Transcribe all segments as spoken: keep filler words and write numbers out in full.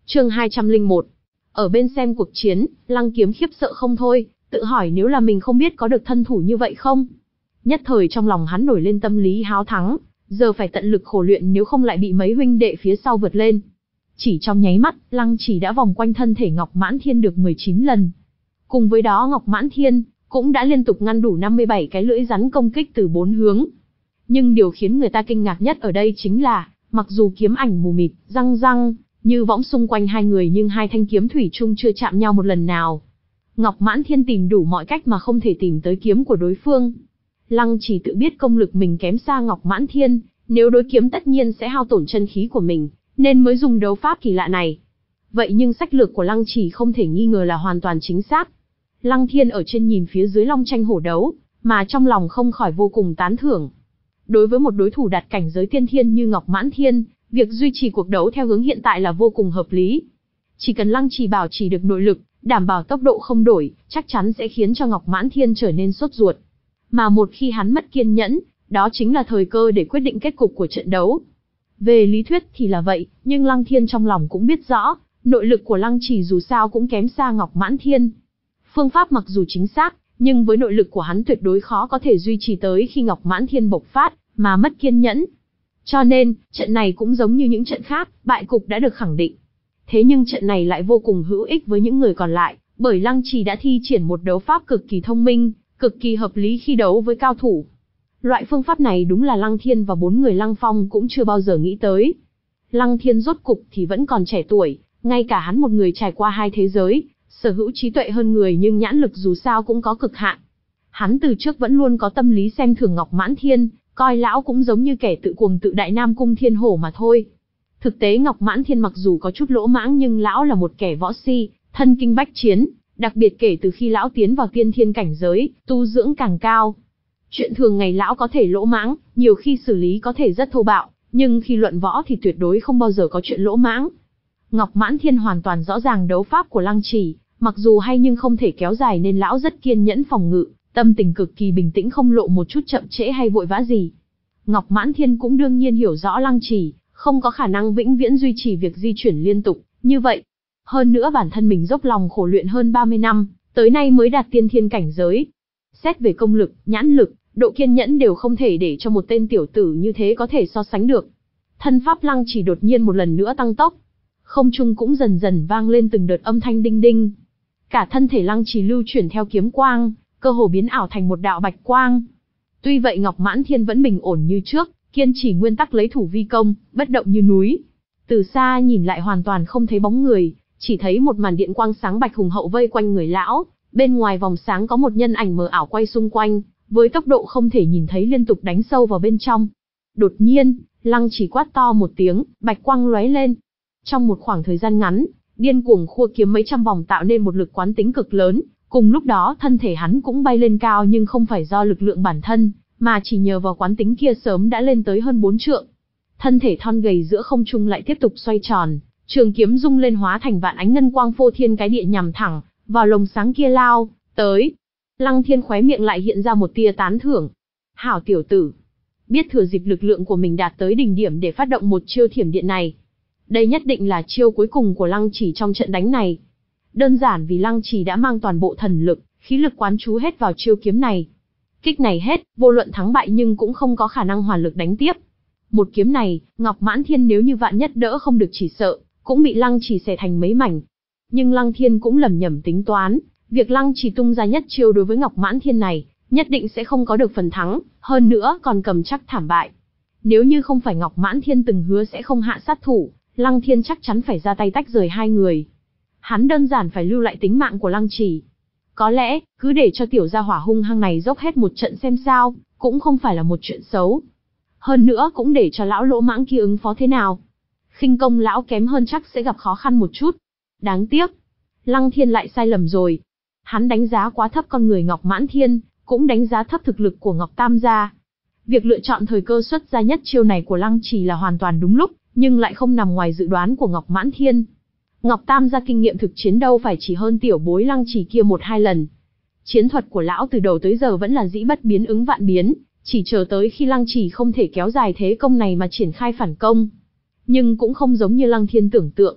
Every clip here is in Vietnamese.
Chương hai trăm lẻ một. Ở bên xem cuộc chiến, Lăng Kiếm khiếp sợ không thôi, tự hỏi nếu là mình không biết có được thân thủ như vậy không. Nhất thời trong lòng hắn nổi lên tâm lý háo thắng, giờ phải tận lực khổ luyện nếu không lại bị mấy huynh đệ phía sau vượt lên. Chỉ trong nháy mắt, Lăng Chỉ đã vòng quanh thân thể Ngọc Mãn Thiên được mười chín lần. Cùng với đó Ngọc Mãn Thiên cũng đã liên tục ngăn đủ năm mươi bảy cái lưỡi rắn công kích từ bốn hướng. Nhưng điều khiến người ta kinh ngạc nhất ở đây chính là, mặc dù kiếm ảnh mù mịt, răng răng, như võng xung quanh hai người nhưng hai thanh kiếm thủy chung chưa chạm nhau một lần nào. Ngọc Mãn Thiên tìm đủ mọi cách mà không thể tìm tới kiếm của đối phương. Lăng Chỉ tự biết công lực mình kém xa Ngọc Mãn Thiên, nếu đối kiếm tất nhiên sẽ hao tổn chân khí của mình, nên mới dùng đấu pháp kỳ lạ này. Vậy nhưng sách lược của Lăng Chỉ không thể nghi ngờ là hoàn toàn chính xác. Lăng Thiên ở trên nhìn phía dưới long tranh hổ đấu, mà trong lòng không khỏi vô cùng tán thưởng. Đối với một đối thủ đạt cảnh giới tiên thiên như Ngọc Mãn Thiên, việc duy trì cuộc đấu theo hướng hiện tại là vô cùng hợp lý. Chỉ cần Lăng Chỉ bảo trì được nội lực, đảm bảo tốc độ không đổi, chắc chắn sẽ khiến cho Ngọc Mãn Thiên trở nên sốt ruột. Mà một khi hắn mất kiên nhẫn, đó chính là thời cơ để quyết định kết cục của trận đấu. Về lý thuyết thì là vậy, nhưng Lăng Thiên trong lòng cũng biết rõ, nội lực của Lăng Chỉ dù sao cũng kém xa Ngọc Mãn Thiên. Phương pháp mặc dù chính xác, nhưng với nội lực của hắn tuyệt đối khó có thể duy trì tới khi Ngọc Mãn Thiên bộc phát, mà mất kiên nhẫn. Cho nên, trận này cũng giống như những trận khác, bại cục đã được khẳng định. Thế nhưng trận này lại vô cùng hữu ích với những người còn lại, bởi Lăng Chỉ đã thi triển một đấu pháp cực kỳ thông minh, cực kỳ hợp lý khi đấu với cao thủ. Loại phương pháp này đúng là Lăng Thiên và bốn người Lăng Phong cũng chưa bao giờ nghĩ tới. Lăng Thiên rốt cục thì vẫn còn trẻ tuổi, ngay cả hắn một người trải qua hai thế giới, sở hữu trí tuệ hơn người nhưng nhãn lực dù sao cũng có cực hạn. Hắn từ trước vẫn luôn có tâm lý xem thường Ngọc Mãn Thiên, coi lão cũng giống như kẻ tự cuồng tự đại Nam Cung Thiên Hổ mà thôi. Thực tế Ngọc Mãn Thiên mặc dù có chút lỗ mãng nhưng lão là một kẻ võ si, thân kinh bách chiến, đặc biệt kể từ khi lão tiến vào tiên thiên cảnh giới, tu dưỡng càng cao. Chuyện thường ngày lão có thể lỗ mãng, nhiều khi xử lý có thể rất thô bạo, nhưng khi luận võ thì tuyệt đối không bao giờ có chuyện lỗ mãng. Ngọc Mãn Thiên hoàn toàn rõ ràng đấu pháp của Lăng Chỉ, mặc dù hay nhưng không thể kéo dài nên lão rất kiên nhẫn phòng ngự, tâm tình cực kỳ bình tĩnh không lộ một chút chậm trễ hay vội vã gì. Ngọc Mãn Thiên cũng đương nhiên hiểu rõ Lăng Chỉ không có khả năng vĩnh viễn duy trì việc di chuyển liên tục như vậy. Hơn nữa bản thân mình dốc lòng khổ luyện hơn ba mươi năm, tới nay mới đạt tiên thiên cảnh giới. Xét về công lực, nhãn lực, độ kiên nhẫn đều không thể để cho một tên tiểu tử như thế có thể so sánh được. Thân pháp Lăng Chỉ đột nhiên một lần nữa tăng tốc. Không trung cũng dần dần vang lên từng đợt âm thanh đinh đinh. Cả thân thể Lăng Chỉ lưu chuyển theo kiếm quang, cơ hồ biến ảo thành một đạo bạch quang. Tuy vậy Ngọc Mãn Thiên vẫn bình ổn như trước, kiên trì nguyên tắc lấy thủ vi công, bất động như núi. Từ xa nhìn lại hoàn toàn không thấy bóng người, chỉ thấy một màn điện quang sáng bạch hùng hậu vây quanh người lão, bên ngoài vòng sáng có một nhân ảnh mờ ảo quay xung quanh, với tốc độ không thể nhìn thấy liên tục đánh sâu vào bên trong. Đột nhiên, Lăng Chỉ quát to một tiếng, bạch quang lóe lên. Trong một khoảng thời gian ngắn, điên cuồng khua kiếm mấy trăm vòng tạo nên một lực quán tính cực lớn, cùng lúc đó thân thể hắn cũng bay lên cao nhưng không phải do lực lượng bản thân, mà chỉ nhờ vào quán tính kia sớm đã lên tới hơn bốn trượng. Thân thể thon gầy giữa không trung lại tiếp tục xoay tròn, trường kiếm rung lên hóa thành vạn ánh ngân quang phô thiên cái địa nhằm thẳng vào lồng sáng kia lao tới. Lăng Thiên khóe miệng lại hiện ra một tia tán thưởng. Hảo tiểu tử, biết thừa dịp lực lượng của mình đạt tới đỉnh điểm để phát động một chiêu thiểm điện này. Đây nhất định là chiêu cuối cùng của Lăng Chỉ trong trận đánh này. Đơn giản vì Lăng Chỉ đã mang toàn bộ thần lực, khí lực quán chú hết vào chiêu kiếm này. Kích này hết, vô luận thắng bại nhưng cũng không có khả năng hoàn lực đánh tiếp. Một kiếm này, Ngọc Mãn Thiên nếu như vạn nhất đỡ không được chỉ sợ, cũng bị Lăng Chỉ xẻ thành mấy mảnh. Nhưng Lăng Thiên cũng lầm nhầm tính toán, việc Lăng Chỉ tung ra nhất chiêu đối với Ngọc Mãn Thiên này, nhất định sẽ không có được phần thắng, hơn nữa còn cầm chắc thảm bại. Nếu như không phải Ngọc Mãn Thiên từng hứa sẽ không hạ sát thủ, Lăng Thiên chắc chắn phải ra tay tách rời hai người. Hắn đơn giản phải lưu lại tính mạng của Lăng Chỉ. Có lẽ, cứ để cho tiểu gia hỏa hung hăng này dốc hết một trận xem sao, cũng không phải là một chuyện xấu. Hơn nữa cũng để cho lão lỗ mãng kia ứng phó thế nào. Khinh công lão kém hơn chắc sẽ gặp khó khăn một chút. Đáng tiếc, Lăng Thiên lại sai lầm rồi. Hắn đánh giá quá thấp con người Ngọc Mãn Thiên, cũng đánh giá thấp thực lực của Ngọc Tam gia. Việc lựa chọn thời cơ xuất ra nhất chiêu này của Lăng Chỉ là hoàn toàn đúng lúc, nhưng lại không nằm ngoài dự đoán của Ngọc Mãn Thiên. Ngọc Tam gia kinh nghiệm thực chiến đâu phải chỉ hơn tiểu bối Lăng Chỉ kia một hai lần. Chiến thuật của lão từ đầu tới giờ vẫn là dĩ bất biến ứng vạn biến, chỉ chờ tới khi Lăng Chỉ không thể kéo dài thế công này mà triển khai phản công. Nhưng cũng không giống như Lăng Thiên tưởng tượng.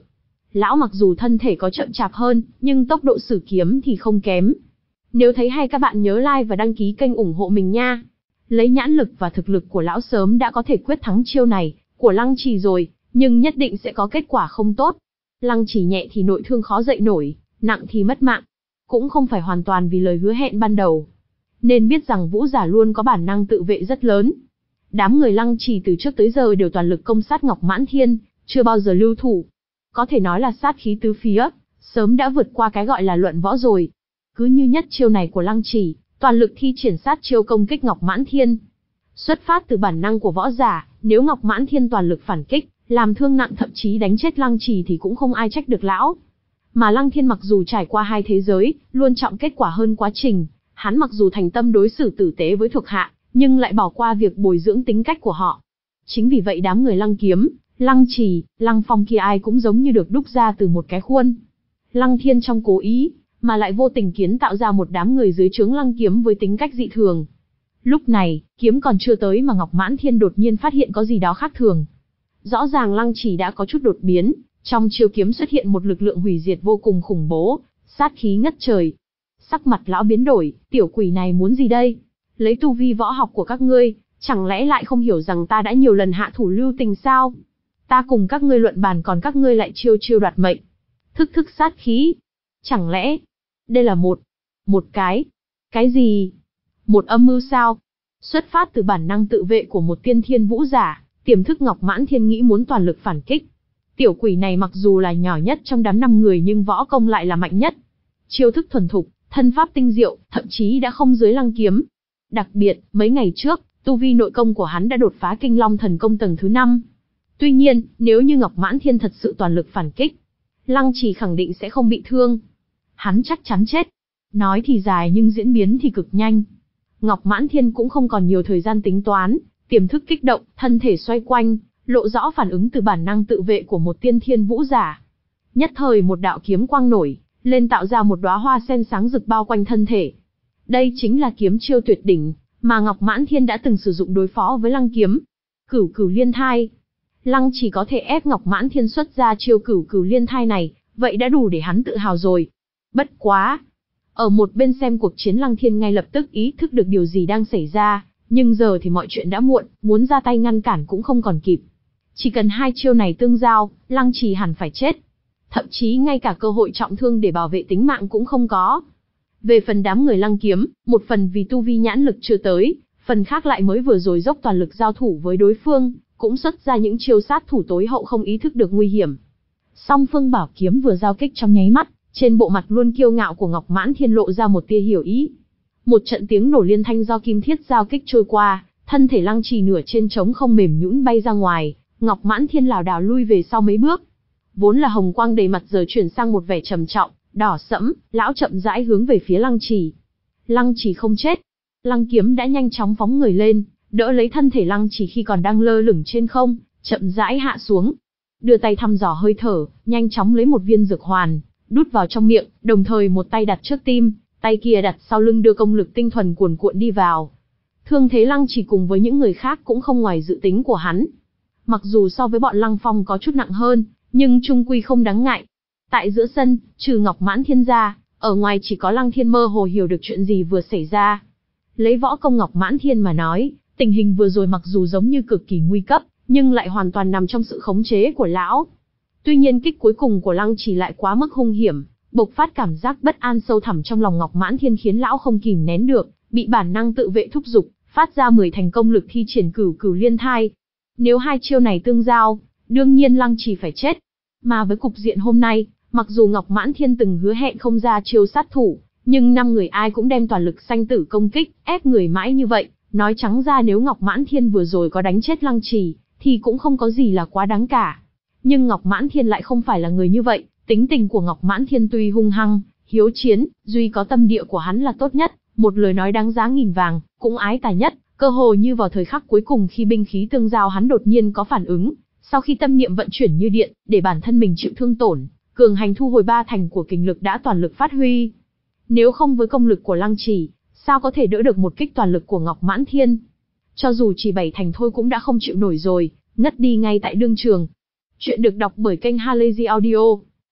Lão mặc dù thân thể có chậm chạp hơn, nhưng tốc độ sử kiếm thì không kém. Nếu thấy hay các bạn nhớ like và đăng ký kênh ủng hộ mình nha. Lấy nhãn lực và thực lực của lão sớm đã có thể quyết thắng chiêu này của Lăng Trì rồi, nhưng nhất định sẽ có kết quả không tốt. Lăng Trì nhẹ thì nội thương khó dậy nổi, nặng thì mất mạng. Cũng không phải hoàn toàn vì lời hứa hẹn ban đầu. Nên biết rằng Vũ giả luôn có bản năng tự vệ rất lớn. Đám người Lăng Trì từ trước tới giờ đều toàn lực công sát Ngọc Mãn Thiên, chưa bao giờ lưu thủ. Có thể nói là sát khí tứ phía, sớm đã vượt qua cái gọi là luận võ rồi. Cứ như nhất chiêu này của Lăng Trì, toàn lực thi triển sát chiêu công kích Ngọc Mãn Thiên. Xuất phát từ bản năng của võ giả, nếu Ngọc Mãn Thiên toàn lực phản kích, làm thương nặng thậm chí đánh chết Lăng Trì thì cũng không ai trách được lão. Mà Lăng Thiên mặc dù trải qua hai thế giới, luôn trọng kết quả hơn quá trình. Hắn mặc dù thành tâm đối xử tử tế với thuộc hạ, nhưng lại bỏ qua việc bồi dưỡng tính cách của họ. Chính vì vậy đám người Lăng Kiếm, Lăng Trì, Lăng Phong kia ai cũng giống như được đúc ra từ một cái khuôn. Lăng Thiên trong cố ý, mà lại vô tình kiến tạo ra một đám người dưới trướng Lăng Kiếm với tính cách dị thường. Lúc này, kiếm còn chưa tới mà Ngọc Mãn Thiên đột nhiên phát hiện có gì đó khác thường. Rõ ràng Lăng Trì đã có chút đột biến, trong chiêu kiếm xuất hiện một lực lượng hủy diệt vô cùng khủng bố, sát khí ngất trời. Sắc mặt lão biến đổi, tiểu quỷ này muốn gì đây? Lấy tu vi võ học của các ngươi, chẳng lẽ lại không hiểu rằng ta đã nhiều lần hạ thủ lưu tình sao? Ta cùng các ngươi luận bàn còn các ngươi lại chiêu chiêu đoạt mệnh. Thức thức sát khí. Chẳng lẽ, đây là một, một cái, cái gì? Một âm mưu sao? Xuất phát từ bản năng tự vệ của một tiên thiên vũ giả, tiềm thức Ngọc Mãn Thiên nghĩ muốn toàn lực phản kích. Tiểu quỷ này mặc dù là nhỏ nhất trong đám năm người nhưng võ công lại là mạnh nhất. Chiêu thức thuần thục, thân pháp tinh diệu, thậm chí đã không dưới Lăng Kiếm. Đặc biệt, mấy ngày trước, tu vi nội công của hắn đã đột phá Kinh Long thần công tầng thứ năm. Tuy nhiên, nếu như Ngọc Mãn Thiên thật sự toàn lực phản kích, Lăng Trì khẳng định sẽ không bị thương. Hắn chắc chắn chết. Nói thì dài nhưng diễn biến thì cực nhanh. Ngọc Mãn Thiên cũng không còn nhiều thời gian tính toán, tiềm thức kích động, thân thể xoay quanh, lộ rõ phản ứng từ bản năng tự vệ của một tiên thiên vũ giả. Nhất thời một đạo kiếm quang nổi lên tạo ra một đóa hoa sen sáng rực bao quanh thân thể. Đây chính là kiếm chiêu tuyệt đỉnh mà Ngọc Mãn Thiên đã từng sử dụng đối phó với Lăng Kiếm. Cửu Cửu Liên Thai. Lăng chỉ có thể ép Ngọc Mãn Thiên xuất ra chiêu Cửu Cửu Liên Thai này, vậy đã đủ để hắn tự hào rồi. Bất quá, ở một bên xem cuộc chiến Lăng Thiên ngay lập tức ý thức được điều gì đang xảy ra, nhưng giờ thì mọi chuyện đã muộn, muốn ra tay ngăn cản cũng không còn kịp. Chỉ cần hai chiêu này tương giao, Lăng Trì hẳn phải chết. Thậm chí ngay cả cơ hội trọng thương để bảo vệ tính mạng cũng không có. Về phần đám người Lăng Kiếm, một phần vì tu vi nhãn lực chưa tới, phần khác lại mới vừa rồi dốc toàn lực giao thủ với đối phương, cũng xuất ra những chiêu sát thủ tối hậu không ý thức được nguy hiểm. Song phương bảo kiếm vừa giao kích trong nháy mắt, trên bộ mặt luôn kiêu ngạo của Ngọc Mãn Thiên lộ ra một tia hiểu ý. Một trận tiếng nổ liên thanh do kim thiết giao kích trôi qua, thân thể Lăng Trì nửa trên trống không mềm nhũn bay ra ngoài, Ngọc Mãn Thiên lảo đảo lui về sau mấy bước. Vốn là hồng quang đầy mặt giờ chuyển sang một vẻ trầm trọng, đỏ sẫm, lão chậm rãi hướng về phía Lăng Trì. Lăng Trì không chết. Lăng Kiếm đã nhanh chóng phóng người lên, đỡ lấy thân thể Lăng Trì khi còn đang lơ lửng trên không, chậm rãi hạ xuống. Đưa tay thăm dò hơi thở, nhanh chóng lấy một viên dược hoàn, đút vào trong miệng, đồng thời một tay đặt trước tim, tay kia đặt sau lưng đưa công lực tinh thuần cuồn cuộn đi vào. Thương thế Lăng Trì cùng với những người khác cũng không ngoài dự tính của hắn. Mặc dù so với bọn Lăng Phong có chút nặng hơn, nhưng chung quy không đáng ngại. Tại giữa sân, trừ Ngọc Mãn Thiên ra, ở ngoài chỉ có Lăng Thiên mơ hồ hiểu được chuyện gì vừa xảy ra. Lấy võ công Ngọc Mãn Thiên mà nói, tình hình vừa rồi mặc dù giống như cực kỳ nguy cấp, nhưng lại hoàn toàn nằm trong sự khống chế của lão. Tuy nhiên kích cuối cùng của Lăng Trì lại quá mức hung hiểm, bộc phát cảm giác bất an sâu thẳm trong lòng Ngọc Mãn Thiên khiến lão không kìm nén được, bị bản năng tự vệ thúc giục, phát ra mười thành công lực thi triển Cửu Cửu Liên Thai. Nếu hai chiêu này tương giao, đương nhiên Lăng Trì phải chết. Mà với cục diện hôm nay, mặc dù Ngọc Mãn Thiên từng hứa hẹn không ra chiêu sát thủ, nhưng năm người ai cũng đem toàn lực sanh tử công kích, ép người mãi như vậy, nói trắng ra nếu Ngọc Mãn Thiên vừa rồi có đánh chết Lăng Trì, thì cũng không có gì là quá đáng cả. Nhưng Ngọc Mãn Thiên lại không phải là người như vậy, tính tình của Ngọc Mãn Thiên tuy hung hăng, hiếu chiến, duy có tâm địa của hắn là tốt nhất, một lời nói đáng giá nghìn vàng, cũng ái tài nhất, cơ hồ như vào thời khắc cuối cùng khi binh khí tương giao hắn đột nhiên có phản ứng, sau khi tâm niệm vận chuyển như điện, để bản thân mình chịu thương tổn, cường hành thu hồi ba thành của kình lực đã toàn lực phát huy. Nếu không với công lực của Lăng Trì, sao có thể đỡ được một kích toàn lực của Ngọc Mãn Thiên? Cho dù chỉ bảy thành thôi cũng đã không chịu nổi rồi, ngất đi ngay tại đương trường. Chuyện được đọc bởi kênh Halazy Audio.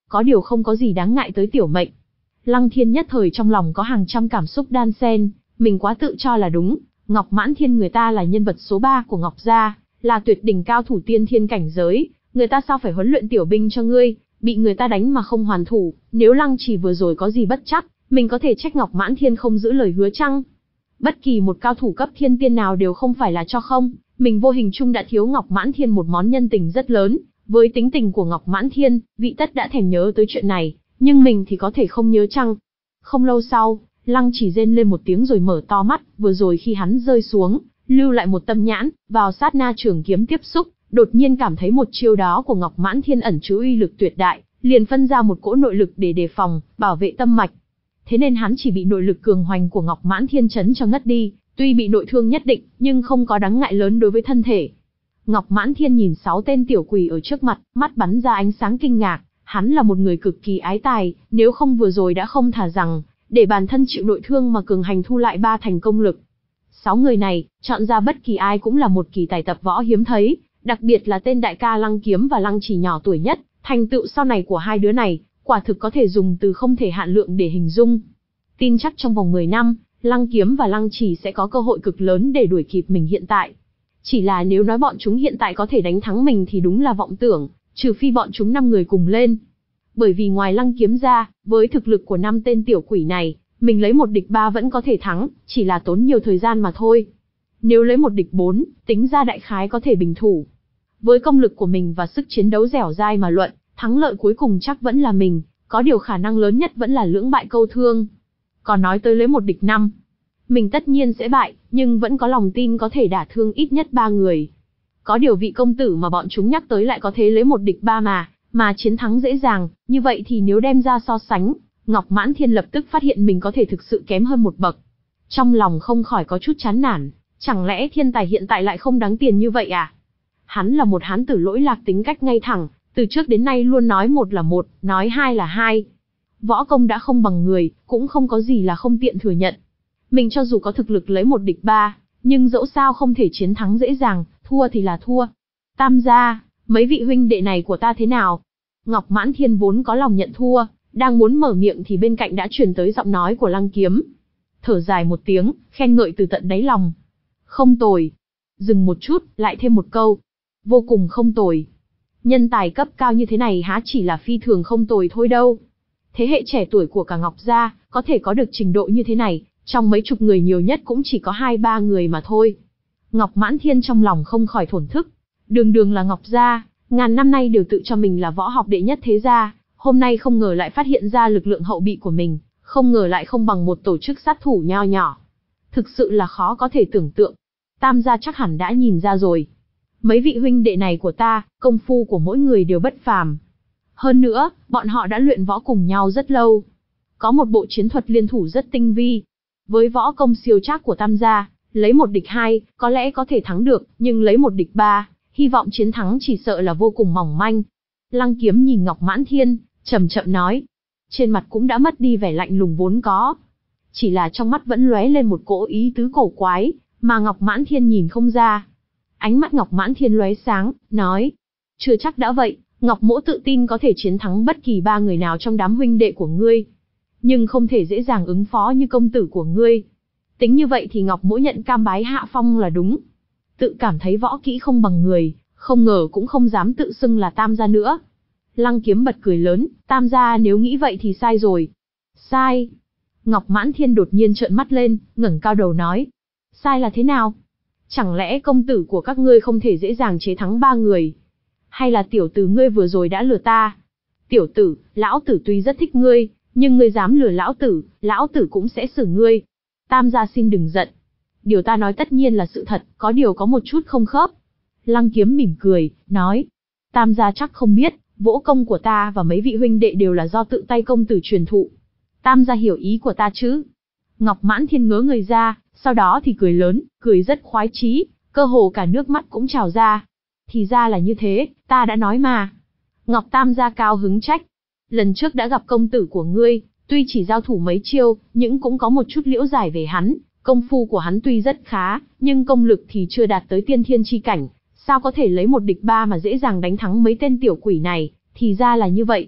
có điều không có gì đáng ngại tới tiểu mệnh. Lăng Thiên nhất thời trong lòng có hàng trăm cảm xúc đan xen, mình quá tự cho là đúng, Ngọc Mãn Thiên người ta là nhân vật số ba của Ngọc gia, là tuyệt đỉnh cao thủ tiên thiên cảnh giới, người ta sao phải huấn luyện tiểu binh cho ngươi, bị người ta đánh mà không hoàn thủ, nếu Lăng Trì vừa rồi có gì bất chắc, mình có thể trách Ngọc Mãn Thiên không giữ lời hứa chăng? Bất kỳ một cao thủ cấp thiên tiên nào đều không phải là cho không, mình vô hình chung đã thiếu Ngọc Mãn Thiên một món nhân tình rất lớn, với tính tình của Ngọc Mãn Thiên, vị tất đã thèm nhớ tới chuyện này, nhưng mình thì có thể không nhớ chăng? Không lâu sau, Lăng Trì rên lên một tiếng rồi mở to mắt, vừa rồi khi hắn rơi xuống, lưu lại một tâm nhãn, vào sát na trường kiếm tiếp xúc, đột nhiên cảm thấy một chiêu đó của Ngọc Mãn Thiên ẩn chứa uy lực tuyệt đại, liền phân ra một cỗ nội lực để đề phòng, bảo vệ tâm mạch. Thế nên hắn chỉ bị nội lực cường hoành của Ngọc Mãn Thiên chấn cho ngất đi, tuy bị nội thương nhất định, nhưng không có đáng ngại lớn đối với thân thể. Ngọc Mãn Thiên nhìn sáu tên tiểu quỷ ở trước mặt, mắt bắn ra ánh sáng kinh ngạc, hắn là một người cực kỳ ái tài, nếu không vừa rồi đã không thà rằng, để bản thân chịu nội thương mà cường hành thu lại ba thành công lực. Sáu người này, chọn ra bất kỳ ai cũng là một kỳ tài tập võ hiếm thấy, đặc biệt là tên đại ca Lăng Kiếm và Lăng Trì nhỏ tuổi nhất, thành tựu sau này của hai đứa này, quả thực có thể dùng từ không thể hạn lượng để hình dung. Tin chắc trong vòng mười năm, Lăng Kiếm và Lăng Trì sẽ có cơ hội cực lớn để đuổi kịp mình hiện tại. Chỉ là nếu nói bọn chúng hiện tại có thể đánh thắng mình thì đúng là vọng tưởng, trừ phi bọn chúng năm người cùng lên. Bởi vì ngoài Lăng Kiếm ra, với thực lực của năm tên tiểu quỷ này, mình lấy một địch ba vẫn có thể thắng, chỉ là tốn nhiều thời gian mà thôi. Nếu lấy một địch bốn, tính ra đại khái có thể bình thủ. Với công lực của mình và sức chiến đấu dẻo dai mà luận, thắng lợi cuối cùng chắc vẫn là mình, có điều khả năng lớn nhất vẫn là lưỡng bại câu thương. Còn nói tới lấy một địch năm, mình tất nhiên sẽ bại, nhưng vẫn có lòng tin có thể đả thương ít nhất ba người. Có điều vị công tử mà bọn chúng nhắc tới lại có thế lấy một địch ba mà, mà chiến thắng dễ dàng, như vậy thì nếu đem ra so sánh, Ngọc Mãn Thiên lập tức phát hiện mình có thể thực sự kém hơn một bậc. Trong lòng không khỏi có chút chán nản, chẳng lẽ thiên tài hiện tại lại không đáng tiền như vậy à? Hắn là một hán tử lỗi lạc tính cách ngay thẳng, từ trước đến nay luôn nói một là một, nói hai là hai. Võ công đã không bằng người, cũng không có gì là không tiện thừa nhận. Mình cho dù có thực lực lấy một địch ba, nhưng dẫu sao không thể chiến thắng dễ dàng, thua thì là thua. Tam gia, mấy vị huynh đệ này của ta thế nào? Ngọc Mãn Thiên vốn có lòng nhận thua, đang muốn mở miệng thì bên cạnh đã truyền tới giọng nói của Lăng Kiếm. Thở dài một tiếng, khen ngợi từ tận đáy lòng. Không tồi. Dừng một chút, lại thêm một câu. Vô cùng không tồi. Nhân tài cấp cao như thế này há chỉ là phi thường không tồi thôi đâu. Thế hệ trẻ tuổi của cả Ngọc gia, có thể có được trình độ như thế này, trong mấy chục người nhiều nhất cũng chỉ có hai ba người mà thôi. Ngọc Mãn Thiên trong lòng không khỏi thổn thức. Đường đường là Ngọc gia, ngàn năm nay đều tự cho mình là võ học đệ nhất thế gia, hôm nay không ngờ lại phát hiện ra lực lượng hậu bị của mình, không ngờ lại không bằng một tổ chức sát thủ nho nhỏ. Thực sự là khó có thể tưởng tượng. Tam gia chắc hẳn đã nhìn ra rồi. Mấy vị huynh đệ này của ta, công phu của mỗi người đều bất phàm. Hơn nữa, bọn họ đã luyện võ cùng nhau rất lâu. Có một bộ chiến thuật liên thủ rất tinh vi. Với võ công siêu trác của Tam gia, lấy một địch hai, có lẽ có thể thắng được, nhưng lấy một địch ba, hy vọng chiến thắng chỉ sợ là vô cùng mỏng manh. Lăng Kiếm nhìn Ngọc Mãn Thiên, chậm chậm nói. Trên mặt cũng đã mất đi vẻ lạnh lùng vốn có. Chỉ là trong mắt vẫn lóe lên một cỗ ý tứ cổ quái, mà Ngọc Mãn Thiên nhìn không ra. Ánh mắt Ngọc Mãn Thiên lóe sáng, nói. Chưa chắc đã vậy, Ngọc Mỗ tự tin có thể chiến thắng bất kỳ ba người nào trong đám huynh đệ của ngươi. Nhưng không thể dễ dàng ứng phó như công tử của ngươi. Tính như vậy thì Ngọc Mỗ nhận cam bái hạ phong là đúng. Tự cảm thấy võ kỹ không bằng người, không ngờ cũng không dám tự xưng là Tam gia nữa. Lăng Kiếm bật cười lớn, Tam gia nếu nghĩ vậy thì sai rồi. Sai. Ngọc Mãn Thiên đột nhiên trợn mắt lên, ngẩng cao đầu nói. Sai là thế nào? Chẳng lẽ công tử của các ngươi không thể dễ dàng chế thắng ba người? Hay là tiểu tử ngươi vừa rồi đã lừa ta? Tiểu tử, lão tử tuy rất thích ngươi, nhưng ngươi dám lừa lão tử, lão tử cũng sẽ xử ngươi. Tam gia xin đừng giận. Điều ta nói tất nhiên là sự thật, có điều có một chút không khớp. Lăng Kiếm mỉm cười, nói. Tam gia chắc không biết, võ công của ta và mấy vị huynh đệ đều là do tự tay công tử truyền thụ. Tam gia hiểu ý của ta chứ? Ngọc Mãn Thiên ngớ người ra, sau đó thì cười lớn, cười rất khoái chí, cơ hồ cả nước mắt cũng trào ra. Thì ra là như thế, ta đã nói mà. Ngọc Tam gia cao hứng trách. Lần trước đã gặp công tử của ngươi, tuy chỉ giao thủ mấy chiêu, nhưng cũng có một chút liễu giải về hắn. Công phu của hắn tuy rất khá, nhưng công lực thì chưa đạt tới tiên thiên chi cảnh. Sao có thể lấy một địch ba mà dễ dàng đánh thắng mấy tên tiểu quỷ này, thì ra là như vậy.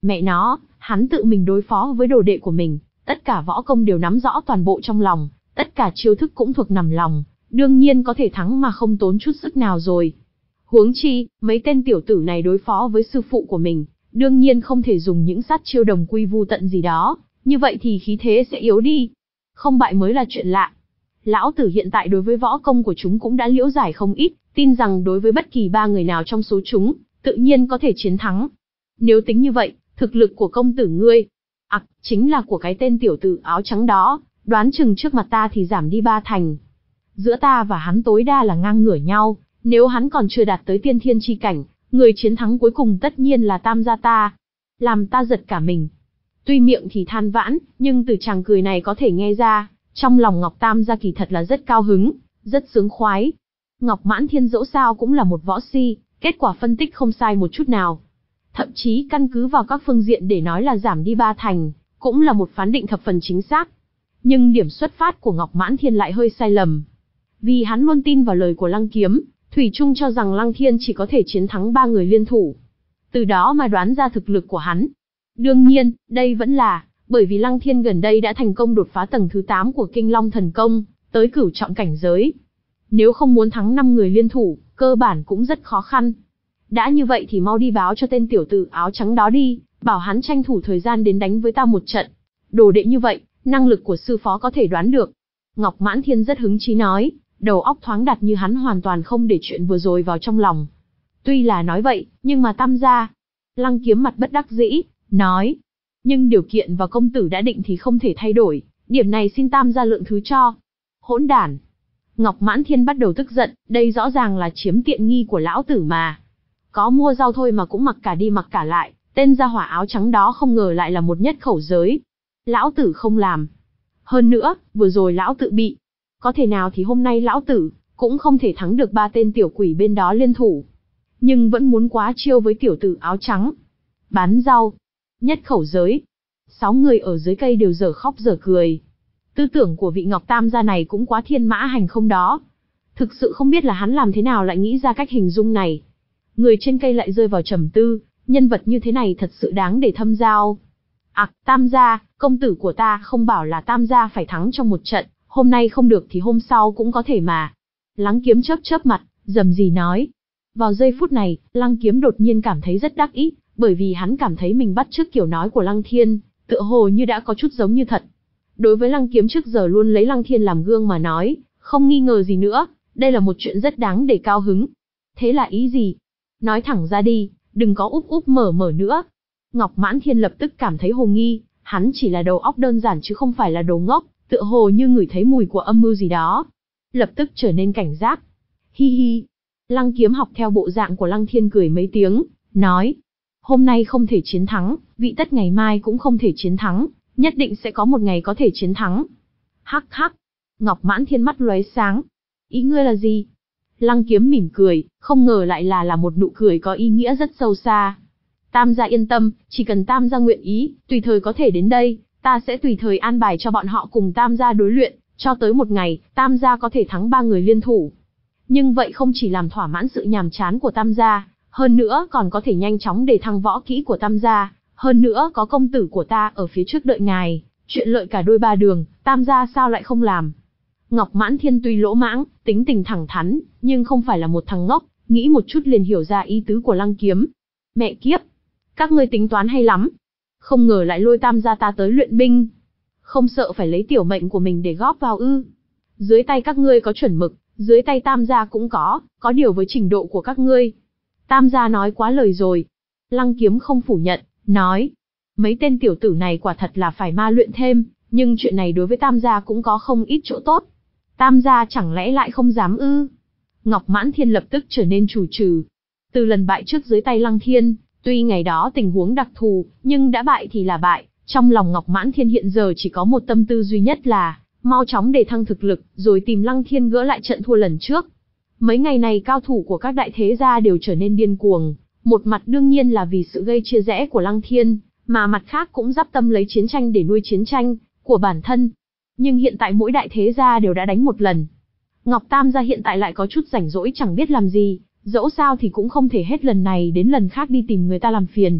Mẹ nó, hắn tự mình đối phó với đồ đệ của mình, tất cả võ công đều nắm rõ toàn bộ trong lòng, tất cả chiêu thức cũng thuộc nằm lòng, đương nhiên có thể thắng mà không tốn chút sức nào rồi. Huống chi, mấy tên tiểu tử này đối phó với sư phụ của mình, đương nhiên không thể dùng những sát chiêu đồng quy vu tận gì đó, như vậy thì khí thế sẽ yếu đi. Không bại mới là chuyện lạ. Lão tử hiện tại đối với võ công của chúng cũng đã liễu giải không ít, tin rằng đối với bất kỳ ba người nào trong số chúng, tự nhiên có thể chiến thắng. Nếu tính như vậy, thực lực của công tử ngươi, ặc, à, chính là của cái tên tiểu tử áo trắng đó, đoán chừng trước mặt ta thì giảm đi ba thành. Giữa ta và hắn tối đa là ngang ngửa nhau, nếu hắn còn chưa đạt tới tiên thiên chi cảnh, người chiến thắng cuối cùng tất nhiên là Tam gia ta. Làm ta giật cả mình. Tuy miệng thì than vãn, nhưng từ chàng cười này có thể nghe ra, trong lòng Ngọc Tam gia kỳ thật là rất cao hứng, rất sướng khoái. Ngọc Mãn Thiên dẫu sao cũng là một võ si, kết quả phân tích không sai một chút nào. Thậm chí căn cứ vào các phương diện để nói là giảm đi ba thành, cũng là một phán định thập phần chính xác. Nhưng điểm xuất phát của Ngọc Mãn Thiên lại hơi sai lầm. Vì hắn luôn tin vào lời của Lăng Kiếm, thủy chung cho rằng Lăng Thiên chỉ có thể chiến thắng ba người liên thủ. Từ đó mà đoán ra thực lực của hắn. Đương nhiên, đây vẫn là bởi vì Lăng Thiên gần đây đã thành công đột phá tầng thứ tám của Kinh Long Thần Công, tới cửu trọng cảnh giới. Nếu không muốn thắng năm người liên thủ, cơ bản cũng rất khó khăn. Đã như vậy thì mau đi báo cho tên tiểu tử áo trắng đó đi, bảo hắn tranh thủ thời gian đến đánh với ta một trận. Đồ đệ như vậy, năng lực của sư phó có thể đoán được. Ngọc Mãn Thiên rất hứng chí nói, đầu óc thoáng đặt như hắn hoàn toàn không để chuyện vừa rồi vào trong lòng. Tuy là nói vậy, nhưng mà Tam gia. Lăng Kiếm mặt bất đắc dĩ, nói. Nhưng điều kiện và công tử đã định thì không thể thay đổi, điểm này xin Tam gia lượng thứ cho. Hỗn đản. Ngọc Mãn Thiên bắt đầu tức giận, đây rõ ràng là chiếm tiện nghi của lão tử mà. Có mua rau thôi mà cũng mặc cả đi mặc cả lại, tên gia hỏa áo trắng đó không ngờ lại là một nhất khẩu giới. Lão tử không làm. Hơn nữa, vừa rồi lão tự bị. Có thể nào thì hôm nay lão tử cũng không thể thắng được ba tên tiểu quỷ bên đó liên thủ. Nhưng vẫn muốn quá chiêu với tiểu tử áo trắng. Bán rau. Nhất khẩu giới. Sáu người ở dưới cây đều dở khóc dở cười. Tư tưởng của vị Ngọc Tam gia này cũng quá thiên mã hành không đó. Thực sự không biết là hắn làm thế nào lại nghĩ ra cách hình dung này. Người trên cây lại rơi vào trầm tư, nhân vật như thế này thật sự đáng để thâm giao. Ặc, à, Tam gia, công tử của ta không bảo là Tam gia phải thắng trong một trận, hôm nay không được thì hôm sau cũng có thể mà. Lăng Kiếm chớp chớp mặt, rầm rì nói. Vào giây phút này, Lăng Kiếm đột nhiên cảm thấy rất đắc ý, bởi vì hắn cảm thấy mình bắt chước kiểu nói của Lăng Thiên, tựa hồ như đã có chút giống như thật. Đối với Lăng Kiếm trước giờ luôn lấy Lăng Thiên làm gương mà nói, không nghi ngờ gì nữa, đây là một chuyện rất đáng để cao hứng. Thế là ý gì? Nói thẳng ra đi, đừng có úp úp mở mở nữa. Ngọc Mãn Thiên lập tức cảm thấy hồ nghi, hắn chỉ là đầu óc đơn giản chứ không phải là đồ ngốc, tựa hồ như ngửi thấy mùi của âm mưu gì đó. Lập tức trở nên cảnh giác. Hi hi. Lăng Kiếm học theo bộ dạng của Lăng Thiên cười mấy tiếng, nói. Hôm nay không thể chiến thắng, vị tất ngày mai cũng không thể chiến thắng, nhất định sẽ có một ngày có thể chiến thắng. Hắc hắc. Ngọc Mãn Thiên mắt lóe sáng. Ý ngươi là gì? Lăng Kiếm mỉm cười, không ngờ lại là là một nụ cười có ý nghĩa rất sâu xa. Tam gia yên tâm, chỉ cần Tam gia nguyện ý, tùy thời có thể đến đây, ta sẽ tùy thời an bài cho bọn họ cùng Tam gia đối luyện, cho tới một ngày, Tam gia có thể thắng ba người liên thủ. Nhưng vậy không chỉ làm thỏa mãn sự nhàm chán của Tam gia, hơn nữa còn có thể nhanh chóng để thăng võ kỹ của Tam gia, hơn nữa có công tử của ta ở phía trước đợi ngài, chuyện lợi cả đôi ba đường, Tam gia sao lại không làm. Ngọc Mãn Thiên tuy lỗ mãng, tính tình thẳng thắn, nhưng không phải là một thằng ngốc, nghĩ một chút liền hiểu ra ý tứ của Lăng Kiếm. Mẹ kiếp! Các ngươi tính toán hay lắm. Không ngờ lại lôi Tam gia ta tới luyện binh. Không sợ phải lấy tiểu mệnh của mình để góp vào ư. Dưới tay các ngươi có chuẩn mực, dưới tay Tam gia cũng có, có điều với trình độ của các ngươi. Tam gia nói quá lời rồi. Lăng Kiếm không phủ nhận, nói. Mấy tên tiểu tử này quả thật là phải ma luyện thêm, nhưng chuyện này đối với Tam gia cũng có không ít chỗ tốt. Tam gia chẳng lẽ lại không dám ư? Ngọc Mãn Thiên lập tức trở nên chủ trừ. Từ lần bại trước dưới tay Lăng Thiên, tuy ngày đó tình huống đặc thù, nhưng đã bại thì là bại. Trong lòng Ngọc Mãn Thiên hiện giờ chỉ có một tâm tư duy nhất là mau chóng để thăng thực lực, rồi tìm Lăng Thiên gỡ lại trận thua lần trước. Mấy ngày này cao thủ của các đại thế gia đều trở nên điên cuồng. Một mặt đương nhiên là vì sự gây chia rẽ của Lăng Thiên, mà mặt khác cũng dắp tâm lấy chiến tranh để nuôi chiến tranh của bản thân. Nhưng hiện tại mỗi đại thế gia đều đã đánh một lần. Ngọc Tam gia hiện tại lại có chút rảnh rỗi chẳng biết làm gì, dẫu sao thì cũng không thể hết lần này đến lần khác đi tìm người ta làm phiền.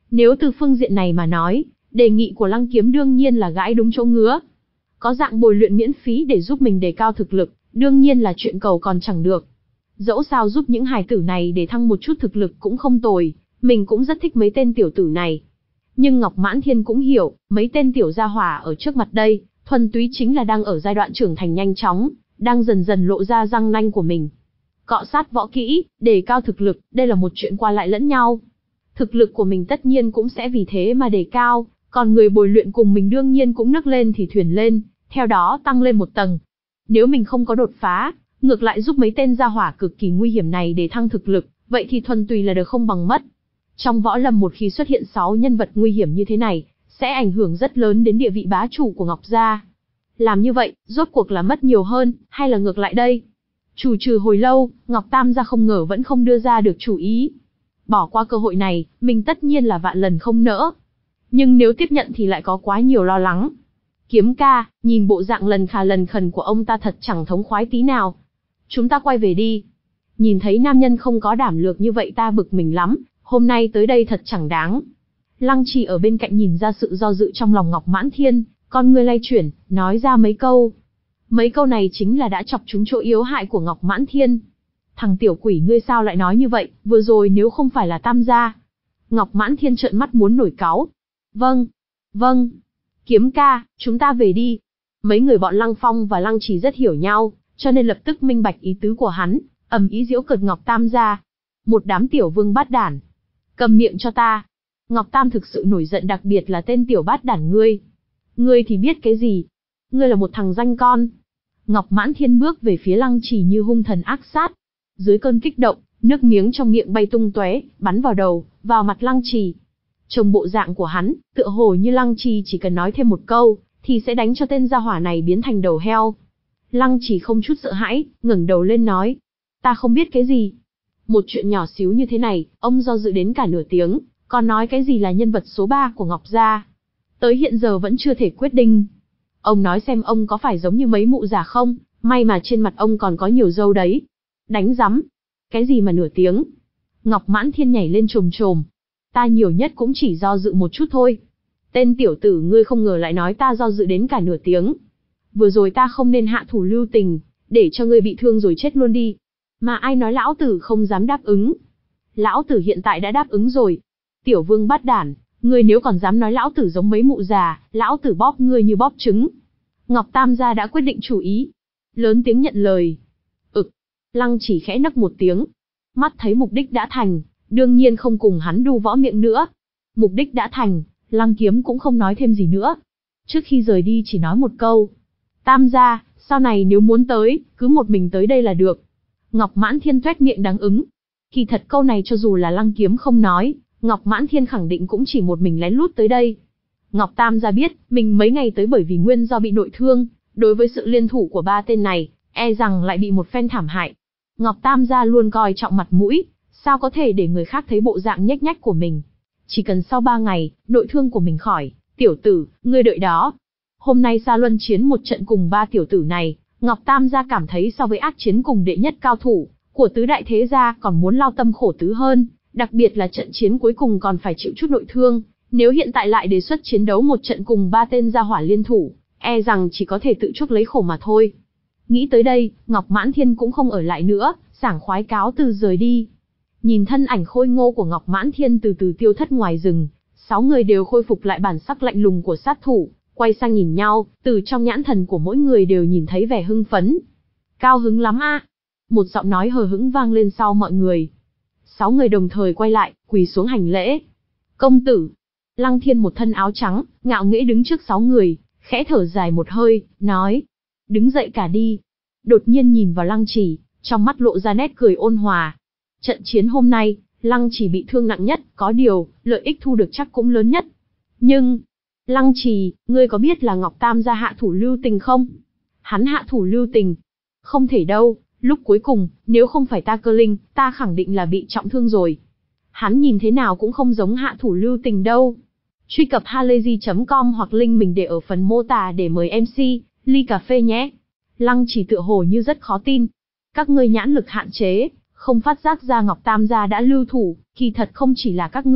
Nếu từ phương diện này mà nói, đề nghị của Lăng Kiếm đương nhiên là gãi đúng chỗ ngứa. Có dạng bồi luyện miễn phí để giúp mình đề cao thực lực, đương nhiên là chuyện cầu còn chẳng được. Dẫu sao giúp những hài tử này để thăng một chút thực lực cũng không tồi, mình cũng rất thích mấy tên tiểu tử này. Nhưng Ngọc Mãn Thiên cũng hiểu, mấy tên tiểu gia hỏa ở trước mặt đây, thuần túy chính là đang ở giai đoạn trưởng thành nhanh chóng, đang dần dần lộ ra răng nanh của mình. Cọ sát võ kỹ, đề cao thực lực, đây là một chuyện qua lại lẫn nhau. Thực lực của mình tất nhiên cũng sẽ vì thế mà đề cao, còn người bồi luyện cùng mình đương nhiên cũng nâng lên thì thuyền lên, theo đó tăng lên một tầng. Nếu mình không có đột phá, ngược lại giúp mấy tên gia hỏa cực kỳ nguy hiểm này để thăng thực lực, vậy thì thuần túy là được không bằng mất. Trong võ lâm một khi xuất hiện sáu nhân vật nguy hiểm như thế này, sẽ ảnh hưởng rất lớn đến địa vị bá chủ của Ngọc gia. Làm như vậy, rốt cuộc là mất nhiều hơn, hay là ngược lại đây? Chủ trừ hồi lâu, Ngọc Tam gia không ngờ vẫn không đưa ra được chủ ý. Bỏ qua cơ hội này, mình tất nhiên là vạn lần không nỡ. Nhưng nếu tiếp nhận thì lại có quá nhiều lo lắng. Kiếm ca, nhìn bộ dạng lần khà lần khẩn của ông ta thật chẳng thống khoái tí nào. Chúng ta quay về đi. Nhìn thấy nam nhân không có đảm lược như vậy ta bực mình lắm, hôm nay tới đây thật chẳng đáng. Lăng Trì ở bên cạnh nhìn ra sự do dự trong lòng Ngọc Mãn Thiên, con người lay chuyển, nói ra mấy câu. Mấy câu này chính là đã chọc trúng chỗ yếu hại của Ngọc Mãn Thiên. Thằng tiểu quỷ ngươi sao lại nói như vậy, vừa rồi nếu không phải là Tam gia. Ngọc Mãn Thiên trợn mắt muốn nổi cáu. Vâng, vâng. Kiếm ca, chúng ta về đi. Mấy người bọn Lăng Phong và Lăng Trì rất hiểu nhau, cho nên lập tức minh bạch ý tứ của hắn, ầm ý giễu cợt Ngọc Tam gia. Một đám tiểu vương bát đản. Cầm miệng cho ta. Ngọc Tam thực sự nổi giận, đặc biệt là tên tiểu bát đản ngươi. Ngươi thì biết cái gì? Ngươi là một thằng danh con. Ngọc Mãn Thiên bước về phía Lăng Trì như hung thần ác sát. Dưới cơn kích động, nước miếng trong miệng bay tung tóe, bắn vào đầu, vào mặt Lăng Trì. Trông bộ dạng của hắn, tựa hồ như Lăng Trì chỉ cần nói thêm một câu, thì sẽ đánh cho tên gia hỏa này biến thành đầu heo. Lăng Trì không chút sợ hãi, ngẩng đầu lên nói. Ta không biết cái gì. Một chuyện nhỏ xíu như thế này, ông do dự đến cả nửa tiếng, còn nói cái gì là nhân vật số ba của Ngọc gia. Tới hiện giờ vẫn chưa thể quyết định. Ông nói xem ông có phải giống như mấy mụ già không, may mà trên mặt ông còn có nhiều râu đấy. Đánh rắm. Cái gì mà nửa tiếng. Ngọc Mãn Thiên nhảy lên trồm trồm. Ta nhiều nhất cũng chỉ do dự một chút thôi. Tên tiểu tử ngươi không ngờ lại nói ta do dự đến cả nửa tiếng. Vừa rồi ta không nên hạ thủ lưu tình, để cho ngươi bị thương rồi chết luôn đi. Mà ai nói lão tử không dám đáp ứng. Lão tử hiện tại đã đáp ứng rồi. Tiểu vương bát đản, ngươi nếu còn dám nói lão tử giống mấy mụ già, lão tử bóp ngươi như bóp trứng. Ngọc Tam gia đã quyết định chủ ý. Lớn tiếng nhận lời. Ực. Lăng Chỉ khẽ nấc một tiếng. Mắt thấy mục đích đã thành, đương nhiên không cùng hắn đu võ miệng nữa. Mục đích đã thành, Lăng Kiếm cũng không nói thêm gì nữa. Trước khi rời đi chỉ nói một câu. Tam gia, sau này nếu muốn tới, cứ một mình tới đây là được. Ngọc Mãn Thiên toét miệng đáng ứng. Kỳ thật câu này cho dù là Lăng Kiếm không nói, Ngọc Mãn Thiên khẳng định cũng chỉ một mình lén lút tới đây. Ngọc Tam gia biết, mình mấy ngày tới bởi vì nguyên do bị nội thương, đối với sự liên thủ của ba tên này, e rằng lại bị một phen thảm hại. Ngọc Tam gia luôn coi trọng mặt mũi, sao có thể để người khác thấy bộ dạng nhếch nhách của mình. Chỉ cần sau ba ngày, nội thương của mình khỏi, tiểu tử, ngươi đợi đó. Hôm nay Sa Luân chiến một trận cùng ba tiểu tử này, Ngọc Tam gia cảm thấy so với ác chiến cùng đệ nhất cao thủ của tứ đại thế gia còn muốn lao tâm khổ tứ hơn, đặc biệt là trận chiến cuối cùng còn phải chịu chút nội thương, nếu hiện tại lại đề xuất chiến đấu một trận cùng ba tên gia hỏa liên thủ, e rằng chỉ có thể tự chuốc lấy khổ mà thôi. Nghĩ tới đây, Ngọc Mãn Thiên cũng không ở lại nữa, sảng khoái cáo từ rời đi. Nhìn thân ảnh khôi ngô của Ngọc Mãn Thiên từ từ tiêu thất ngoài rừng, sáu người đều khôi phục lại bản sắc lạnh lùng của sát thủ, quay sang nhìn nhau, từ trong nhãn thần của mỗi người đều nhìn thấy vẻ hưng phấn. Cao hứng lắm a! Một giọng nói hờ hững vang lên sau mọi người. Sáu người đồng thời quay lại, quỳ xuống hành lễ. Công tử! Lăng Thiên một thân áo trắng, ngạo nghễ đứng trước sáu người, khẽ thở dài một hơi, nói. Đứng dậy cả đi. Đột nhiên nhìn vào Lăng Chỉ, trong mắt lộ ra nét cười ôn hòa. Trận chiến hôm nay, Lăng Chỉ bị thương nặng nhất, có điều, lợi ích thu được chắc cũng lớn nhất. Nhưng, Lăng Trì, ngươi có biết là Ngọc Tam gia hạ thủ lưu tình không? Hắn hạ thủ lưu tình. Không thể đâu, lúc cuối cùng, nếu không phải ta cơ linh, ta khẳng định là bị trọng thương rồi. Hắn nhìn thế nào cũng không giống hạ thủ lưu tình đâu. Truy cập halayzi chấm com hoặc link mình để ở phần mô tả để mời em xê, ly cà phê nhé. Lăng Chỉ tựa hồ như rất khó tin. Các ngươi nhãn lực hạn chế, không phát giác ra Ngọc Tam gia đã lưu thủ, kỳ thật không chỉ là các ngươi,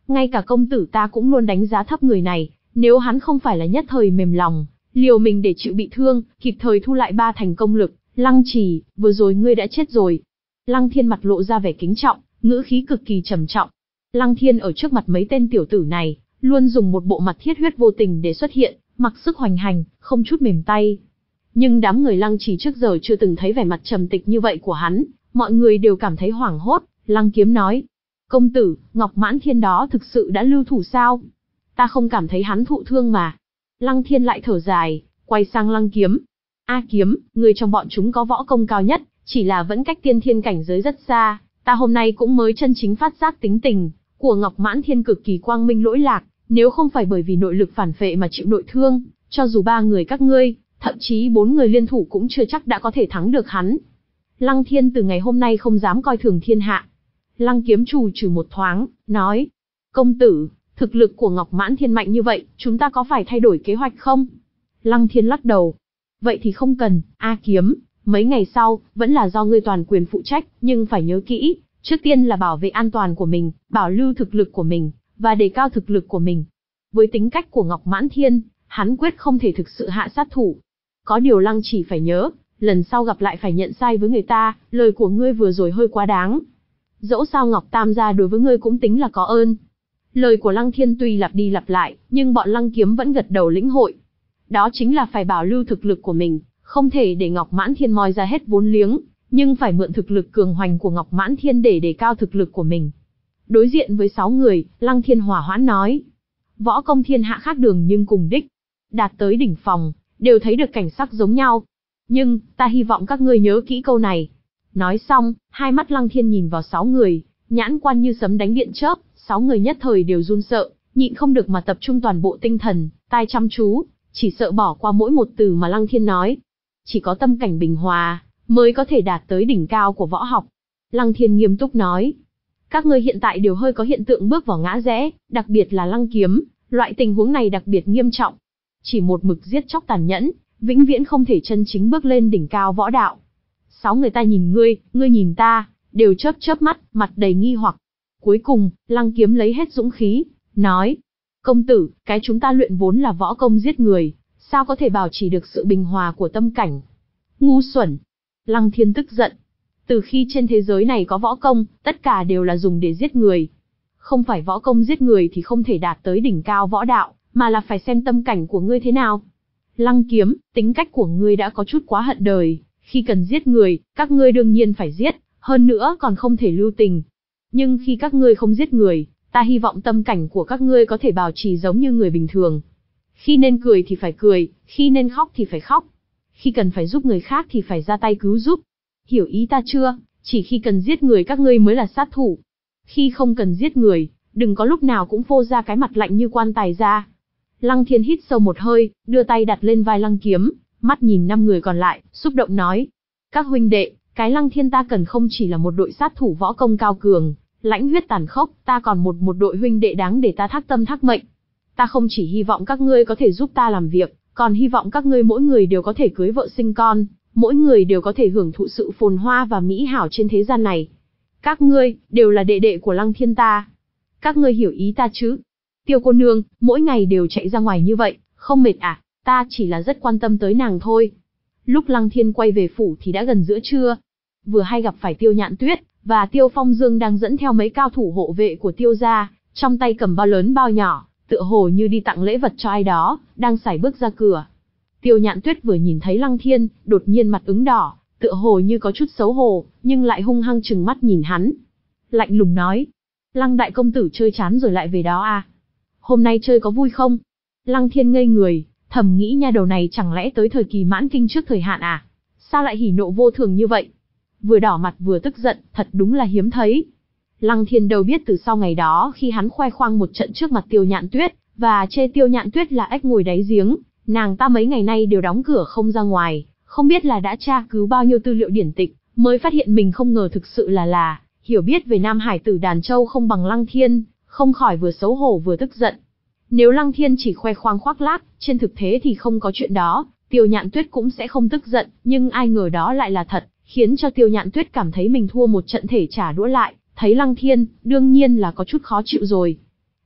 Ngay cả công tử ta cũng luôn đánh giá thấp người này, nếu hắn không phải là nhất thời mềm lòng, liều mình để chịu bị thương, kịp thời thu lại ba thành công lực, Lăng Trì, vừa rồi ngươi đã chết rồi. Lăng Thiên mặt lộ ra vẻ kính trọng, ngữ khí cực kỳ trầm trọng. Lăng Thiên ở trước mặt mấy tên tiểu tử này, luôn dùng một bộ mặt thiết huyết vô tình để xuất hiện, mặc sức hoành hành, không chút mềm tay. Nhưng đám người Lăng Trì trước giờ chưa từng thấy vẻ mặt trầm tịch như vậy của hắn, mọi người đều cảm thấy hoảng hốt. Lăng Kiếm nói, công tử, Ngọc Mãn Thiên đó thực sự đã lưu thủ sao? Ta không cảm thấy hắn thụ thương mà. Lăng Thiên lại thở dài, quay sang Lăng Kiếm. A Kiếm, người trong bọn chúng có võ công cao nhất, chỉ là vẫn cách tiên thiên cảnh giới rất xa, ta hôm nay cũng mới chân chính phát giác tính tình của Ngọc Mãn Thiên cực kỳ quang minh lỗi lạc, nếu không phải bởi vì nội lực phản phệ mà chịu nội thương, cho dù ba người các ngươi, thậm chí bốn người liên thủ cũng chưa chắc đã có thể thắng được hắn. Lăng Thiên từ ngày hôm nay không dám coi thường thiên hạ. Lăng Kiếm trù trừ một thoáng, nói, công tử, thực lực của Ngọc Mãn Thiên mạnh như vậy, chúng ta có phải thay đổi kế hoạch không? Lăng Thiên lắc đầu, vậy thì không cần, A Kiếm, mấy ngày sau, vẫn là do ngươi toàn quyền phụ trách, nhưng phải nhớ kỹ, trước tiên là bảo vệ an toàn của mình, bảo lưu thực lực của mình, và đề cao thực lực của mình. Với tính cách của Ngọc Mãn Thiên, hắn quyết không thể thực sự hạ sát thủ. Có điều Lăng chỉ phải nhớ, lần sau gặp lại phải nhận sai với người ta, lời của ngươi vừa rồi hơi quá đáng. Dẫu sao Ngọc Tam gia đối với ngươi cũng tính là có ơn. Lời của Lăng Thiên tuy lặp đi lặp lại, nhưng bọn Lăng Kiếm vẫn gật đầu lĩnh hội. Đó chính là phải bảo lưu thực lực của mình, không thể để Ngọc Mãn Thiên moi ra hết vốn liếng, nhưng phải mượn thực lực cường hoành của Ngọc Mãn Thiên để đề cao thực lực của mình. Đối diện với sáu người, Lăng Thiên hòa hoãn nói, võ công thiên hạ khác đường nhưng cùng đích, đạt tới đỉnh phòng, đều thấy được cảnh sắc giống nhau. Nhưng, ta hy vọng các ngươi nhớ kỹ câu này. Nói xong, hai mắt Lăng Thiên nhìn vào sáu người, nhãn quan như sấm đánh điện chớp, sáu người nhất thời đều run sợ, nhịn không được mà tập trung toàn bộ tinh thần, tai chăm chú, chỉ sợ bỏ qua mỗi một từ mà Lăng Thiên nói. Chỉ có tâm cảnh bình hòa, mới có thể đạt tới đỉnh cao của võ học. Lăng Thiên nghiêm túc nói, các ngươi hiện tại đều hơi có hiện tượng bước vào ngã rẽ, đặc biệt là Lăng Kiếm, loại tình huống này đặc biệt nghiêm trọng. Chỉ một mực giết chóc tàn nhẫn, vĩnh viễn không thể chân chính bước lên đỉnh cao võ đạo. Sáu người ta nhìn ngươi, ngươi nhìn ta, đều chớp chớp mắt, mặt đầy nghi hoặc. Cuối cùng, Lăng Kiếm lấy hết dũng khí, nói, công tử, cái chúng ta luyện vốn là võ công giết người, sao có thể bảo trì được sự bình hòa của tâm cảnh? Ngu xuẩn! Lăng Thiên tức giận. Từ khi trên thế giới này có võ công, tất cả đều là dùng để giết người. Không phải võ công giết người thì không thể đạt tới đỉnh cao võ đạo, mà là phải xem tâm cảnh của ngươi thế nào. Lăng Kiếm, tính cách của ngươi đã có chút quá hận đời, khi cần giết người, các ngươi đương nhiên phải giết, hơn nữa còn không thể lưu tình. Nhưng khi các ngươi không giết người, ta hy vọng tâm cảnh của các ngươi có thể bảo trì giống như người bình thường. Khi nên cười thì phải cười, khi nên khóc thì phải khóc. Khi cần phải giúp người khác thì phải ra tay cứu giúp. Hiểu ý ta chưa? Chỉ khi cần giết người các ngươi mới là sát thủ. Khi không cần giết người, đừng có lúc nào cũng phô ra cái mặt lạnh như quan tài ra. Lăng Thiên hít sâu một hơi, đưa tay đặt lên vai Lăng Kiếm, mắt nhìn năm người còn lại, xúc động nói. Các huynh đệ, cái Lăng Thiên ta cần không chỉ là một đội sát thủ võ công cao cường, lãnh huyết tàn khốc, ta còn một một đội huynh đệ đáng để ta thác tâm thác mệnh. Ta không chỉ hy vọng các ngươi có thể giúp ta làm việc, còn hy vọng các ngươi mỗi người đều có thể cưới vợ sinh con, mỗi người đều có thể hưởng thụ sự phồn hoa và mỹ hảo trên thế gian này. Các ngươi, đều là đệ đệ của Lăng Thiên ta. Các ngươi hiểu ý ta chứ? Tiêu cô nương, mỗi ngày đều chạy ra ngoài như vậy, không mệt à? Ta chỉ là rất quan tâm tới nàng thôi. Lúc Lăng Thiên quay về phủ thì đã gần giữa trưa. Vừa hay gặp phải Tiêu Nhạn Tuyết, và Tiêu Phong Dương đang dẫn theo mấy cao thủ hộ vệ của Tiêu gia, trong tay cầm bao lớn bao nhỏ, tựa hồ như đi tặng lễ vật cho ai đó, đang sải bước ra cửa. Tiêu Nhạn Tuyết vừa nhìn thấy Lăng Thiên, đột nhiên mặt ửng đỏ, tựa hồ như có chút xấu hổ, nhưng lại hung hăng trừng mắt nhìn hắn. Lạnh lùng nói, Lăng đại công tử chơi chán rồi lại về đó à? Hôm nay chơi có vui không? Lăng Thiên ngây người, thầm nghĩ nha đầu này chẳng lẽ tới thời kỳ mãn kinh trước thời hạn à? Sao lại hỉ nộ vô thường như vậy? Vừa đỏ mặt vừa tức giận, thật đúng là hiếm thấy. Lăng Thiên đâu biết từ sau ngày đó khi hắn khoe khoang một trận trước mặt Tiêu Nhạn Tuyết, và chê Tiêu Nhạn Tuyết là ếch ngồi đáy giếng, nàng ta mấy ngày nay đều đóng cửa không ra ngoài, không biết là đã tra cứu bao nhiêu tư liệu điển tịch, mới phát hiện mình không ngờ thực sự là là, hiểu biết về Nam Hải tử Đàn Châu không bằng Lăng Thiên, không khỏi vừa xấu hổ vừa tức giận. Nếu Lăng Thiên chỉ khoe khoang khoác lác, trên thực tế thì không có chuyện đó, Tiêu Nhạn Tuyết cũng sẽ không tức giận, nhưng ai ngờ đó lại là thật, khiến cho Tiêu Nhạn Tuyết cảm thấy mình thua một trận thể trả đũa lại, thấy Lăng Thiên, đương nhiên là có chút khó chịu rồi.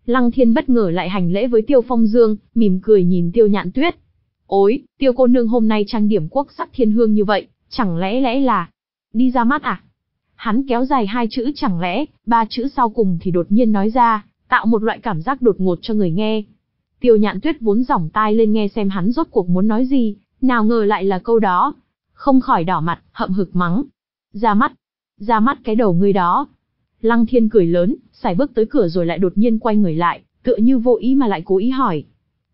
Lăng Thiên bất ngờ lại hành lễ với Tiêu Phong Dương, mỉm cười nhìn Tiêu Nhạn Tuyết. Ôi, Tiêu cô nương hôm nay trang điểm quốc sắc thiên hương như vậy, chẳng lẽ lẽ là đi ra mắt à? Hắn kéo dài hai chữ chẳng lẽ, ba chữ sau cùng thì đột nhiên nói ra, tạo một loại cảm giác đột ngột cho người nghe. Tiêu Nhạn Tuyết vốn giỏng tai lên nghe xem hắn rốt cuộc muốn nói gì, nào ngờ lại là câu đó. Không khỏi đỏ mặt, hậm hực mắng. Ra mắt? Ra mắt cái đầu ngươi đó. Lăng Thiên cười lớn, sải bước tới cửa rồi lại đột nhiên quay người lại, tựa như vô ý mà lại cố ý hỏi.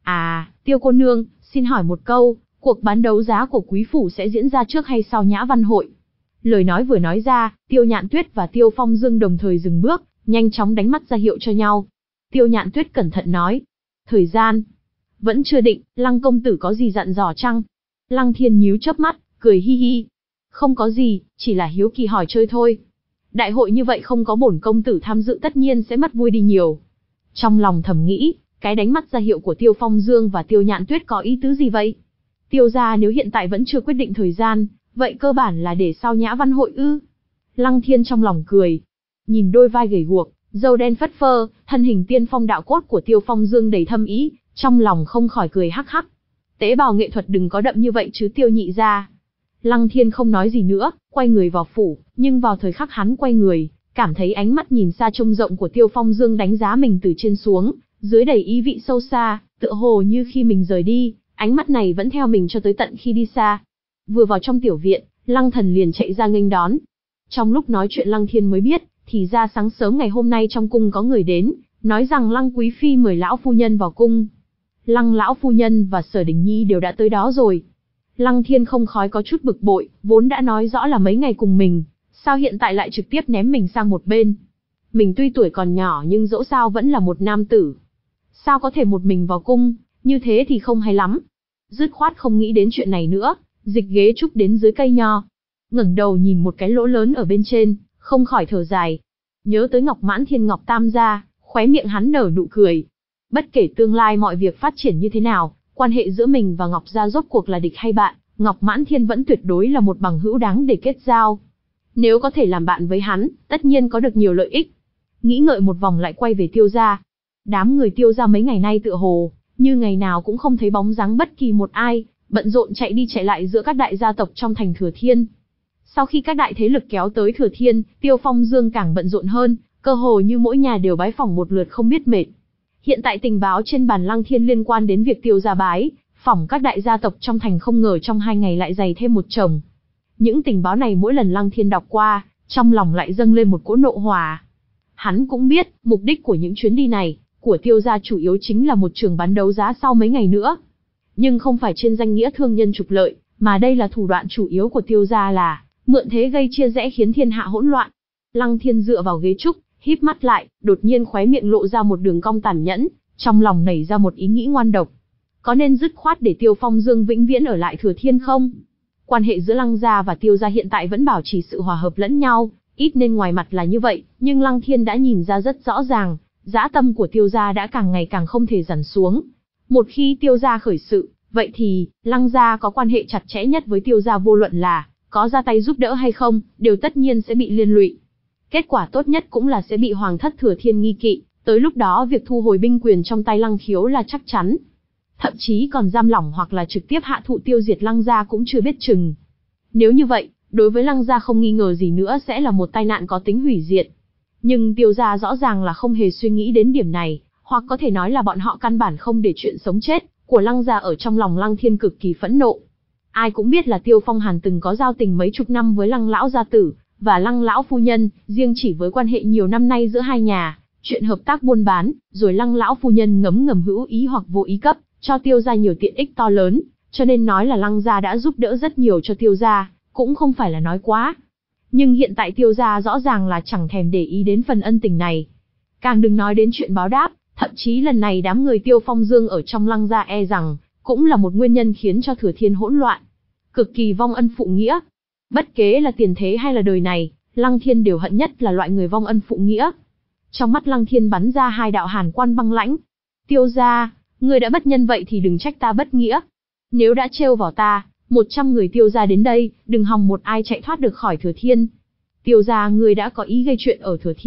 À, Tiêu cô nương, xin hỏi một câu, cuộc bán đấu giá của quý phủ sẽ diễn ra trước hay sau Nhã Văn Hội? Lời nói vừa nói ra, Tiêu Nhạn Tuyết và Tiêu Phong Dương đồng thời dừng bước, nhanh chóng đánh mắt ra hiệu cho nhau. Tiêu Nhạn Tuyết cẩn thận nói. Thời gian vẫn chưa định, Lăng công tử có gì dặn dò chăng? Lăng Thiên nhíu chớp mắt, cười hi hi. Không có gì, chỉ là hiếu kỳ hỏi chơi thôi. Đại hội như vậy không có bổn công tử tham dự tất nhiên sẽ mất vui đi nhiều. Trong lòng thầm nghĩ, cái đánh mắt ra hiệu của Tiêu Phong Dương và Tiêu Nhạn Tuyết có ý tứ gì vậy? Tiêu gia nếu hiện tại vẫn chưa quyết định thời gian, vậy cơ bản là để sau Nhã Văn Hội ư? Lăng Thiên trong lòng cười. Nhìn đôi vai gầy guộc, râu đen phất phơ, thân hình tiên phong đạo cốt của Tiêu Phong Dương đầy thâm ý, trong lòng không khỏi cười hắc hắc. Tế bào nghệ thuật đừng có đậm như vậy chứ Tiêu nhị gia. Lăng Thiên không nói gì nữa, quay người vào phủ, nhưng vào thời khắc hắn quay người, cảm thấy ánh mắt nhìn xa trông rộng của Tiêu Phong Dương đánh giá mình từ trên xuống, dưới đầy ý vị sâu xa, tựa hồ như khi mình rời đi, ánh mắt này vẫn theo mình cho tới tận khi đi xa. Vừa vào trong tiểu viện, Lăng Thần liền chạy ra nghênh đón. Trong lúc nói chuyện Lăng Thiên mới biết, thì ra sáng sớm ngày hôm nay trong cung có người đến, nói rằng Lăng quý phi mời lão phu nhân vào cung. Lăng lão phu nhân và Sở Đình Nhi đều đã tới đó rồi. Lăng Thiên không khỏi có chút bực bội, vốn đã nói rõ là mấy ngày cùng mình, sao hiện tại lại trực tiếp ném mình sang một bên. Mình tuy tuổi còn nhỏ nhưng dẫu sao vẫn là một nam tử. Sao có thể một mình vào cung, như thế thì không hay lắm. Dứt khoát không nghĩ đến chuyện này nữa, dịch ghế trúc đến dưới cây nho. Ngẩng đầu nhìn một cái lỗ lớn ở bên trên, không khỏi thở dài. Nhớ tới Ngọc Mãn Thiên Ngọc Tam gia, khóe miệng hắn nở nụ cười. Bất kể tương lai mọi việc phát triển như thế nào, quan hệ giữa mình và Ngọc gia rốt cuộc là địch hay bạn, Ngọc Mãn Thiên vẫn tuyệt đối là một bằng hữu đáng để kết giao. Nếu có thể làm bạn với hắn, tất nhiên có được nhiều lợi ích. Nghĩ ngợi một vòng lại quay về Tiêu gia. Đám người Tiêu gia mấy ngày nay tựa hồ, như ngày nào cũng không thấy bóng dáng bất kỳ một ai, bận rộn chạy đi chạy lại giữa các đại gia tộc trong thành Thừa Thiên. Sau khi các đại thế lực kéo tới Thừa Thiên, Tiêu Phong Dương càng bận rộn hơn, cơ hồ như mỗi nhà đều bái phỏng một lượt không biết mệt. Hiện tại tình báo trên bàn Lăng Thiên liên quan đến việc Tiêu gia bái phỏng các đại gia tộc trong thành không ngờ trong hai ngày lại dày thêm một chồng. Những tình báo này mỗi lần Lăng Thiên đọc qua, trong lòng lại dâng lên một cỗ nộ hỏa. Hắn cũng biết, mục đích của những chuyến đi này, của Tiêu gia chủ yếu chính là một trường bán đấu giá sau mấy ngày nữa. Nhưng không phải trên danh nghĩa thương nhân trục lợi, mà đây là thủ đoạn chủ yếu của Tiêu gia là mượn thế gây chia rẽ khiến thiên hạ hỗn loạn. Lăng Thiên dựa vào ghế trúc, híp mắt lại, đột nhiên khóe miệng lộ ra một đường cong tàn nhẫn, trong lòng nảy ra một ý nghĩ ngoan độc. Có nên dứt khoát để Tiêu Phong Dương vĩnh viễn ở lại Thừa Thiên không? Quan hệ giữa Lăng gia và Tiêu gia hiện tại vẫn bảo trì sự hòa hợp lẫn nhau, ít nên ngoài mặt là như vậy, nhưng Lăng Thiên đã nhìn ra rất rõ ràng, dã tâm của Tiêu gia đã càng ngày càng không thể dằn xuống. Một khi Tiêu gia khởi sự, vậy thì Lăng gia có quan hệ chặt chẽ nhất với Tiêu gia, vô luận là có ra tay giúp đỡ hay không, đều tất nhiên sẽ bị liên lụy. Kết quả tốt nhất cũng là sẽ bị Hoàng thất Thừa Thiên nghi kỵ, tới lúc đó việc thu hồi binh quyền trong tay Lăng Khiếu là chắc chắn. Thậm chí còn giam lỏng hoặc là trực tiếp hạ thụ tiêu diệt Lăng gia cũng chưa biết chừng. Nếu như vậy, đối với Lăng gia không nghi ngờ gì nữa sẽ là một tai nạn có tính hủy diệt. Nhưng Tiêu gia rõ ràng là không hề suy nghĩ đến điểm này, hoặc có thể nói là bọn họ căn bản không để chuyện sống chết của Lăng gia ở trong lòng Lăng Thiên cực kỳ phẫn nộ. Ai cũng biết là Tiêu Phong Hàn từng có giao tình mấy chục năm với Lăng lão gia tử và Lăng lão phu nhân, riêng chỉ với quan hệ nhiều năm nay giữa hai nhà, chuyện hợp tác buôn bán, rồi Lăng lão phu nhân ngấm ngầm hữu ý hoặc vô ý cấp cho Tiêu gia nhiều tiện ích to lớn, cho nên nói là Lăng gia đã giúp đỡ rất nhiều cho Tiêu gia, cũng không phải là nói quá. Nhưng hiện tại Tiêu gia rõ ràng là chẳng thèm để ý đến phần ân tình này. Càng đừng nói đến chuyện báo đáp, thậm chí lần này đám người Tiêu Phong Dương ở trong Lăng gia e rằng cũng là một nguyên nhân khiến cho Thừa Thiên hỗn loạn. Cực kỳ vong ân phụ nghĩa. Bất kể là tiền thế hay là đời này, Lăng Thiên đều hận nhất là loại người vong ân phụ nghĩa. Trong mắt Lăng Thiên bắn ra hai đạo hàn quan băng lãnh. Tiêu gia, người đã bất nhân vậy thì đừng trách ta bất nghĩa. Nếu đã trêu vào ta, một trăm người Tiêu gia đến đây, đừng hòng một ai chạy thoát được khỏi Thừa Thiên. Tiêu gia người đã có ý gây chuyện ở Thừa Thiên,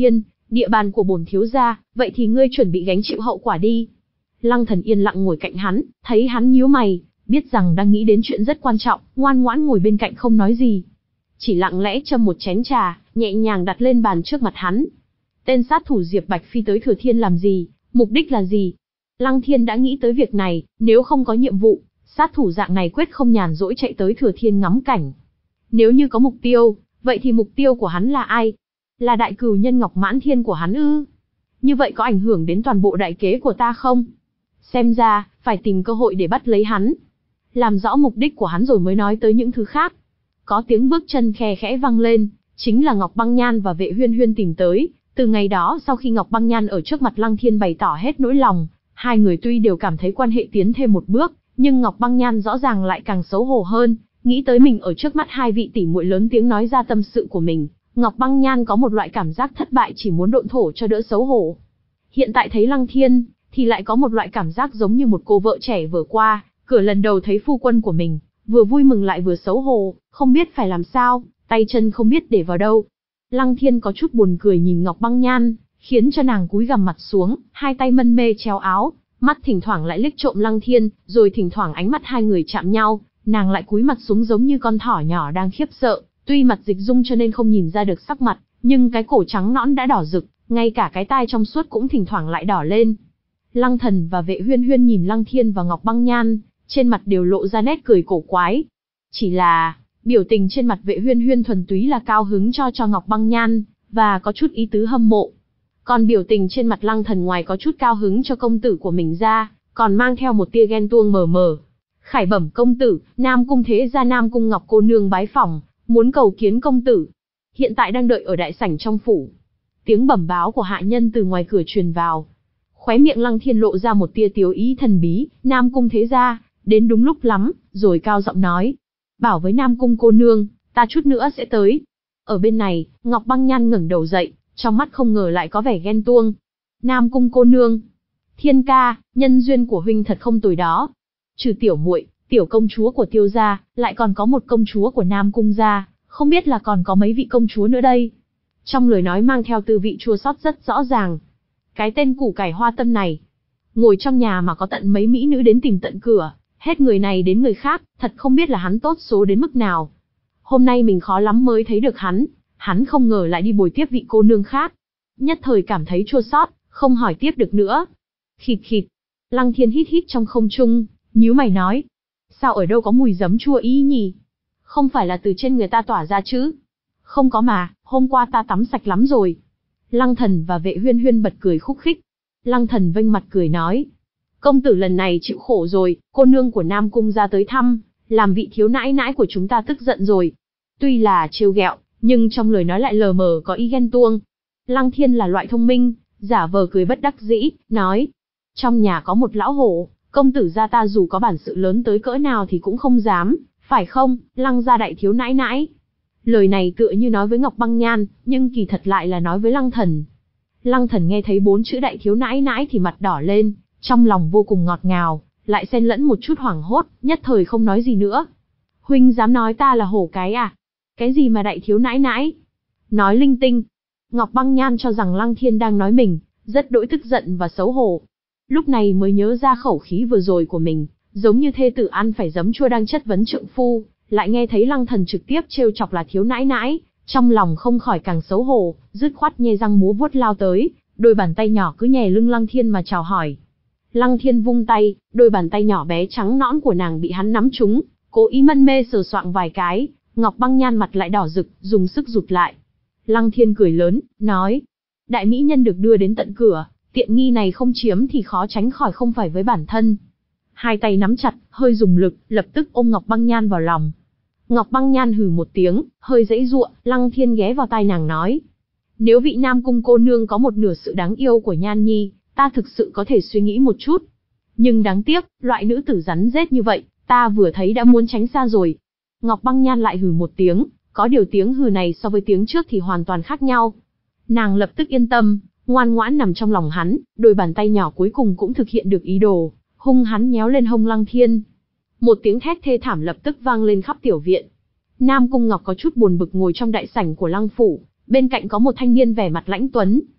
Địa bàn của bổn thiếu gia, vậy thì ngươi chuẩn bị gánh chịu hậu quả đi. Lăng Thần yên lặng ngồi cạnh hắn, thấy hắn nhíu mày, biết rằng đang nghĩ đến chuyện rất quan trọng, ngoan ngoãn ngồi bên cạnh không nói gì. Chỉ lặng lẽ châm một chén trà, nhẹ nhàng đặt lên bàn trước mặt hắn. Tên sát thủ Diệp Bạch Phi tới Thừa Thiên làm gì, mục đích là gì? Lăng Thiên đã nghĩ tới việc này, nếu không có nhiệm vụ, sát thủ dạng này quyết không nhàn rỗi chạy tới Thừa Thiên ngắm cảnh. Nếu như có mục tiêu, vậy thì mục tiêu của hắn là ai? Là đại cửu nhân Ngọc Mãn Thiên của hắn ư? Như vậy có ảnh hưởng đến toàn bộ đại kế của ta không? Xem ra, phải tìm cơ hội để bắt lấy hắn. Làm rõ mục đích của hắn rồi mới nói tới những thứ khác. Có tiếng bước chân khe khẽ vang lên, chính là Ngọc Băng Nhan và Vệ Huyên Huyên tìm tới. Từ ngày đó sau khi Ngọc Băng Nhan ở trước mặt Lăng Thiên bày tỏ hết nỗi lòng, hai người tuy đều cảm thấy quan hệ tiến thêm một bước, nhưng Ngọc Băng Nhan rõ ràng lại càng xấu hổ hơn, nghĩ tới mình ở trước mắt hai vị tỷ muội lớn tiếng nói ra tâm sự của mình, Ngọc Băng Nhan có một loại cảm giác thất bại chỉ muốn độn thổ cho đỡ xấu hổ. Hiện tại thấy Lăng Thiên, thì lại có một loại cảm giác giống như một cô vợ trẻ vừa qua, cửa lần đầu thấy phu quân của mình, vừa vui mừng lại vừa xấu hổ, không biết phải làm sao, tay chân không biết để vào đâu. Lăng Thiên có chút buồn cười nhìn Ngọc Băng Nhan, khiến cho nàng cúi gằm mặt xuống, hai tay mân mê treo áo, mắt thỉnh thoảng lại liếc trộm Lăng Thiên, rồi thỉnh thoảng ánh mắt hai người chạm nhau, nàng lại cúi mặt xuống giống như con thỏ nhỏ đang khiếp sợ, tuy mặt dịch dung cho nên không nhìn ra được sắc mặt, nhưng cái cổ trắng nõn đã đỏ rực, ngay cả cái tai trong suốt cũng thỉnh thoảng lại đỏ lên. Lăng Thần và Vệ Huyên Huyên nhìn Lăng Thiên và Ngọc Băng Nhan, trên mặt đều lộ ra nét cười cổ quái. Chỉ là, biểu tình trên mặt Vệ Huyên Huyên thuần túy là cao hứng cho cho Ngọc Băng Nhan, và có chút ý tứ hâm mộ. Còn biểu tình trên mặt Lăng Thần ngoài có chút cao hứng cho công tử của mình ra, còn mang theo một tia ghen tuông mờ mờ. Khải bẩm công tử, Nam Cung thế gia Nam Cung Ngọc cô nương bái phỏng, muốn cầu kiến công tử. Hiện tại đang đợi ở đại sảnh trong phủ. Tiếng bẩm báo của hạ nhân từ ngoài cửa truyền vào. Khóe miệng Lăng Thiên lộ ra một tia tiếu ý thần bí, Nam Cung thế gia, đến đúng lúc lắm, rồi cao giọng nói. Bảo với Nam Cung cô nương, ta chút nữa sẽ tới. Ở bên này, Ngọc Băng Nhan ngẩng đầu dậy, trong mắt không ngờ lại có vẻ ghen tuông. Nam Cung cô nương, Thiên ca, nhân duyên của huynh thật không tồi đó. Trừ tiểu muội, tiểu công chúa của Tiêu gia, lại còn có một công chúa của Nam Cung gia, không biết là còn có mấy vị công chúa nữa đây. Trong lời nói mang theo tư vị chua xót rất rõ ràng. Cái tên củ cải hoa tâm này, ngồi trong nhà mà có tận mấy mỹ nữ đến tìm tận cửa, hết người này đến người khác, thật không biết là hắn tốt số đến mức nào. Hôm nay mình khó lắm mới thấy được hắn, hắn không ngờ lại đi bồi tiếp vị cô nương khác. Nhất thời cảm thấy chua xót, không hỏi tiếp được nữa. Khịt khịt, Lăng Thiên hít hít trong không trung, nhíu mày nói. Sao ở đâu có mùi giấm chua ý nhỉ? Không phải là từ trên người ta tỏa ra chứ? Không có mà, hôm qua ta tắm sạch lắm rồi. Lăng Thần và Vệ Huyên Huyên bật cười khúc khích. Lăng Thần vênh mặt cười nói. Công tử lần này chịu khổ rồi, cô nương của Nam Cung ra tới thăm, làm vị thiếu nãi nãi của chúng ta tức giận rồi. Tuy là trêu ghẹo, nhưng trong lời nói lại lờ mờ có ý ghen tuông. Lăng Thiên là loại thông minh, giả vờ cười bất đắc dĩ, nói. Trong nhà có một lão hổ, công tử gia ta dù có bản sự lớn tới cỡ nào thì cũng không dám, phải không, Lăng gia đại thiếu nãi nãi. Lời này tựa như nói với Ngọc Băng Nhan, nhưng kỳ thật lại là nói với Lăng Thần. Lăng Thần nghe thấy bốn chữ đại thiếu nãi nãi thì mặt đỏ lên, trong lòng vô cùng ngọt ngào, lại xen lẫn một chút hoảng hốt, nhất thời không nói gì nữa. Huynh dám nói ta là hổ cái à? Cái gì mà đại thiếu nãi nãi? Nói linh tinh. Ngọc Băng Nhan cho rằng Lăng Thiên đang nói mình, rất đỗi tức giận và xấu hổ. Lúc này mới nhớ ra khẩu khí vừa rồi của mình, giống như thê tử ăn phải giấm chua đang chất vấn trượng phu, lại nghe thấy Lăng Thần trực tiếp trêu chọc là thiếu nãi nãi, trong lòng không khỏi càng xấu hổ, dứt khoát nhe răng múa vuốt lao tới, đôi bàn tay nhỏ cứ nhè lưng Lăng Thiên mà chào hỏi. Lăng Thiên vung tay, đôi bàn tay nhỏ bé trắng nõn của nàng bị hắn nắm trúng, cố ý mân mê sờ soạng vài cái, Ngọc Băng Nhan mặt lại đỏ rực, dùng sức rụt lại. Lăng Thiên cười lớn, nói, đại mỹ nhân được đưa đến tận cửa, tiện nghi này không chiếm thì khó tránh khỏi không phải với bản thân. Hai tay nắm chặt, hơi dùng lực, lập tức ôm Ngọc Băng Nhan vào lòng. Ngọc Băng Nhan hừ một tiếng, hơi giãy giụa, Lăng Thiên ghé vào tai nàng nói, nếu vị Nam Cung cô nương có một nửa sự đáng yêu của Nhan Nhi, ta thực sự có thể suy nghĩ một chút. Nhưng đáng tiếc, loại nữ tử rắn rết như vậy, ta vừa thấy đã muốn tránh xa rồi. Ngọc Băng Nhan lại hừ một tiếng, có điều tiếng hừ này so với tiếng trước thì hoàn toàn khác nhau. Nàng lập tức yên tâm, ngoan ngoãn nằm trong lòng hắn, đôi bàn tay nhỏ cuối cùng cũng thực hiện được ý đồ, hung hắn nhéo lên hông Lăng Thiên. Một tiếng thét thê thảm lập tức vang lên khắp tiểu viện. Nam Cung Ngọc có chút buồn bực ngồi trong đại sảnh của Lăng phủ, bên cạnh có một thanh niên vẻ mặt lãnh tuấn.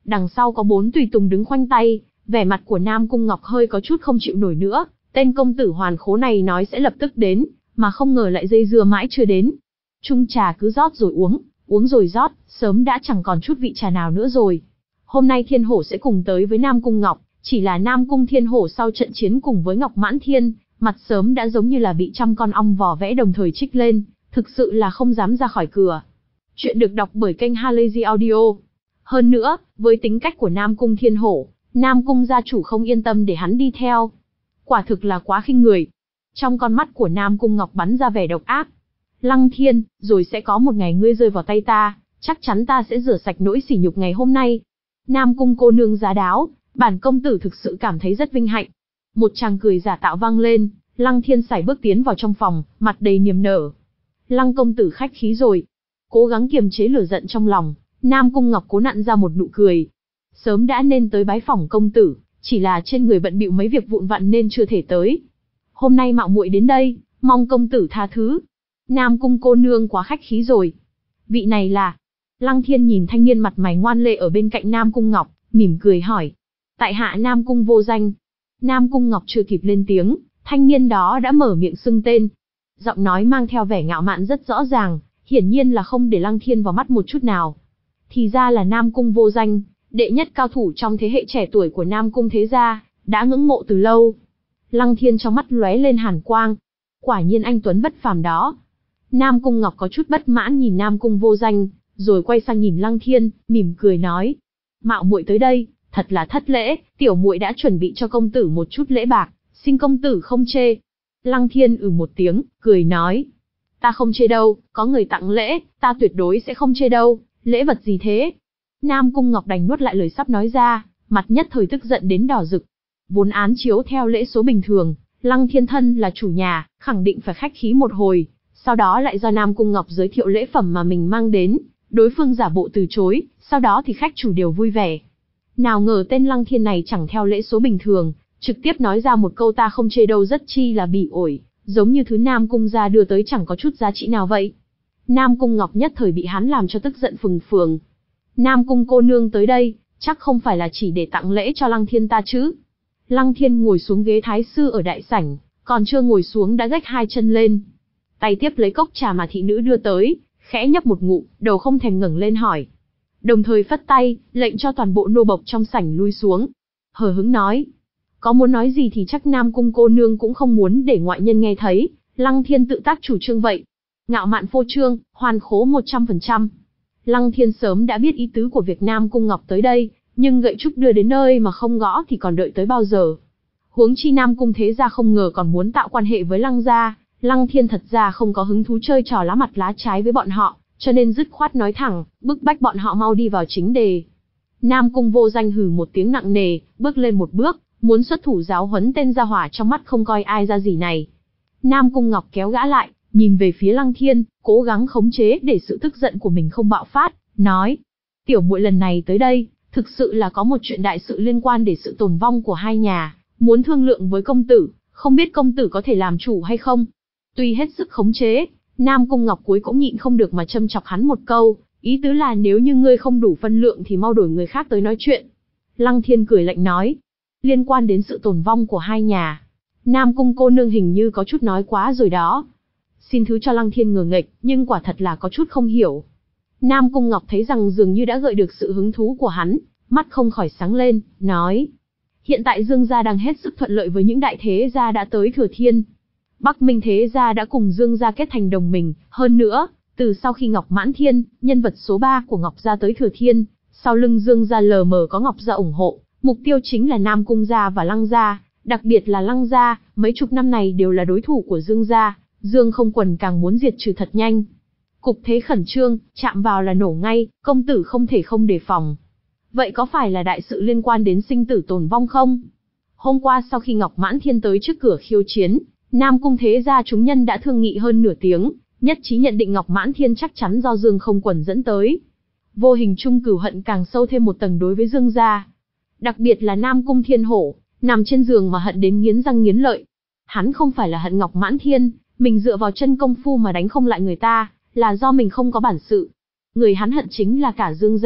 Đằng sau có bốn tùy tùng đứng khoanh tay, vẻ mặt của Nam Cung Ngọc hơi có chút không chịu nổi nữa, tên công tử hoàn khố này nói sẽ lập tức đến, mà không ngờ lại dây dưa mãi chưa đến. Chung trà cứ rót rồi uống, uống rồi rót, sớm đã chẳng còn chút vị trà nào nữa rồi. Hôm nay Thiên Hổ sẽ cùng tới với Nam Cung Ngọc, chỉ là Nam Cung Thiên Hổ sau trận chiến cùng với Ngọc Mãn Thiên, mặt sớm đã giống như là bị trăm con ong vò vẽ đồng thời trích lên, thực sự là không dám ra khỏi cửa. Chuyện được đọc bởi kênh Halazy Audio. Hơn nữa, với tính cách của Nam Cung Thiên Hổ, Nam Cung gia chủ không yên tâm để hắn đi theo. Quả thực là quá khinh người. Trong con mắt của Nam Cung Ngọc bắn ra vẻ độc ác. Lăng Thiên, rồi sẽ có một ngày ngươi rơi vào tay ta, chắc chắn ta sẽ rửa sạch nỗi sỉ nhục ngày hôm nay. Nam Cung cô nương giá đáo, bản công tử thực sự cảm thấy rất vinh hạnh. Một tràng cười giả tạo vang lên, Lăng Thiên sải bước tiến vào trong phòng, mặt đầy niềm nở. Lăng công tử khách khí rồi. Cố gắng kiềm chế lửa giận trong lòng, Nam Cung Ngọc cố nặn ra một nụ cười. Sớm đã nên tới bái phỏng công tử, chỉ là trên người bận bịu mấy việc vụn vặt nên chưa thể tới. Hôm nay mạo muội đến đây, mong công tử tha thứ. Nam Cung cô nương quá khách khí rồi. Vị này là... Lăng Thiên nhìn thanh niên mặt mày ngoan lệ ở bên cạnh Nam Cung Ngọc, mỉm cười hỏi. Tại hạ Nam Cung vô danh. Nam Cung Ngọc chưa kịp lên tiếng, thanh niên đó đã mở miệng xưng tên. Giọng nói mang theo vẻ ngạo mạn rất rõ ràng, hiển nhiên là không để Lăng Thiên vào mắt một chút nào. Thì ra là Nam Cung vô danh, đệ nhất cao thủ trong thế hệ trẻ tuổi của Nam Cung thế gia, đã ngưỡng mộ từ lâu. Lăng Thiên trong mắt lóe lên hàn quang. Quả nhiên anh tuấn bất phàm đó. Nam Cung Ngọc có chút bất mãn nhìn Nam Cung vô danh, rồi quay sang nhìn Lăng Thiên, mỉm cười nói: "Mạo muội tới đây, thật là thất lễ, tiểu muội đã chuẩn bị cho công tử một chút lễ bạc, xin công tử không chê." Lăng Thiên ừ một tiếng, cười nói: "Ta không chê đâu, có người tặng lễ, ta tuyệt đối sẽ không chê đâu, lễ vật gì thế?" Nam Cung Ngọc đành nuốt lại lời sắp nói ra, mặt nhất thời tức giận đến đỏ rực. Vốn án chiếu theo lễ số bình thường, Lăng Thiên thân là chủ nhà, khẳng định phải khách khí một hồi, sau đó lại do Nam Cung Ngọc giới thiệu lễ phẩm mà mình mang đến, đối phương giả bộ từ chối, sau đó thì khách chủ đều vui vẻ. Nào ngờ tên Lăng Thiên này chẳng theo lễ số bình thường, trực tiếp nói ra một câu ta không chê đâu rất chi là bỉ ổi, giống như thứ Nam Cung gia đưa tới chẳng có chút giá trị nào vậy. Nam Cung Ngọc nhất thời bị hắn làm cho tức giận phừng phừng. Nam Cung cô nương tới đây, chắc không phải là chỉ để tặng lễ cho Lăng Thiên ta chứ? Lăng Thiên ngồi xuống ghế thái sư ở đại sảnh, còn chưa ngồi xuống đã gách hai chân lên. Tay tiếp lấy cốc trà mà thị nữ đưa tới, khẽ nhấp một ngụm, đầu không thèm ngẩng lên hỏi. Đồng thời phất tay, lệnh cho toàn bộ nô bộc trong sảnh lui xuống. Hờ hững nói. Có muốn nói gì thì chắc Nam Cung cô nương cũng không muốn để ngoại nhân nghe thấy, Lăng Thiên tự tác chủ trương vậy. Ngạo mạn phô trương, hoàn khố một trăm phần trăm. Lăng Thiên sớm đã biết ý tứ của việc Nam Cung Ngọc tới đây, nhưng gậy trúc đưa đến nơi mà không gõ thì còn đợi tới bao giờ. Huống chi Nam Cung thế gia không ngờ còn muốn tạo quan hệ với Lăng gia, Lăng Thiên thật ra không có hứng thú chơi trò lá mặt lá trái với bọn họ, cho nên dứt khoát nói thẳng, bức bách bọn họ mau đi vào chính đề. Nam Cung vô danh hừ một tiếng nặng nề, bước lên một bước, muốn xuất thủ giáo huấn tên gia hỏa trong mắt không coi ai ra gì này. Nam Cung Ngọc kéo gã lại, nhìn về phía Lăng Thiên, cố gắng khống chế để sự tức giận của mình không bạo phát, nói: "Tiểu muội lần này tới đây, thực sự là có một chuyện đại sự liên quan đến sự tồn vong của hai nhà, muốn thương lượng với công tử, không biết công tử có thể làm chủ hay không?" Tuy hết sức khống chế, Nam Cung Ngọc cuối cũng nhịn không được mà châm chọc hắn một câu, ý tứ là nếu như ngươi không đủ phân lượng thì mau đổi người khác tới nói chuyện. Lăng Thiên cười lạnh nói: "Liên quan đến sự tồn vong của hai nhà, Nam Cung cô nương hình như có chút nói quá rồi đó." Xin thứ cho Lăng Thiên ngờ nghệch, nhưng quả thật là có chút không hiểu. Nam Cung Ngọc thấy rằng dường như đã gợi được sự hứng thú của hắn, mắt không khỏi sáng lên, nói: "Hiện tại Dương gia đang hết sức thuận lợi với những đại thế gia đã tới Thừa Thiên. Bắc Minh thế gia đã cùng Dương gia kết thành đồng minh, hơn nữa, từ sau khi Ngọc Mãn Thiên, nhân vật số ba của Ngọc gia tới Thừa Thiên, sau lưng Dương gia lờ mờ có Ngọc gia ủng hộ, mục tiêu chính là Nam Cung gia và Lăng gia, đặc biệt là Lăng gia, mấy chục năm này đều là đối thủ của Dương gia, Dương Không Quần càng muốn diệt trừ thật nhanh. Cục thế khẩn trương, chạm vào là nổ ngay, công tử không thể không đề phòng. Vậy có phải là đại sự liên quan đến sinh tử tồn vong không?" Hôm qua sau khi Ngọc Mãn Thiên tới trước cửa khiêu chiến, Nam Cung thế gia chúng nhân đã thương nghị hơn nửa tiếng, nhất trí nhận định Ngọc Mãn Thiên chắc chắn do Dương Không Quần dẫn tới. Vô hình chung cửu hận càng sâu thêm một tầng đối với Dương gia. Đặc biệt là Nam Cung Thiên Hổ, nằm trên giường mà hận đến nghiến răng nghiến lợi. Hắn không phải là hận Ngọc Mãn Thiên, mình dựa vào chân công phu mà đánh không lại người ta, là do mình không có bản sự. Người hắn hận chính là cả Dương gia,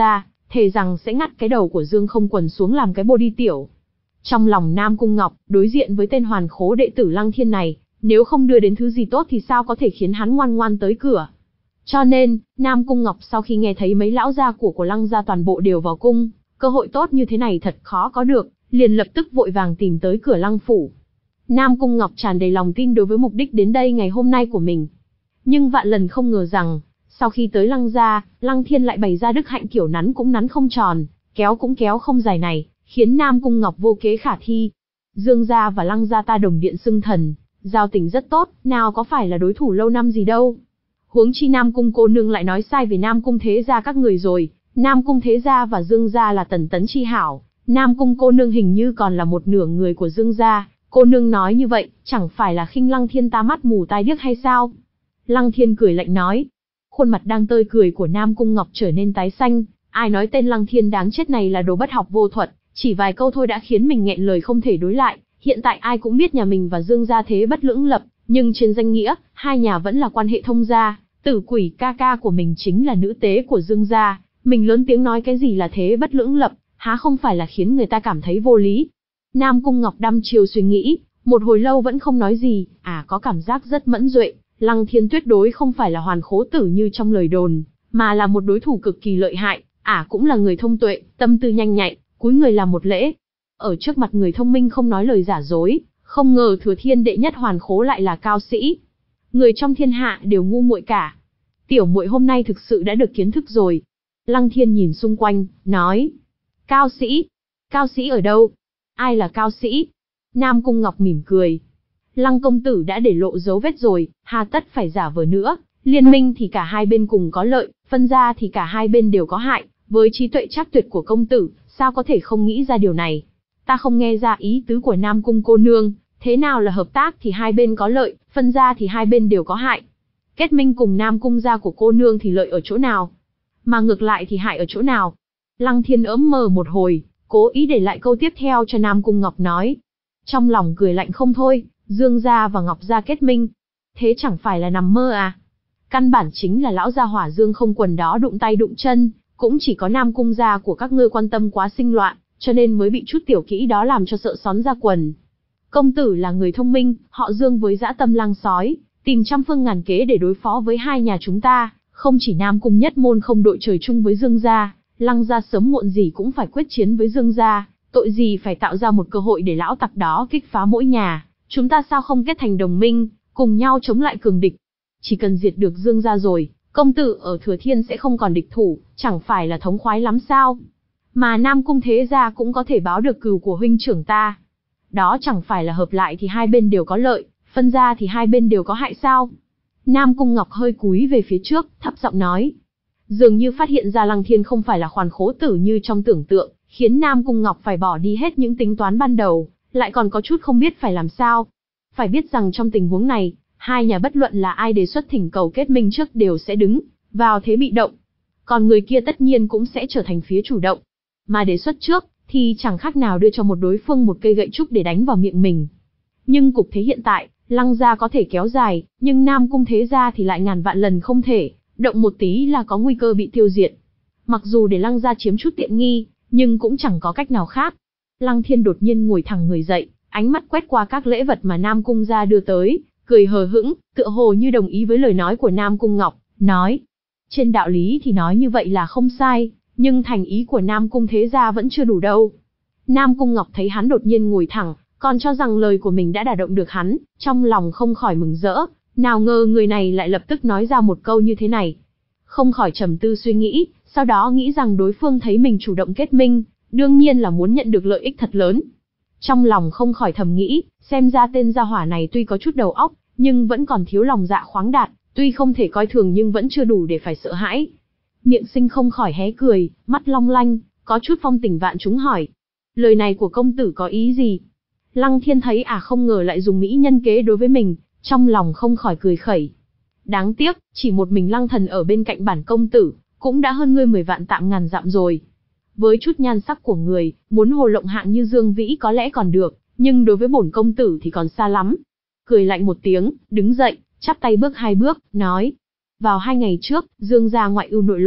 thề rằng sẽ ngắt cái đầu của Dương Không Quần xuống làm cái bô đi tiểu. Trong lòng Nam Cung Ngọc, đối diện với tên hoàn khố đệ tử Lăng Thiên này, nếu không đưa đến thứ gì tốt thì sao có thể khiến hắn ngoan ngoan tới cửa. Cho nên, Nam Cung Ngọc sau khi nghe thấy mấy lão gia của của Lăng gia toàn bộ đều vào cung, cơ hội tốt như thế này thật khó có được, liền lập tức vội vàng tìm tới cửa Lăng phủ. Nam Cung Ngọc tràn đầy lòng tin đối với mục đích đến đây ngày hôm nay của mình. Nhưng vạn lần không ngờ rằng, sau khi tới Lăng gia, Lăng Thiên lại bày ra đức hạnh kiểu nắn cũng nắn không tròn, kéo cũng kéo không dài này, khiến Nam Cung Ngọc vô kế khả thi. Dương gia và Lăng gia ta đồng điện xưng thần, giao tình rất tốt, nào có phải là đối thủ lâu năm gì đâu. Huống chi Nam Cung cô nương lại nói sai về Nam Cung thế gia các người rồi, Nam Cung thế gia và Dương gia là tần tấn chi hảo, Nam Cung cô nương hình như còn là một nửa người của Dương gia, cô nương nói như vậy, chẳng phải là khinh Lăng Thiên ta mắt mù tai điếc hay sao? Lăng Thiên cười lạnh nói. Khuôn mặt đang tươi cười của Nam Cung Ngọc trở nên tái xanh, ai nói tên Lăng Thiên đáng chết này là đồ bất học vô thuật, chỉ vài câu thôi đã khiến mình nghẹn lời không thể đối lại. Hiện tại ai cũng biết nhà mình và Dương gia thế bất lưỡng lập, nhưng trên danh nghĩa, hai nhà vẫn là quan hệ thông gia, Tử Quỷ ca ca của mình chính là nữ tế của Dương gia, mình lớn tiếng nói cái gì là thế bất lưỡng lập, há không phải là khiến người ta cảm thấy vô lý. Nam Cung Ngọc đăm chiêu suy nghĩ, một hồi lâu vẫn không nói gì, à có cảm giác rất mẫn duệ, Lăng Thiên tuyệt đối không phải là hoàn khố tử như trong lời đồn, mà là một đối thủ cực kỳ lợi hại, à cũng là người thông tuệ, tâm tư nhanh nhạy, cúi người làm một lễ. Ở trước mặt người thông minh không nói lời giả dối, không ngờ thừa thiên đệ nhất hoàn khố lại là cao sĩ. Người trong thiên hạ đều ngu muội cả. Tiểu muội hôm nay thực sự đã được kiến thức rồi. Lăng Thiên nhìn xung quanh, nói. Cao sĩ? Cao sĩ ở đâu? Ai là cao sĩ? Nam Cung Ngọc mỉm cười. Lăng công tử đã để lộ dấu vết rồi, hà tất phải giả vờ nữa. Liên minh thì cả hai bên cùng có lợi, phân ra thì cả hai bên đều có hại. Với trí tuệ trắc tuyệt của công tử, sao có thể không nghĩ ra điều này? Ta không nghe ra ý tứ của Nam Cung cô nương, thế nào là hợp tác thì hai bên có lợi, phân ra thì hai bên đều có hại. Kết minh cùng Nam Cung gia của cô nương thì lợi ở chỗ nào? Mà ngược lại thì hại ở chỗ nào? Lăng Thiên ấm mờ một hồi, cố ý để lại câu tiếp theo cho Nam Cung Ngọc nói. Trong lòng cười lạnh không thôi, Dương gia và Ngọc gia kết minh. Thế chẳng phải là nằm mơ à? Căn bản chính là lão gia hỏa Dương Không Quần đó đụng tay đụng chân, cũng chỉ có Nam Cung gia của các ngươi quan tâm quá sinh loạn, cho nên mới bị chút tiểu kỹ đó làm cho sợ xón ra quần. Công tử là người thông minh, họ Dương với dã tâm lang sói, tìm trăm phương ngàn kế để đối phó với hai nhà chúng ta, không chỉ Nam Cung nhất môn không đội trời chung với Dương gia, Lăng gia sớm muộn gì cũng phải quyết chiến với Dương gia, tội gì phải tạo ra một cơ hội để lão tặc đó kích phá mỗi nhà, chúng ta sao không kết thành đồng minh, cùng nhau chống lại cường địch. Chỉ cần diệt được Dương gia rồi, công tử ở Thừa Thiên sẽ không còn địch thủ, chẳng phải là thống khoái lắm sao? Mà Nam Cung thế gia cũng có thể báo được cừu của huynh trưởng ta. Đó chẳng phải là hợp lại thì hai bên đều có lợi, phân ra thì hai bên đều có hại sao? Nam Cung Ngọc hơi cúi về phía trước, thấp giọng nói. Dường như phát hiện ra Lăng Thiên không phải là khoản khố tử như trong tưởng tượng, khiến Nam Cung Ngọc phải bỏ đi hết những tính toán ban đầu, lại còn có chút không biết phải làm sao. Phải biết rằng trong tình huống này, hai nhà bất luận là ai đề xuất thỉnh cầu kết minh trước đều sẽ đứng vào thế bị động. Còn người kia tất nhiên cũng sẽ trở thành phía chủ động. Mà đề xuất trước, thì chẳng khác nào đưa cho một đối phương một cây gậy trúc để đánh vào miệng mình. Nhưng cục thế hiện tại, Lăng gia có thể kéo dài, nhưng Nam Cung thế gia thì lại ngàn vạn lần không thể, động một tí là có nguy cơ bị tiêu diệt. Mặc dù để Lăng gia chiếm chút tiện nghi, nhưng cũng chẳng có cách nào khác. Lăng Thiên đột nhiên ngồi thẳng người dậy, ánh mắt quét qua các lễ vật mà Nam Cung gia đưa tới, cười hờ hững, tựa hồ như đồng ý với lời nói của Nam Cung Ngọc, nói. Trên đạo lý thì nói như vậy là không sai, nhưng thành ý của Nam Cung thế gia vẫn chưa đủ đâu. Nam Cung Ngọc thấy hắn đột nhiên ngồi thẳng, còn cho rằng lời của mình đã đả động được hắn, trong lòng không khỏi mừng rỡ, nào ngờ người này lại lập tức nói ra một câu như thế này. Không khỏi trầm tư suy nghĩ, sau đó nghĩ rằng đối phương thấy mình chủ động kết minh, đương nhiên là muốn nhận được lợi ích thật lớn. Trong lòng không khỏi thầm nghĩ, xem ra tên gia hỏa này tuy có chút đầu óc, nhưng vẫn còn thiếu lòng dạ khoáng đạt, tuy không thể coi thường nhưng vẫn chưa đủ để phải sợ hãi. Miệng Sinh không khỏi hé cười, mắt long lanh, có chút phong tình vạn chúng hỏi. Lời này của công tử có ý gì? Lăng Thiên thấy à không ngờ lại dùng mỹ nhân kế đối với mình, trong lòng không khỏi cười khẩy. Đáng tiếc, chỉ một mình Lăng thần ở bên cạnh bản công tử, cũng đã hơn ngươi mười vạn tạm ngàn dặm rồi. Với chút nhan sắc của người, muốn hồ lộng hạng như Dương Vĩ có lẽ còn được, nhưng đối với bổn công tử thì còn xa lắm. Cười lạnh một tiếng, đứng dậy, chắp tay bước hai bước, nói. Vào hai ngày trước, Dương gia ngoại ưu nội loạn,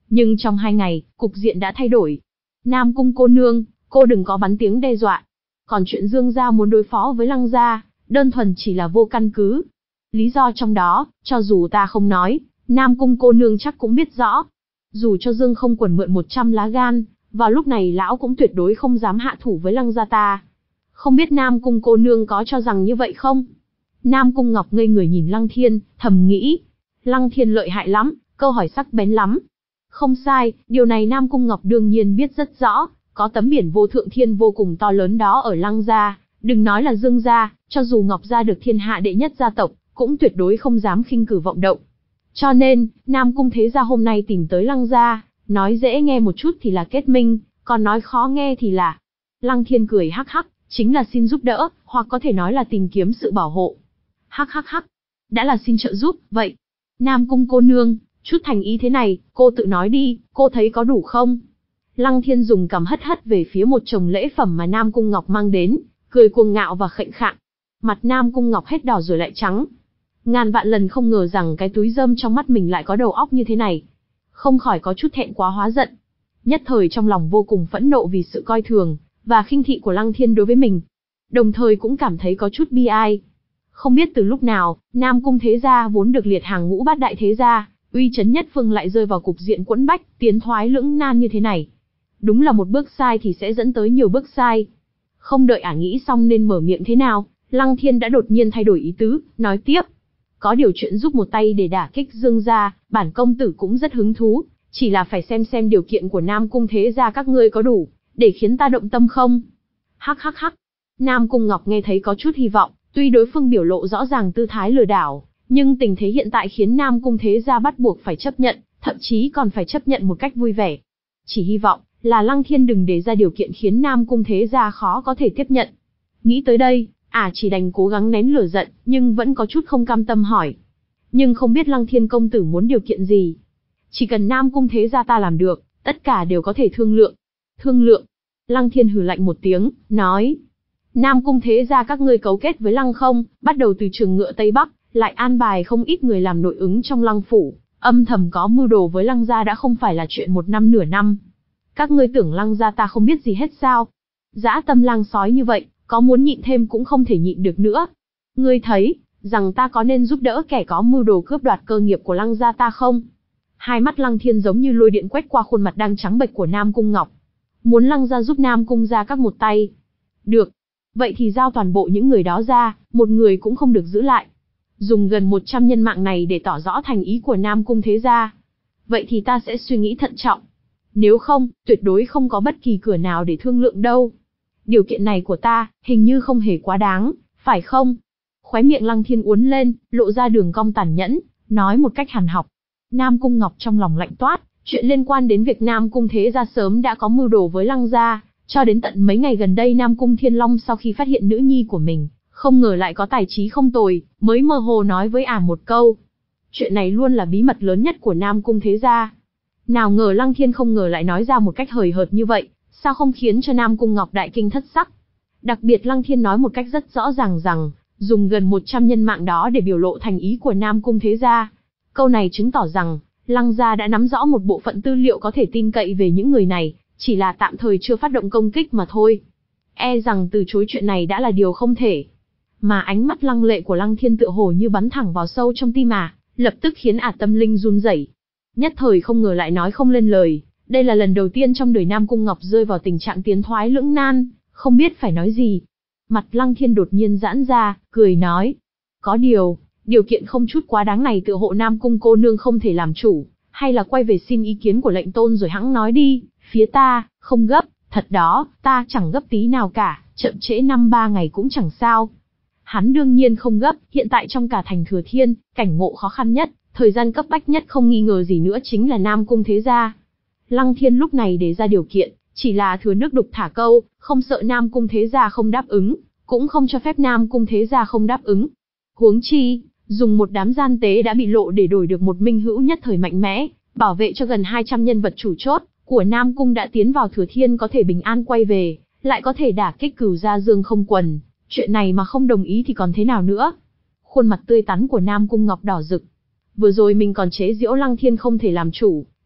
Nhưng trong hai ngày, cục diện đã thay đổi. Nam Cung cô nương, cô đừng có bắn tiếng đe dọa. Còn chuyện Dương gia muốn đối phó với Lăng gia, đơn thuần chỉ là vô căn cứ. Lý do trong đó, cho dù ta không nói, Nam Cung cô nương chắc cũng biết rõ. Dù cho Dương không quần mượn một trăm lá gan, vào lúc này lão cũng tuyệt đối không dám hạ thủ với Lăng gia ta. Không biết Nam Cung cô nương có cho rằng như vậy không? Nam Cung Ngọc ngây người nhìn Lăng Thiên, thầm nghĩ. Lăng Thiên lợi hại lắm, câu hỏi sắc bén lắm. Không sai, điều này Nam Cung Ngọc đương nhiên biết rất rõ, có tấm biển vô thượng thiên vô cùng to lớn đó ở Lăng gia, đừng nói là Dương gia, cho dù Ngọc gia được thiên hạ đệ nhất gia tộc, cũng tuyệt đối không dám khinh cử vọng động. Cho nên, Nam Cung thế gia hôm nay tìm tới Lăng gia, nói dễ nghe một chút thì là kết minh, còn nói khó nghe thì là... Lăng Thiên cười hắc hắc, chính là xin giúp đỡ, hoặc có thể nói là tìm kiếm sự bảo hộ. Hắc hắc hắc, đã là xin trợ giúp, vậy. Nam Cung cô nương, chút thành ý thế này, cô tự nói đi, cô thấy có đủ không? Lăng Thiên dùng cằm hất hất về phía một chồng lễ phẩm mà Nam Cung Ngọc mang đến, cười cuồng ngạo và khệnh khạng. Mặt Nam Cung Ngọc hết đỏ rồi lại trắng. Ngàn vạn lần không ngờ rằng cái túi rơm trong mắt mình lại có đầu óc như thế này. Không khỏi có chút thẹn quá hóa giận. Nhất thời trong lòng vô cùng phẫn nộ vì sự coi thường và khinh thị của Lăng Thiên đối với mình. Đồng thời cũng cảm thấy có chút bi ai. Không biết từ lúc nào, Nam Cung thế gia vốn được liệt hàng ngũ bát đại thế gia, uy chấn nhất phương lại rơi vào cục diện quẫn bách, tiến thoái lưỡng nan như thế này. Đúng là một bước sai thì sẽ dẫn tới nhiều bước sai. Không đợi ả nghĩ xong nên mở miệng thế nào, Lăng Thiên đã đột nhiên thay đổi ý tứ, nói tiếp. Có điều chuyện giúp một tay để đả kích Dương gia, bản công tử cũng rất hứng thú, chỉ là phải xem xem điều kiện của Nam Cung thế gia các ngươi có đủ, để khiến ta động tâm không? Hắc hắc hắc. Nam Cung Ngọc nghe thấy có chút hy vọng, tuy đối phương biểu lộ rõ ràng tư thái lừa đảo, nhưng tình thế hiện tại khiến Nam Cung thế gia bắt buộc phải chấp nhận, thậm chí còn phải chấp nhận một cách vui vẻ. Chỉ hy vọng là Lăng Thiên đừng đề ra điều kiện khiến Nam Cung thế gia khó có thể tiếp nhận. Nghĩ tới đây, ả à chỉ đành cố gắng nén lửa giận, nhưng vẫn có chút không cam tâm hỏi. Nhưng không biết Lăng Thiên công tử muốn điều kiện gì? Chỉ cần Nam Cung thế gia ta làm được, tất cả đều có thể thương lượng. Thương lượng? Lăng Thiên hừ lạnh một tiếng, nói. Nam Cung thế gia các ngươi cấu kết với Lăng Không, bắt đầu từ trường ngựa Tây Bắc, lại an bài không ít người làm nội ứng trong Lăng phủ, âm thầm có mưu đồ với Lăng gia đã không phải là chuyện một năm nửa năm. Các ngươi tưởng Lăng gia ta không biết gì hết sao? Dã tâm lang sói như vậy, có muốn nhịn thêm cũng không thể nhịn được nữa. Ngươi thấy, rằng ta có nên giúp đỡ kẻ có mưu đồ cướp đoạt cơ nghiệp của Lăng gia ta không? Hai mắt Lăng Thiên giống như lôi điện quét qua khuôn mặt đang trắng bệch của Nam Cung Ngọc. Muốn Lăng gia giúp Nam Cung gia các một tay. Được. Vậy thì giao toàn bộ những người đó ra, một người cũng không được giữ lại. Dùng gần một trăm nhân mạng này để tỏ rõ thành ý của Nam Cung thế gia. Vậy thì ta sẽ suy nghĩ thận trọng. Nếu không, tuyệt đối không có bất kỳ cửa nào để thương lượng đâu. Điều kiện này của ta, hình như không hề quá đáng, phải không? Khóe miệng Lăng Thiên uốn lên, lộ ra đường cong tàn nhẫn, nói một cách hằn học. Nam Cung Ngọc trong lòng lạnh toát, chuyện liên quan đến việc Nam Cung thế gia sớm đã có mưu đồ với Lăng gia, cho đến tận mấy ngày gần đây Nam Cung Thiên Long sau khi phát hiện nữ nhi của mình, không ngờ lại có tài trí không tồi, mới mơ hồ nói với ả một câu. Chuyện này luôn là bí mật lớn nhất của Nam Cung thế gia. Nào ngờ Lăng Thiên không ngờ lại nói ra một cách hời hợt như vậy, sao không khiến cho Nam Cung Ngọc đại kinh thất sắc. Đặc biệt Lăng Thiên nói một cách rất rõ ràng rằng, dùng gần một trăm nhân mạng đó để biểu lộ thành ý của Nam Cung thế gia. Câu này chứng tỏ rằng, Lăng gia đã nắm rõ một bộ phận tư liệu có thể tin cậy về những người này, chỉ là tạm thời chưa phát động công kích mà thôi. E rằng từ chối chuyện này đã là điều không thể. Mà ánh mắt lăng lệ của Lăng Thiên tựa hồ như bắn thẳng vào sâu trong tim ả, lập tức khiến ả tâm linh run rẩy. Nhất thời không ngờ lại nói không lên lời, đây là lần đầu tiên trong đời Nam Cung Ngọc rơi vào tình trạng tiến thoái lưỡng nan, không biết phải nói gì. Mặt Lăng Thiên đột nhiên giãn ra, cười nói. Có điều, điều kiện không chút quá đáng này tựa hộ Nam Cung cô nương không thể làm chủ, hay là quay về xin ý kiến của lệnh tôn rồi hẵng nói đi, phía ta, không gấp, thật đó, ta chẳng gấp tí nào cả, chậm trễ năm ba ngày cũng chẳng sao. Hắn đương nhiên không gấp, hiện tại trong cả thành Thừa Thiên, cảnh ngộ khó khăn nhất, thời gian cấp bách nhất không nghi ngờ gì nữa chính là Nam Cung thế gia. Lăng Thiên lúc này đề ra điều kiện, chỉ là thừa nước đục thả câu, không sợ Nam Cung thế gia không đáp ứng, cũng không cho phép Nam Cung thế gia không đáp ứng. Huống chi, dùng một đám gian tế đã bị lộ để đổi được một minh hữu nhất thời mạnh mẽ, bảo vệ cho gần hai trăm nhân vật chủ chốt của Nam Cung đã tiến vào Thừa Thiên có thể bình an quay về, lại có thể đả kích Cửu gia Dương không quần. Chuyện này mà không đồng ý thì còn thế nào nữa? Khuôn mặt tươi tắn của Nam Cung Ngọc đỏ rực. Vừa rồi mình còn chế giễu Lăng Thiên không thể làm chủ,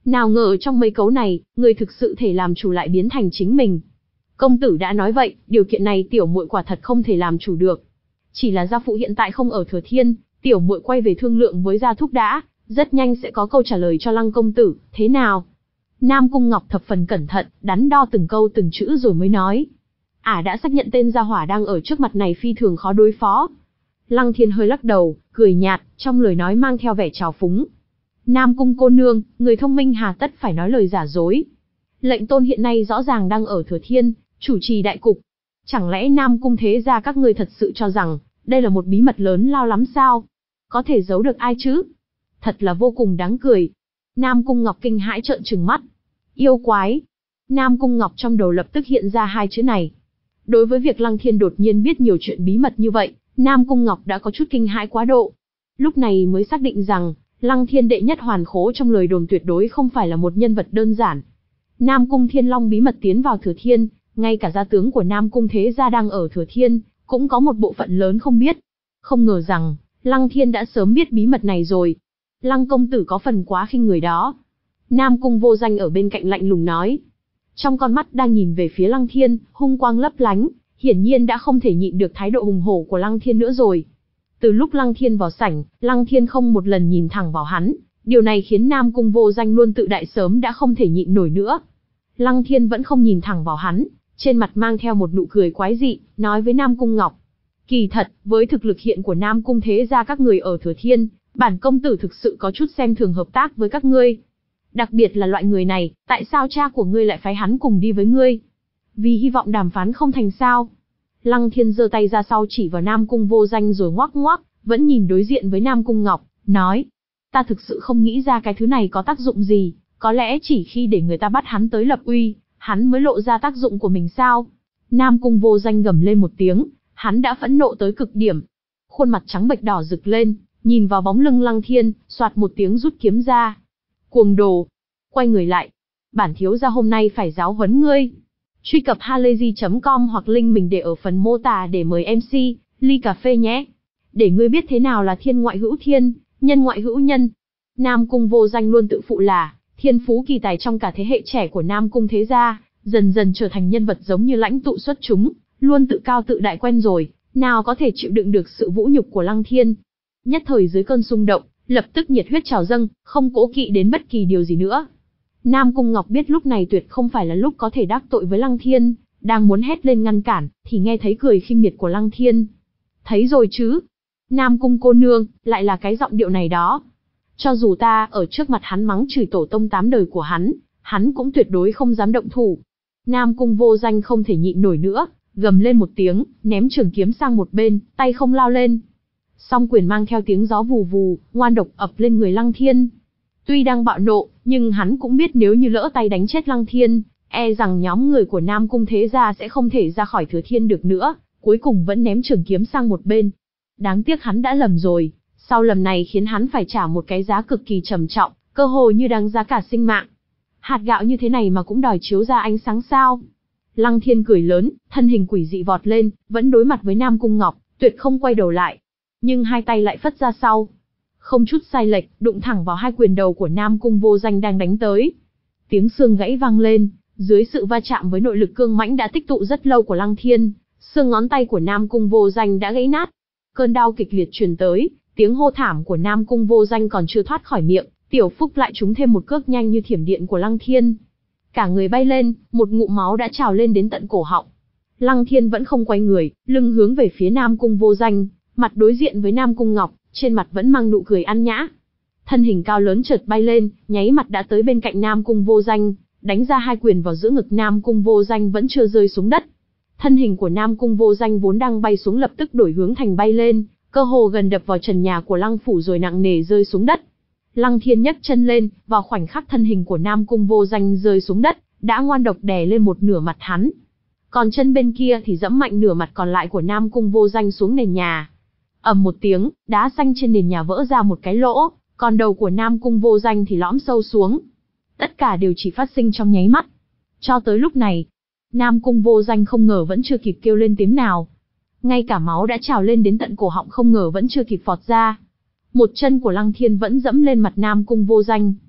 Nào ngờ trong mấy câu này, người thực sự thể làm chủ lại biến thành chính mình. Công tử đã nói vậy, điều kiện này tiểu muội quả thật không thể làm chủ được. Chỉ là gia phụ hiện tại không ở Thừa Thiên, tiểu muội quay về thương lượng với gia thúc đã, rất nhanh sẽ có câu trả lời cho Lăng công tử, thế nào? Nam Cung Ngọc thập phần cẩn thận, đắn đo từng câu từng chữ rồi mới nói. Ả à đã xác nhận tên gia hỏa đang ở trước mặt này phi thường khó đối phó. Lăng Thiên hơi lắc đầu, cười nhạt, trong lời nói mang theo vẻ trào phúng. Nam Cung cô nương, người thông minh hà tất phải nói lời giả dối. Lệnh tôn hiện nay rõ ràng đang ở Thừa Thiên, chủ trì đại cục. Chẳng lẽ Nam Cung thế gia các ngươi thật sự cho rằng, đây là một bí mật lớn lao lắm sao? Có thể giấu được ai chứ? Thật là vô cùng đáng cười. Nam Cung Ngọc kinh hãi trợn trừng mắt. Yêu quái. Nam Cung Ngọc trong đầu lập tức hiện ra hai chữ này. Đối với việc Lăng Thiên đột nhiên biết nhiều chuyện bí mật như vậy, Nam Cung Ngọc đã có chút kinh hãi quá độ. Lúc này mới xác định rằng, Lăng Thiên đệ nhất hoàn khố trong lời đồn tuyệt đối không phải là một nhân vật đơn giản. Nam Cung Thiên Long bí mật tiến vào Thừa Thiên, ngay cả gia tướng của Nam Cung thế gia đang ở Thừa Thiên, cũng có một bộ phận lớn không biết. Không ngờ rằng, Lăng Thiên đã sớm biết bí mật này rồi. Lăng công tử có phần quá khinh người đó. Nam Cung Vô Danh ở bên cạnh lạnh lùng nói. Trong con mắt đang nhìn về phía Lăng Thiên, hung quang lấp lánh, hiển nhiên đã không thể nhịn được thái độ hùng hổ của Lăng Thiên nữa rồi. Từ lúc Lăng Thiên vào sảnh, Lăng Thiên không một lần nhìn thẳng vào hắn, điều này khiến Nam Cung Vô Danh luôn tự đại sớm đã không thể nhịn nổi nữa. Lăng Thiên vẫn không nhìn thẳng vào hắn, trên mặt mang theo một nụ cười quái dị, nói với Nam Cung Ngọc. Kỳ thật, với thực lực hiện của Nam Cung thế gia các người ở Thừa Thiên, bản công tử thực sự có chút xem thường hợp tác với các ngươi. Đặc biệt là loại người này, tại sao cha của ngươi lại phái hắn cùng đi với ngươi? Vì hy vọng đàm phán không thành sao? Lăng Thiên giơ tay ra sau chỉ vào Nam Cung Vô Danh rồi ngoắc ngoắc, vẫn nhìn đối diện với Nam Cung Ngọc, nói. Ta thực sự không nghĩ ra cái thứ này có tác dụng gì, có lẽ chỉ khi để người ta bắt hắn tới lập uy, hắn mới lộ ra tác dụng của mình sao? Nam Cung Vô Danh gầm lên một tiếng, hắn đã phẫn nộ tới cực điểm. Khuôn mặt trắng bệch đỏ rực lên, nhìn vào bóng lưng Lăng Thiên, soạt một tiếng rút kiếm ra. Cuồng đồ! Quay người lại. Bản thiếu gia hôm nay phải giáo huấn ngươi. Truy cập halayzi chấm com hoặc link mình để ở phần mô tả để mời em xê, ly cà phê nhé. Để ngươi biết thế nào là thiên ngoại hữu thiên, nhân ngoại hữu nhân. Nam Cung Vô Danh luôn tự phụ là thiên phú kỳ tài trong cả thế hệ trẻ của Nam Cung thế gia, dần dần trở thành nhân vật giống như lãnh tụ xuất chúng, luôn tự cao tự đại quen rồi, nào có thể chịu đựng được sự vũ nhục của Lăng Thiên. Nhất thời dưới cơn xung động, lập tức nhiệt huyết trào dâng, không cố kỵ đến bất kỳ điều gì nữa. Nam Cung Ngọc biết lúc này tuyệt không phải là lúc có thể đắc tội với Lăng Thiên, đang muốn hét lên ngăn cản, thì nghe thấy cười khinh miệt của Lăng Thiên. Thấy rồi chứ? Nam Cung cô nương, lại là cái giọng điệu này đó. Cho dù ta ở trước mặt hắn mắng chửi tổ tông tám đời của hắn, hắn cũng tuyệt đối không dám động thủ. Nam Cung Vô Danh không thể nhịn nổi nữa, gầm lên một tiếng, ném trường kiếm sang một bên, tay không lao lên. Song quyền mang theo tiếng gió vù vù, ngoan độc ập lên người Lăng Thiên. Tuy đang bạo nộ, nhưng hắn cũng biết nếu như lỡ tay đánh chết Lăng Thiên, e rằng nhóm người của Nam Cung thế gia sẽ không thể ra khỏi Thừa Thiên được nữa, cuối cùng vẫn ném trường kiếm sang một bên. Đáng tiếc hắn đã lầm rồi, sau lầm này khiến hắn phải trả một cái giá cực kỳ trầm trọng, cơ hồ như đáng giá cả sinh mạng. Hạt gạo như thế này mà cũng đòi chiếu ra ánh sáng sao? Lăng Thiên cười lớn, thân hình quỷ dị vọt lên, vẫn đối mặt với Nam Cung Ngọc, tuyệt không quay đầu lại. Nhưng hai tay lại phất ra sau. Không chút sai lệch, đụng thẳng vào hai quyền đầu của Nam Cung Vô Danh đang đánh tới. Tiếng xương gãy vang lên, dưới sự va chạm với nội lực cương mãnh đã tích tụ rất lâu của Lăng Thiên, xương ngón tay của Nam Cung Vô Danh đã gãy nát. Cơn đau kịch liệt truyền tới, tiếng hô thảm của Nam Cung Vô Danh còn chưa thoát khỏi miệng, Tiểu Phúc lại trúng thêm một cước nhanh như thiểm điện của Lăng Thiên. Cả người bay lên, một ngụm máu đã trào lên đến tận cổ họng. Lăng Thiên vẫn không quay người, lưng hướng về phía Nam Cung Vô Danh, mặt đối diện với Nam Cung Ngọc, trên mặt vẫn mang nụ cười ăn nhã. Thân hình cao lớn chợt bay lên, nháy mặt đã tới bên cạnh Nam Cung Vô Danh, đánh ra hai quyền vào giữa ngực Nam Cung Vô Danh vẫn chưa rơi xuống đất. Thân hình của Nam Cung Vô Danh vốn đang bay xuống lập tức đổi hướng thành bay lên, cơ hồ gần đập vào trần nhà của Lăng phủ rồi nặng nề rơi xuống đất. Lăng Thiên nhấc chân lên, vào khoảnh khắc thân hình của Nam Cung Vô Danh rơi xuống đất, đã ngoan độc đè lên một nửa mặt hắn. Còn chân bên kia thì giẫm mạnh nửa mặt còn lại của Nam Cung Vô Danh xuống nền nhà. Ầm một tiếng, đá xanh trên nền nhà vỡ ra một cái lỗ, còn đầu của Nam Cung Vô Danh thì lõm sâu xuống. Tất cả đều chỉ phát sinh trong nháy mắt. Cho tới lúc này, Nam Cung Vô Danh không ngờ vẫn chưa kịp kêu lên tiếng nào. Ngay cả máu đã trào lên đến tận cổ họng không ngờ vẫn chưa kịp phọt ra. Một chân của Lăng Thiên vẫn dẫm lên mặt Nam Cung Vô Danh.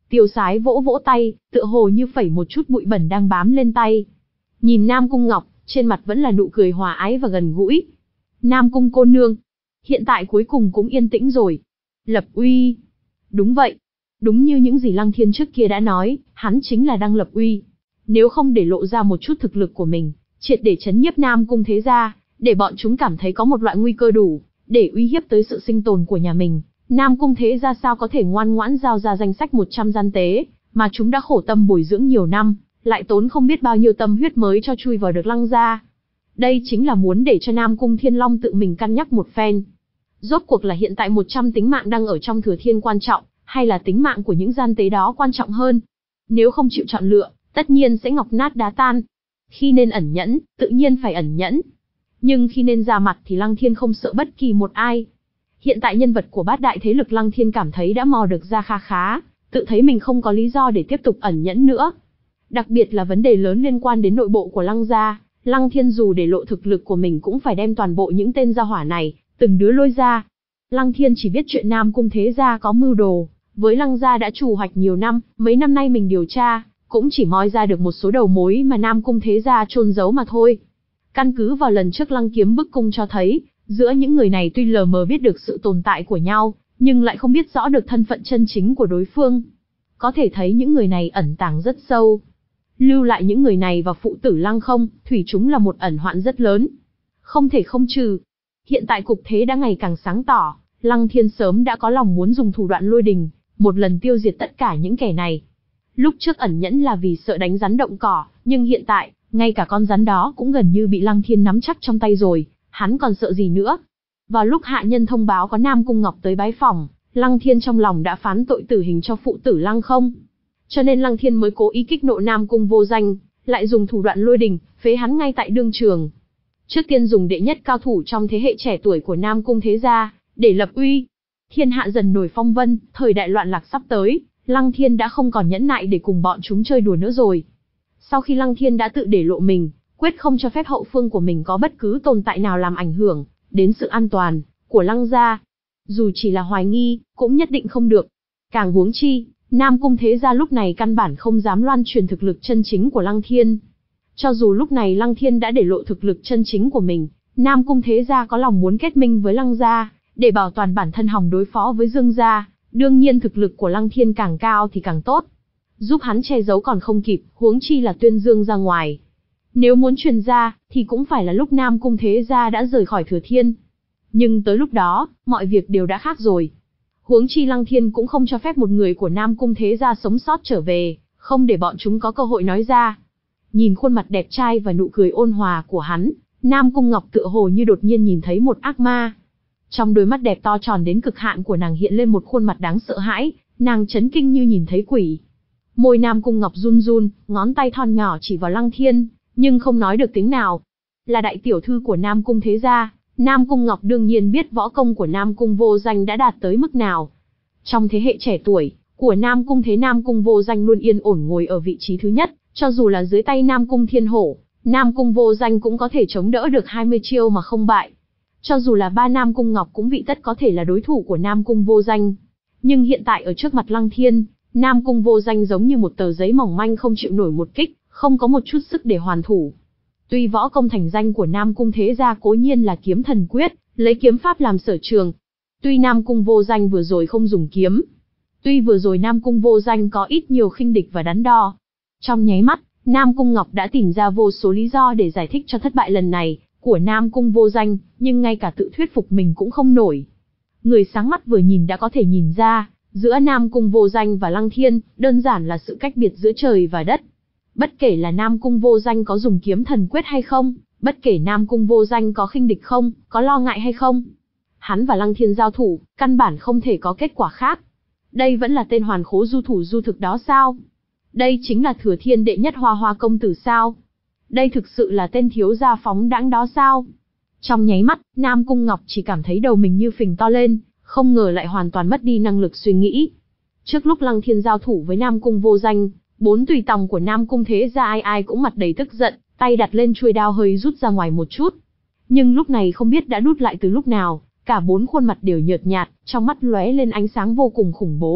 tiêu sái vỗ vỗ tay, tựa hồ như phẩy một chút bụi bẩn đang bám lên tay. Nhìn Nam Cung Ngọc, trên mặt vẫn là nụ cười hòa ái và gần gũi. Nam Cung cô nương, hiện tại cuối cùng cũng yên tĩnh rồi. Lập uy. Đúng vậy. Đúng như những gì Lăng Thiên trước kia đã nói, hắn chính là đang lập uy. Nếu không để lộ ra một chút thực lực của mình, triệt để chấn nhiếp Nam Cung thế gia, để bọn chúng cảm thấy có một loại nguy cơ đủ, để uy hiếp tới sự sinh tồn của nhà mình, Nam Cung thế gia sao có thể ngoan ngoãn giao ra danh sách một trăm gian tế, mà chúng đã khổ tâm bồi dưỡng nhiều năm, lại tốn không biết bao nhiêu tâm huyết mới cho chui vào được Lăng gia. Đây chính là muốn để cho Nam Cung Thiên Long tự mình cân nhắc một phen. Rốt cuộc là hiện tại một trăm tính mạng đang ở trong Thừa Thiên quan trọng, hay là tính mạng của những gian tế đó quan trọng hơn? Nếu không chịu chọn lựa, tất nhiên sẽ ngọc nát đá tan. Khi nên ẩn nhẫn, tự nhiên phải ẩn nhẫn. Nhưng khi nên ra mặt thì Lăng Thiên không sợ bất kỳ một ai. Hiện tại nhân vật của bát đại thế lực Lăng Thiên cảm thấy đã mò được ra kha khá, tự thấy mình không có lý do để tiếp tục ẩn nhẫn nữa. Đặc biệt là vấn đề lớn liên quan đến nội bộ của Lăng gia, Lăng Thiên dù để lộ thực lực của mình cũng phải đem toàn bộ những tên gia hỏa này, từng đứa lôi ra. Lăng Thiên chỉ biết chuyện Nam Cung thế gia có mưu đồ, với Lăng gia đã trù hoạch nhiều năm, mấy năm nay mình điều tra, cũng chỉ moi ra được một số đầu mối mà Nam Cung thế gia chôn giấu mà thôi. Căn cứ vào lần trước Lăng Kiếm bức cung cho thấy, giữa những người này tuy lờ mờ biết được sự tồn tại của nhau, nhưng lại không biết rõ được thân phận chân chính của đối phương. Có thể thấy những người này ẩn tàng rất sâu. Lưu lại những người này và phụ tử Lăng Không, thủy chúng là một ẩn hoạn rất lớn. Không thể không trừ. Hiện tại cục thế đã ngày càng sáng tỏ, Lăng Thiên sớm đã có lòng muốn dùng thủ đoạn lôi đình, một lần tiêu diệt tất cả những kẻ này. Lúc trước ẩn nhẫn là vì sợ đánh rắn động cỏ, nhưng hiện tại, ngay cả con rắn đó cũng gần như bị Lăng Thiên nắm chắc trong tay rồi, hắn còn sợ gì nữa. Vào lúc hạ nhân thông báo có Nam Cung Ngọc tới bái phỏng, Lăng Thiên trong lòng đã phán tội tử hình cho phụ tử Lăng Không. Cho nên Lăng Thiên mới cố ý kích nộ Nam Cung Vô Danh, lại dùng thủ đoạn lôi đình, phế hắn ngay tại đương trường. Trước tiên dùng đệ nhất cao thủ trong thế hệ trẻ tuổi của Nam Cung thế gia, để lập uy. Thiên hạ dần nổi phong vân, thời đại loạn lạc sắp tới, Lăng Thiên đã không còn nhẫn nại để cùng bọn chúng chơi đùa nữa rồi. Sau khi Lăng Thiên đã tự để lộ mình, quyết không cho phép hậu phương của mình có bất cứ tồn tại nào làm ảnh hưởng đến sự an toàn của Lăng gia. Dù chỉ là hoài nghi, cũng nhất định không được. Càng huống chi, Nam Cung thế gia lúc này căn bản không dám loan truyền thực lực chân chính của Lăng Thiên. Cho dù lúc này Lăng Thiên đã để lộ thực lực chân chính của mình, Nam Cung thế gia có lòng muốn kết minh với Lăng gia, để bảo toàn bản thân hòng đối phó với Dương gia, đương nhiên thực lực của Lăng Thiên càng cao thì càng tốt. Giúp hắn che giấu còn không kịp, huống chi là tuyên dương ra ngoài. Nếu muốn truyền ra, thì cũng phải là lúc Nam Cung thế gia đã rời khỏi Thừa Thiên. Nhưng tới lúc đó, mọi việc đều đã khác rồi. Huống chi Lăng Thiên cũng không cho phép một người của Nam Cung thế gia sống sót trở về, không để bọn chúng có cơ hội nói ra. Nhìn khuôn mặt đẹp trai và nụ cười ôn hòa của hắn, Nam Cung Ngọc tựa hồ như đột nhiên nhìn thấy một ác ma. Trong đôi mắt đẹp to tròn đến cực hạn của nàng hiện lên một khuôn mặt đáng sợ hãi, nàng chấn kinh như nhìn thấy quỷ. Môi Nam Cung Ngọc run run, ngón tay thon nhỏ chỉ vào Lăng Thiên, nhưng không nói được tiếng nào. Là đại tiểu thư của Nam Cung thế gia, Nam Cung Ngọc đương nhiên biết võ công của Nam Cung Vô Danh đã đạt tới mức nào. Trong thế hệ trẻ tuổi của Nam Cung thế Nam Cung Vô Danh luôn yên ổn ngồi ở vị trí thứ nhất, cho dù là dưới tay Nam Cung Thiên Hổ, Nam Cung Vô Danh cũng có thể chống đỡ được hai mươi chiêu mà không bại. Cho dù là ba Nam Cung Ngọc cũng vị tất có thể là đối thủ của Nam Cung Vô Danh. Nhưng hiện tại ở trước mặt Lăng Thiên, Nam Cung Vô Danh giống như một tờ giấy mỏng manh không chịu nổi một kích, không có một chút sức để hoàn thủ. Tuy võ công thành danh của Nam Cung thế gia cố nhiên là kiếm thần quyết, lấy kiếm pháp làm sở trường. Tuy Nam Cung Vô Danh vừa rồi không dùng kiếm. Tuy vừa rồi Nam Cung Vô Danh có ít nhiều khinh địch và đắn đo. Trong nháy mắt, Nam Cung Ngọc đã tìm ra vô số lý do để giải thích cho thất bại lần này của Nam Cung Vô Danh, nhưng ngay cả tự thuyết phục mình cũng không nổi. Người sáng mắt vừa nhìn đã có thể nhìn ra, giữa Nam Cung Vô Danh và Lăng Thiên, đơn giản là sự cách biệt giữa trời và đất. Bất kể là Nam Cung Vô Danh có dùng kiếm thần quyết hay không, bất kể Nam Cung Vô Danh có khinh địch không, có lo ngại hay không, hắn và Lăng Thiên giao thủ, căn bản không thể có kết quả khác. Đây vẫn là tên hoàn khố du thủ du thực đó sao? Đây chính là Thừa Thiên đệ nhất Hoa Hoa công tử sao? Đây thực sự là tên thiếu gia phóng đãng đó sao? Trong nháy mắt, Nam Cung Ngọc chỉ cảm thấy đầu mình như phình to lên, không ngờ lại hoàn toàn mất đi năng lực suy nghĩ. Trước lúc Lăng Thiên giao thủ với Nam Cung Vô Danh, bốn tùy tòng của Nam Cung thế gia ai ai cũng mặt đầy tức giận, tay đặt lên chuôi đao hơi rút ra ngoài một chút. Nhưng lúc này không biết đã đút lại từ lúc nào, cả bốn khuôn mặt đều nhợt nhạt, trong mắt lóe lên ánh sáng vô cùng khủng bố,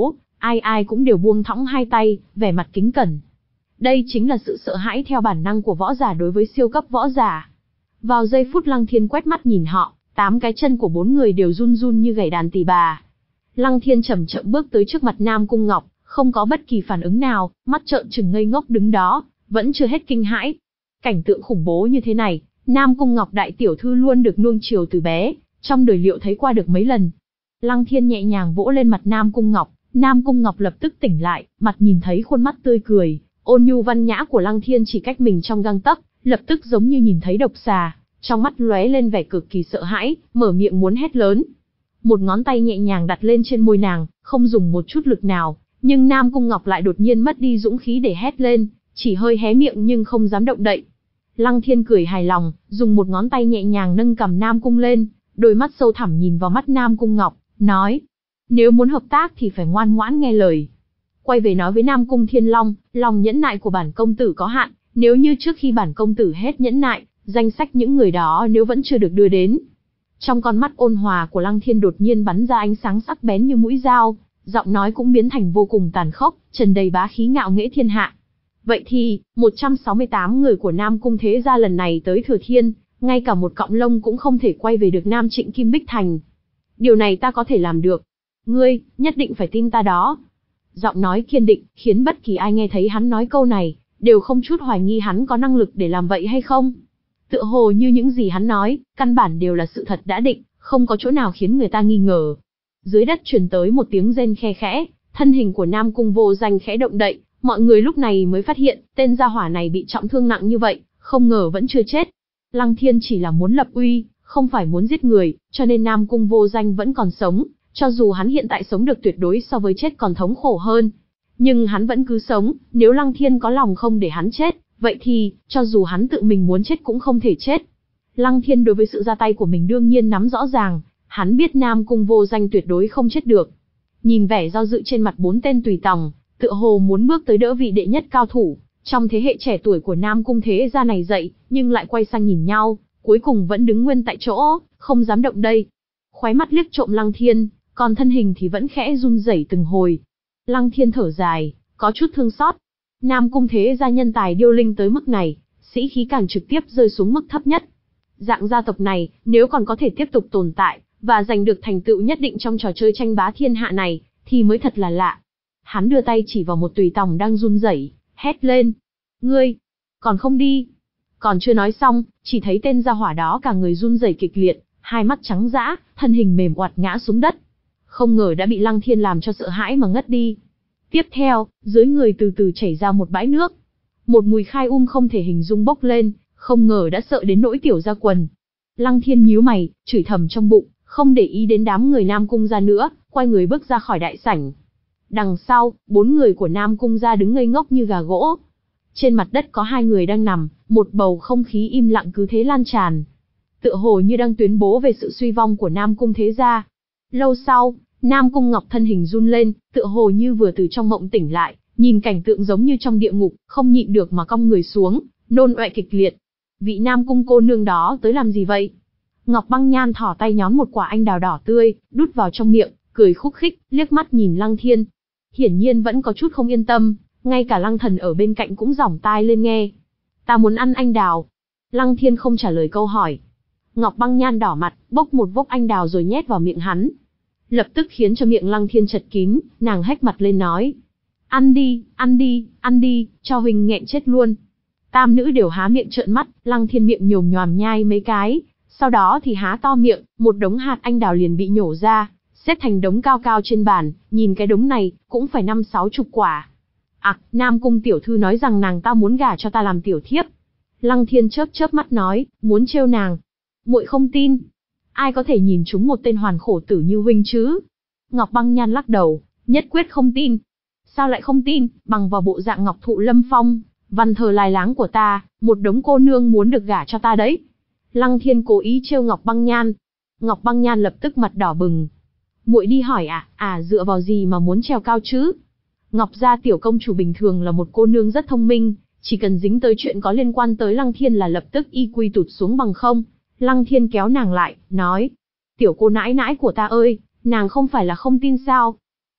Ai ai cũng đều buông thõng hai tay, vẻ mặt kính cẩn. Đây chính là sự sợ hãi theo bản năng của võ giả đối với siêu cấp võ giả. Vào giây phút Lăng Thiên quét mắt nhìn họ, tám cái chân của bốn người đều run run như gảy đàn tỳ bà. Lăng Thiên chậm chậm bước tới trước mặt Nam Cung Ngọc, không có bất kỳ phản ứng nào, mắt trợn trừng ngây ngốc đứng đó, vẫn chưa hết kinh hãi. Cảnh tượng khủng bố như thế này, Nam Cung Ngọc đại tiểu thư luôn được nuông chiều từ bé, trong đời liệu thấy qua được mấy lần. Lăng Thiên nhẹ nhàng vỗ lên mặt Nam Cung Ngọc, Nam Cung Ngọc lập tức tỉnh lại, mặt nhìn thấy khuôn mắt tươi cười, ôn nhu văn nhã của Lăng Thiên chỉ cách mình trong gang tấc, lập tức giống như nhìn thấy độc xà, trong mắt lóe lên vẻ cực kỳ sợ hãi, mở miệng muốn hét lớn. Một ngón tay nhẹ nhàng đặt lên trên môi nàng, không dùng một chút lực nào, nhưng Nam Cung Ngọc lại đột nhiên mất đi dũng khí để hét lên, chỉ hơi hé miệng nhưng không dám động đậy. Lăng Thiên cười hài lòng, dùng một ngón tay nhẹ nhàng nâng cằm Nam Cung lên, đôi mắt sâu thẳm nhìn vào mắt Nam Cung Ngọc, nói: nếu muốn hợp tác thì phải ngoan ngoãn nghe lời. Quay về nói với Nam Cung Thiên Long, lòng nhẫn nại của bản công tử có hạn, nếu như trước khi bản công tử hết nhẫn nại, danh sách những người đó nếu vẫn chưa được đưa đến. Trong con mắt ôn hòa của Lăng Thiên đột nhiên bắn ra ánh sáng sắc bén như mũi dao, giọng nói cũng biến thành vô cùng tàn khốc, tràn đầy bá khí ngạo nghễ thiên hạ. Vậy thì, một trăm sáu mươi tám người của Nam Cung thế gia lần này tới Thừa Thiên, ngay cả một cọng lông cũng không thể quay về được Nam Trịnh Kim Bích Thành. Điều này ta có thể làm được. Ngươi, nhất định phải tin ta đó. Giọng nói kiên định, khiến bất kỳ ai nghe thấy hắn nói câu này, đều không chút hoài nghi hắn có năng lực để làm vậy hay không. Tựa hồ như những gì hắn nói, căn bản đều là sự thật đã định, không có chỗ nào khiến người ta nghi ngờ. Dưới đất truyền tới một tiếng rên khe khẽ, thân hình của Nam Cung Vô Danh khẽ động đậy, mọi người lúc này mới phát hiện, tên gia hỏa này bị trọng thương nặng như vậy, không ngờ vẫn chưa chết. Lăng Thiên chỉ là muốn lập uy, không phải muốn giết người, cho nên Nam Cung Vô Danh vẫn còn sống, cho dù hắn hiện tại sống được tuyệt đối so với chết còn thống khổ hơn. Nhưng hắn vẫn cứ sống, nếu Lăng Thiên có lòng không để hắn chết, vậy thì, cho dù hắn tự mình muốn chết cũng không thể chết. Lăng Thiên đối với sự ra tay của mình đương nhiên nắm rõ ràng, hắn biết Nam Cung Vô Danh tuyệt đối không chết được. Nhìn vẻ do dự trên mặt bốn tên tùy tòng, tựa hồ muốn bước tới đỡ vị đệ nhất cao thủ, trong thế hệ trẻ tuổi của Nam Cung thế gia này dậy, nhưng lại quay sang nhìn nhau, cuối cùng vẫn đứng nguyên tại chỗ, không dám động đây. Khóe mắt liếc trộm Lăng Thiên, còn thân hình thì vẫn khẽ run rẩy từng hồi. Lăng Thiên thở dài, có chút thương xót. Nam Cung thế gia nhân tài điêu linh tới mức này, sĩ khí càng trực tiếp rơi xuống mức thấp nhất. Dạng gia tộc này, nếu còn có thể tiếp tục tồn tại, và giành được thành tựu nhất định trong trò chơi tranh bá thiên hạ này, thì mới thật là lạ. Hắn đưa tay chỉ vào một tùy tòng đang run rẩy, hét lên. Ngươi, còn không đi. Còn chưa nói xong, chỉ thấy tên gia hỏa đó cả người run rẩy kịch liệt, hai mắt trắng dã, thân hình mềm oặt ngã xuống đất. Không ngờ đã bị Lăng Thiên làm cho sợ hãi mà ngất đi. Tiếp theo, dưới người từ từ chảy ra một bãi nước. Một mùi khai um không thể hình dung bốc lên, không ngờ đã sợ đến nỗi tiểu ra quần. Lăng Thiên nhíu mày, chửi thầm trong bụng, không để ý đến đám người Nam Cung gia nữa, quay người bước ra khỏi đại sảnh. Đằng sau, bốn người của Nam Cung gia đứng ngây ngốc như gà gỗ. Trên mặt đất có hai người đang nằm, một bầu không khí im lặng cứ thế lan tràn. Tựa hồ như đang tuyên bố về sự suy vong của Nam Cung thế gia. Lâu sau, Nam Cung Ngọc thân hình run lên, tựa hồ như vừa từ trong mộng tỉnh lại, nhìn cảnh tượng giống như trong địa ngục, không nhịn được mà cong người xuống, nôn ọe kịch liệt. Vị Nam Cung cô nương đó tới làm gì vậy? Ngọc Băng Nhan thỏ tay nhón một quả anh đào đỏ tươi, đút vào trong miệng, cười khúc khích, liếc mắt nhìn Lăng Thiên. Hiển nhiên vẫn có chút không yên tâm, ngay cả Lăng Thần ở bên cạnh cũng giỏng tai lên nghe. Ta muốn ăn anh đào. Lăng Thiên không trả lời câu hỏi. Ngọc Băng Nhan đỏ mặt, bốc một vốc anh đào rồi nhét vào miệng hắn. Lập tức khiến cho miệng Lăng Thiên chật kín, nàng hét mặt lên nói. Ăn đi, ăn đi, ăn đi, cho huynh nghẹn chết luôn. Tam nữ đều há miệng trợn mắt, Lăng Thiên miệng nhồm nhòm nhai mấy cái, sau đó thì há to miệng, một đống hạt anh đào liền bị nhổ ra, xếp thành đống cao cao trên bàn, nhìn cái đống này, cũng phải năm sáu chục quả. Ặc, à, Nam Cung tiểu thư nói rằng nàng ta muốn gả cho ta làm tiểu thiếp. Lăng Thiên chớp chớp mắt nói, muốn trêu nàng. Muội không tin. Ai có thể nhìn trúng một tên hoàn khổ tử như huynh chứ? Ngọc Băng Nhan lắc đầu, nhất quyết không tin. Sao lại không tin, bằng vào bộ dạng ngọc thụ lâm phong, văn thờ lai láng của ta, một đống cô nương muốn được gả cho ta đấy. Lăng Thiên cố ý trêu Ngọc Băng Nhan. Ngọc Băng Nhan lập tức mặt đỏ bừng. Muội đi hỏi à, à dựa vào gì mà muốn trèo cao chứ? Ngọc gia tiểu công chủ bình thường là một cô nương rất thông minh, chỉ cần dính tới chuyện có liên quan tới Lăng Thiên là lập tức y quy tụt xuống bằng không. Lăng Thiên kéo nàng lại, nói, tiểu cô nãi nãi của ta ơi, nàng không phải là không tin sao?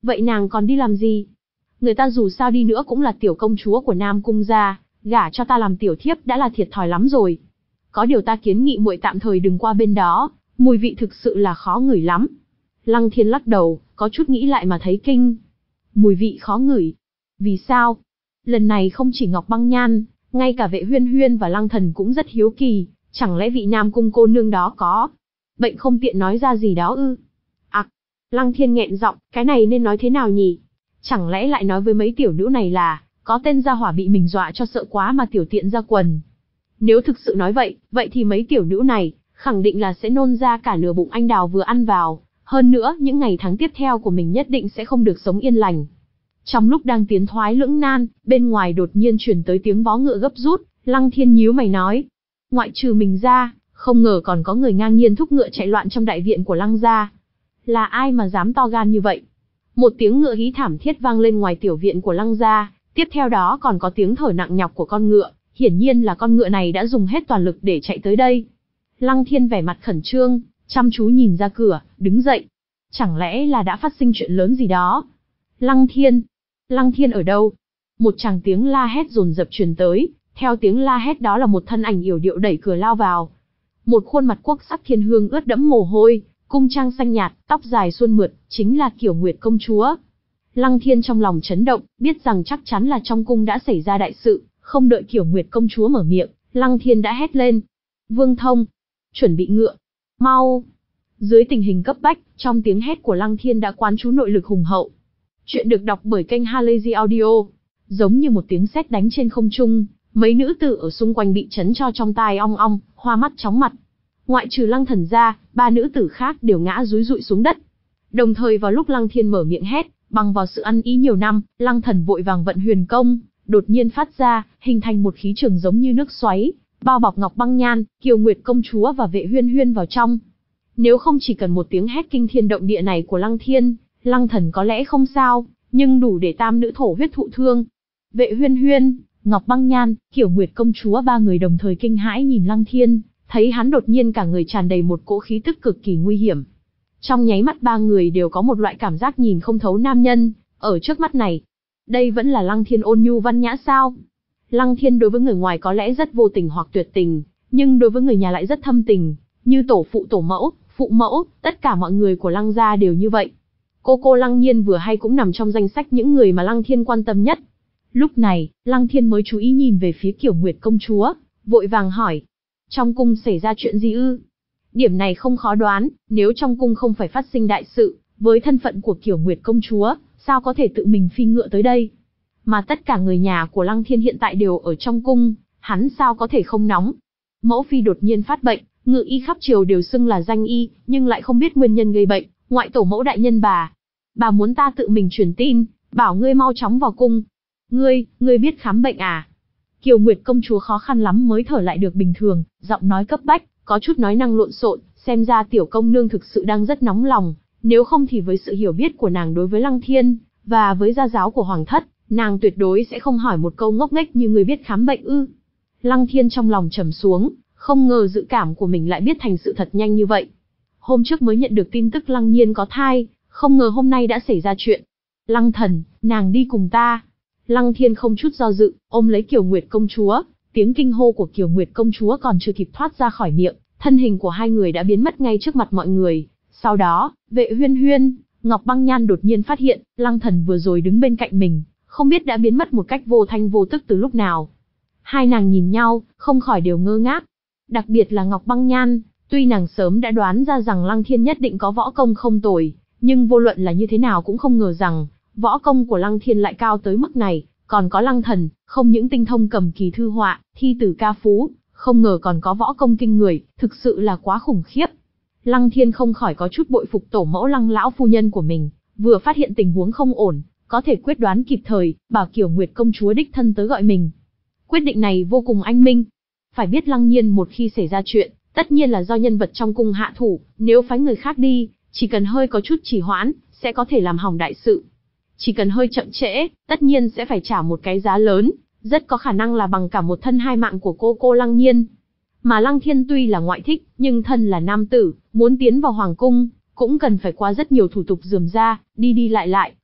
Vậy nàng còn đi làm gì? Người ta dù sao đi nữa cũng là tiểu công chúa của Nam Cung gia, gả cho ta làm tiểu thiếp đã là thiệt thòi lắm rồi. Có điều ta kiến nghị muội tạm thời đừng qua bên đó, mùi vị thực sự là khó ngửi lắm. Lăng Thiên lắc đầu, có chút nghĩ lại mà thấy kinh. Mùi vị khó ngửi? Vì sao? Lần này không chỉ Ngọc Băng Nhan, ngay cả Vệ Huyên Huyên và Lăng Thần cũng rất hiếu kỳ, chẳng lẽ vị Nam Cung cô nương đó có bệnh không tiện nói ra gì đó ư? Ặc, Lăng Thiên nghẹn giọng, cái này nên nói thế nào nhỉ? Chẳng lẽ lại nói với mấy tiểu nữ này là, có tên gia hỏa bị mình dọa cho sợ quá mà tiểu tiện ra quần. Nếu thực sự nói vậy, vậy thì mấy tiểu nữ này, khẳng định là sẽ nôn ra cả nửa bụng anh đào vừa ăn vào. Hơn nữa, những ngày tháng tiếp theo của mình nhất định sẽ không được sống yên lành. Trong lúc đang tiến thoái lưỡng nan, bên ngoài đột nhiên truyền tới tiếng vó ngựa gấp rút, Lăng Thiên nhíu mày nói. Ngoại trừ mình ra, không ngờ còn có người ngang nhiên thúc ngựa chạy loạn trong đại viện của Lăng gia. Là ai mà dám to gan như vậy? Một tiếng ngựa hí thảm thiết vang lên ngoài tiểu viện của Lăng gia, tiếp theo đó còn có tiếng thở nặng nhọc của con ngựa, hiển nhiên là con ngựa này đã dùng hết toàn lực để chạy tới đây. Lăng Thiên vẻ mặt khẩn trương, chăm chú nhìn ra cửa, đứng dậy. Chẳng lẽ là đã phát sinh chuyện lớn gì đó? Lăng Thiên! Lăng Thiên ở đâu? Một tràng tiếng la hét dồn dập truyền tới, theo tiếng la hét đó là một thân ảnh yểu điệu đẩy cửa lao vào. Một khuôn mặt quốc sắc thiên hương ướt đẫm mồ hôi, cung trang xanh nhạt, tóc dài suôn mượt, chính là Kiều Nguyệt công chúa. Lăng Thiên trong lòng chấn động, biết rằng chắc chắn là trong cung đã xảy ra đại sự, không đợi Kiều Nguyệt công chúa mở miệng, Lăng Thiên đã hét lên. Vương Thông! Chuẩn bị ngựa! Mau! Dưới tình hình cấp bách, trong tiếng hét của Lăng Thiên đã quán trú nội lực hùng hậu. Chuyện được đọc bởi kênh Halazy Audio. Giống như một tiếng sét đánh trên không trung, mấy nữ tử ở xung quanh bị chấn cho trong tai ong ong, hoa mắt chóng mặt. Ngoại trừ Lăng Thần ra, ba nữ tử khác đều ngã rúi rụi xuống đất. Đồng thời vào lúc Lăng Thiên mở miệng hét, bằng vào sự ăn ý nhiều năm, Lăng Thần vội vàng vận huyền công, đột nhiên phát ra, hình thành một khí trường giống như nước xoáy, bao bọc Ngọc Băng Nhan, Kiều Nguyệt công chúa và Vệ Huyên Huyên vào trong. Nếu không chỉ cần một tiếng hét kinh thiên động địa này của Lăng Thiên, Lăng Thần có lẽ không sao, nhưng đủ để tam nữ thổ huyết thụ thương. Vệ Huyên Huyên, Ngọc Băng Nhan, Kiều Nguyệt công chúa ba người đồng thời kinh hãi nhìn Lăng Thiên, thấy hắn đột nhiên cả người tràn đầy một cỗ khí tức cực kỳ nguy hiểm. Trong nháy mắt ba người đều có một loại cảm giác nhìn không thấu nam nhân, ở trước mắt này. Đây vẫn là Lăng Thiên ôn nhu văn nhã sao? Lăng Thiên đối với người ngoài có lẽ rất vô tình hoặc tuyệt tình, nhưng đối với người nhà lại rất thâm tình, như tổ phụ tổ mẫu, phụ mẫu, tất cả mọi người của Lăng gia đều như vậy. Cô cô Lăng Nhiên vừa hay cũng nằm trong danh sách những người mà Lăng Thiên quan tâm nhất. Lúc này, Lăng Thiên mới chú ý nhìn về phía Kiều Nguyệt công chúa, vội vàng hỏi. Trong cung xảy ra chuyện gì ư? Điểm này không khó đoán, nếu trong cung không phải phát sinh đại sự, với thân phận của Kiều Nguyệt công chúa, sao có thể tự mình phi ngựa tới đây? Mà tất cả người nhà của Lăng Thiên hiện tại đều ở trong cung, hắn sao có thể không nóng? Mẫu phi đột nhiên phát bệnh, ngự y khắp triều đều xưng là danh y, nhưng lại không biết nguyên nhân gây bệnh. Ngoại tổ mẫu đại nhân bà, bà muốn ta tự mình truyền tin, bảo ngươi mau chóng vào cung. Ngươi, ngươi biết khám bệnh à? Kiều Nguyệt công chúa khó khăn lắm mới thở lại được bình thường, giọng nói cấp bách, có chút nói năng lộn xộn, xem ra tiểu công nương thực sự đang rất nóng lòng, nếu không thì với sự hiểu biết của nàng đối với Lăng Thiên, và với gia giáo của Hoàng thất, nàng tuyệt đối sẽ không hỏi một câu ngốc nghếch như người biết khám bệnh ư. Lăng Thiên trong lòng trầm xuống, không ngờ dự cảm của mình lại biết thành sự thật nhanh như vậy. Hôm trước mới nhận được tin tức Lăng Nhiên có thai, không ngờ hôm nay đã xảy ra chuyện. Lăng Thần, nàng đi cùng ta. Lăng Thiên không chút do dự, ôm lấy Kiều Nguyệt công chúa, tiếng kinh hô của Kiều Nguyệt công chúa còn chưa kịp thoát ra khỏi miệng, thân hình của hai người đã biến mất ngay trước mặt mọi người. Sau đó, Vệ Huyên Huyên, Ngọc Băng Nhan đột nhiên phát hiện, Lăng Thần vừa rồi đứng bên cạnh mình, không biết đã biến mất một cách vô thanh vô tức từ lúc nào. Hai nàng nhìn nhau, không khỏi đều ngơ ngác. Đặc biệt là Ngọc Băng Nhan, tuy nàng sớm đã đoán ra rằng Lăng Thiên nhất định có võ công không tồi, nhưng vô luận là như thế nào cũng không ngờ rằng, võ công của Lăng Thiên lại cao tới mức này, còn có Lăng Thần, không những tinh thông cầm kỳ thư họa, thi tử ca phú, không ngờ còn có võ công kinh người, thực sự là quá khủng khiếp. Lăng Thiên không khỏi có chút bội phục tổ mẫu Lăng lão phu nhân của mình, vừa phát hiện tình huống không ổn, có thể quyết đoán kịp thời, bảo Kiều Nguyệt công chúa đích thân tới gọi mình. Quyết định này vô cùng anh minh. Phải biết Lăng Nhiên một khi xảy ra chuyện, tất nhiên là do nhân vật trong cung hạ thủ, nếu phái người khác đi, chỉ cần hơi có chút trì hoãn, sẽ có thể làm hỏng đại sự. Chỉ cần hơi chậm trễ, tất nhiên sẽ phải trả một cái giá lớn, rất có khả năng là bằng cả một thân hai mạng của cô cô Lăng Nhiên. Mà Lăng Thiên tuy là ngoại thích, nhưng thân là nam tử, muốn tiến vào hoàng cung, cũng cần phải qua rất nhiều thủ tục rườm ra, đi đi lại lại,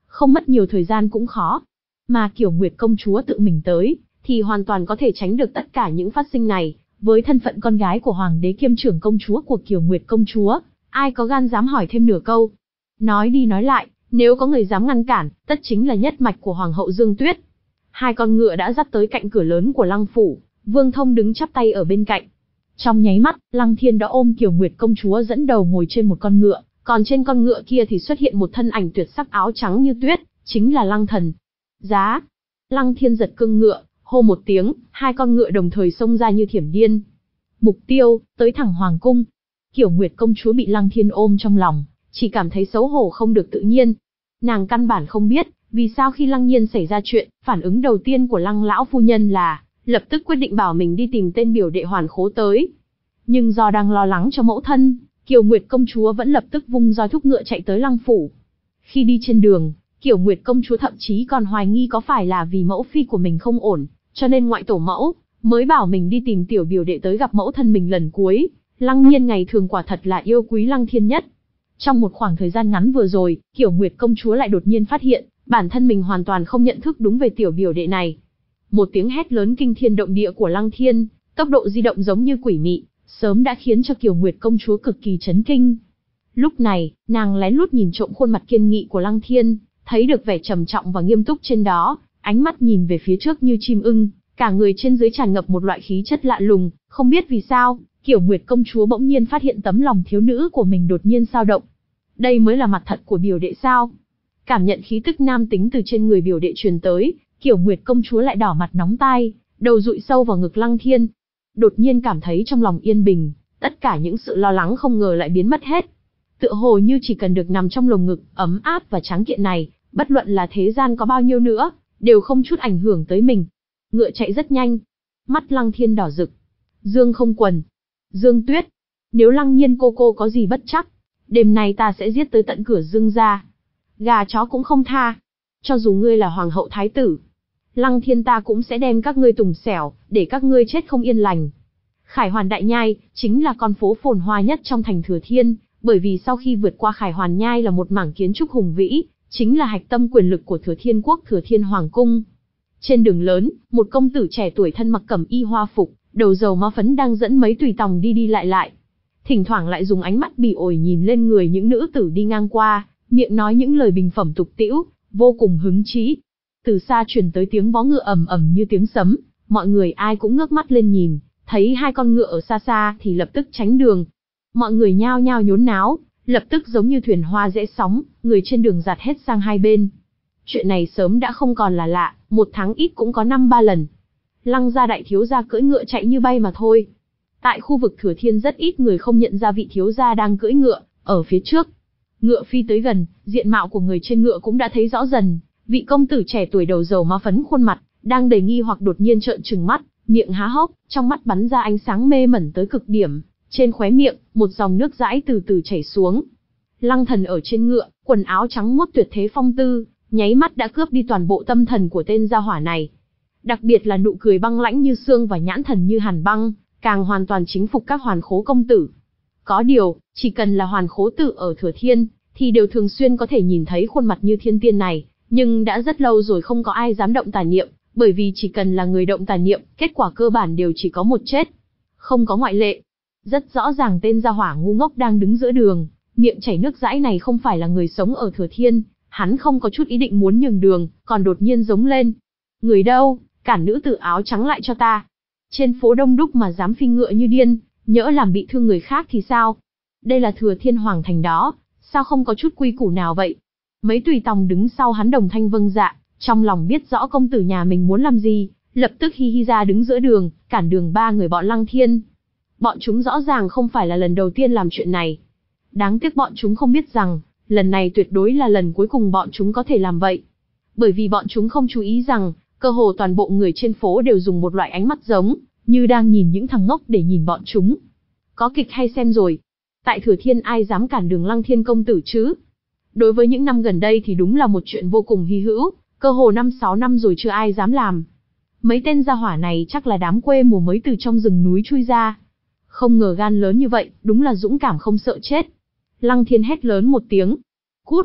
Không mất nhiều thời gian cũng khó. Mà Kiều Nguyệt công chúa tự mình tới, thì hoàn toàn có thể tránh được tất cả những phát sinh này. Với thân phận con gái của hoàng đế kiêm trưởng công chúa của Kiều Nguyệt công chúa, ai có gan dám hỏi thêm nửa câu. Nói đi nói lại, nếu có người dám ngăn cản, tất chính là nhất mạch của hoàng hậu Dương Tuyết. Hai con ngựa đã dắt tới cạnh cửa lớn của Lăng phủ, Vương Thông đứng chắp tay ở bên cạnh. Trong nháy mắt, Lăng Thiên đã ôm Kiều Nguyệt công chúa dẫn đầu ngồi trên một con ngựa, còn trên con ngựa kia thì xuất hiện một thân ảnh tuyệt sắc áo trắng như tuyết, chính là Lăng Thần. Giá! Lăng Thiên giật cương ngựa, hô một tiếng, hai con ngựa đồng thời xông ra như thiểm điên. Mục tiêu, tới thẳng hoàng cung. Kiều Nguyệt công chúa bị Lăng Thiên ôm trong lòng, chỉ cảm thấy xấu hổ không được tự nhiên. Nàng căn bản không biết, vì sao khi Lăng Nhiên xảy ra chuyện, phản ứng đầu tiên của Lăng lão phu nhân là lập tức quyết định bảo mình đi tìm tên biểu đệ Hoàn Khố tới. Nhưng do đang lo lắng cho mẫu thân, Kiều Nguyệt công chúa vẫn lập tức vung roi thúc ngựa chạy tới Lăng phủ. Khi đi trên đường, Kiều Nguyệt công chúa thậm chí còn hoài nghi có phải là vì mẫu phi của mình không ổn, cho nên ngoại tổ mẫu mới bảo mình đi tìm tiểu biểu đệ tới gặp mẫu thân mình lần cuối. Lăng Nhiên ngày thường quả thật là yêu quý Lăng Thiên nhất. Trong một khoảng thời gian ngắn vừa rồi, Kiều Nguyệt công chúa lại đột nhiên phát hiện, bản thân mình hoàn toàn không nhận thức đúng về tiểu biểu đệ này. Một tiếng hét lớn kinh thiên động địa của Lăng Thiên, tốc độ di động giống như quỷ mị, sớm đã khiến cho Kiều Nguyệt công chúa cực kỳ chấn kinh. Lúc này, nàng lén lút nhìn trộm khuôn mặt kiên nghị của Lăng Thiên, thấy được vẻ trầm trọng và nghiêm túc trên đó, ánh mắt nhìn về phía trước như chim ưng, cả người trên dưới tràn ngập một loại khí chất lạ lùng, không biết vì sao, Kiều Nguyệt công chúa bỗng nhiên phát hiện tấm lòng thiếu nữ của mình đột nhiên dao động. Đây mới là mặt thật của biểu đệ sao? Cảm nhận khí tức nam tính từ trên người biểu đệ truyền tới, Kiều Nguyệt công chúa lại đỏ mặt nóng tai, đầu dụi sâu vào ngực Lăng Thiên. Đột nhiên cảm thấy trong lòng yên bình, tất cả những sự lo lắng không ngờ lại biến mất hết. Tựa hồ như chỉ cần được nằm trong lồng ngực ấm áp và tráng kiện này, bất luận là thế gian có bao nhiêu nữa, đều không chút ảnh hưởng tới mình. Ngựa chạy rất nhanh, mắt Lăng Thiên đỏ rực. Dương Không Quần, Dương Tuyết, nếu Lăng Nhiên cô cô có gì bất chắc, đêm nay ta sẽ giết tới tận cửa Dương gia. Gà chó cũng không tha. Cho dù ngươi là hoàng hậu thái tử, Lăng Thiên ta cũng sẽ đem các ngươi tùng xẻo, để các ngươi chết không yên lành. Khải Hoàn Đại Nhai chính là con phố phồn hoa nhất trong thành Thừa Thiên, bởi vì sau khi vượt qua Khải Hoàn Nhai là một mảng kiến trúc hùng vĩ, chính là hạch tâm quyền lực của Thừa Thiên quốc Thừa Thiên Hoàng cung. Trên đường lớn, một công tử trẻ tuổi thân mặc cẩm y hoa phục, đầu dầu má phấn đang dẫn mấy tùy tòng đi đi lại lại. Thỉnh thoảng lại dùng ánh mắt bỉ ổi nhìn lên người những nữ tử đi ngang qua, miệng nói những lời bình phẩm tục tĩu, vô cùng hứng chí. Từ xa truyền tới tiếng vó ngựa ầm ầm như tiếng sấm, mọi người ai cũng ngước mắt lên nhìn, thấy hai con ngựa ở xa xa thì lập tức tránh đường. Mọi người nhao nhao nhốn náo, lập tức giống như thuyền hoa rẽ sóng, người trên đường giạt hết sang hai bên. Chuyện này sớm đã không còn là lạ, một tháng ít cũng có năm ba lần. Lăng gia đại thiếu gia cưỡi ngựa chạy như bay mà thôi. Tại khu vực Thừa Thiên rất ít người không nhận ra vị thiếu gia đang cưỡi ngựa, ở phía trước. Ngựa phi tới gần, diện mạo của người trên ngựa cũng đã thấy rõ dần. Vị công tử trẻ tuổi đầu dầu má phấn khuôn mặt, đang đầy nghi hoặc đột nhiên trợn trừng mắt, miệng há hốc, trong mắt bắn ra ánh sáng mê mẩn tới cực điểm. Trên khóe miệng, một dòng nước dãi từ từ chảy xuống. Lăng Thần ở trên ngựa, quần áo trắng muốt tuyệt thế phong tư, nháy mắt đã cướp đi toàn bộ tâm thần của tên gia hỏa này. Đặc biệt là nụ cười băng lãnh như xương và nhãn thần như hàn băng, càng hoàn toàn chính phục các Hoàn Khố công tử. Có điều, chỉ cần là Hoàn Khố tử ở Thừa Thiên, thì đều thường xuyên có thể nhìn thấy khuôn mặt như thiên tiên này, nhưng đã rất lâu rồi không có ai dám động tà niệm, bởi vì chỉ cần là người động tà niệm, kết quả cơ bản đều chỉ có một chết. Không có ngoại lệ. Rất rõ ràng tên gia hỏa ngu ngốc đang đứng giữa đường, miệng chảy nước dãi này không phải là người sống ở Thừa Thiên, hắn không có chút ý định muốn nhường đường, còn đột nhiên giống lên. Người đâu, cản nữ tử áo trắng lại cho ta. Trên phố đông đúc mà dám phi ngựa như điên, nhỡ làm bị thương người khác thì sao? Đây là Thừa Thiên Hoàng thành đó, sao không có chút quy củ nào vậy? Mấy tùy tòng đứng sau hắn đồng thanh vâng dạ, trong lòng biết rõ công tử nhà mình muốn làm gì, lập tức hi hi ra đứng giữa đường, cản đường ba người bọn Lăng Thiên. Bọn chúng rõ ràng không phải là lần đầu tiên làm chuyện này. Đáng tiếc bọn chúng không biết rằng, lần này tuyệt đối là lần cuối cùng bọn chúng có thể làm vậy. Bởi vì bọn chúng không chú ý rằng, cơ hồ toàn bộ người trên phố đều dùng một loại ánh mắt giống, như đang nhìn những thằng ngốc để nhìn bọn chúng. Có kịch hay xem rồi. Tại Thừa Thiên ai dám cản đường Lăng Thiên công tử chứ? Đối với những năm gần đây thì đúng là một chuyện vô cùng hy hữu, cơ hồ năm sáu năm rồi chưa ai dám làm. Mấy tên gia hỏa này chắc là đám quê mùa mới từ trong rừng núi chui ra. Không ngờ gan lớn như vậy, đúng là dũng cảm không sợ chết. Lăng Thiên hét lớn một tiếng. Cút!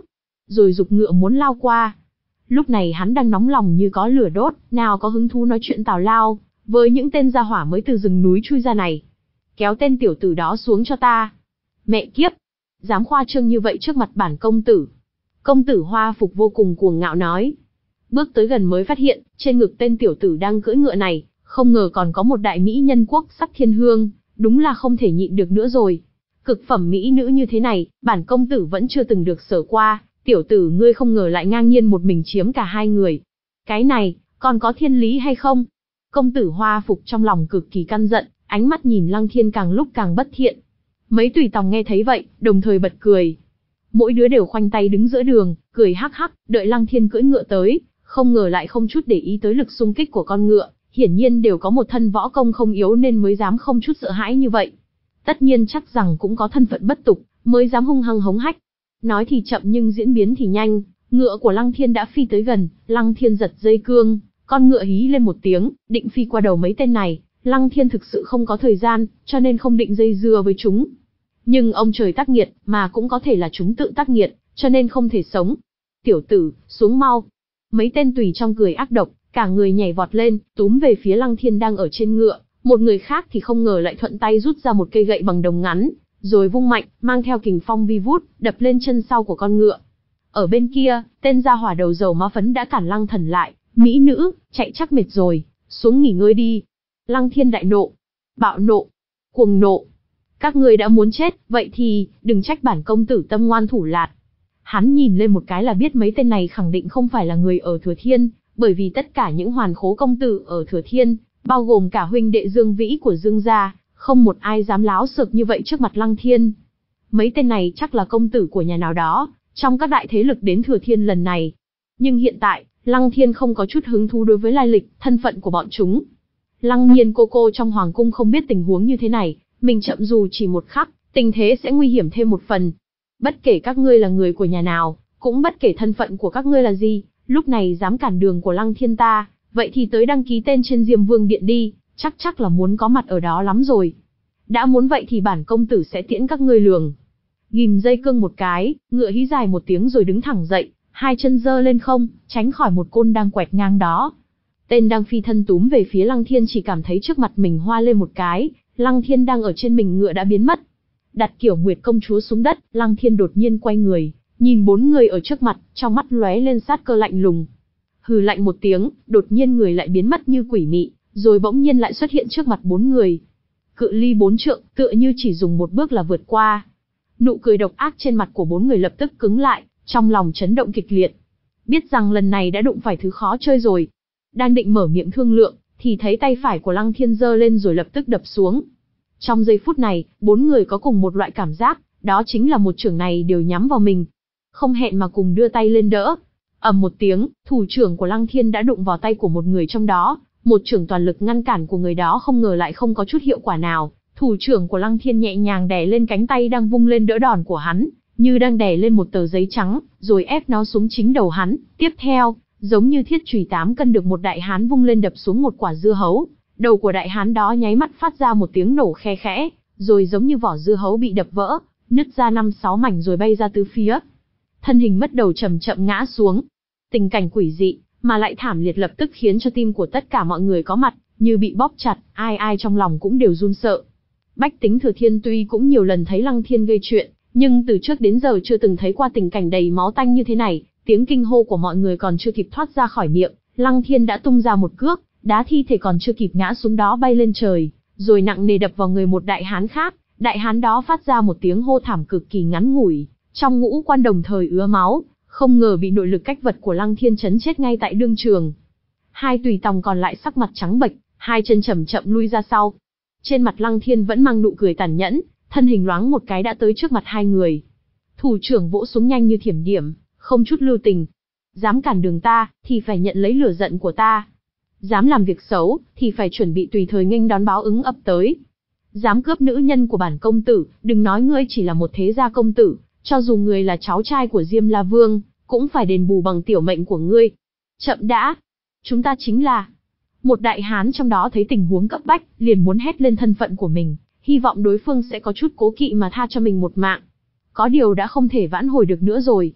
rồi giục ngựa muốn lao qua. Lúc này hắn đang nóng lòng như có lửa đốt, nào có hứng thú nói chuyện tào lao với những tên gia hỏa mới từ rừng núi chui ra này. Kéo tên tiểu tử đó xuống cho ta. Mẹ kiếp, dám khoa trương như vậy trước mặt bản công tử. Công tử Hoa Phục vô cùng cuồng ngạo nói. Bước tới gần mới phát hiện, trên ngực tên tiểu tử đang cưỡi ngựa này, không ngờ còn có một đại mỹ nhân quốc sắc thiên hương, đúng là không thể nhịn được nữa rồi. Cực phẩm mỹ nữ như thế này, bản công tử vẫn chưa từng được sở qua, tiểu tử ngươi không ngờ lại ngang nhiên một mình chiếm cả hai người. Cái này, còn có thiên lý hay không? Công tử Hoa Phục trong lòng cực kỳ căn giận, ánh mắt nhìn Lăng Thiên càng lúc càng bất thiện. Mấy tùy tòng nghe thấy vậy, đồng thời bật cười. Mỗi đứa đều khoanh tay đứng giữa đường, cười hắc hắc, đợi Lăng Thiên cưỡi ngựa tới, không ngờ lại không chút để ý tới lực xung kích của con ngựa, hiển nhiên đều có một thân võ công không yếu nên mới dám không chút sợ hãi như vậy. Tất nhiên chắc rằng cũng có thân phận bất tục, mới dám hung hăng hống hách. Nói thì chậm nhưng diễn biến thì nhanh, ngựa của Lăng Thiên đã phi tới gần, Lăng Thiên giật dây cương, con ngựa hí lên một tiếng, định phi qua đầu mấy tên này. Lăng Thiên thực sự không có thời gian, cho nên không định dây dưa với chúng. Nhưng ông trời tác nghiệt, mà cũng có thể là chúng tự tác nghiệt, cho nên không thể sống. Tiểu tử, xuống mau. Mấy tên tùy trong cười ác độc, cả người nhảy vọt lên, túm về phía Lăng Thiên đang ở trên ngựa. Một người khác thì không ngờ lại thuận tay rút ra một cây gậy bằng đồng ngắn, rồi vung mạnh, mang theo kình phong vi vút, đập lên chân sau của con ngựa. Ở bên kia, tên gia hỏa đầu dầu má phấn đã cản Lăng Thần lại. Mỹ nữ, chạy chắc mệt rồi, xuống nghỉ ngơi đi. Lăng Thiên đại nộ, bạo nộ, cuồng nộ. Các ngươi đã muốn chết, vậy thì, đừng trách bản công tử tâm ngoan thủ lạt. Hắn nhìn lên một cái là biết mấy tên này khẳng định không phải là người ở Thừa Thiên, bởi vì tất cả những hoàn khố công tử ở Thừa Thiên, bao gồm cả huynh đệ Dương Vĩ của Dương gia, không một ai dám láo xược như vậy trước mặt Lăng Thiên. Mấy tên này chắc là công tử của nhà nào đó, trong các đại thế lực đến Thừa Thiên lần này. Nhưng hiện tại, Lăng Thiên không có chút hứng thú đối với lai lịch, thân phận của bọn chúng. Lăng Nhiên cô cô trong hoàng cung không biết tình huống như thế này, mình chậm dù chỉ một khắc, tình thế sẽ nguy hiểm thêm một phần. Bất kể các ngươi là người của nhà nào, cũng bất kể thân phận của các ngươi là gì, lúc này dám cản đường của Lăng Thiên ta, vậy thì tới đăng ký tên trên Diêm Vương Điện đi, chắc chắc là muốn có mặt ở đó lắm rồi. Đã muốn vậy thì bản công tử sẽ tiễn các ngươi lường. Ghim dây cương một cái, ngựa hí dài một tiếng rồi đứng thẳng dậy, hai chân giơ lên không, tránh khỏi một côn đang quẹt ngang đó. Tên đang phi thân túm về phía Lăng Thiên chỉ cảm thấy trước mặt mình hoa lên một cái, Lăng Thiên đang ở trên mình ngựa đã biến mất. Đặt kiểu Nguyệt công chúa xuống đất, Lăng Thiên đột nhiên quay người, nhìn bốn người ở trước mặt, trong mắt lóe lên sát cơ lạnh lùng. Hừ lạnh một tiếng, đột nhiên người lại biến mất như quỷ mị, rồi bỗng nhiên lại xuất hiện trước mặt bốn người. Cự ly bốn trượng, tựa như chỉ dùng một bước là vượt qua. Nụ cười độc ác trên mặt của bốn người lập tức cứng lại, trong lòng chấn động kịch liệt. Biết rằng lần này đã đụng phải thứ khó chơi rồi. Đang định mở miệng thương lượng, thì thấy tay phải của Lăng Thiên giơ lên rồi lập tức đập xuống. Trong giây phút này, bốn người có cùng một loại cảm giác, đó chính là một chưởng này đều nhắm vào mình. Không hẹn mà cùng đưa tay lên đỡ. Ầm một tiếng, thủ trưởng của Lăng Thiên đã đụng vào tay của một người trong đó, một chưởng toàn lực ngăn cản của người đó không ngờ lại không có chút hiệu quả nào. Thủ trưởng của Lăng Thiên nhẹ nhàng đè lên cánh tay đang vung lên đỡ đòn của hắn, như đang đè lên một tờ giấy trắng, rồi ép nó xuống chính đầu hắn. Tiếp theo, giống như thiết chùy tám cân được một đại hán vung lên đập xuống một quả dưa hấu. Đầu của đại hán đó nháy mắt phát ra một tiếng nổ khe khẽ, rồi giống như vỏ dưa hấu bị đập vỡ, nứt ra năm sáu mảnh rồi bay ra tứ phía. Thân hình mất đầu chậm chậm ngã xuống. Tình cảnh quỷ dị, mà lại thảm liệt lập tức khiến cho tim của tất cả mọi người có mặt, như bị bóp chặt, ai ai trong lòng cũng đều run sợ. Bách tính Thừa Thiên tuy cũng nhiều lần thấy Lăng Thiên gây chuyện, nhưng từ trước đến giờ chưa từng thấy qua tình cảnh đầy máu tanh như thế này, tiếng kinh hô của mọi người còn chưa kịp thoát ra khỏi miệng, Lăng Thiên đã tung ra một cước, đá thi thể còn chưa kịp ngã xuống đó bay lên trời, rồi nặng nề đập vào người một đại hán khác, đại hán đó phát ra một tiếng hô thảm cực kỳ ngắn ngủi, trong ngũ quan đồng thời ứa máu, không ngờ bị nội lực cách vật của Lăng Thiên chấn chết ngay tại đương trường. Hai tùy tòng còn lại sắc mặt trắng bệch, hai chân chậm chậm lui ra sau. Trên mặt Lăng Thiên vẫn mang nụ cười tàn nhẫn, thân hình loáng một cái đã tới trước mặt hai người. Thủ trưởng vỗ xuống nhanh như thiểm điểm, không chút lưu tình. Dám cản đường ta, thì phải nhận lấy lửa giận của ta. Dám làm việc xấu, thì phải chuẩn bị tùy thời nghênh đón báo ứng ập tới. Dám cướp nữ nhân của bản công tử, đừng nói ngươi chỉ là một thế gia công tử, cho dù ngươi là cháu trai của Diêm La Vương, cũng phải đền bù bằng tiểu mệnh của ngươi. Chậm đã, chúng ta chính là... Một đại hán trong đó thấy tình huống cấp bách, liền muốn hét lên thân phận của mình, hy vọng đối phương sẽ có chút cố kỵ mà tha cho mình một mạng. Có điều đã không thể vãn hồi được nữa rồi.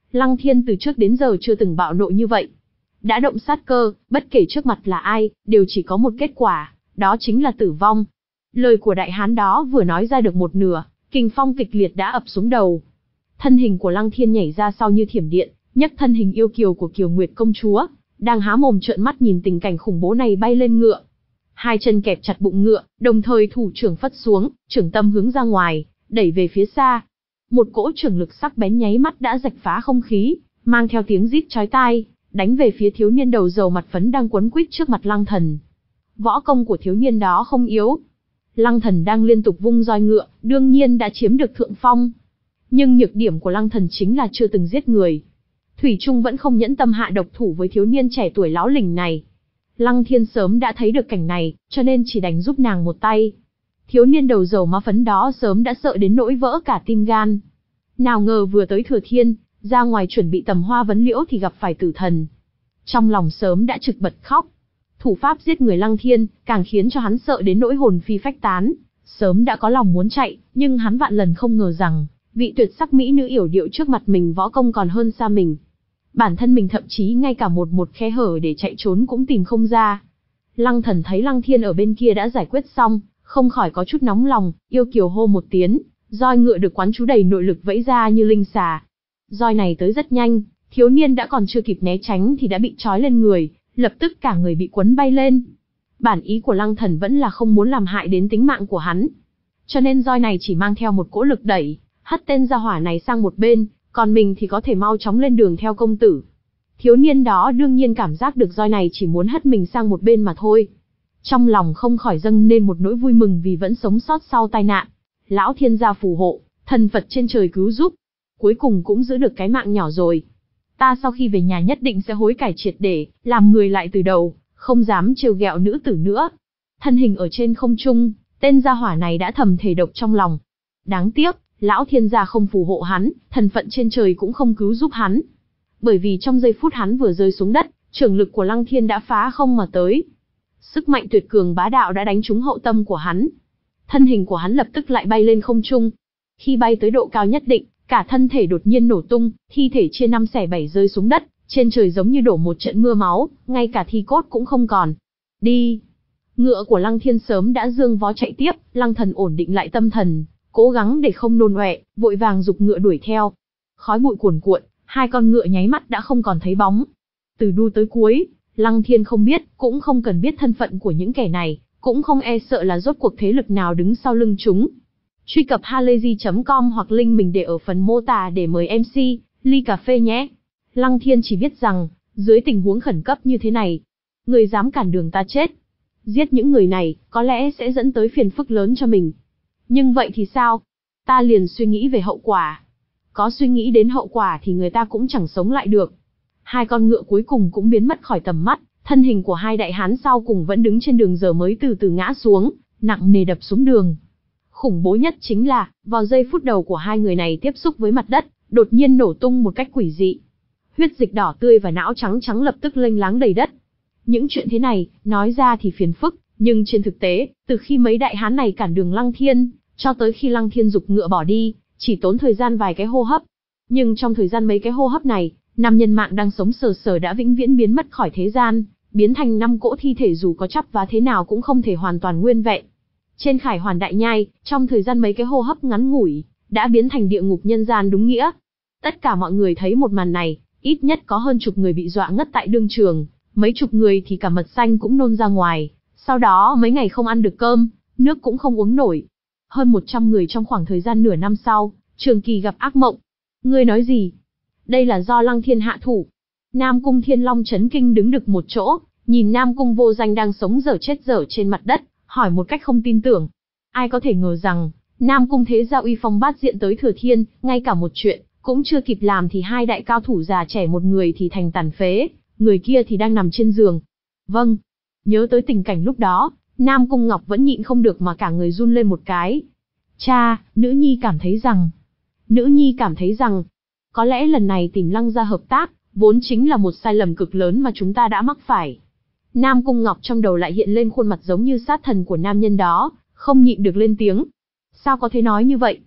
Lăng Thiên từ trước đến giờ chưa từng bạo nộ như vậy. Đã động sát cơ, bất kể trước mặt là ai, đều chỉ có một kết quả, đó chính là tử vong. Lời của đại hán đó vừa nói ra được một nửa, kình phong kịch liệt đã ập xuống đầu. Thân hình của Lăng Thiên nhảy ra sau như thiểm điện, nhấc thân hình yêu kiều của Kiều Nguyệt công chúa, đang há mồm trợn mắt nhìn tình cảnh khủng bố này bay lên ngựa. Hai chân kẹp chặt bụng ngựa, đồng thời thủ trưởng phất xuống, trưởng tâm hướng ra ngoài, đẩy về phía xa. Một cỗ trưởng lực sắc bén nháy mắt đã rạch phá không khí, mang theo tiếng rít chói tai, đánh về phía thiếu niên đầu dầu mặt phấn đang quấn quýt trước mặt Lăng Thần. Võ công của thiếu niên đó không yếu. Lăng Thần đang liên tục vung roi ngựa, đương nhiên đã chiếm được thượng phong. Nhưng nhược điểm của Lăng Thần chính là chưa từng giết người. Thủy Trung vẫn không nhẫn tâm hạ độc thủ với thiếu niên trẻ tuổi láo lỉnh này. Lăng Thiên sớm đã thấy được cảnh này, cho nên chỉ đành giúp nàng một tay. Thiếu niên đầu dầu má phấn đó sớm đã sợ đến nỗi vỡ cả tim gan. Nào ngờ vừa tới Thừa Thiên, ra ngoài chuẩn bị tầm hoa vấn liễu thì gặp phải tử thần. Trong lòng sớm đã trực bật khóc. Thủ pháp giết người Lăng Thiên, càng khiến cho hắn sợ đến nỗi hồn phi phách tán. Sớm đã có lòng muốn chạy, nhưng hắn vạn lần không ngờ rằng, vị tuyệt sắc mỹ nữ yểu điệu trước mặt mình võ công còn hơn xa mình. Bản thân mình thậm chí ngay cả một một khe hở để chạy trốn cũng tìm không ra. Lăng Thần thấy Lăng Thiên ở bên kia đã giải quyết xong, không khỏi có chút nóng lòng, yêu kiều hô một tiếng, roi ngựa được quán chú đầy nội lực vẫy ra như linh xà. Roi này tới rất nhanh, thiếu niên đã còn chưa kịp né tránh thì đã bị trói lên người, lập tức cả người bị quấn bay lên. Bản ý của Lăng Thần vẫn là không muốn làm hại đến tính mạng của hắn. Cho nên roi này chỉ mang theo một cỗ lực đẩy, hất tên gia hỏa này sang một bên, còn mình thì có thể mau chóng lên đường theo công tử. Thiếu niên đó đương nhiên cảm giác được roi này chỉ muốn hất mình sang một bên mà thôi. Trong lòng không khỏi dâng lên một nỗi vui mừng vì vẫn sống sót sau tai nạn. Lão thiên gia phù hộ, thần Phật trên trời cứu giúp. Cuối cùng cũng giữ được cái mạng nhỏ rồi. Ta sau khi về nhà nhất định sẽ hối cải triệt để, làm người lại từ đầu, không dám trêu ghẹo nữ tử nữa. Thân hình ở trên không trung, tên gia hỏa này đã thầm thề độc trong lòng. Đáng tiếc, lão thiên gia không phù hộ hắn, thần phận trên trời cũng không cứu giúp hắn. Bởi vì trong giây phút hắn vừa rơi xuống đất, trưởng lực của Lăng Thiên đã phá không mà tới. Sức mạnh tuyệt cường bá đạo đã đánh trúng hậu tâm của hắn. Thân hình của hắn lập tức lại bay lên không trung. Khi bay tới độ cao nhất định, cả thân thể đột nhiên nổ tung, thi thể chia năm xẻ bảy rơi xuống đất, trên trời giống như đổ một trận mưa máu, ngay cả thi cốt cũng không còn. Đi! Ngựa của Lăng Thiên sớm đã dương vó chạy tiếp, Lăng Thần ổn định lại tâm thần, cố gắng để không nôn ọe, vội vàng giục ngựa đuổi theo. Khói bụi cuồn cuộn, hai con ngựa nháy mắt đã không còn thấy bóng. Từ đu tới cuối, Lăng Thiên không biết, cũng không cần biết thân phận của những kẻ này, cũng không e sợ là rốt cuộc thế lực nào đứng sau lưng chúng. Truy cập halayzi chấm com hoặc link mình để ở phần mô tả để mời em xê, ly cà phê nhé. Lăng Thiên chỉ biết rằng, dưới tình huống khẩn cấp như thế này, người dám cản đường ta chết. Giết những người này, có lẽ sẽ dẫn tới phiền phức lớn cho mình. Nhưng vậy thì sao? Ta liền suy nghĩ về hậu quả. Có suy nghĩ đến hậu quả thì người ta cũng chẳng sống lại được. Hai con ngựa cuối cùng cũng biến mất khỏi tầm mắt, thân hình của hai đại hán sau cùng vẫn đứng trên đường giờ mới từ từ ngã xuống, nặng nề đập xuống đường. Khủng bố nhất chính là, vào giây phút đầu của hai người này tiếp xúc với mặt đất, đột nhiên nổ tung một cách quỷ dị. Huyết dịch đỏ tươi và não trắng trắng lập tức lênh láng đầy đất. Những chuyện thế này, nói ra thì phiền phức, nhưng trên thực tế, từ khi mấy đại hán này cản đường Lăng Thiên, cho tới khi Lăng Thiên giục ngựa bỏ đi, chỉ tốn thời gian vài cái hô hấp. Nhưng trong thời gian mấy cái hô hấp này, năm nhân mạng đang sống sờ sờ đã vĩnh viễn biến mất khỏi thế gian, biến thành năm cỗ thi thể dù có chắp vá thế nào cũng không thể hoàn toàn nguyên vẹn. Trên Khải Hoàn Đại Nhai, trong thời gian mấy cái hô hấp ngắn ngủi, đã biến thành địa ngục nhân gian đúng nghĩa. Tất cả mọi người thấy một màn này, ít nhất có hơn chục người bị dọa ngất tại đương trường, mấy chục người thì cả mật xanh cũng nôn ra ngoài, sau đó mấy ngày không ăn được cơm, nước cũng không uống nổi. Hơn một trăm người trong khoảng thời gian nửa năm sau, Trường Kỳ gặp ác mộng. Ngươi nói gì? Đây là do Lăng Thiên hạ thủ. Nam Cung Thiên Long chấn kinh đứng được một chỗ, nhìn Nam Cung vô danh đang sống dở chết dở trên mặt đất, hỏi một cách không tin tưởng. Ai có thể ngờ rằng, Nam Cung thế gia uy phong bát diện tới Thừa Thiên, ngay cả một chuyện cũng chưa kịp làm thì hai đại cao thủ già trẻ, một người thì thành tàn phế, người kia thì đang nằm trên giường. Vâng, nhớ tới tình cảnh lúc đó, Nam Cung Ngọc vẫn nhịn không được mà cả người run lên một cái. Cha, nữ nhi cảm thấy rằng, nữ nhi cảm thấy rằng, có lẽ lần này tìm Lăng gia hợp tác, vốn chính là một sai lầm cực lớn mà chúng ta đã mắc phải. Nam Cung Ngọc trong đầu lại hiện lên khuôn mặt giống như sát thần của nam nhân đó, không nhịn được lên tiếng. Sao có thể nói như vậy?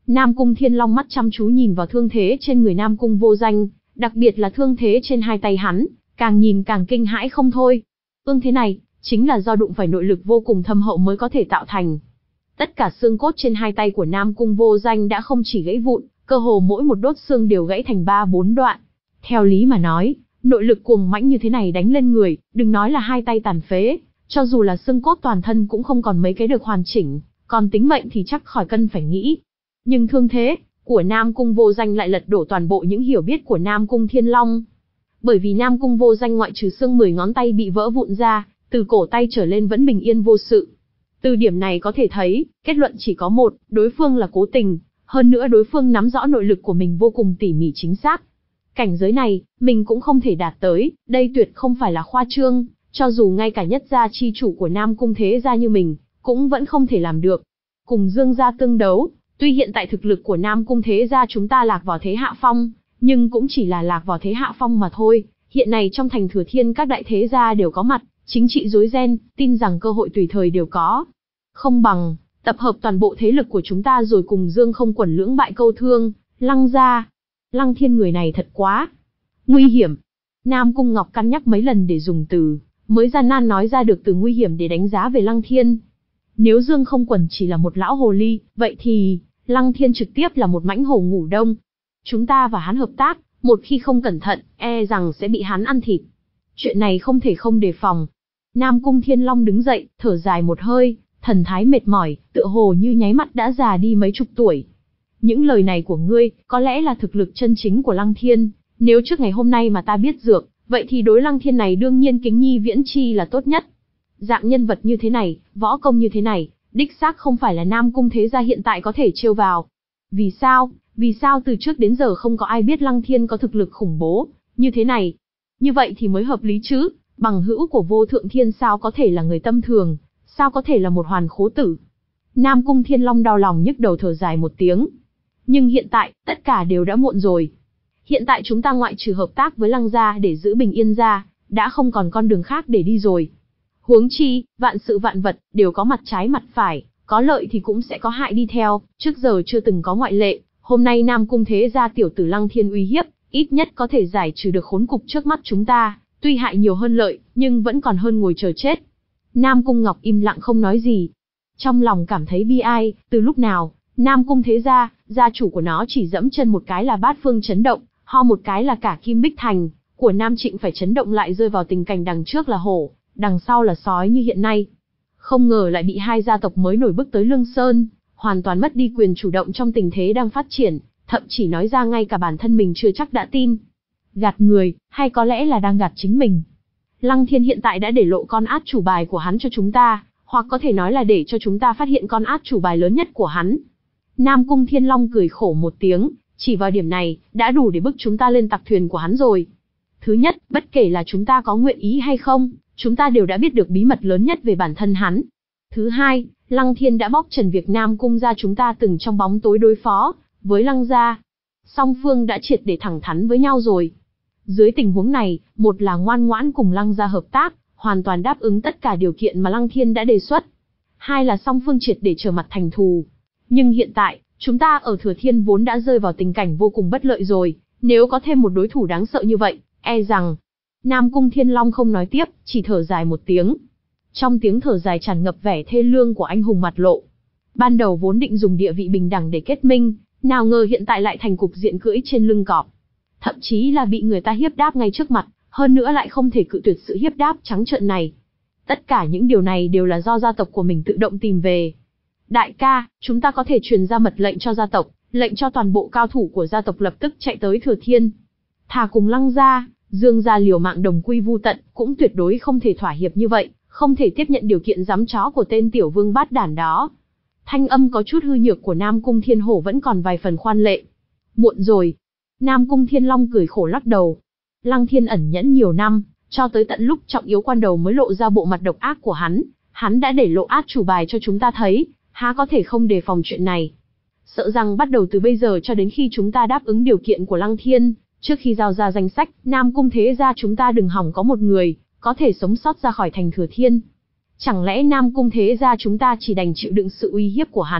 Nam Cung Thiên Long mắt chăm chú nhìn vào thương thế trên người Nam Cung Vô Danh, đặc biệt là thương thế trên hai tay hắn, càng nhìn càng kinh hãi không thôi. Thương thế này, chính là do đụng phải nội lực vô cùng thâm hậu mới có thể tạo thành. Tất cả xương cốt trên hai tay của Nam Cung Vô Danh đã không chỉ gãy vụn, cơ hồ mỗi một đốt xương đều gãy thành ba bốn đoạn. Theo lý mà nói, nội lực cuồng mãnh như thế này đánh lên người, đừng nói là hai tay tàn phế, cho dù là xương cốt toàn thân cũng không còn mấy cái được hoàn chỉnh, còn tính mệnh thì chắc khỏi cân phải nghĩ. Nhưng thương thế của Nam Cung Vô Danh lại lật đổ toàn bộ những hiểu biết của Nam Cung Thiên Long. Bởi vì Nam Cung Vô Danh ngoại trừ xương mười ngón tay bị vỡ vụn ra, từ cổ tay trở lên vẫn bình yên vô sự. Từ điểm này có thể thấy, kết luận chỉ có một, đối phương là cố tình, hơn nữa đối phương nắm rõ nội lực của mình vô cùng tỉ mỉ chính xác. Cảnh giới này, mình cũng không thể đạt tới, đây tuyệt không phải là khoa trương, cho dù ngay cả nhất gia chi chủ của Nam Cung thế gia như mình, cũng vẫn không thể làm được. Cùng Dương gia tương đấu, tuy hiện tại thực lực của Nam Cung thế gia chúng ta lạc vào thế hạ phong, nhưng cũng chỉ là lạc vào thế hạ phong mà thôi. Hiện nay trong thành Thừa Thiên các đại thế gia đều có mặt, chính trị rối ren, tin rằng cơ hội tùy thời đều có. Không bằng, tập hợp toàn bộ thế lực của chúng ta rồi cùng Dương không quẩn lưỡng bại câu thương, Lăng gia. Lăng Thiên người này thật quá nguy hiểm. Nam Cung Ngọc cân nhắc mấy lần để dùng từ, mới gian nan nói ra được từ nguy hiểm để đánh giá về Lăng Thiên. Nếu Dương không quẩn chỉ là một lão hồ ly, vậy thì, Lăng Thiên trực tiếp là một mãnh hổ ngủ đông. Chúng ta và hắn hợp tác, một khi không cẩn thận, e rằng sẽ bị hắn ăn thịt. Chuyện này không thể không đề phòng. Nam Cung Thiên Long đứng dậy, thở dài một hơi, thần thái mệt mỏi, tựa hồ như nháy mắt đã già đi mấy chục tuổi. Những lời này của ngươi, có lẽ là thực lực chân chính của Lăng Thiên, nếu trước ngày hôm nay mà ta biết dược, vậy thì đối Lăng Thiên này đương nhiên kính nhi viễn chi là tốt nhất. Dạng nhân vật như thế này, võ công như thế này, đích xác không phải là Nam Cung thế gia hiện tại có thể trêu vào. Vì sao? Vì sao từ trước đến giờ không có ai biết Lăng Thiên có thực lực khủng bố như thế này? Như vậy thì mới hợp lý chứ, bằng hữu của Vô Thượng Thiên sao có thể là người tâm thường, sao có thể là một hoàn khố tử? Nam Cung Thiên Long đau lòng nhức đầu thở dài một tiếng. Nhưng hiện tại, tất cả đều đã muộn rồi. Hiện tại chúng ta ngoại trừ hợp tác với Lăng gia để giữ bình yên ra, đã không còn con đường khác để đi rồi. Huống chi, vạn sự vạn vật, đều có mặt trái mặt phải, có lợi thì cũng sẽ có hại đi theo, trước giờ chưa từng có ngoại lệ. Hôm nay Nam Cung thế gia tiểu tử Lăng Thiên uy hiếp, ít nhất có thể giải trừ được khốn cục trước mắt chúng ta, tuy hại nhiều hơn lợi, nhưng vẫn còn hơn ngồi chờ chết. Nam Cung Ngọc im lặng không nói gì. Trong lòng cảm thấy bi ai, từ lúc nào, Nam Cung thế gia, gia chủ của nó chỉ dẫm chân một cái là bát phương chấn động, ho một cái là cả Kim Bích Thành của Nam Trịnh phải chấn động lại rơi vào tình cảnh đằng trước là hổ, đằng sau là sói như hiện nay. Không ngờ lại bị hai gia tộc mới nổi bức tới Lương Sơn, hoàn toàn mất đi quyền chủ động trong tình thế đang phát triển, thậm chỉ nói ra ngay cả bản thân mình chưa chắc đã tin. Gạt người, hay có lẽ là đang gạt chính mình. Lăng Thiên hiện tại đã để lộ con át chủ bài của hắn cho chúng ta, hoặc có thể nói là để cho chúng ta phát hiện con át chủ bài lớn nhất của hắn. Nam Cung Thiên Long cười khổ một tiếng, chỉ vào điểm này, đã đủ để bức chúng ta lên tặc thuyền của hắn rồi. Thứ nhất, bất kể là chúng ta có nguyện ý hay không, chúng ta đều đã biết được bí mật lớn nhất về bản thân hắn. Thứ hai, Lăng Thiên đã bóc trần việc Nam Cung gia chúng ta từng trong bóng tối đối phó với Lăng gia. Song phương đã triệt để thẳng thắn với nhau rồi. Dưới tình huống này, một là ngoan ngoãn cùng Lăng gia hợp tác, hoàn toàn đáp ứng tất cả điều kiện mà Lăng Thiên đã đề xuất. Hai là song phương triệt để trở mặt thành thù. Nhưng hiện tại, chúng ta ở Thừa Thiên vốn đã rơi vào tình cảnh vô cùng bất lợi rồi, nếu có thêm một đối thủ đáng sợ như vậy, e rằng... Nam Cung Thiên Long không nói tiếp, chỉ thở dài một tiếng. Trong tiếng thở dài tràn ngập vẻ thê lương của anh hùng mặt lộ. Ban đầu vốn định dùng địa vị bình đẳng để kết minh, nào ngờ hiện tại lại thành cục diện cưỡi trên lưng cọp. Thậm chí là bị người ta hiếp đáp ngay trước mặt, hơn nữa lại không thể cự tuyệt sự hiếp đáp trắng trợn này. Tất cả những điều này đều là do gia tộc của mình tự động tìm về. Đại ca, chúng ta có thể truyền ra mật lệnh cho gia tộc, lệnh cho toàn bộ cao thủ của gia tộc lập tức chạy tới Thừa Thiên. Thà cùng Lăng gia, Dương gia liều mạng đồng quy vu tận, cũng tuyệt đối không thể thỏa hiệp như vậy, không thể tiếp nhận điều kiện giám chó của tên tiểu vương bát đản đó. Thanh âm có chút hư nhược của Nam Cung Thiên Hổ vẫn còn vài phần khoan lệ. Muộn rồi. Nam Cung Thiên Long cười khổ lắc đầu. Lăng Thiên ẩn nhẫn nhiều năm, cho tới tận lúc trọng yếu quan đầu mới lộ ra bộ mặt độc ác của hắn, hắn đã để lộ át chủ bài cho chúng ta thấy, há có thể không đề phòng chuyện này. Sợ rằng bắt đầu từ bây giờ cho đến khi chúng ta đáp ứng điều kiện của Lăng Thiên, trước khi giao ra danh sách, Nam Cung thế gia chúng ta đừng hỏng có một người có thể sống sót ra khỏi thành Thừa Thiên. Chẳng lẽ Nam Cung thế gia chúng ta chỉ đành chịu đựng sự uy hiếp của hắn,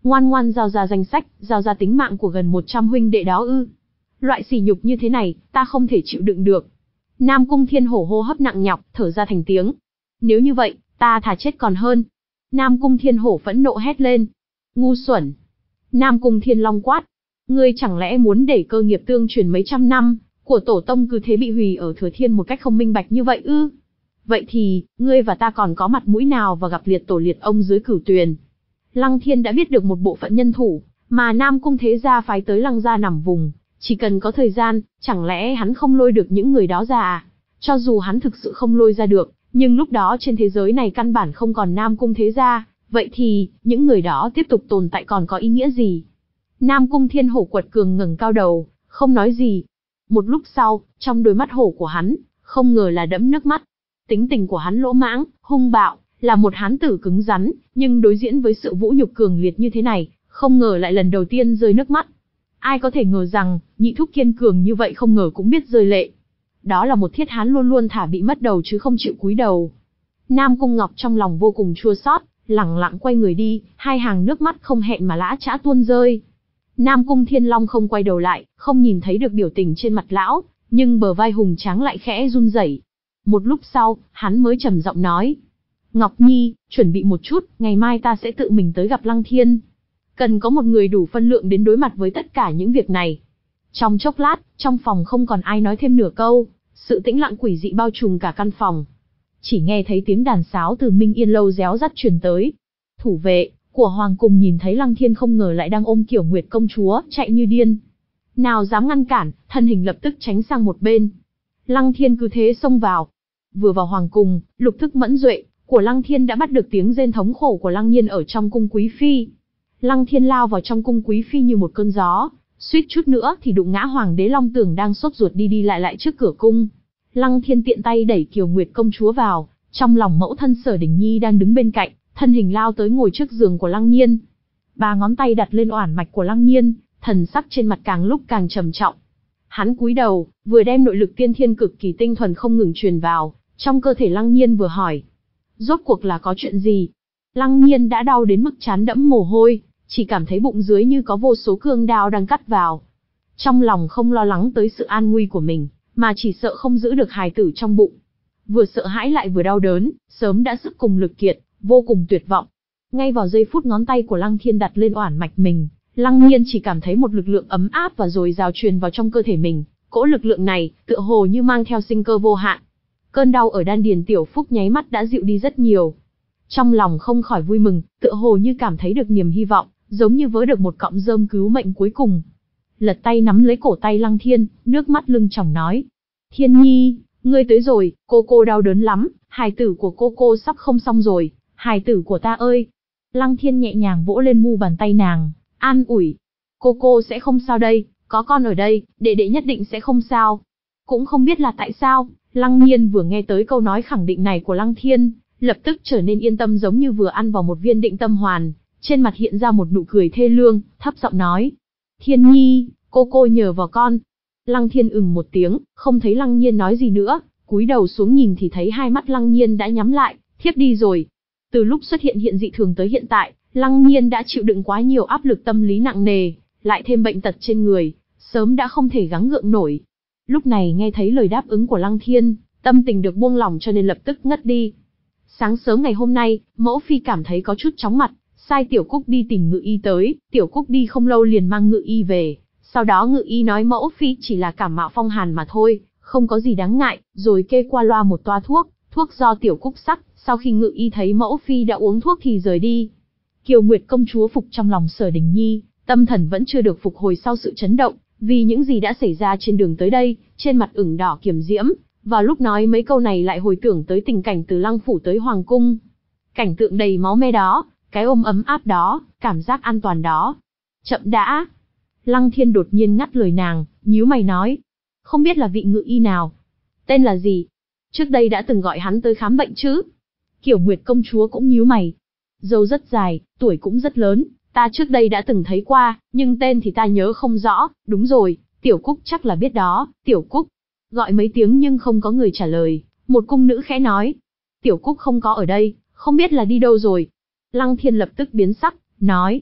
Ngoan ngoan giao ra danh sách, giao ra tính mạng của gần một trăm huynh đệ đó ư? Loại sỉ nhục như thế này, ta không thể chịu đựng được. Nam Cung Thiên Hổ hô hấp nặng nhọc, thở ra thành tiếng. Nếu như vậy, ta thà chết còn hơn. Nam Cung Thiên Hổ phẫn nộ hét lên. Ngu xuẩn. Nam Cung Thiên Long quát. Ngươi chẳng lẽ muốn để cơ nghiệp tương truyền mấy trăm năm của tổ tông cứ thế bị hủy ở Thừa Thiên một cách không minh bạch như vậy ư? Vậy thì, ngươi và ta còn có mặt mũi nào và gặp liệt tổ liệt ông dưới Cửu Tuyền? Lăng Thiên đã biết được một bộ phận nhân thủ mà Nam Cung thế gia phái tới Lăng gia nằm vùng, chỉ cần có thời gian, chẳng lẽ hắn không lôi được những người đó ra à? Cho dù hắn thực sự không lôi ra được, nhưng lúc đó trên thế giới này căn bản không còn Nam Cung thế gia, vậy thì, những người đó tiếp tục tồn tại còn có ý nghĩa gì? Nam Cung Thiên Hổ quật cường ngẩng cao đầu, không nói gì. Một lúc sau, trong đôi mắt hổ của hắn, không ngờ là đẫm nước mắt. Tính tình của hắn lỗ mãng, hung bạo, là một hán tử cứng rắn, nhưng đối diễn với sự vũ nhục cường liệt như thế này, không ngờ lại lần đầu tiên rơi nước mắt. Ai có thể ngờ rằng, nhị thúc kiên cường như vậy không ngờ cũng biết rơi lệ. Đó là một thiết hán luôn luôn thả bị mất đầu chứ không chịu cúi đầu. Nam Cung Ngọc trong lòng vô cùng chua xót, lẳng lặng quay người đi, hai hàng nước mắt không hẹn mà lã chã tuôn rơi. Nam Cung Thiên Long không quay đầu lại, không nhìn thấy được biểu tình trên mặt lão, nhưng bờ vai hùng tráng lại khẽ run rẩy. Một lúc sau, hắn mới trầm giọng nói. Ngọc Nhi, chuẩn bị một chút, ngày mai ta sẽ tự mình tới gặp Lăng Thiên. Cần có một người đủ phân lượng đến đối mặt với tất cả những việc này. Trong chốc lát, trong phòng không còn ai nói thêm nửa câu, sự tĩnh lặng quỷ dị bao trùm cả căn phòng. Chỉ nghe thấy tiếng đàn sáo từ Minh Yên lâu réo rắt truyền tới. Thủ vệ của Hoàng Cung nhìn thấy Lăng Thiên không ngờ lại đang ôm Kiểu Nguyệt công chúa, chạy như điên. Nào dám ngăn cản, thân hình lập tức tránh sang một bên. Lăng Thiên cứ thế xông vào. Vừa vào Hoàng Cung, lục thức mẫn duệ của Lăng Thiên đã bắt được tiếng rên thống khổ của Lăng Nhiên ở trong cung quý phi. Lăng Thiên lao vào trong cung quý phi như một cơn gió, suýt chút nữa thì đụng ngã Hoàng đế Long Tưởng đang sốt ruột đi đi lại lại trước cửa cung. Lăng Thiên tiện tay đẩy Kiều Nguyệt công chúa vào, trong lòng mẫu thân Sở Đình Nhi đang đứng bên cạnh, thân hình lao tới ngồi trước giường của Lăng Nhiên. Ba ngón tay đặt lên oản mạch của Lăng Nhiên, thần sắc trên mặt càng lúc càng trầm trọng. Hắn cúi đầu, vừa đem nội lực tiên thiên cực kỳ tinh thuần không ngừng truyền vào trong cơ thể Lăng Nhiên vừa hỏi. Rốt cuộc là có chuyện gì? Lăng Nhiên đã đau đến mức trán đẫm mồ hôi, chỉ cảm thấy bụng dưới như có vô số cương đao đang cắt vào. Trong lòng không lo lắng tới sự an nguy của mình, mà chỉ sợ không giữ được hài tử trong bụng. Vừa sợ hãi lại vừa đau đớn, sớm đã sức cùng lực kiệt, vô cùng tuyệt vọng. Ngay vào giây phút ngón tay của Lăng Thiên đặt lên oản mạch mình, Lăng Nhiên chỉ cảm thấy một lực lượng ấm áp và dồi dào truyền vào trong cơ thể mình. Cỗ lực lượng này, tựa hồ như mang theo sinh cơ vô hạn. Cơn đau ở đan điền Tiểu Phúc nháy mắt đã dịu đi rất nhiều. Trong lòng không khỏi vui mừng, tựa hồ như cảm thấy được niềm hy vọng, giống như vớ được một cọng rơm cứu mệnh cuối cùng. Lật tay nắm lấy cổ tay Lăng Thiên, nước mắt lưng tròng nói. Thiên Nhi, ngươi tới rồi, cô cô đau đớn lắm, hài tử của cô cô sắp không xong rồi, hài tử của ta ơi. Lăng Thiên nhẹ nhàng vỗ lên mu bàn tay nàng, an ủi. Cô cô sẽ không sao đây, có con ở đây, đệ đệ nhất định sẽ không sao. Cũng không biết là tại sao, Lăng Nhiên vừa nghe tới câu nói khẳng định này của Lăng Thiên, lập tức trở nên yên tâm giống như vừa ăn vào một viên định tâm hoàn, trên mặt hiện ra một nụ cười thê lương, thấp giọng nói. Thiên Nhi, cô cô nhờ vào con. Lăng Thiên ừm một tiếng, không thấy Lăng Nhiên nói gì nữa, cúi đầu xuống nhìn thì thấy hai mắt Lăng Nhiên đã nhắm lại, thiếp đi rồi. Từ lúc xuất hiện hiện dị thường tới hiện tại, Lăng Nhiên đã chịu đựng quá nhiều áp lực tâm lý nặng nề, lại thêm bệnh tật trên người, sớm đã không thể gắng gượng nổi. Lúc này nghe thấy lời đáp ứng của Lăng Thiên, tâm tình được buông lỏng cho nên lập tức ngất đi. Sáng sớm ngày hôm nay, mẫu phi cảm thấy có chút chóng mặt, sai Tiểu Cúc đi tìm ngự y tới, Tiểu Cúc đi không lâu liền mang ngự y về. Sau đó ngự y nói mẫu phi chỉ là cảm mạo phong hàn mà thôi, không có gì đáng ngại, rồi kê qua loa một toa thuốc, thuốc do Tiểu Cúc sắc. Sau khi ngự y thấy mẫu phi đã uống thuốc thì rời đi. Kiều Nguyệt công chúa phục trong lòng Sở Đình Nhi, tâm thần vẫn chưa được phục hồi sau sự chấn động, vì những gì đã xảy ra trên đường tới đây, trên mặt ửng đỏ kiềm diễm. Vào lúc nói mấy câu này lại hồi tưởng tới tình cảnh từ Lăng phủ tới Hoàng cung. Cảnh tượng đầy máu me đó, cái ôm ấm áp đó, cảm giác an toàn đó. Chậm đã. Lăng Thiên đột nhiên ngắt lời nàng, nhíu mày nói. Không biết là vị ngự y nào? Tên là gì? Trước đây đã từng gọi hắn tới khám bệnh chứ? Kiều Nguyệt công chúa cũng nhíu mày. Râu rất dài, tuổi cũng rất lớn, ta trước đây đã từng thấy qua, nhưng tên thì ta nhớ không rõ. Đúng rồi, Tiểu Cúc chắc là biết đó, Tiểu Cúc. Gọi mấy tiếng nhưng không có người trả lời, một cung nữ khẽ nói. Tiểu Cúc không có ở đây, không biết là đi đâu rồi. Lăng Thiên lập tức biến sắc, nói.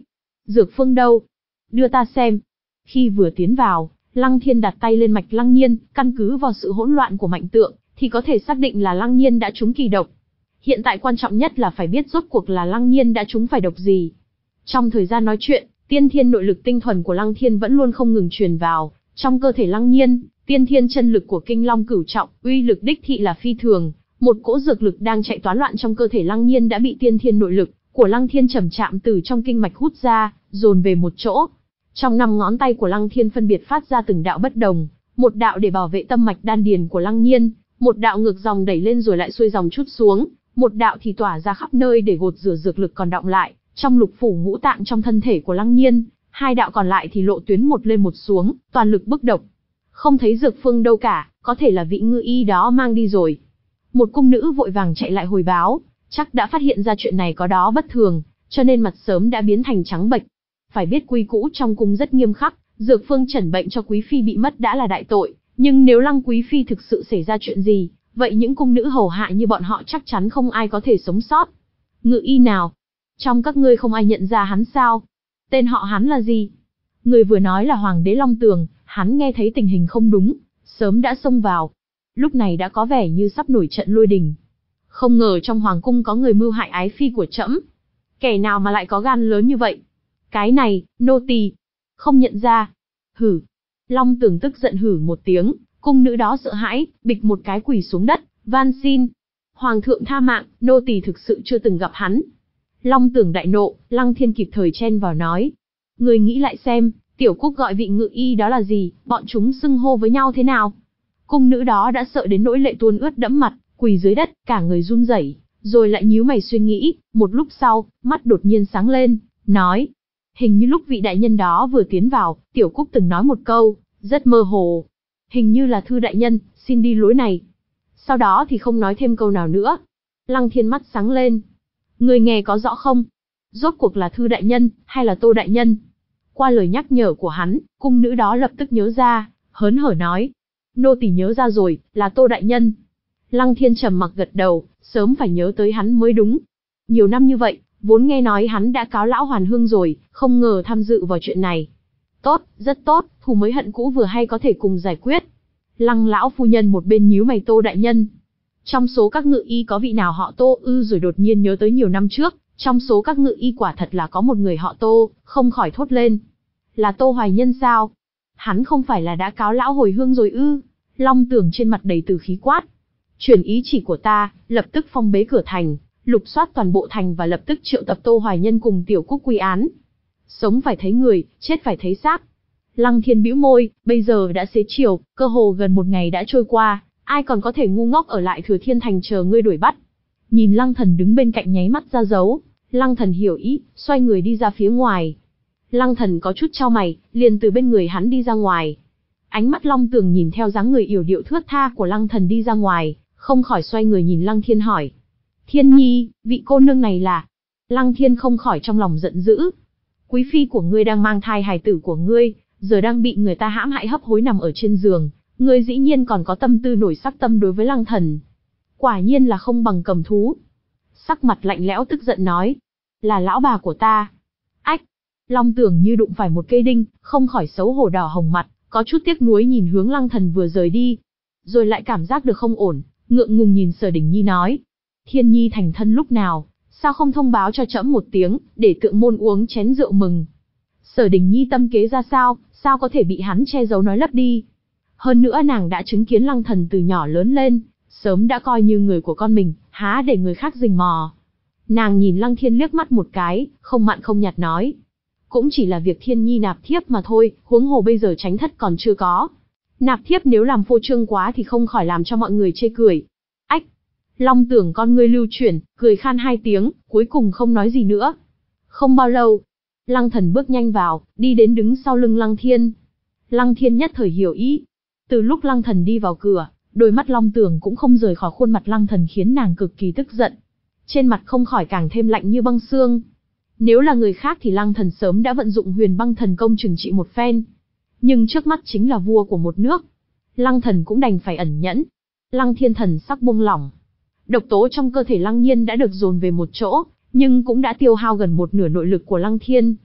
Dược phương đâu? Đưa ta xem. Khi vừa tiến vào, Lăng Thiên đặt tay lên mạch Lăng Nhiên, căn cứ vào sự hỗn loạn của mạnh tượng, thì có thể xác định là Lăng Nhiên đã trúng kỳ độc. Hiện tại quan trọng nhất là phải biết rốt cuộc là Lăng Nhiên đã trúng phải độc gì. Trong thời gian nói chuyện, tiên thiên nội lực tinh thuần của Lăng Thiên vẫn luôn không ngừng truyền vào trong cơ thể Lăng Nhiên, tiên thiên chân lực của Kinh Long cửu trọng, uy lực đích thị là phi thường, một cỗ dược lực đang chạy toán loạn trong cơ thể Lăng Nhiên đã bị tiên thiên nội lực của Lăng Thiên chậm chạm từ trong kinh mạch hút ra, dồn về một chỗ. Trong năm ngón tay của Lăng Thiên phân biệt phát ra từng đạo bất đồng, một đạo để bảo vệ tâm mạch đan điền của Lăng Nhiên, một đạo ngược dòng đẩy lên rồi lại xuôi dòng chút xuống, một đạo thì tỏa ra khắp nơi để gột rửa dược lực còn đọng lại trong lục phủ ngũ tạng trong thân thể của Lăng Nhiên, hai đạo còn lại thì lộ tuyến một lên một xuống, toàn lực bức độc. Không thấy dược phương đâu cả, có thể là vị ngư y đó mang đi rồi. Một cung nữ vội vàng chạy lại hồi báo, chắc đã phát hiện ra chuyện này có đó bất thường, cho nên mặt sớm đã biến thành trắng bệch. Phải biết quy cũ trong cung rất nghiêm khắc, dược phương chẩn bệnh cho quý phi bị mất đã là đại tội, nhưng nếu Lăng quý phi thực sự xảy ra chuyện gì, vậy những cung nữ hầu hạ như bọn họ chắc chắn không ai có thể sống sót. Ngự y nào? Trong các ngươi không ai nhận ra hắn sao? Tên họ hắn là gì? Người vừa nói là Hoàng đế Long Tường, hắn nghe thấy tình hình không đúng, sớm đã xông vào. Lúc này đã có vẻ như sắp nổi trận lôi đình. Không ngờ trong hoàng cung có người mưu hại ái phi của trẫm. Kẻ nào mà lại có gan lớn như vậy? Cái này, nô tỳ không nhận ra. Hử. Long Tường tức giận hử một tiếng, cung nữ đó sợ hãi, bịch một cái quỳ xuống đất, van xin. Hoàng thượng tha mạng, nô tỳ thực sự chưa từng gặp hắn. Long Tường đại nộ, Lăng Thiên kịp thời chen vào nói. Người nghĩ lại xem, Tiểu Cúc gọi vị ngự y đó là gì, bọn chúng xưng hô với nhau thế nào? Cung nữ đó đã sợ đến nỗi lệ tuôn ướt đẫm mặt, quỳ dưới đất, cả người run rẩy, rồi lại nhíu mày suy nghĩ, một lúc sau, mắt đột nhiên sáng lên, nói. Hình như lúc vị đại nhân đó vừa tiến vào, Tiểu Cúc từng nói một câu, rất mơ hồ. Hình như là Thư đại nhân, xin đi lối này. Sau đó thì không nói thêm câu nào nữa. Lăng Thiên mắt sáng lên. Người nghe có rõ không? Rốt cuộc là Thư đại nhân, hay là Tô đại nhân? Qua lời nhắc nhở của hắn, cung nữ đó lập tức nhớ ra, hớn hở nói. Nô tỳ nhớ ra rồi, là Tô đại nhân. Lăng Thiên trầm mặc gật đầu, sớm phải nhớ tới hắn mới đúng. Nhiều năm như vậy, vốn nghe nói hắn đã cáo lão Hoàn Hương rồi, không ngờ tham dự vào chuyện này. Tốt, rất tốt, thù mới hận cũ vừa hay có thể cùng giải quyết. Lăng lão phu nhân một bên nhíu mày. Tô đại nhân. Trong số các ngự y có vị nào họ Tô ư? Rồi đột nhiên nhớ tới nhiều năm trước, trong số các ngự y quả thật là có một người họ Tô, không khỏi thốt lên. Là Tô Hoài Nhân sao? Hắn không phải là đã cáo lão hồi hương rồi ư? Long Tường trên mặt đầy từ khí quát. Truyền ý chỉ của ta, lập tức phong bế cửa thành, lục soát toàn bộ thành và lập tức triệu tập Tô Hoài Nhân cùng Tiểu Cúc quy án. Sống phải thấy người, chết phải thấy xác. Lăng Thiên bĩu môi, bây giờ đã xế chiều, cơ hồ gần một ngày đã trôi qua, ai còn có thể ngu ngốc ở lại Thừa Thiên Thành chờ ngươi đuổi bắt. Nhìn Lăng Thần đứng bên cạnh nháy mắt ra dấu, Lăng Thần hiểu ý, xoay người đi ra phía ngoài. Lăng Thần có chút chau mày, liền từ bên người hắn đi ra ngoài. Ánh mắt Long Tường nhìn theo dáng người yểu điệu thướt tha của Lăng Thần đi ra ngoài, không khỏi xoay người nhìn Lăng Thiên hỏi. Thiên Nhi, vị cô nương này là... Lăng Thiên không khỏi trong lòng giận dữ. Quý phi của ngươi đang mang thai hài tử của ngươi, giờ đang bị người ta hãm hại hấp hối nằm ở trên giường, ngươi dĩ nhiên còn có tâm tư nổi sắc tâm đối với Lăng Thần. Quả nhiên là không bằng cầm thú. Sắc mặt lạnh lẽo tức giận nói. Là lão bà của ta. Ách! Long Tường như đụng phải một cây đinh, không khỏi xấu hổ đỏ hồng mặt, có chút tiếc nuối nhìn hướng Lăng Thần vừa rời đi. Rồi lại cảm giác được không ổn, ngượng ngùng nhìn Sở Đình Nhi nói. Thiên Nhi thành thân lúc nào, sao không thông báo cho trẫm một tiếng, để tượng môn uống chén rượu mừng. Sở Đình Nhi tâm kế ra sao, sao có thể bị hắn che giấu nói lấp đi. Hơn nữa nàng đã chứng kiến Lăng Thần từ nhỏ lớn lên, sớm đã coi như người của con mình, há để người khác rình mò. Nàng nhìn Lăng Thiên liếc mắt một cái, không mặn không nhạt nói. Cũng chỉ là việc Thiên Nhi nạp thiếp mà thôi, huống hồ bây giờ tránh thất còn chưa có. Nạp thiếp nếu làm phô trương quá thì không khỏi làm cho mọi người chê cười. Ách! Long Tưởng con ngươi lưu chuyển, cười khan hai tiếng, cuối cùng không nói gì nữa. Không bao lâu, Lăng Thần bước nhanh vào, đi đến đứng sau lưng Lăng Thiên. Lăng Thiên nhất thời hiểu ý. Từ lúc Lăng Thần đi vào cửa, đôi mắt Long Tưởng cũng không rời khỏi khuôn mặt Lăng Thần khiến nàng cực kỳ tức giận. Trên mặt không khỏi càng thêm lạnh như băng xương. Nếu là người khác thì Lăng Thần sớm đã vận dụng Huyền Băng Thần Công trừng trị một phen. Nhưng trước mắt chính là vua của một nước. Lăng Thần cũng đành phải ẩn nhẫn. Lăng Thiên thần sắc buông lỏng. Độc tố trong cơ thể Lăng Nhiên đã được dồn về một chỗ, nhưng cũng đã tiêu hao gần một nửa nội lực của Lăng Thiên.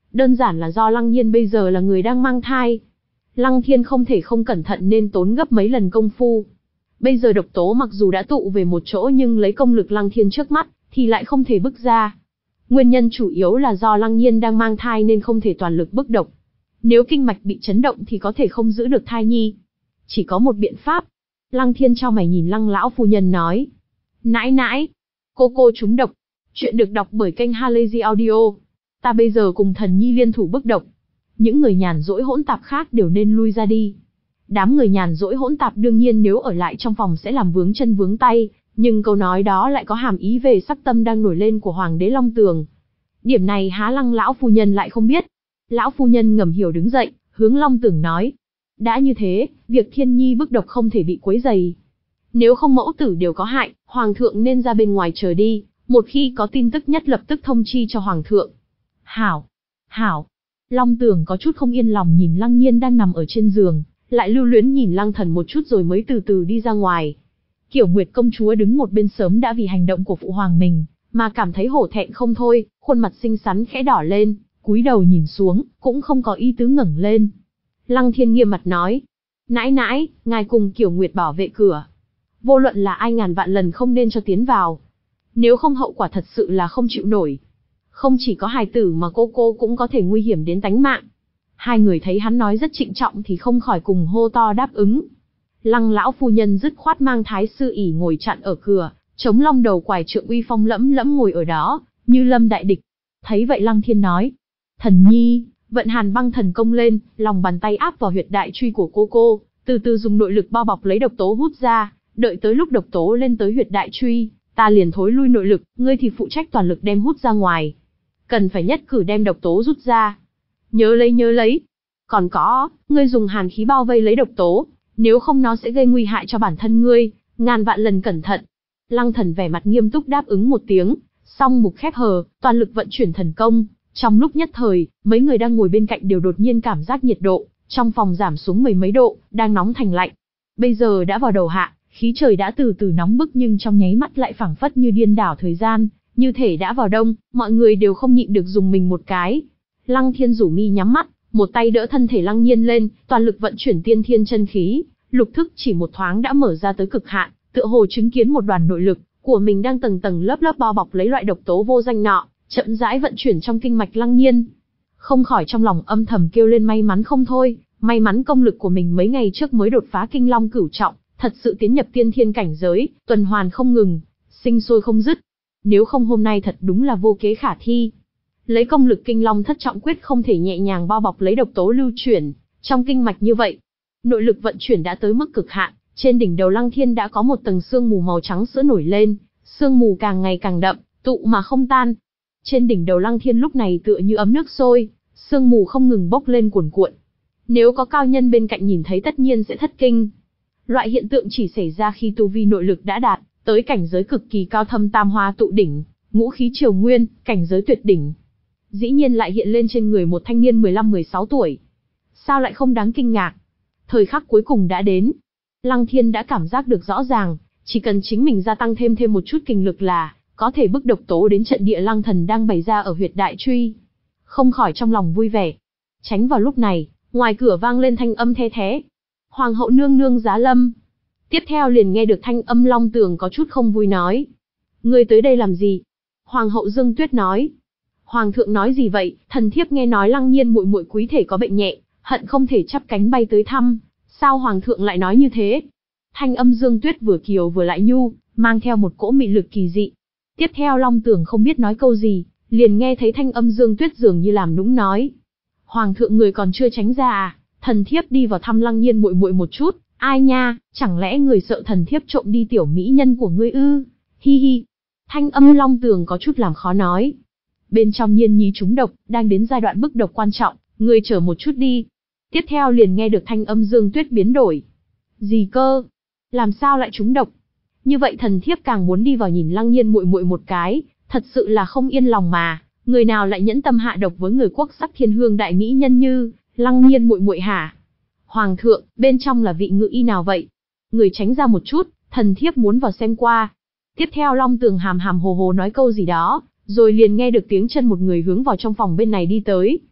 Đơn giản là do Lăng Nhiên bây giờ là người đang mang thai. Lăng Thiên không thể không cẩn thận nên tốn gấp mấy lần công phu. Bây giờ độc tố mặc dù đã tụ về một chỗ nhưng lấy công lực Lăng Thiên trước mắt, thì lại không thể bức ra. Nguyên nhân chủ yếu là do Lăng Nhiên đang mang thai nên không thể toàn lực bức độc. Nếu kinh mạch bị chấn động thì có thể không giữ được thai nhi. Chỉ có một biện pháp. Lăng Thiên chau mày nhìn Lăng lão phu nhân nói. Nãi nãi, cô cô trúng độc. Chuyện được đọc bởi kênh Halazy Audio. Ta bây giờ cùng thần nhi liên thủ bức độc. Những người nhàn rỗi hỗn tạp khác đều nên lui ra đi. Đám người nhàn rỗi hỗn tạp đương nhiên nếu ở lại trong phòng sẽ làm vướng chân vướng tay, nhưng câu nói đó lại có hàm ý về sắc tâm đang nổi lên của Hoàng đế Long Tường. Điểm này há Lăng lão phu nhân lại không biết. Lão phu nhân ngầm hiểu đứng dậy, hướng Long Tường nói. Đã như thế, việc Thiên Nhi bức độc không thể bị quấy rầy. Nếu không mẫu tử đều có hại, Hoàng thượng nên ra bên ngoài chờ đi, một khi có tin tức nhất lập tức thông chi cho Hoàng thượng. Hảo, hảo. Long Tường có chút không yên lòng nhìn Lăng Nhiên đang nằm ở trên giường, lại lưu luyến nhìn Lăng Thần một chút rồi mới từ từ đi ra ngoài. Kiểu Nguyệt công chúa đứng một bên sớm đã vì hành động của phụ hoàng mình, mà cảm thấy hổ thẹn không thôi, khuôn mặt xinh xắn khẽ đỏ lên, cúi đầu nhìn xuống, cũng không có ý tứ ngẩng lên. Lăng Thiên nghiêm mặt nói, nãi nãi, ngài cùng Kiểu Nguyệt bảo vệ cửa. Vô luận là ai ngàn vạn lần không nên cho tiến vào. Nếu không hậu quả thật sự là không chịu nổi. Không chỉ có hài tử mà cô cô cũng có thể nguy hiểm đến tánh mạng. Hai người thấy hắn nói rất trịnh trọng thì không khỏi cùng hô to đáp ứng. Lăng lão phu nhân dứt khoát mang thái sư ỷ ngồi chặn ở cửa, chống long đầu quải trượng uy phong lẫm lẫm ngồi ở đó, như lâm đại địch. Thấy vậy Lăng Thiên nói, thần nhi, vận Hàn Băng thần công lên, lòng bàn tay áp vào huyệt đại truy của cô cô, từ từ dùng nội lực bao bọc lấy độc tố hút ra, đợi tới lúc độc tố lên tới huyệt đại truy, ta liền thối lui nội lực, ngươi thì phụ trách toàn lực đem hút ra ngoài. Cần phải nhất cử đem độc tố rút ra. Nhớ lấy nhớ lấy. Còn có, ngươi dùng hàn khí bao vây lấy độc tố, nếu không nó sẽ gây nguy hại cho bản thân ngươi, ngàn vạn lần cẩn thận. Lăng Thần vẻ mặt nghiêm túc đáp ứng một tiếng, song mục khép hờ, toàn lực vận chuyển thần công. Trong lúc nhất thời, mấy người đang ngồi bên cạnh đều đột nhiên cảm giác nhiệt độ trong phòng giảm xuống mười mấy độ, đang nóng thành lạnh. Bây giờ đã vào đầu hạ, khí trời đã từ từ nóng bức nhưng trong nháy mắt lại phảng phất như điên đảo thời gian, như thể đã vào đông, mọi người đều không nhịn được dùng mình một cái. Lăng Thiên rủ mi nhắm mắt, một tay đỡ thân thể Lăng Nhiên lên, toàn lực vận chuyển tiên thiên chân khí, lục thức chỉ một thoáng đã mở ra tới cực hạn, tựa hồ chứng kiến một đoàn nội lực của mình đang tầng tầng lớp lớp bao bọc lấy loại độc tố vô danh nọ, chậm rãi vận chuyển trong kinh mạch Lăng Nhiên. Không khỏi trong lòng âm thầm kêu lên may mắn không thôi, may mắn công lực của mình mấy ngày trước mới đột phá kinh long cửu trọng, thật sự tiến nhập tiên thiên cảnh giới, tuần hoàn không ngừng, sinh sôi không dứt. Nếu không hôm nay thật đúng là vô kế khả thi. Lấy công lực kinh long thất trọng quyết không thể nhẹ nhàng bao bọc lấy độc tố lưu chuyển trong kinh mạch như vậy. Nội lực vận chuyển đã tới mức cực hạn, trên đỉnh đầu Lăng Thiên đã có một tầng sương mù màu trắng sữa nổi lên, sương mù càng ngày càng đậm, tụ mà không tan. Trên đỉnh đầu Lăng Thiên lúc này tựa như ấm nước sôi, sương mù không ngừng bốc lên cuồn cuộn. Nếu có cao nhân bên cạnh nhìn thấy tất nhiên sẽ thất kinh. Loại hiện tượng chỉ xảy ra khi tu vi nội lực đã đạt tới cảnh giới cực kỳ cao thâm tam hoa tụ đỉnh, ngũ khí triều nguyên, cảnh giới tuyệt đỉnh. Dĩ nhiên lại hiện lên trên người một thanh niên mười lăm mười sáu tuổi. Sao lại không đáng kinh ngạc? Thời khắc cuối cùng đã đến. Lăng Thiên đã cảm giác được rõ ràng, chỉ cần chính mình gia tăng thêm thêm một chút kinh lực là có thể bức độc tố đến trận địa Lăng Thần đang bày ra ở huyệt đại truy. Không khỏi trong lòng vui vẻ. Tránh vào lúc này, ngoài cửa vang lên thanh âm the thé. Hoàng hậu nương nương giá lâm. Tiếp theo liền nghe được thanh âm Long Tường có chút không vui nói. Ngươi tới đây làm gì? Hoàng hậu Dương Tuyết nói. Hoàng thượng nói gì vậy? Thần thiếp nghe nói Lăng Nhiên muội muội quý thể có bệnh nhẹ, hận không thể chắp cánh bay tới thăm. Sao Hoàng thượng lại nói như thế? Thanh âm Dương Tuyết vừa kiều vừa lại nhu, mang theo một cỗ mị lực kỳ dị. Tiếp theo Long Tường không biết nói câu gì, liền nghe thấy thanh âm Dương Tuyết dường như làm nũng nói. Hoàng thượng người còn chưa tránh ra à? Thần thiếp đi vào thăm Lăng Nhiên muội muội một chút. Ai nha, chẳng lẽ người sợ thần thiếp trộm đi tiểu mỹ nhân của ngươi ư? Hi hi. Thanh âm Long Tường có chút làm khó nói. Bên trong Nhiên nhi trúng độc, đang đến giai đoạn bức độc quan trọng, ngươi chờ một chút đi. Tiếp theo liền nghe được thanh âm Dương Tuyết biến đổi. Gì cơ? Làm sao lại trúng độc? Như vậy thần thiếp càng muốn đi vào nhìn Lăng Nhiên muội muội một cái, thật sự là không yên lòng mà, người nào lại nhẫn tâm hạ độc với người quốc sắc thiên hương đại mỹ nhân như Lăng Nhiên muội muội hả? Hoàng thượng, bên trong là vị ngự y nào vậy? Người tránh ra một chút, thần thiếp muốn vào xem qua. Tiếp theo Long Tường hàm hàm hồ hồ nói câu gì đó, rồi liền nghe được tiếng chân một người hướng vào trong phòng bên này đi tới.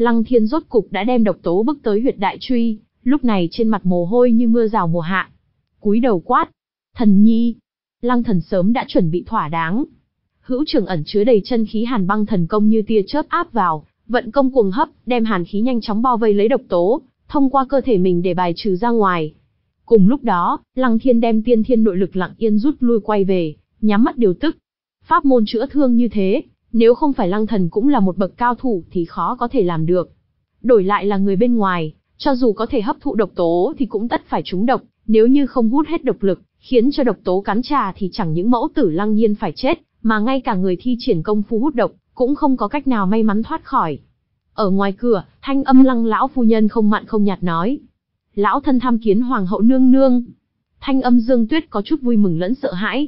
Lăng Thiên rốt cục đã đem độc tố bức tới huyệt đại truy, lúc này trên mặt mồ hôi như mưa rào mùa hạ. Cúi đầu quát, thần nhi. Lăng Thần sớm đã chuẩn bị thỏa đáng. Hữu trường ẩn chứa đầy chân khí hàn băng thần công như tia chớp áp vào, vận công cuồng hấp, đem hàn khí nhanh chóng bao vây lấy độc tố, thông qua cơ thể mình để bài trừ ra ngoài. Cùng lúc đó, Lăng Thiên đem tiên thiên nội lực lặng yên rút lui quay về, nhắm mắt điều tức. Pháp môn chữa thương như thế, nếu không phải Lăng Thần cũng là một bậc cao thủ thì khó có thể làm được. Đổi lại là người bên ngoài, cho dù có thể hấp thụ độc tố thì cũng tất phải trúng độc, nếu như không hút hết độc lực, khiến cho độc tố cắn trả thì chẳng những mẫu tử Lăng Nhiên phải chết, mà ngay cả người thi triển công phu hút độc, cũng không có cách nào may mắn thoát khỏi. Ở ngoài cửa, thanh âm Lăng lão phu nhân không mặn không nhạt nói. Lão thân tham kiến hoàng hậu nương nương. Thanh âm Dương Tuyết có chút vui mừng lẫn sợ hãi.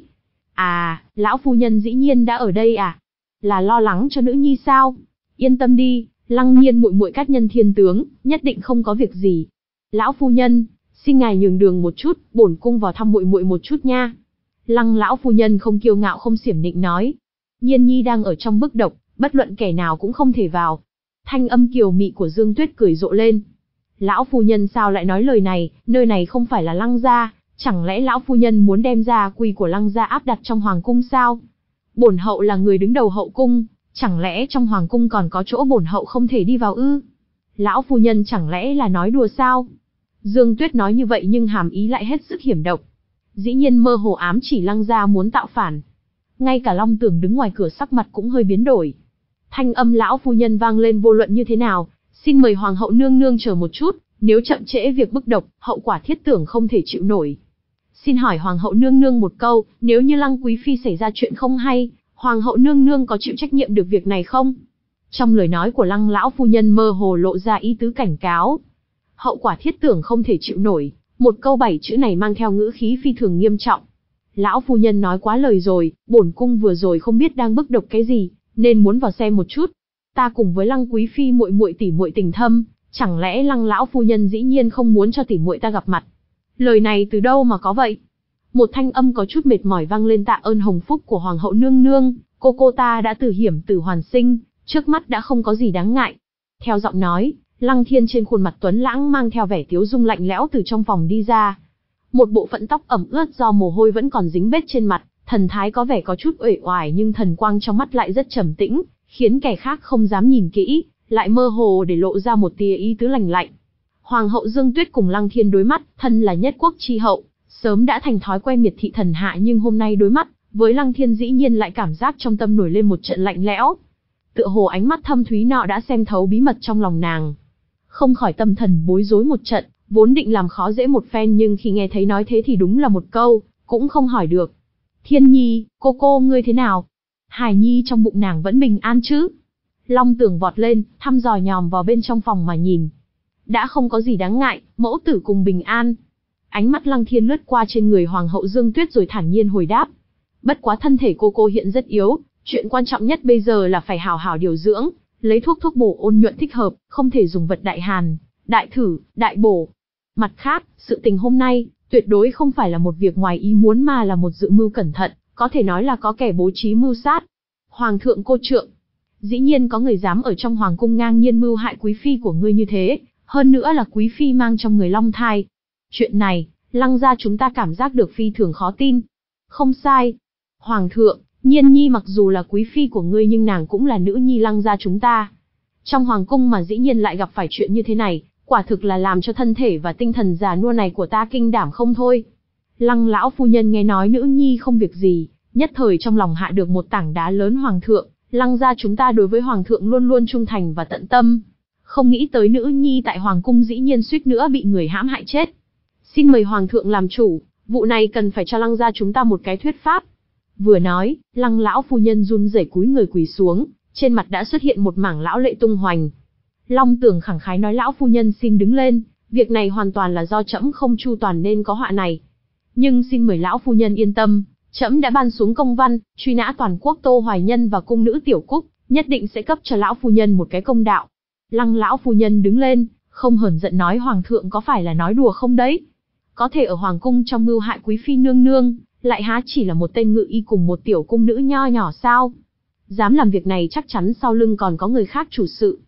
À, lão phu nhân dĩ nhiên đã ở đây à? Là lo lắng cho nữ nhi sao? Yên tâm đi, Lăng Nhiên muội muội cát nhân thiên tướng, nhất định không có việc gì. Lão phu nhân, xin ngài nhường đường một chút, bổn cung vào thăm muội muội một chút nha. Lăng lão phu nhân không kiêu ngạo không xiểm nịnh nói. Nhiên nhi đang ở trong bức độc, bất luận kẻ nào cũng không thể vào. Thanh âm kiều mị của Dương Tuyết cười rộ lên. Lão phu nhân sao lại nói lời này, nơi này không phải là Lăng gia, chẳng lẽ lão phu nhân muốn đem gia quy của Lăng gia áp đặt trong hoàng cung sao? Bổn hậu là người đứng đầu hậu cung, chẳng lẽ trong hoàng cung còn có chỗ bổn hậu không thể đi vào ư? Lão phu nhân chẳng lẽ là nói đùa sao? Dương Tuyết nói như vậy nhưng hàm ý lại hết sức hiểm độc. Dĩ nhiên mơ hồ ám chỉ Lăng gia muốn tạo phản. Ngay cả Long Tưởng đứng ngoài cửa sắc mặt cũng hơi biến đổi. Thanh âm lão phu nhân vang lên vô luận như thế nào, xin mời hoàng hậu nương nương chờ một chút, nếu chậm trễ việc bức độc, hậu quả thiết tưởng không thể chịu nổi. Xin hỏi hoàng hậu nương nương một câu, nếu như Lăng quý phi xảy ra chuyện không hay, hoàng hậu nương nương có chịu trách nhiệm được việc này không? Trong lời nói của Lăng lão phu nhân mơ hồ lộ ra ý tứ cảnh cáo. Hậu quả thiết tưởng không thể chịu nổi, một câu bảy chữ này mang theo ngữ khí phi thường nghiêm trọng. Lão phu nhân nói quá lời rồi, bổn cung vừa rồi không biết đang bức độc cái gì, nên muốn vào xem một chút. Ta cùng với Lăng quý phi muội muội tỉ muội tình thâm, chẳng lẽ Lăng lão phu nhân dĩ nhiên không muốn cho tỉ muội ta gặp mặt? Lời này từ đâu mà có vậy? Một thanh âm có chút mệt mỏi vang lên tạ ơn hồng phúc của hoàng hậu nương nương, cô cô ta đã từ hiểm tử hoàn sinh, trước mắt đã không có gì đáng ngại. Theo giọng nói, Lăng Thiên trên khuôn mặt tuấn lãng mang theo vẻ tiếu dung lạnh lẽo từ trong phòng đi ra. Một bộ phận tóc ẩm ướt do mồ hôi vẫn còn dính bết trên mặt, thần thái có vẻ có chút uể oải nhưng thần quang trong mắt lại rất trầm tĩnh, khiến kẻ khác không dám nhìn kỹ, lại mơ hồ để lộ ra một tia ý tứ lạnh lạnh. Hoàng hậu Dương Tuyết cùng Lăng Thiên đối mắt, thân là nhất quốc chi hậu, sớm đã thành thói quen miệt thị thần hạ nhưng hôm nay đối mắt với Lăng Thiên dĩ nhiên lại cảm giác trong tâm nổi lên một trận lạnh lẽo. Tựa hồ ánh mắt thâm thúy nọ đã xem thấu bí mật trong lòng nàng. Không khỏi tâm thần bối rối một trận, vốn định làm khó dễ một phen nhưng khi nghe thấy nói thế thì đúng là một câu, cũng không hỏi được. Thiên Nhi, cô cô ngươi thế nào? Hải Nhi trong bụng nàng vẫn bình an chứ? Long Tưởng vọt lên, thăm dò nhòm vào bên trong phòng mà nhìn. Đã không có gì đáng ngại, mẫu tử cùng bình an. Ánh mắt Lăng Thiên lướt qua trên người Hoàng hậu Dương Tuyết rồi thản nhiên hồi đáp. Bất quá thân thể cô cô hiện rất yếu, chuyện quan trọng nhất bây giờ là phải hảo hảo điều dưỡng, lấy thuốc thuốc bổ ôn nhuận thích hợp, không thể dùng vật đại hàn, đại thử, đại bổ. Mặt khác, sự tình hôm nay, tuyệt đối không phải là một việc ngoài ý muốn mà là một dự mưu cẩn thận, có thể nói là có kẻ bố trí mưu sát. Hoàng thượng cô trượng, dĩ nhiên có người dám ở trong hoàng cung ngang nhiên mưu hại quý phi của ngươi như thế, hơn nữa là quý phi mang trong người long thai. Chuyện này, Lăng gia chúng ta cảm giác được phi thường khó tin. Không sai. Hoàng thượng, Nhiên Nhi mặc dù là quý phi của ngươi nhưng nàng cũng là nữ nhi Lăng gia chúng ta. Trong hoàng cung mà dĩ nhiên lại gặp phải chuyện như thế này, quả thực là làm cho thân thể và tinh thần già nua này của ta kinh đảm không thôi. Lăng lão phu nhân nghe nói nữ nhi không việc gì, nhất thời trong lòng hạ được một tảng đá lớn. Hoàng thượng, Lăng gia chúng ta đối với hoàng thượng luôn luôn trung thành và tận tâm. Không nghĩ tới nữ nhi tại hoàng cung dĩ nhiên suýt nữa bị người hãm hại chết. Xin mời hoàng thượng làm chủ, vụ này cần phải cho Lăng gia chúng ta một cái thuyết pháp. Vừa nói, Lăng lão phu nhân run rẩy cúi người quỳ xuống, trên mặt đã xuất hiện một mảng lão lệ tung hoành. Long Tưởng khẳng khái nói lão phu nhân xin đứng lên, việc này hoàn toàn là do trẫm không chu toàn nên có họa này. Nhưng xin mời lão phu nhân yên tâm, trẫm đã ban xuống công văn, truy nã toàn quốc Tô Hoài Nhân và cung nữ Tiểu Cúc, nhất định sẽ cấp cho lão phu nhân một cái công đạo. Lăng lão phu nhân đứng lên, không hờn giận nói hoàng thượng có phải là nói đùa không đấy? Có thể ở hoàng cung trong mưu hại quý phi nương nương, lại há chỉ là một tên ngự y cùng một tiểu cung nữ nho nhỏ sao? Dám làm việc này chắc chắn sau lưng còn có người khác chủ sự.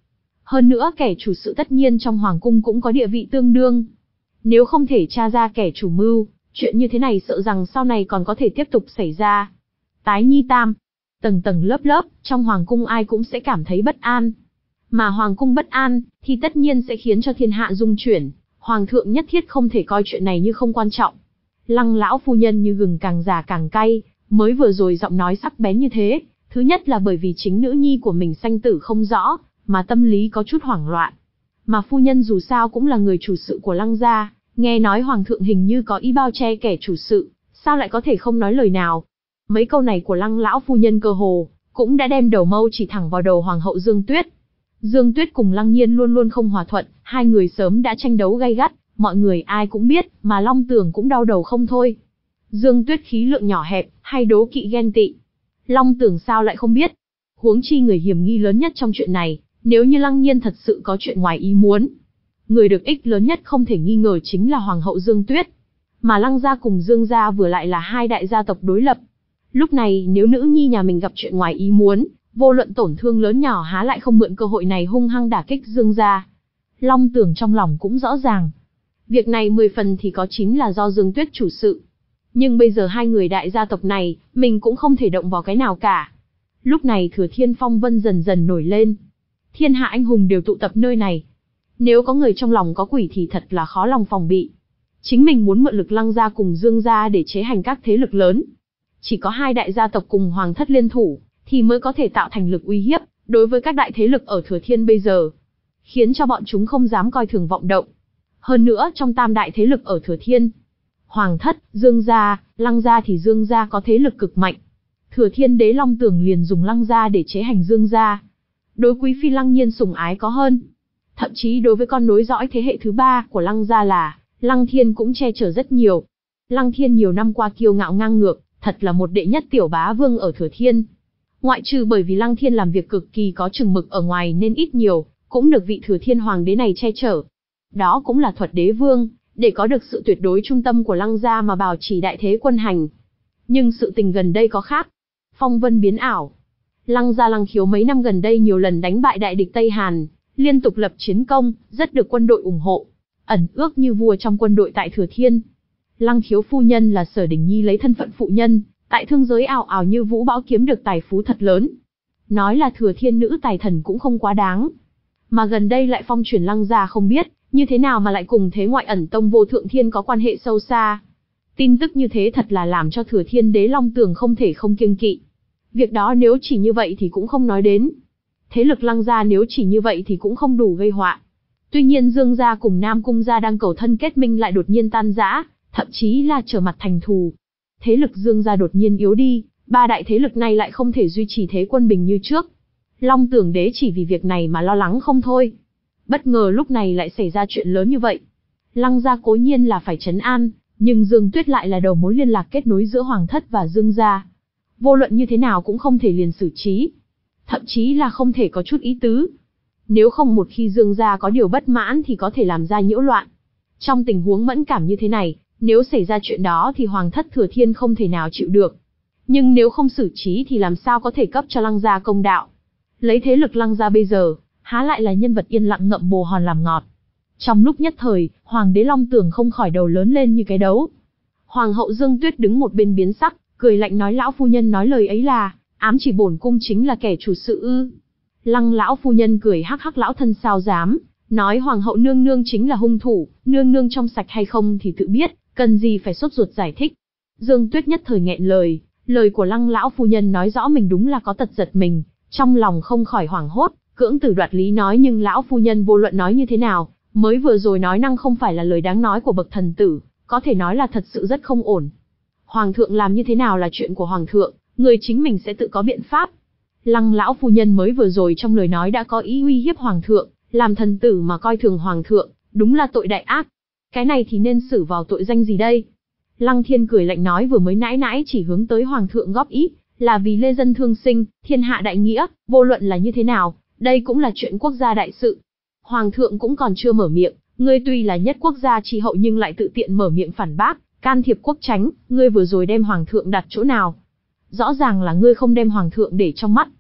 Hơn nữa kẻ chủ sự tất nhiên trong hoàng cung cũng có địa vị tương đương. Nếu không thể tra ra kẻ chủ mưu, chuyện như thế này sợ rằng sau này còn có thể tiếp tục xảy ra. Tái nhi tam, tầng tầng lớp lớp, trong hoàng cung ai cũng sẽ cảm thấy bất an. Mà hoàng cung bất an, thì tất nhiên sẽ khiến cho thiên hạ rung chuyển, hoàng thượng nhất thiết không thể coi chuyện này như không quan trọng. Lăng lão phu nhân như gừng càng già càng cay, mới vừa rồi giọng nói sắc bén như thế, thứ nhất là bởi vì chính nữ nhi của mình sanh tử không rõ, mà tâm lý có chút hoảng loạn. Mà phu nhân dù sao cũng là người chủ sự của Lăng gia, nghe nói hoàng thượng hình như có ý bao che kẻ chủ sự, sao lại có thể không nói lời nào. Mấy câu này của Lăng lão phu nhân cơ hồ cũng đã đem đầu mâu chỉ thẳng vào đầu hoàng hậu Dương Tuyết. Dương Tuyết cùng Lăng Nhiên luôn luôn không hòa thuận, hai người sớm đã tranh đấu gay gắt, mọi người ai cũng biết, mà Long Tường cũng đau đầu không thôi. Dương Tuyết khí lượng nhỏ hẹp, hay đố kỵ ghen tị. Long Tường sao lại không biết? Huống chi người hiểm nghi lớn nhất trong chuyện này, nếu như Lăng Nhiên thật sự có chuyện ngoài ý muốn, người được ích lớn nhất không thể nghi ngờ chính là hoàng hậu Dương Tuyết. Mà Lăng gia cùng Dương gia vừa lại là hai đại gia tộc đối lập. Lúc này nếu nữ nhi nhà mình gặp chuyện ngoài ý muốn, vô luận tổn thương lớn nhỏ há lại không mượn cơ hội này hung hăng đả kích Dương gia. Long Tường trong lòng cũng rõ ràng. Việc này mười phần thì có chín là do Dương Tuyết chủ sự. Nhưng bây giờ hai người đại gia tộc này, mình cũng không thể động vào cái nào cả. Lúc này Thừa Thiên phong vân dần dần nổi lên. Thiên hạ anh hùng đều tụ tập nơi này. Nếu có người trong lòng có quỷ thì thật là khó lòng phòng bị. Chính mình muốn mượn lực Lăng gia cùng Dương gia để chế hành các thế lực lớn. Chỉ có hai đại gia tộc cùng hoàng thất liên thủ, thì mới có thể tạo thành lực uy hiếp, đối với các đại thế lực ở Thừa Thiên bây giờ. Khiến cho bọn chúng không dám coi thường vọng động. Hơn nữa trong tam đại thế lực ở Thừa Thiên, Hoàng thất, Dương gia, Lăng gia thì Dương gia có thế lực cực mạnh. Thừa Thiên đế Long Tường liền dùng Lăng gia để chế hành Dương gia. Đối quý phi Lăng Nhiên sủng ái có hơn. Thậm chí đối với con nối dõi thế hệ thứ ba của Lăng gia là Lăng Thiên cũng che chở rất nhiều. Lăng Thiên nhiều năm qua kiêu ngạo ngang ngược, thật là một đệ nhất tiểu bá vương ở Thừa Thiên. Ngoại trừ bởi vì Lăng Thiên làm việc cực kỳ có chừng mực ở ngoài nên ít nhiều cũng được vị Thừa Thiên hoàng đế này che chở. Đó cũng là thuật đế vương, để có được sự tuyệt đối trung tâm của Lăng gia mà bảo trì đại thế quân hành. Nhưng sự tình gần đây có khác. Phong vân biến ảo. Lăng gia Lăng Khiếu mấy năm gần đây nhiều lần đánh bại đại địch Tây Hàn, liên tục lập chiến công, rất được quân đội ủng hộ. Ẩn ước như vua trong quân đội tại Thừa Thiên. Lăng Khiếu phu nhân là Sở Đình Nhi lấy thân phận phụ nhân, tại thương giới ảo ảo như vũ bão kiếm được tài phú thật lớn. Nói là Thừa Thiên nữ tài thần cũng không quá đáng. Mà gần đây lại phong truyền Lăng gia không biết như thế nào mà lại cùng thế ngoại ẩn tông Vô Thượng Thiên có quan hệ sâu xa. Tin tức như thế thật là làm cho Thừa Thiên đế Long Tường không thể không kiêng kỵ. Việc đó nếu chỉ như vậy thì cũng không nói đến. Thế lực Lăng gia nếu chỉ như vậy thì cũng không đủ gây họa. Tuy nhiên Dương gia cùng Nam Cung gia đang cầu thân kết minh lại đột nhiên tan rã, thậm chí là trở mặt thành thù. Thế lực Dương gia đột nhiên yếu đi, ba đại thế lực này lại không thể duy trì thế quân bình như trước. Long Tường đế chỉ vì việc này mà lo lắng không thôi. Bất ngờ lúc này lại xảy ra chuyện lớn như vậy. Lăng gia cố nhiên là phải trấn an, nhưng Dương Tuyết lại là đầu mối liên lạc kết nối giữa Hoàng thất và Dương gia. Vô luận như thế nào cũng không thể liền xử trí. Thậm chí là không thể có chút ý tứ. Nếu không một khi Dương gia có điều bất mãn thì có thể làm ra nhiễu loạn. Trong tình huống mẫn cảm như thế này, nếu xảy ra chuyện đó thì Hoàng thất Thừa Thiên không thể nào chịu được. Nhưng nếu không xử trí thì làm sao có thể cấp cho Lăng gia công đạo. Lấy thế lực Lăng gia bây giờ, há lại là nhân vật yên lặng ngậm bồ hòn làm ngọt. Trong lúc nhất thời, Hoàng đế Long Tường không khỏi đầu lớn lên như cái đấu. Hoàng hậu Dương Tuyết đứng một bên biến sắc, cười lạnh nói lão phu nhân nói lời ấy là, ám chỉ bổn cung chính là kẻ chủ sự ư. Lăng lão phu nhân cười hắc hắc lão thân sao dám, nói Hoàng hậu nương nương chính là hung thủ, nương nương trong sạch hay không thì tự biết, cần gì phải sốt ruột giải thích. Dương Tuyết nhất thời nghẹn lời, lời của Lăng lão phu nhân nói rõ mình đúng là có tật giật mình, trong lòng không khỏi hoảng hốt. Cưỡng từ đoạt lý nói nhưng lão phu nhân vô luận nói như thế nào, mới vừa rồi nói năng không phải là lời đáng nói của bậc thần tử, có thể nói là thật sự rất không ổn. Hoàng thượng làm như thế nào là chuyện của Hoàng thượng, người chính mình sẽ tự có biện pháp. Lăng lão phu nhân mới vừa rồi trong lời nói đã có ý uy hiếp Hoàng thượng, làm thần tử mà coi thường Hoàng thượng, đúng là tội đại ác. Cái này thì nên xử vào tội danh gì đây? Lăng Thiên cười lạnh nói vừa mới nãi nãi chỉ hướng tới Hoàng thượng góp ý, là vì lê dân thương sinh, thiên hạ đại nghĩa, vô luận là như thế nào. Đây cũng là chuyện quốc gia đại sự. Hoàng thượng cũng còn chưa mở miệng, ngươi tuy là nhất quốc gia tri hậu nhưng lại tự tiện mở miệng phản bác, can thiệp quốc chánh, ngươi vừa rồi đem Hoàng thượng đặt chỗ nào? Rõ ràng là ngươi không đem Hoàng thượng để trong mắt.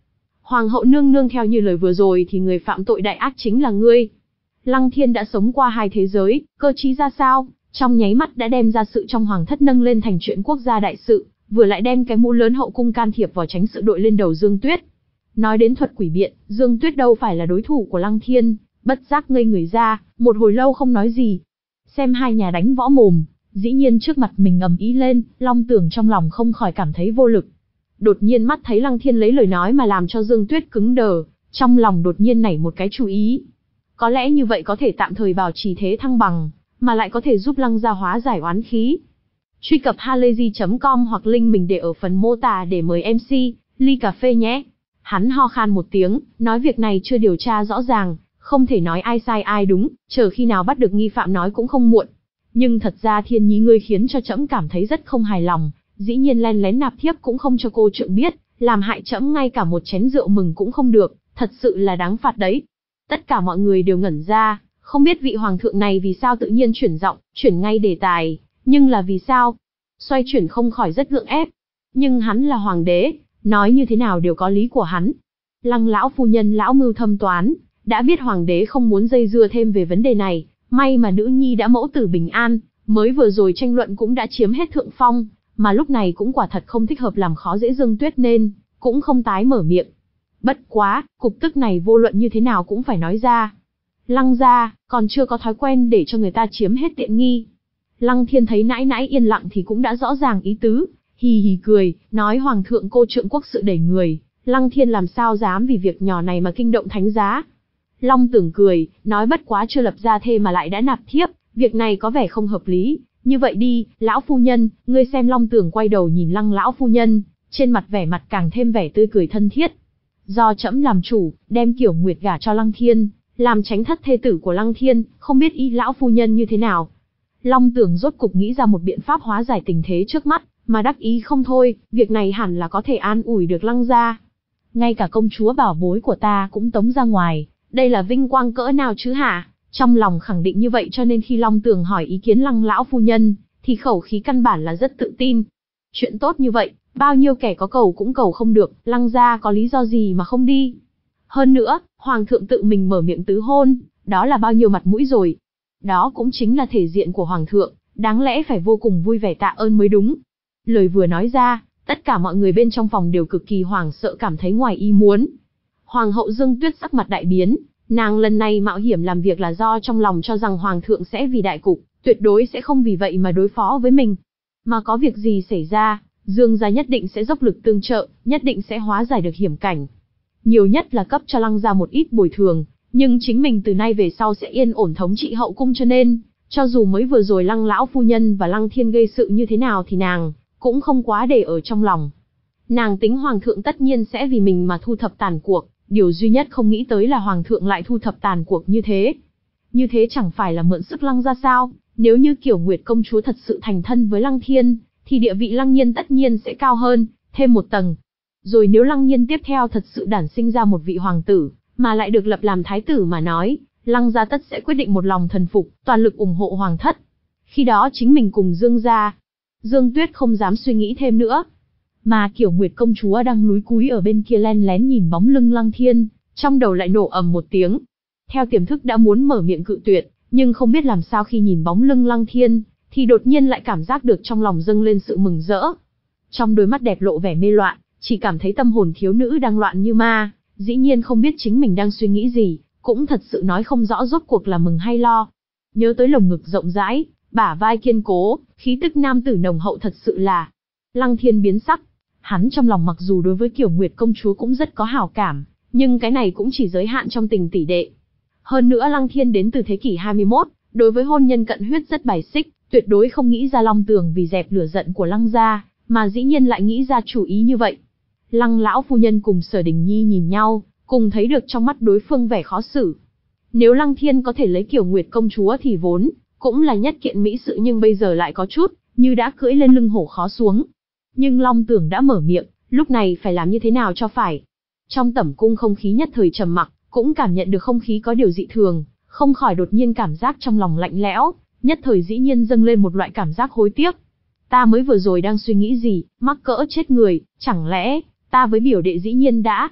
Hoàng hậu nương nương theo như lời vừa rồi thì người phạm tội đại ác chính là ngươi. Lăng Thiên đã sống qua hai thế giới, cơ trí ra sao, trong nháy mắt đã đem ra sự trong hoàng thất nâng lên thành chuyện quốc gia đại sự, vừa lại đem cái mũ lớn hậu cung can thiệp vào tránh sự đội lên đầu Dương Tuyết. Nói đến thuật quỷ biện, Dương Tuyết đâu phải là đối thủ của Lăng Thiên, bất giác ngây người ra, một hồi lâu không nói gì. Xem hai nhà đánh võ mồm, dĩ nhiên trước mặt mình ầm ĩ lên, Long Tưởng trong lòng không khỏi cảm thấy vô lực. Đột nhiên mắt thấy Lăng Thiên lấy lời nói mà làm cho Dương Tuyết cứng đờ, trong lòng đột nhiên nảy một cái chủ ý. Có lẽ như vậy có thể tạm thời bảo trì thế thăng bằng, mà lại có thể giúp Lăng gia hóa giải oán khí. Truy cập halayzi chấm com hoặc link mình để ở phần mô tả để mời em xê, ly cà phê nhé. Hắn ho khan một tiếng, nói việc này chưa điều tra rõ ràng, không thể nói ai sai ai đúng, chờ khi nào bắt được nghi phạm nói cũng không muộn. Nhưng thật ra Thiên Nhí ngươi khiến cho trẫm cảm thấy rất không hài lòng, dĩ nhiên len lén nạp thiếp cũng không cho cô trượng biết, làm hại trẫm ngay cả một chén rượu mừng cũng không được, thật sự là đáng phạt đấy. Tất cả mọi người đều ngẩn ra, không biết vị hoàng thượng này vì sao tự nhiên chuyển giọng, chuyển ngay đề tài, nhưng là vì sao? Xoay chuyển không khỏi rất gượng ép. Nhưng hắn là hoàng đế, nói như thế nào đều có lý của hắn. Lăng lão phu nhân lão mưu thâm toán, đã biết hoàng đế không muốn dây dưa thêm về vấn đề này, may mà nữ nhi đã mẫu tử bình an, mới vừa rồi tranh luận cũng đã chiếm hết thượng phong, mà lúc này cũng quả thật không thích hợp làm khó dễ Dương Tuyết nên, cũng không tái mở miệng. Bất quá, cục tức này vô luận như thế nào cũng phải nói ra. Lăng gia, còn chưa có thói quen để cho người ta chiếm hết tiện nghi. Lăng Thiên thấy nãi nãi yên lặng thì cũng đã rõ ràng ý tứ, hì hì cười, nói hoàng thượng cô trượng quốc sự đầy người, Lăng Thiên làm sao dám vì việc nhỏ này mà kinh động thánh giá. Long Tưởng cười, nói bất quá chưa lập gia thê mà lại đã nạp thiếp, việc này có vẻ không hợp lý, như vậy đi, lão phu nhân, ngươi xem. Long Tưởng quay đầu nhìn Lăng lão phu nhân, trên mặt vẻ mặt càng thêm vẻ tươi cười thân thiết. Do trẫm làm chủ, đem Kiểu Nguyệt gả cho Lăng Thiên, làm tránh thất thê tử của Lăng Thiên, không biết ý lão phu nhân như thế nào. Long Tưởng rốt cục nghĩ ra một biện pháp hóa giải tình thế trước mắt, mà đắc ý không thôi, việc này hẳn là có thể an ủi được Lăng gia. Ngay cả công chúa bảo bối của ta cũng tống ra ngoài, đây là vinh quang cỡ nào chứ hả? Trong lòng khẳng định như vậy cho nên khi Long Tưởng hỏi ý kiến Lăng lão phu nhân, thì khẩu khí căn bản là rất tự tin. Chuyện tốt như vậy, bao nhiêu kẻ có cầu cũng cầu không được, Lăng gia có lý do gì mà không đi? Hơn nữa, hoàng thượng tự mình mở miệng tứ hôn, đó là bao nhiêu mặt mũi rồi. Đó cũng chính là thể diện của hoàng thượng, đáng lẽ phải vô cùng vui vẻ tạ ơn mới đúng. Lời vừa nói ra, tất cả mọi người bên trong phòng đều cực kỳ hoảng sợ, cảm thấy ngoài ý muốn. Hoàng hậu Dương Tuyết sắc mặt đại biến, nàng lần này mạo hiểm làm việc là do trong lòng cho rằng hoàng thượng sẽ vì đại cục, tuyệt đối sẽ không vì vậy mà đối phó với mình. Mà có việc gì xảy ra, Dương gia nhất định sẽ dốc lực tương trợ, nhất định sẽ hóa giải được hiểm cảnh. Nhiều nhất là cấp cho Lăng gia một ít bồi thường, nhưng chính mình từ nay về sau sẽ yên ổn thống trị hậu cung, cho nên, cho dù mới vừa rồi Lăng lão phu nhân và Lăng Thiên gây sự như thế nào thì nàng cũng không quá để ở trong lòng. Nàng tính hoàng thượng tất nhiên sẽ vì mình mà thu thập tàn cuộc, điều duy nhất không nghĩ tới là hoàng thượng lại thu thập tàn cuộc như thế. Như thế chẳng phải là mượn sức Lăng gia sao? Nếu như Kiểu Nguyệt công chúa thật sự thành thân với Lăng Thiên, thì địa vị Lăng Nhiên tất nhiên sẽ cao hơn, thêm một tầng. Rồi nếu Lăng Nhiên tiếp theo thật sự đản sinh ra một vị hoàng tử, mà lại được lập làm thái tử mà nói, Lăng gia tất sẽ quyết định một lòng thần phục, toàn lực ủng hộ hoàng thất. Khi đó chính mình cùng Dương gia. Dương Tuyết không dám suy nghĩ thêm nữa. Mà Kiểu Nguyệt công chúa đang lúi cúi ở bên kia len lén nhìn bóng lưng Lăng Thiên, trong đầu lại nổ ầm một tiếng. Theo tiềm thức đã muốn mở miệng cự tuyệt, nhưng không biết làm sao khi nhìn bóng lưng Lăng Thiên, thì đột nhiên lại cảm giác được trong lòng dâng lên sự mừng rỡ. Trong đôi mắt đẹp lộ vẻ mê loạn, chỉ cảm thấy tâm hồn thiếu nữ đang loạn như ma, dĩ nhiên không biết chính mình đang suy nghĩ gì, cũng thật sự nói không rõ rốt cuộc là mừng hay lo. Nhớ tới lồng ngực rộng rãi, bả vai kiên cố, khí tức nam tử nồng hậu thật sự là. Lăng Thiên biến sắc, hắn trong lòng mặc dù đối với Kiểu Nguyệt công chúa cũng rất có hảo cảm, nhưng cái này cũng chỉ giới hạn trong tình tỷ đệ. Hơn nữa Lăng Thiên đến từ thế kỷ hai mươi mốt, đối với hôn nhân cận huyết rất bài xích, tuyệt đối không nghĩ ra Long Tưởng vì dẹp lửa giận của Lăng gia, mà dĩ nhiên lại nghĩ ra chủ ý như vậy. Lăng lão phu nhân cùng Sở Đình Nhi nhìn nhau, cùng thấy được trong mắt đối phương vẻ khó xử. Nếu Lăng Thiên có thể lấy Kiểu Nguyệt công chúa thì vốn cũng là nhất kiện mỹ sự, nhưng bây giờ lại có chút như đã cưỡi lên lưng hổ khó xuống. Nhưng Long Tưởng đã mở miệng, lúc này phải làm như thế nào cho phải. Trong tẩm cung không khí nhất thời trầm mặc, cũng cảm nhận được không khí có điều dị thường, không khỏi đột nhiên cảm giác trong lòng lạnh lẽo, nhất thời dĩ nhiên dâng lên một loại cảm giác hối tiếc. Ta mới vừa rồi đang suy nghĩ gì, mắc cỡ chết người, chẳng lẽ ta với biểu đệ dĩ nhiên đã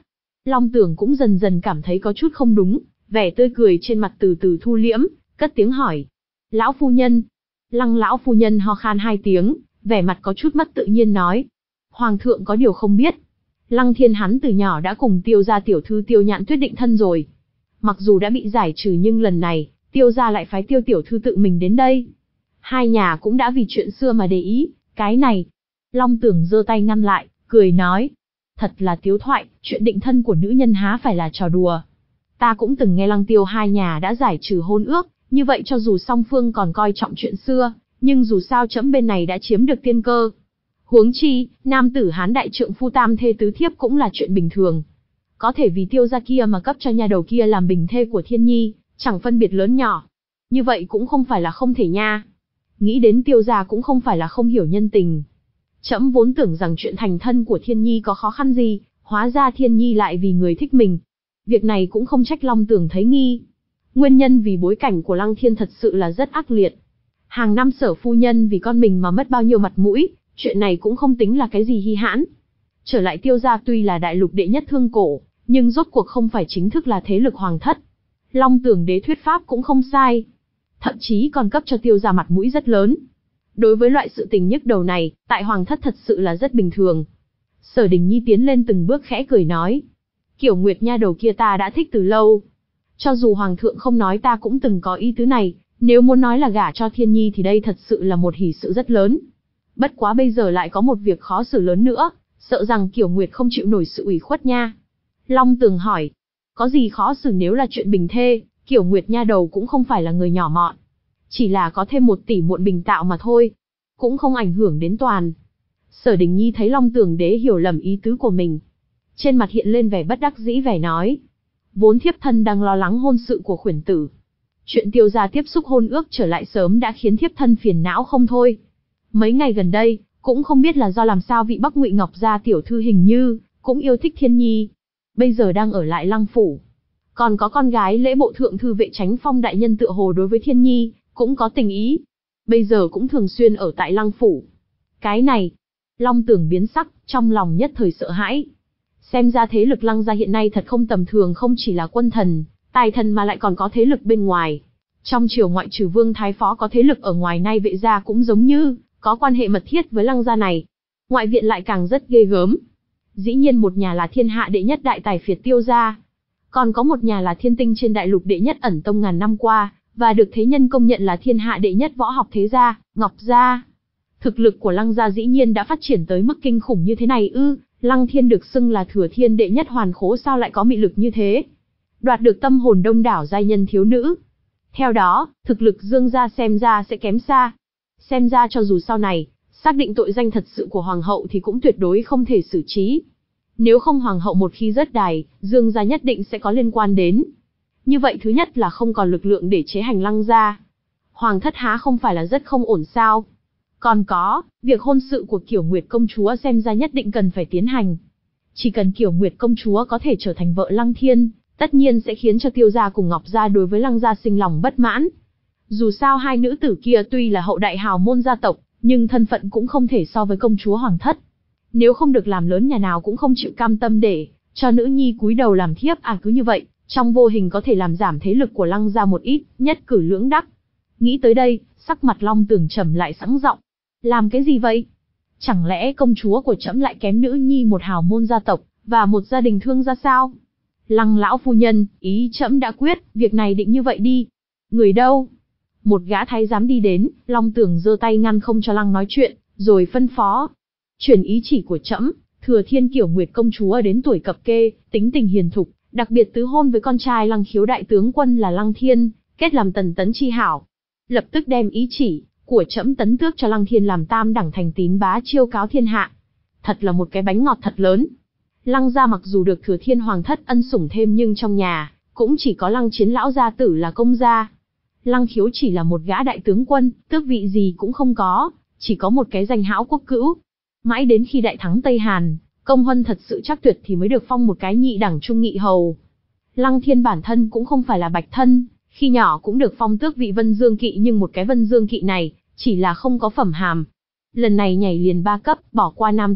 Long Tưởng cũng dần dần cảm thấy có chút không đúng, vẻ tươi cười trên mặt từ từ thu liễm, cất tiếng hỏi. Lão phu nhân. Lăng lão phu nhân ho khan hai tiếng, vẻ mặt có chút mất tự nhiên nói. Hoàng thượng có điều không biết. Lăng Thiên hắn từ nhỏ đã cùng Tiêu gia tiểu thư Tiêu Nhạn Tuyết định thân rồi. Mặc dù đã bị giải trừ nhưng lần này, Tiêu gia lại phái Tiêu tiểu thư tự mình đến đây. Hai nhà cũng đã vì chuyện xưa mà để ý, cái này. Long Tưởng giơ tay ngăn lại, cười nói. Thật là tiếu thoại, chuyện định thân của nữ nhân há phải là trò đùa. Ta cũng từng nghe Lăng Tiêu hai nhà đã giải trừ hôn ước, như vậy cho dù song phương còn coi trọng chuyện xưa, nhưng dù sao trẫm bên này đã chiếm được tiên cơ. Huống chi, nam tử Hán đại trượng phu tam thê tứ thiếp cũng là chuyện bình thường. Có thể vì Tiêu gia kia mà cấp cho nha đầu kia làm bình thê của Thiên Nhi, chẳng phân biệt lớn nhỏ. Như vậy cũng không phải là không thể nha. Nghĩ đến Tiêu gia cũng không phải là không hiểu nhân tình. Trẫm vốn tưởng rằng chuyện thành thân của Thiên Nhi có khó khăn gì, hóa ra Thiên Nhi lại vì người thích mình. Việc này cũng không trách Long Tưởng thấy nghi. Nguyên nhân vì bối cảnh của Lăng Thiên thật sự là rất ác liệt. Hàng năm Sở phu nhân vì con mình mà mất bao nhiêu mặt mũi, chuyện này cũng không tính là cái gì hi hãn. Trở lại Tiêu gia tuy là đại lục đệ nhất thương cổ, nhưng rốt cuộc không phải chính thức là thế lực hoàng thất. Long Tưởng đế thuyết pháp cũng không sai. Thậm chí còn cấp cho Tiêu gia mặt mũi rất lớn. Đối với loại sự tình nhức đầu này, tại hoàng thất thật sự là rất bình thường. Sở Đình Nhi tiến lên từng bước khẽ cười nói. Kiểu Nguyệt nha đầu kia ta đã thích từ lâu. Cho dù hoàng thượng không nói ta cũng từng có ý tứ này, nếu muốn nói là gả cho Thiên Nhi thì đây thật sự là một hỷ sự rất lớn. Bất quá bây giờ lại có một việc khó xử lớn nữa, sợ rằng Kiểu Nguyệt không chịu nổi sự ủy khuất nha. Long Tường hỏi, có gì khó xử nếu là chuyện bình thê, Kiểu Nguyệt nha đầu cũng không phải là người nhỏ mọn. Chỉ là có thêm một tỷ muộn bình tạo mà thôi, cũng không ảnh hưởng đến toàn. Sở Đình Nhi thấy Long Tường đế hiểu lầm ý tứ của mình. Trên mặt hiện lên vẻ bất đắc dĩ vẻ nói. Vốn thiếp thân đang lo lắng hôn sự của khuyển tử. Chuyện Tiêu gia tiếp xúc hôn ước trở lại sớm đã khiến thiếp thân phiền não không thôi. Mấy ngày gần đây, cũng không biết là do làm sao vị Bắc Ngụy Ngọc gia tiểu thư hình như cũng yêu thích Thiên Nhi. Bây giờ đang ở lại Lăng phủ. Còn có con gái lễ bộ thượng thư vệ Chánh Phong đại nhân tựa hồ đối với Thiên Nhi cũng có tình ý. Bây giờ cũng thường xuyên ở tại Lăng phủ. Cái này, Long Tưởng biến sắc, trong lòng nhất thời sợ hãi. Xem ra thế lực Lăng gia hiện nay thật không tầm thường, không chỉ là quân thần, tài thần mà lại còn có thế lực bên ngoài. Trong triều ngoại trừ Vương Thái Phó có thế lực ở ngoài, nay vệ gia cũng giống như có quan hệ mật thiết với Lăng gia này. Ngoại viện lại càng rất ghê gớm. Dĩ nhiên một nhà là thiên hạ đệ nhất đại tài phiệt Tiêu gia, còn có một nhà là thiên tinh trên đại lục đệ nhất ẩn tông ngàn năm qua, và được thế nhân công nhận là thiên hạ đệ nhất võ học thế gia, Ngọc gia. Thực lực của Lăng gia dĩ nhiên đã phát triển tới mức kinh khủng như thế này ư? Lăng Thiên được xưng là thừa thiên đệ nhất hoàn khố, sao lại có mị lực như thế? Đoạt được tâm hồn đông đảo giai nhân thiếu nữ. Theo đó, thực lực Dương gia xem ra sẽ kém xa. Xem ra cho dù sau này, xác định tội danh thật sự của hoàng hậu thì cũng tuyệt đối không thể xử trí. Nếu không hoàng hậu một khi rớt đài, Dương gia nhất định sẽ có liên quan đến. Như vậy thứ nhất là không còn lực lượng để chế hành Lăng gia. Hoàng thất há không phải là rất không ổn sao? Còn có, việc hôn sự của Kiểu Nguyệt công chúa xem ra nhất định cần phải tiến hành. Chỉ cần Kiểu Nguyệt công chúa có thể trở thành vợ Lăng Thiên, tất nhiên sẽ khiến cho Tiêu gia cùng Ngọc gia đối với Lăng gia sinh lòng bất mãn. Dù sao hai nữ tử kia tuy là hậu đại hào môn gia tộc, nhưng thân phận cũng không thể so với công chúa hoàng thất. Nếu không được làm lớn, nhà nào cũng không chịu cam tâm để cho nữ nhi cúi đầu làm thiếp, à cứ như vậy, trong vô hình có thể làm giảm thế lực của Lăng gia một ít, nhất cử lưỡng đắc. Nghĩ tới đây, sắc mặt Long Tưởng trầm lại sẵn giọng. Làm cái gì vậy? Chẳng lẽ công chúa của trẫm lại kém nữ nhi một hào môn gia tộc và một gia đình thương gia sao? Lăng lão phu nhân, ý trẫm đã quyết, việc này định như vậy đi. Người đâu? Một gã thái giám đi đến, Long Tưởng giơ tay ngăn không cho Lăng nói chuyện, rồi phân phó. Truyền ý chỉ của trẫm, thừa thiên Kiểu Nguyệt công chúa đến tuổi cập kê, tính tình hiền thục, đặc biệt tứ hôn với con trai Lăng Khiếu đại tướng quân là Lăng Thiên, kết làm tần tấn chi hảo. Lập tức đem ý chỉ của trẫm tấn tước cho Lăng Thiên làm tam đẳng thành tín bá chiêu cáo thiên hạ. Thật là một cái bánh ngọt thật lớn. Lăng gia mặc dù được thừa thiên hoàng thất ân sủng thêm, nhưng trong nhà cũng chỉ có Lăng Chiến lão gia tử là công gia. Lăng Khiếu chỉ là một gã đại tướng quân, tước vị gì cũng không có, chỉ có một cái danh hão quốc cữu. Mãi đến khi đại thắng Tây Hàn, công huân thật sự chắc tuyệt thì mới được phong một cái nhị đẳng trung nghị hầu. Lăng Thiên bản thân cũng không phải là bạch thân, khi nhỏ cũng được phong tước vị Vân Dương Kỵ, nhưng một cái Vân Dương Kỵ này chỉ là không có phẩm hàm. Lần này nhảy liền ba cấp, bỏ qua nam tước,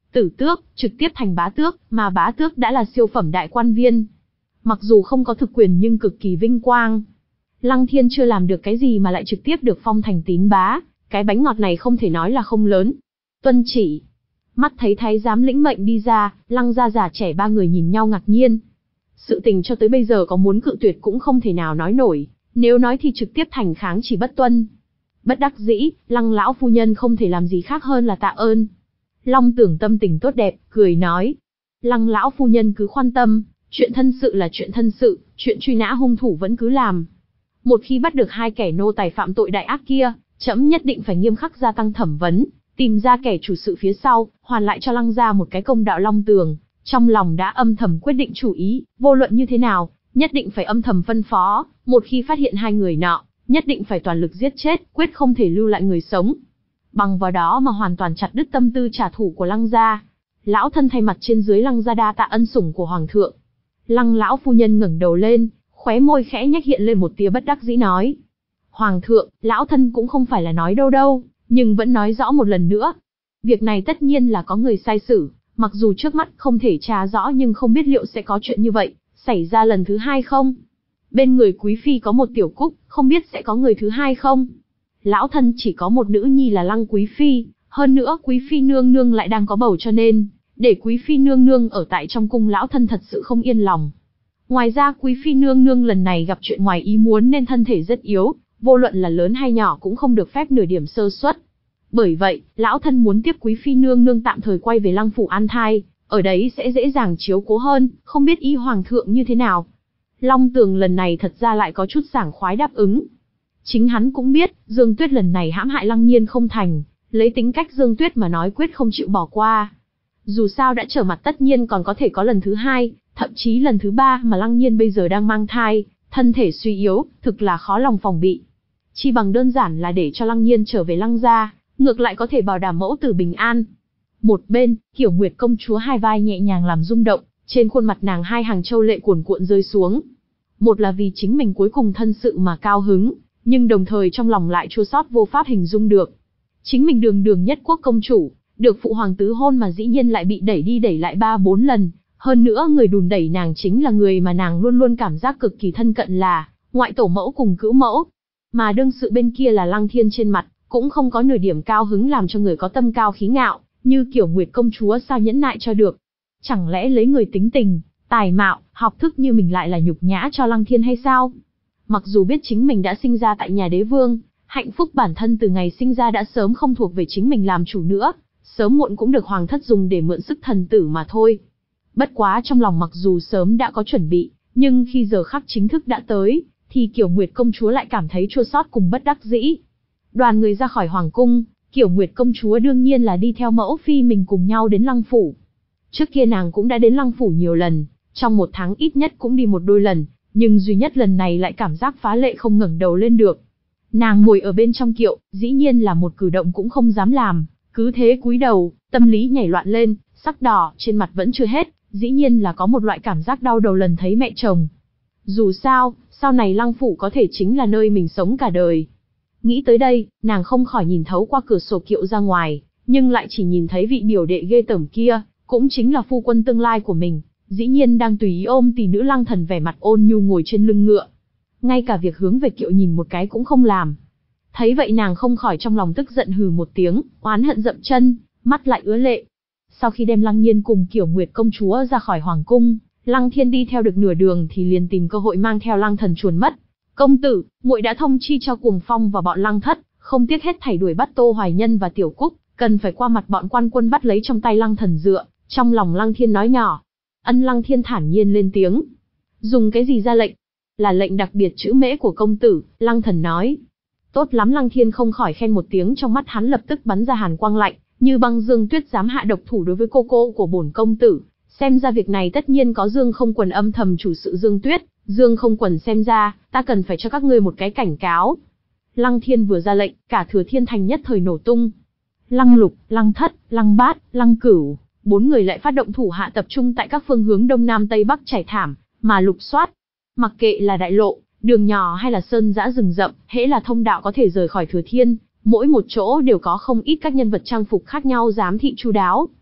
Tử tước, trực tiếp thành bá tước, mà bá tước đã là siêu phẩm đại quan viên. Mặc dù không có thực quyền nhưng cực kỳ vinh quang. Lăng Thiên chưa làm được cái gì mà lại trực tiếp được phong thành tín bá, cái bánh ngọt này không thể nói là không lớn. Tuân chỉ. Mắt thấy thái giám lĩnh mệnh đi ra, Lăng gia già trẻ ba người nhìn nhau ngạc nhiên. Sự tình cho tới bây giờ có muốn cự tuyệt cũng không thể nào nói nổi, nếu nói thì trực tiếp thành kháng chỉ bất tuân. Bất đắc dĩ, Lăng lão phu nhân không thể làm gì khác hơn là tạ ơn. Long Tưởng tâm tình tốt đẹp, cười nói. Lăng lão phu nhân cứ khoan tâm, chuyện thân sự là chuyện thân sự, chuyện truy nã hung thủ vẫn cứ làm. Một khi bắt được hai kẻ nô tài phạm tội đại ác kia, trẫm nhất định phải nghiêm khắc gia tăng thẩm vấn, tìm ra kẻ chủ sự phía sau, hoàn lại cho Lăng gia một cái công đạo. Long Tường trong lòng đã âm thầm quyết định chủ ý, vô luận như thế nào, nhất định phải âm thầm phân phó, một khi phát hiện hai người nọ, nhất định phải toàn lực giết chết, quyết không thể lưu lại người sống. Bằng vào đó mà hoàn toàn chặt đứt tâm tư trả thù của Lăng gia. Lão thân thay mặt trên dưới Lăng gia đa tạ ân sủng của hoàng thượng. Lăng lão phu nhân ngẩng đầu lên, khóe môi khẽ nhếch hiện lên một tia bất đắc dĩ nói. Hoàng thượng, lão thân cũng không phải là nói đâu đâu, nhưng vẫn nói rõ một lần nữa. Việc này tất nhiên là có người sai sử, mặc dù trước mắt không thể tra rõ nhưng không biết liệu sẽ có chuyện như vậy, xảy ra lần thứ hai không? Bên người quý phi có một tiểu cúc, không biết sẽ có người thứ hai không? Lão thân chỉ có một nữ nhi là Lăng quý phi, hơn nữa quý phi nương nương lại đang có bầu cho nên, để quý phi nương nương ở tại trong cung lão thân thật sự không yên lòng. Ngoài ra quý phi nương nương lần này gặp chuyện ngoài ý muốn nên thân thể rất yếu, vô luận là lớn hay nhỏ cũng không được phép nửa điểm sơ suất. Bởi vậy, lão thân muốn tiếp quý phi nương nương tạm thời quay về Lăng phủ an thai, ở đấy sẽ dễ dàng chiếu cố hơn, không biết ý hoàng thượng như thế nào. Long Tường lần này thật ra lại có chút sảng khoái đáp ứng. Chính hắn cũng biết, Dương Tuyết lần này hãm hại Lăng Nhiên không thành, lấy tính cách Dương Tuyết mà nói quyết không chịu bỏ qua. Dù sao đã trở mặt tất nhiên còn có thể có lần thứ hai, thậm chí lần thứ ba, mà Lăng Nhiên bây giờ đang mang thai, thân thể suy yếu, thực là khó lòng phòng bị. Chi bằng đơn giản là để cho Lăng Nhiên trở về Lăng gia, ngược lại có thể bảo đảm mẫu tử bình an. Một bên, Kiểu Nguyệt công chúa hai vai nhẹ nhàng làm rung động, trên khuôn mặt nàng hai hàng châu lệ cuồn cuộn rơi xuống. Một là vì chính mình cuối cùng thân sự mà cao hứng, nhưng đồng thời trong lòng lại chua xót vô pháp hình dung được. Chính mình đường đường nhất quốc công chủ, được phụ hoàng tứ hôn mà dĩ nhiên lại bị đẩy đi đẩy lại ba bốn lần, hơn nữa người đùn đẩy nàng chính là người mà nàng luôn luôn cảm giác cực kỳ thân cận là ngoại tổ mẫu cùng cữu mẫu. Mà đương sự bên kia là Lăng Thiên trên mặt, cũng không có nửa điểm cao hứng làm cho người có tâm cao khí ngạo, như Kiểu Nguyệt công chúa sao nhẫn nại cho được. Chẳng lẽ lấy người tính tình, tài mạo, học thức như mình lại là nhục nhã cho Lăng Thiên hay sao? Mặc dù biết chính mình đã sinh ra tại nhà đế vương, hạnh phúc bản thân từ ngày sinh ra đã sớm không thuộc về chính mình làm chủ nữa, sớm muộn cũng được hoàng thất dùng để mượn sức thần tử mà thôi. Bất quá trong lòng mặc dù sớm đã có chuẩn bị, nhưng khi giờ khắc chính thức đã tới, thì Kiểu Nguyệt công chúa lại cảm thấy chua xót cùng bất đắc dĩ. Đoàn người ra khỏi hoàng cung, Kiểu Nguyệt công chúa đương nhiên là đi theo mẫu phi mình cùng nhau đến Lăng phủ. Trước kia nàng cũng đã đến Lăng phủ nhiều lần, trong một tháng ít nhất cũng đi một đôi lần, nhưng duy nhất lần này lại cảm giác phá lệ không ngẩng đầu lên được. Nàng ngồi ở bên trong kiệu, dĩ nhiên là một cử động cũng không dám làm, cứ thế cúi đầu, tâm lý nhảy loạn lên, sắc đỏ trên mặt vẫn chưa hết, dĩ nhiên là có một loại cảm giác đau đầu lần thấy mẹ chồng. Dù sao, sau này Lăng phủ có thể chính là nơi mình sống cả đời. Nghĩ tới đây, nàng không khỏi nhìn thấu qua cửa sổ kiệu ra ngoài, nhưng lại chỉ nhìn thấy vị biểu đệ ghê tởm kia, cũng chính là phu quân tương lai của mình, dĩ nhiên đang tùy ý ôm tỷ nữ Lăng Thần vẻ mặt ôn nhu ngồi trên lưng ngựa. Ngay cả việc hướng về kiệu nhìn một cái cũng không làm. Thấy vậy nàng không khỏi trong lòng tức giận hừ một tiếng, oán hận dậm chân, mắt lại ứa lệ. Sau khi đem Lăng Nhiên cùng Kiểu Nguyệt công chúa ra khỏi hoàng cung, Lăng Thiên đi theo được nửa đường thì liền tìm cơ hội mang theo Lăng Thần chuồn mất. Công tử, muội đã thông chi cho Cuồng Phong và bọn Lăng Thất, không tiếc hết thảy đuổi bắt Tô Hoài Nhân và Tiểu Cúc, cần phải qua mặt bọn quan quân bắt lấy trong tay Lăng Thần dựa. Trong lòng Lăng Thiên nói nhỏ. Ân. Lăng Thiên thản nhiên lên tiếng. Dùng cái gì ra lệnh? Là lệnh đặc biệt chữ mễ của công tử, Lăng Thần nói. Tốt lắm. Lăng Thiên không khỏi khen một tiếng, trong mắt hắn lập tức bắn ra hàn quang lạnh, như băng. Dương Tuyết dám hạ độc thủ đối với cô cô của bổn công tử, xem ra việc này tất nhiên có Dương Không Quần âm thầm chủ sự. Dương Tuyết, Dương Không Quần, xem ra ta cần phải cho các ngươi một cái cảnh cáo. Lăng Thiên vừa ra lệnh, cả Thừa Thiên Thành nhất thời nổ tung. Lăng Lục, Lăng Thất, Lăng Bát, Lăng Cửu, bốn người lại phát động thủ hạ tập trung tại các phương hướng đông nam tây bắc trải thảm mà lục soát. Mặc kệ là đại lộ, đường nhỏ hay là sơn dã rừng rậm, hễ là thông đạo có thể rời khỏi Thừa Thiên, mỗi một chỗ đều có không ít các nhân vật trang phục khác nhau giám thị chu đáo.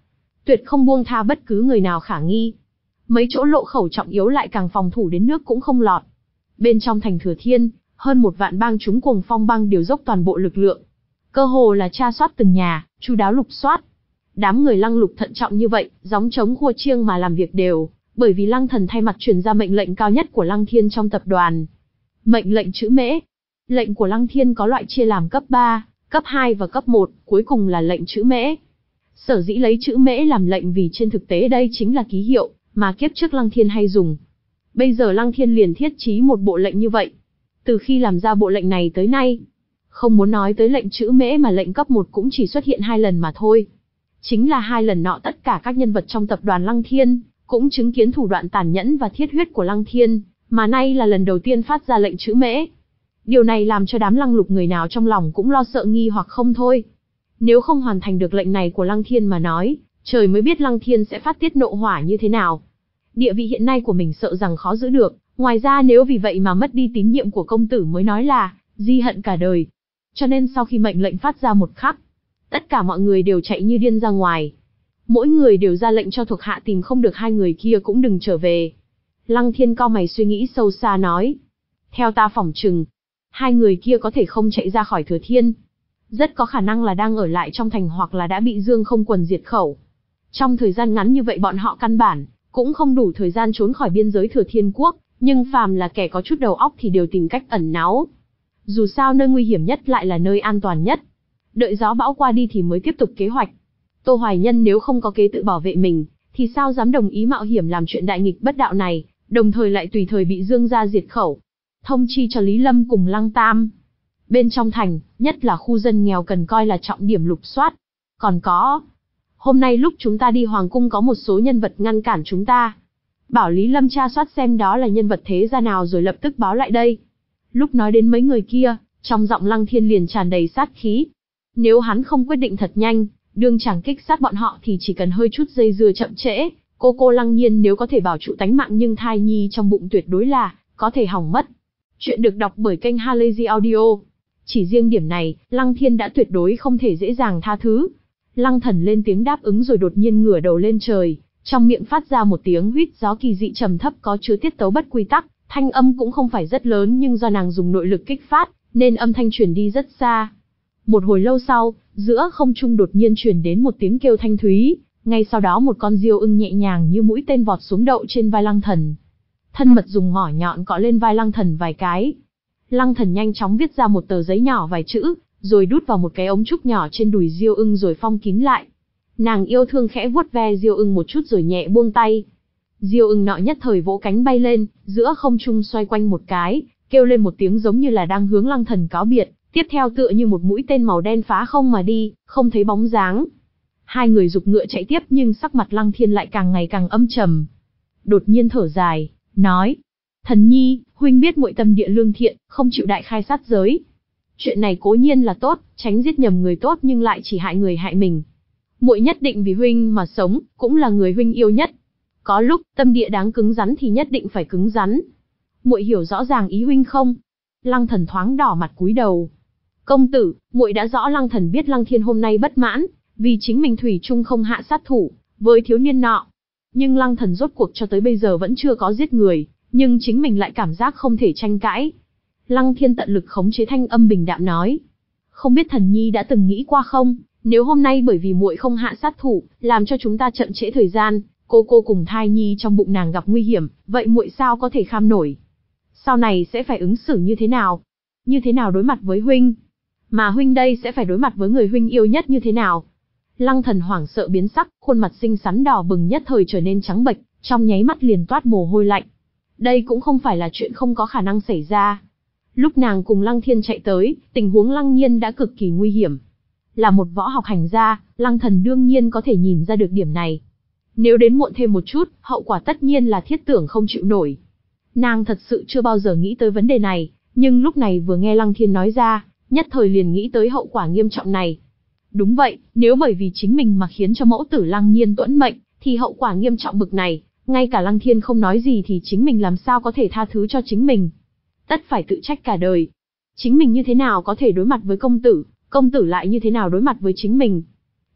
tuyệt không buông tha bất cứ người nào khả nghi. Mấy chỗ lộ khẩu trọng yếu lại càng phòng thủ đến nước cũng không lọt. Bên trong thành Thừa Thiên, hơn một vạn bang chúng Cuồng Phong bang đều dốc toàn bộ lực lượng. Cơ hồ là tra soát từng nhà, chu đáo lục soát. Đám người Lăng Lục thận trọng như vậy, gióng trống khua chiêng mà làm việc đều, bởi vì Lăng Thần thay mặt truyền ra mệnh lệnh cao nhất của Lăng Thiên trong tập đoàn. Mệnh lệnh chữ Mễ. Lệnh của Lăng Thiên có loại chia làm cấp ba, cấp hai và cấp một, cuối cùng là lệnh chữ Mễ. Sở dĩ lấy chữ Mễ làm lệnh vì trên thực tế đây chính là ký hiệu mà kiếp trước Lăng Thiên hay dùng. Bây giờ Lăng Thiên liền thiết chí một bộ lệnh như vậy. Từ khi làm ra bộ lệnh này tới nay, không muốn nói tới lệnh chữ Mễ mà lệnh cấp một cũng chỉ xuất hiện hai lần mà thôi. Chính là hai lần nọ tất cả các nhân vật trong tập đoàn Lăng Thiên cũng chứng kiến thủ đoạn tàn nhẫn và thiết huyết của Lăng Thiên, mà nay là lần đầu tiên phát ra lệnh chữ Mễ. Điều này làm cho đám Lăng Lục người nào trong lòng cũng lo sợ nghi hoặc không thôi. Nếu không hoàn thành được lệnh này của Lăng Thiên mà nói, trời mới biết Lăng Thiên sẽ phát tiết nộ hỏa như thế nào. Địa vị hiện nay của mình sợ rằng khó giữ được, ngoài ra nếu vì vậy mà mất đi tín nhiệm của công tử mới nói là di hận cả đời. Cho nên sau khi mệnh lệnh phát ra một khắc, tất cả mọi người đều chạy như điên ra ngoài. Mỗi người đều ra lệnh cho thuộc hạ tìm không được hai người kia cũng đừng trở về. Lăng Thiên cau mày suy nghĩ sâu xa nói. Theo ta phỏng chừng, hai người kia có thể không chạy ra khỏi Thừa Thiên. Rất có khả năng là đang ở lại trong thành hoặc là đã bị Dương Không Quần diệt khẩu. Trong thời gian ngắn như vậy bọn họ căn bản cũng không đủ thời gian trốn khỏi biên giới Thừa Thiên Quốc, nhưng phàm là kẻ có chút đầu óc thì đều tìm cách ẩn náu. Dù sao nơi nguy hiểm nhất lại là nơi an toàn nhất. Đợi gió bão qua đi thì mới tiếp tục kế hoạch. Tô Hoài Nhân nếu không có kế tự bảo vệ mình, thì sao dám đồng ý mạo hiểm làm chuyện đại nghịch bất đạo này, đồng thời lại tùy thời bị Dương gia diệt khẩu. Thông chi cho Lý Lâm cùng Lăng Tam. Bên trong thành, nhất là khu dân nghèo cần coi là trọng điểm lục soát. Còn có, hôm nay lúc chúng ta đi Hoàng Cung có một số nhân vật ngăn cản chúng ta. Bảo Lý Lâm tra soát xem đó là nhân vật thế gia nào rồi lập tức báo lại đây. Lúc nói đến mấy người kia, trong giọng Lăng Thiên liền tràn đầy sát khí. Nếu hắn không quyết định thật nhanh, đương chẳng kích sát bọn họ thì chỉ cần hơi chút dây dưa chậm trễ, cô cô Lăng Nhiên nếu có thể bảo trụ tánh mạng nhưng thai nhi trong bụng tuyệt đối là có thể hỏng mất. Chuyện được đọc bởi kênh Halazy Audio. Chỉ riêng điểm này, Lăng Thiên đã tuyệt đối không thể dễ dàng tha thứ. Lăng Thần lên tiếng đáp ứng rồi đột nhiên ngửa đầu lên trời, trong miệng phát ra một tiếng huýt gió kỳ dị trầm thấp có chứa tiết tấu bất quy tắc, thanh âm cũng không phải rất lớn nhưng do nàng dùng nội lực kích phát, nên âm thanh truyền đi rất xa. Một hồi lâu sau, giữa không trung đột nhiên truyền đến một tiếng kêu thanh thúy, ngay sau đó một con diêu ưng nhẹ nhàng như mũi tên vọt xuống đậu trên vai Lăng Thần. Thân mật dùng mỏ nhọn cọ lên vai Lăng Thần vài cái. Lăng Thần nhanh chóng viết ra một tờ giấy nhỏ vài chữ, rồi đút vào một cái ống trúc nhỏ trên đùi diêu ưng rồi phong kín lại. Nàng yêu thương khẽ vuốt ve diêu ưng một chút rồi nhẹ buông tay. Diêu ưng nọ nhất thời vỗ cánh bay lên, giữa không trung xoay quanh một cái, kêu lên một tiếng giống như là đang hướng Lăng Thần cáo biệt, tiếp theo tựa như một mũi tên màu đen phá không mà đi, không thấy bóng dáng. Hai người giục ngựa chạy tiếp nhưng sắc mặt Lăng Thiên lại càng ngày càng âm trầm. Đột nhiên thở dài, nói: "Thần nhi, huynh biết muội tâm địa lương thiện, không chịu đại khai sát giới. Chuyện này cố nhiên là tốt, tránh giết nhầm người tốt nhưng lại chỉ hại người hại mình. Muội nhất định vì huynh mà sống, cũng là người huynh yêu nhất. Có lúc tâm địa đáng cứng rắn thì nhất định phải cứng rắn. Muội hiểu rõ ràng ý huynh không?" Lăng Thần thoáng đỏ mặt cúi đầu. "Công tử, muội đã rõ." Lăng Thần biết Lăng Thiên hôm nay bất mãn, vì chính mình thủy chung không hạ sát thủ với thiếu niên nọ. Nhưng Lăng Thần rốt cuộc cho tới bây giờ vẫn chưa có giết người, nhưng chính mình lại cảm giác không thể tranh cãi. Lăng Thiên tận lực khống chế thanh âm bình đạm nói: "Không biết thần nhi đã từng nghĩ qua không, nếu hôm nay bởi vì muội không hạ sát thủ, làm cho chúng ta chậm trễ thời gian, cô cô cùng thai nhi trong bụng nàng gặp nguy hiểm, vậy muội sao có thể kham nổi? Sau này sẽ phải ứng xử như thế nào? Như thế nào đối mặt với huynh? Mà huynh đây sẽ phải đối mặt với người huynh yêu nhất như thế nào?" Lăng Thần hoảng sợ biến sắc, khuôn mặt xinh xắn đỏ bừng nhất thời trở nên trắng bệch, trong nháy mắt liền toát mồ hôi lạnh. Đây cũng không phải là chuyện không có khả năng xảy ra. Lúc nàng cùng Lăng Thiên chạy tới, tình huống Lăng Nhiên đã cực kỳ nguy hiểm. Là một võ học hành gia, Lăng Thần đương nhiên có thể nhìn ra được điểm này. Nếu đến muộn thêm một chút, hậu quả tất nhiên là thiết tưởng không chịu nổi. Nàng thật sự chưa bao giờ nghĩ tới vấn đề này, nhưng lúc này vừa nghe Lăng Thiên nói ra, nhất thời liền nghĩ tới hậu quả nghiêm trọng này. Đúng vậy, nếu bởi vì chính mình mà khiến cho mẫu tử Lăng Nhiên tuẫn mệnh, thì hậu quả nghiêm trọng bực này, ngay cả Lăng Thiên không nói gì thì chính mình làm sao có thể tha thứ cho chính mình. Tất phải tự trách cả đời. Chính mình như thế nào có thể đối mặt với công tử, công tử lại như thế nào đối mặt với chính mình.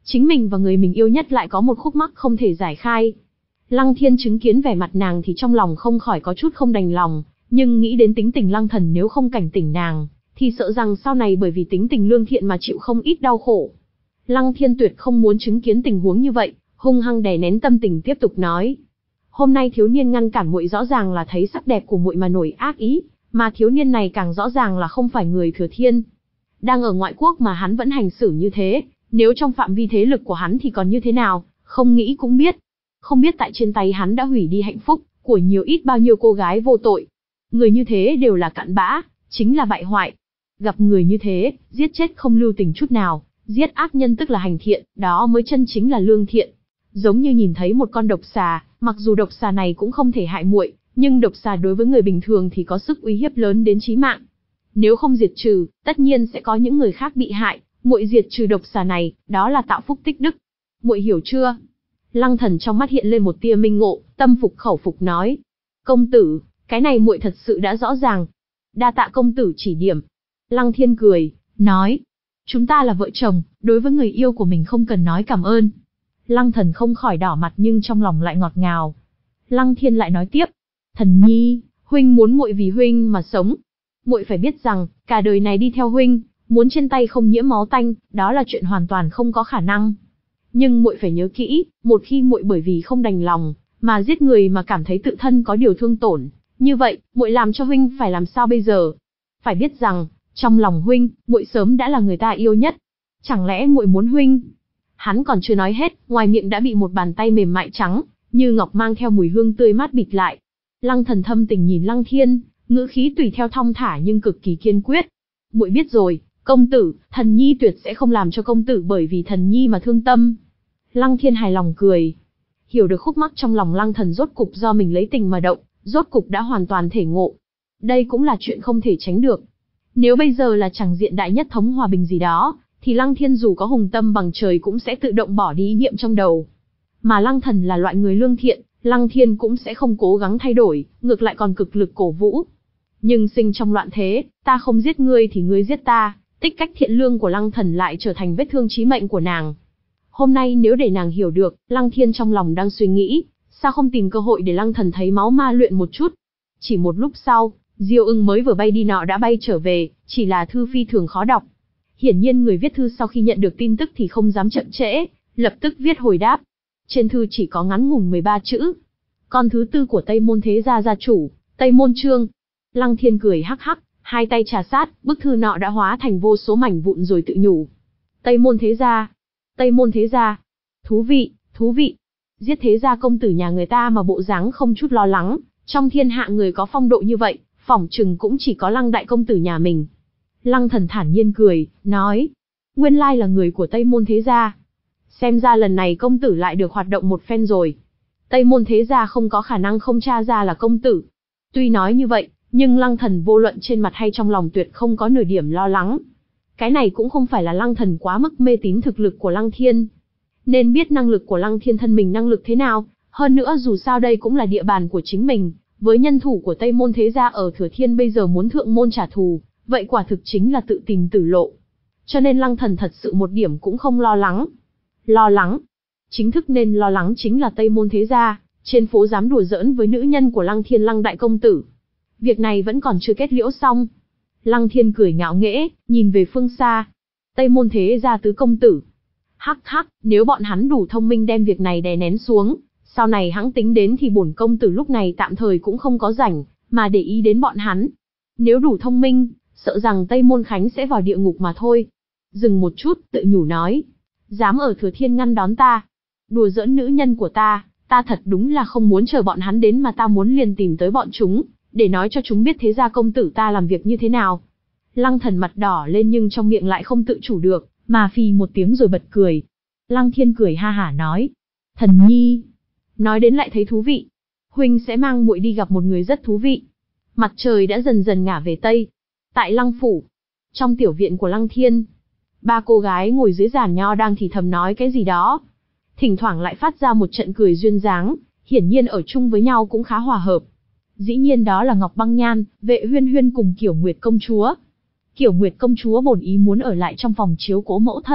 Chính mình và người mình yêu nhất lại có một khúc mắc không thể giải khai. Lăng Thiên chứng kiến vẻ mặt nàng thì trong lòng không khỏi có chút không đành lòng, nhưng nghĩ đến tính tình Lăng Thần nếu không cảnh tỉnh nàng, thì sợ rằng sau này bởi vì tính tình lương thiện mà chịu không ít đau khổ. Lăng Thiên tuyệt không muốn chứng kiến tình huống như vậy, hung hăng đè nén tâm tình tiếp tục nói. Hôm nay thiếu niên ngăn cản muội rõ ràng là thấy sắc đẹp của muội mà nổi ác ý, mà thiếu niên này càng rõ ràng là không phải người Thừa Thiên. Đang ở ngoại quốc mà hắn vẫn hành xử như thế, nếu trong phạm vi thế lực của hắn thì còn như thế nào, không nghĩ cũng biết. Không biết tại trên tay hắn đã hủy đi hạnh phúc của nhiều ít bao nhiêu cô gái vô tội. Người như thế đều là cặn bã, chính là bại hoại. Gặp người như thế, giết chết không lưu tình chút nào, giết ác nhân tức là hành thiện, đó mới chân chính là lương thiện. Giống như nhìn thấy một con độc xà, mặc dù độc xà này cũng không thể hại muội, nhưng độc xà đối với người bình thường thì có sức uy hiếp lớn đến chí mạng. Nếu không diệt trừ, tất nhiên sẽ có những người khác bị hại, muội diệt trừ độc xà này, đó là tạo phúc tích đức. Muội hiểu chưa? Lăng Thần trong mắt hiện lên một tia minh ngộ, tâm phục khẩu phục nói. Công tử, cái này muội thật sự đã rõ ràng. Đa tạ công tử chỉ điểm. Lăng Thiên cười, nói. Chúng ta là vợ chồng, đối với người yêu của mình không cần nói cảm ơn. Lăng Thần không khỏi đỏ mặt nhưng trong lòng lại ngọt ngào. Lăng Thiên lại nói tiếp. Thần nhi, huynh muốn muội vì huynh mà sống. Muội phải biết rằng, cả đời này đi theo huynh, muốn trên tay không nhiễm máu tanh, đó là chuyện hoàn toàn không có khả năng. Nhưng muội phải nhớ kỹ, một khi muội bởi vì không đành lòng mà giết người mà cảm thấy tự thân có điều thương tổn, như vậy, muội làm cho huynh phải làm sao bây giờ? Phải biết rằng, trong lòng huynh, muội sớm đã là người ta yêu nhất. Chẳng lẽ muội muốn huynh? Hắn còn chưa nói hết, ngoài miệng đã bị một bàn tay mềm mại trắng như ngọc mang theo mùi hương tươi mát bịt lại. Lăng Thần thâm tình nhìn Lăng Thiên, ngữ khí tùy theo thong thả nhưng cực kỳ kiên quyết. Muội biết rồi, công tử, thần nhi tuyệt sẽ không làm cho công tử bởi vì thần nhi mà thương tâm. Lăng Thiên hài lòng cười. Hiểu được khúc mắc trong lòng Lăng Thần rốt cục do mình lấy tình mà động, rốt cục đã hoàn toàn thể ngộ. Đây cũng là chuyện không thể tránh được. Nếu bây giờ là chẳng diện đại nhất thống hòa bình gì đó, thì Lăng Thiên dù có hùng tâm bằng trời cũng sẽ tự động bỏ đi ý niệm trong đầu. Mà Lăng Thần là loại người lương thiện, Lăng Thiên cũng sẽ không cố gắng thay đổi, ngược lại còn cực lực cổ vũ. Nhưng sinh trong loạn thế, ta không giết ngươi thì ngươi giết ta, tích cách thiện lương của Lăng Thần lại trở thành vết thương chí mệnh của nàng. Hôm nay nếu để nàng hiểu được, Lăng Thiên trong lòng đang suy nghĩ, sao không tìm cơ hội để Lăng Thần thấy máu ma luyện một chút. Chỉ một lúc sau, Diêu Ưng mới vừa bay đi nọ đã bay trở về, chỉ là thư phi thường khó đọc. Hiển nhiên người viết thư sau khi nhận được tin tức thì không dám chậm trễ, lập tức viết hồi đáp. Trên thư chỉ có ngắn ngủn mười ba chữ. Con thứ tư của Tây Môn Thế Gia gia chủ, Tây Môn Trương. Lăng Thiên cười hắc hắc, hai tay trà sát, bức thư nọ đã hóa thành vô số mảnh vụn rồi tự nhủ. Tây Môn Thế Gia, Tây Môn Thế Gia. Thú vị, thú vị. Giết thế gia công tử nhà người ta mà bộ dáng không chút lo lắng, trong thiên hạ người có phong độ như vậy, phỏng chừng cũng chỉ có Lăng đại công tử nhà mình. Lăng Thần thản nhiên cười, nói. Nguyên lai là người của Tây Môn Thế Gia. Xem ra lần này công tử lại được hoạt động một phen rồi. Tây Môn Thế Gia không có khả năng không tra ra là công tử. Tuy nói như vậy, nhưng Lăng Thần vô luận trên mặt hay trong lòng tuyệt không có nửa điểm lo lắng. Cái này cũng không phải là Lăng Thần quá mức mê tín thực lực của Lăng Thiên. Nên biết năng lực của Lăng Thiên thân mình năng lực thế nào, hơn nữa dù sao đây cũng là địa bàn của chính mình, với nhân thủ của Tây Môn Thế Gia ở Thừa Thiên bây giờ muốn thượng môn trả thù, vậy quả thực chính là tự tìm tử lộ. Cho nên Lăng Thần thật sự một điểm cũng không lo lắng. Lo lắng? Chính thức nên lo lắng chính là Tây Môn Thế Gia, trên phố dám đùa giỡn với nữ nhân của Lăng Thiên Lăng đại công tử. Việc này vẫn còn chưa kết liễu xong. Lăng Thiên cười ngạo nghễ, nhìn về phương xa. Tây Môn Thế Gia tứ công tử. Hắc hắc, nếu bọn hắn đủ thông minh đem việc này đè nén xuống, sau này hãng tính đến thì bổn công tử lúc này tạm thời cũng không có rảnh, mà để ý đến bọn hắn. Nếu đủ thông minh, sợ rằng Tây Môn Khánh sẽ vào địa ngục mà thôi. Dừng một chút, tự nhủ nói. Dám ở Thừa Thiên ngăn đón ta. Đùa giỡn nữ nhân của ta, ta thật đúng là không muốn chờ bọn hắn đến mà ta muốn liền tìm tới bọn chúng, để nói cho chúng biết thế gia công tử ta làm việc như thế nào. Lăng Thần mặt đỏ lên nhưng trong miệng lại không tự chủ được, mà phì một tiếng rồi bật cười. Lăng Thiên cười ha hả nói. Thần nhi. Nói đến lại thấy thú vị. Huynh sẽ mang muội đi gặp một người rất thú vị. Mặt trời đã dần dần ngả về Tây. Tại Lăng Phủ. Trong tiểu viện của Lăng Thiên. Ba cô gái ngồi dưới giàn nho đang thì thầm nói cái gì đó. Thỉnh thoảng lại phát ra một trận cười duyên dáng, hiển nhiên ở chung với nhau cũng khá hòa hợp. Dĩ nhiên đó là Ngọc Băng Nhan, Vệ Huyên Huyên cùng Kiểu Nguyệt công chúa. Kiểu Nguyệt công chúa bổn ý muốn ở lại trong phòng chiếu cố mẫu thân,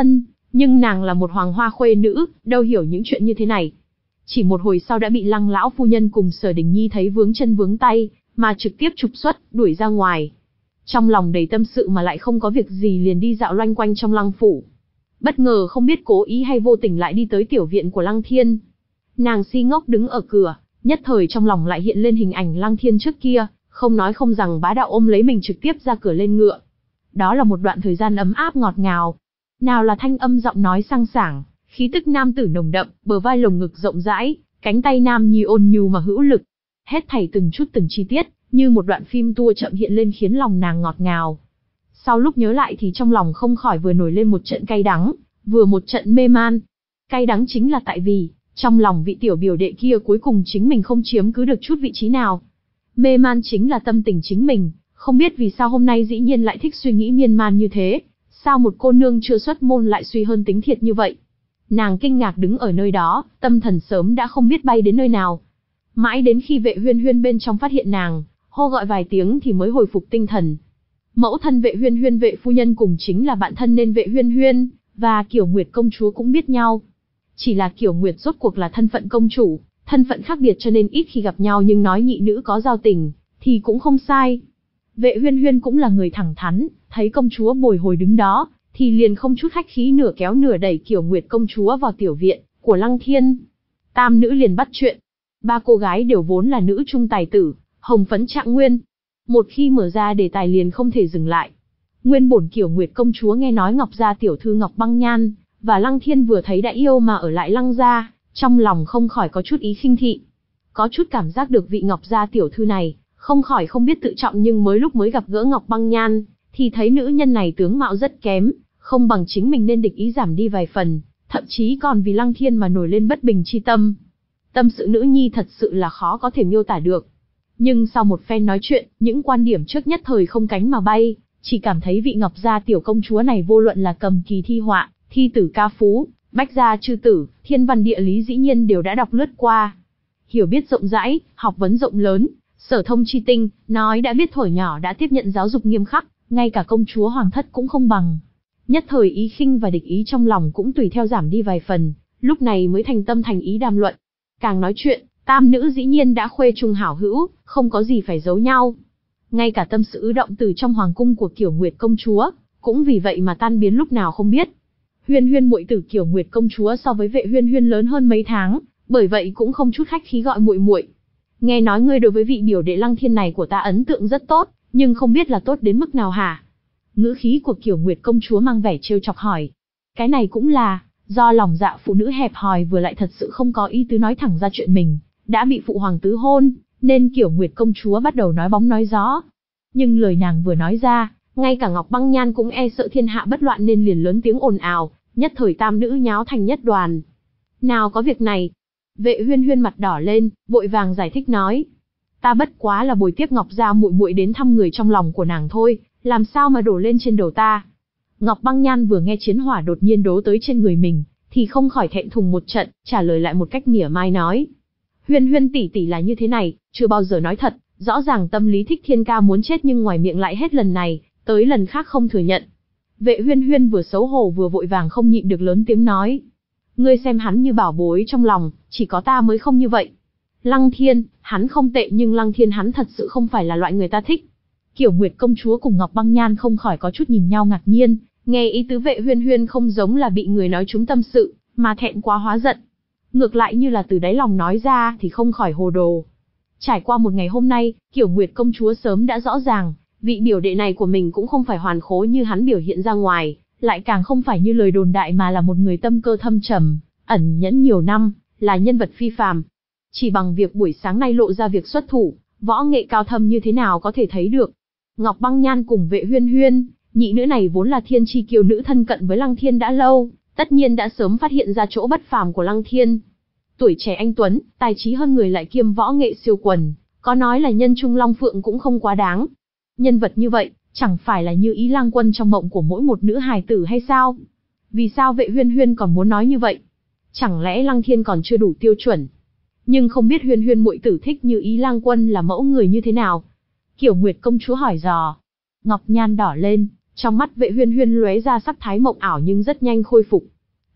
Nhưng nàng là một hoàng hoa khuê nữ, đâu hiểu những chuyện như thế này. Chỉ một hồi sau đã bị Lăng lão phu nhân cùng Sở Đình Nhi thấy vướng chân vướng tay, mà trực tiếp trục xuất, đuổi ra ngoài. Trong lòng đầy tâm sự mà lại không có việc gì liền đi dạo loanh quanh trong Lăng phủ. Bất ngờ không biết cố ý hay vô tình lại đi tới tiểu viện của Lăng Thiên. Nàng si ngốc đứng ở cửa, nhất thời trong lòng lại hiện lên hình ảnh Lăng Thiên trước kia, không nói không rằng bá đạo ôm lấy mình trực tiếp ra cửa lên ngựa. Đó là một đoạn thời gian ấm áp ngọt ngào. Nào là thanh âm giọng nói sang sảng, khí tức nam tử nồng đậm, bờ vai lồng ngực rộng rãi, cánh tay nam nhi ôn nhu mà hữu lực. Hết thảy từng chút từng chi tiết, như một đoạn phim tua chậm hiện lên khiến lòng nàng ngọt ngào. Sau lúc nhớ lại thì trong lòng không khỏi vừa nổi lên một trận cay đắng, vừa một trận mê man. Cay đắng chính là tại vì, trong lòng vị tiểu biểu đệ kia cuối cùng chính mình không chiếm cứ được chút vị trí nào. Mê man chính là tâm tình chính mình, không biết vì sao hôm nay dĩ nhiên lại thích suy nghĩ miên man như thế, sao một cô nương chưa xuất môn lại suy hơn tính thiệt như vậy. Nàng kinh ngạc đứng ở nơi đó, tâm thần sớm đã không biết bay đến nơi nào. Mãi đến khi Vệ Huyên Huyên bên trong phát hiện nàng, hô gọi vài tiếng thì mới hồi phục tinh thần. Mẫu thân Vệ Huyên Huyên Vệ phu nhân cùng chính là bạn thân nên Vệ Huyên Huyên và Kiều Nguyệt công chúa cũng biết nhau. Chỉ là Kiều Nguyệt rốt cuộc là thân phận công chủ, thân phận khác biệt cho nên ít khi gặp nhau, nhưng nói nhị nữ có giao tình thì cũng không sai. Vệ Huyên Huyên cũng là người thẳng thắn, thấy công chúa bồi hồi đứng đó, thì liền không chút khách khí nửa kéo nửa đẩy Kiều Nguyệt công chúa vào tiểu viện của Lăng Thiên. Tam nữ liền bắt chuyện. Ba cô gái đều vốn là nữ trung tài tử, hồng phấn trạng nguyên. Một khi mở ra đề tài liền không thể dừng lại. Nguyên bổn Kiều Nguyệt công chúa nghe nói Ngọc gia tiểu thư Ngọc Băng Nhan và Lăng Thiên vừa thấy đã yêu mà ở lại Lăng gia, trong lòng không khỏi có chút ý khinh thị. Có chút cảm giác được vị Ngọc gia tiểu thư này, không khỏi không biết tự trọng, nhưng mới lúc mới gặp gỡ Ngọc Băng Nhan, thì thấy nữ nhân này tướng mạo rất kém, không bằng chính mình nên địch ý giảm đi vài phần, thậm chí còn vì Lăng Thiên mà nổi lên bất bình chi tâm. Tâm sự nữ nhi thật sự là khó có thể miêu tả được. Nhưng sau một phen nói chuyện, những quan điểm trước nhất thời không cánh mà bay, chỉ cảm thấy vị Ngọc gia tiểu công chúa này vô luận là cầm kỳ thi họa, thi tử ca phú, bách gia chư tử, thiên văn địa lý dĩ nhiên đều đã đọc lướt qua. Hiểu biết rộng rãi, học vấn rộng lớn, sở thông chi tinh, nói đã biết thuở nhỏ đã tiếp nhận giáo dục nghiêm khắc, ngay cả công chúa hoàng thất cũng không bằng. Nhất thời ý khinh và địch ý trong lòng cũng tùy theo giảm đi vài phần, lúc này mới thành tâm thành ý đàm luận. Càng nói chuyện, tam nữ dĩ nhiên đã khuê trung hảo hữu, không có gì phải giấu nhau. Ngay cả tâm sự ứ động từ trong hoàng cung của Kiều Nguyệt công chúa, cũng vì vậy mà tan biến lúc nào không biết. Huyên Huyên muội tử Kiều Nguyệt công chúa so với Vệ Huyên Huyên lớn hơn mấy tháng, bởi vậy cũng không chút khách khí gọi muội muội. Nghe nói ngươi đối với vị biểu đệ Lăng Thiên này của ta ấn tượng rất tốt, nhưng không biết là tốt đến mức nào hả? Ngữ khí của Kiều Nguyệt công chúa mang vẻ trêu chọc hỏi. Cái này cũng là do lòng dạ phụ nữ hẹp hòi, vừa lại thật sự không có ý tứ nói thẳng ra chuyện mình đã bị phụ hoàng tứ hôn, nên Kiều Nguyệt công chúa bắt đầu nói bóng nói gió. Nhưng lời nàng vừa nói ra, ngay cả Ngọc Băng Nhan cũng e sợ thiên hạ bất loạn nên liền lớn tiếng ồn ào, nhất thời tam nữ nháo thành nhất đoàn. Nào có việc này. Vệ Huyên Huyên mặt đỏ lên, vội vàng giải thích nói. Ta bất quá là bồi tiếp Ngọc gia muội muội đến thăm người trong lòng của nàng thôi, làm sao mà đổ lên trên đầu ta. Ngọc Băng Nhan vừa nghe chiến hỏa đột nhiên đố tới trên người mình, thì không khỏi thẹn thùng một trận, trả lời lại một cách mỉa mai nói. Huyên Huyên tỷ tỷ là như thế này, chưa bao giờ nói thật, rõ ràng tâm lý thích Thiên ca muốn chết nhưng ngoài miệng lại hết lần này tới lần khác không thừa nhận. Vệ Huyên Huyên vừa xấu hổ vừa vội vàng không nhịn được lớn tiếng nói. Ngươi xem hắn như bảo bối trong lòng, chỉ có ta mới không như vậy. Lăng Thiên, hắn không tệ nhưng Lăng Thiên hắn thật sự không phải là loại người ta thích. Kiều Nguyệt công chúa cùng Ngọc Băng Nhan không khỏi có chút nhìn nhau ngạc nhiên, nghe ý tứ Vệ Huyên Huyên không giống là bị người nói trúng tâm sự, mà thẹn quá hóa giận. Ngược lại như là từ đáy lòng nói ra thì không khỏi hồ đồ. Trải qua một ngày hôm nay, Kiều Nguyệt công chúa sớm đã rõ ràng, vị biểu đệ này của mình cũng không phải hoàn khố như hắn biểu hiện ra ngoài, lại càng không phải như lời đồn đại mà là một người tâm cơ thâm trầm, ẩn nhẫn nhiều năm, là nhân vật phi phàm. Chỉ bằng việc buổi sáng nay lộ ra việc xuất thủ, võ nghệ cao thâm như thế nào có thể thấy được. Ngọc Băng Nhan cùng Vệ Huyên Huyên, nhị nữ này vốn là thiên chi kiều nữ thân cận với Lăng Thiên đã lâu, tất nhiên đã sớm phát hiện ra chỗ bất phàm của Lăng Thiên. Tuổi trẻ anh tuấn, tài trí hơn người lại kiêm võ nghệ siêu quần, có nói là nhân trung long phượng cũng không quá đáng. Nhân vật như vậy, chẳng phải là như ý lang quân trong mộng của mỗi một nữ hài tử hay sao? Vì sao Vệ Huyên Huyên còn muốn nói như vậy? Chẳng lẽ Lăng Thiên còn chưa đủ tiêu chuẩn? Nhưng không biết Huyên Huyên muội tử thích như ý lang quân là mẫu người như thế nào? Kiều Nguyệt công chúa hỏi dò. Ngọc Nhan đỏ lên, trong mắt Vệ Huyên Huyên lóe ra sắc thái mộng ảo nhưng rất nhanh khôi phục.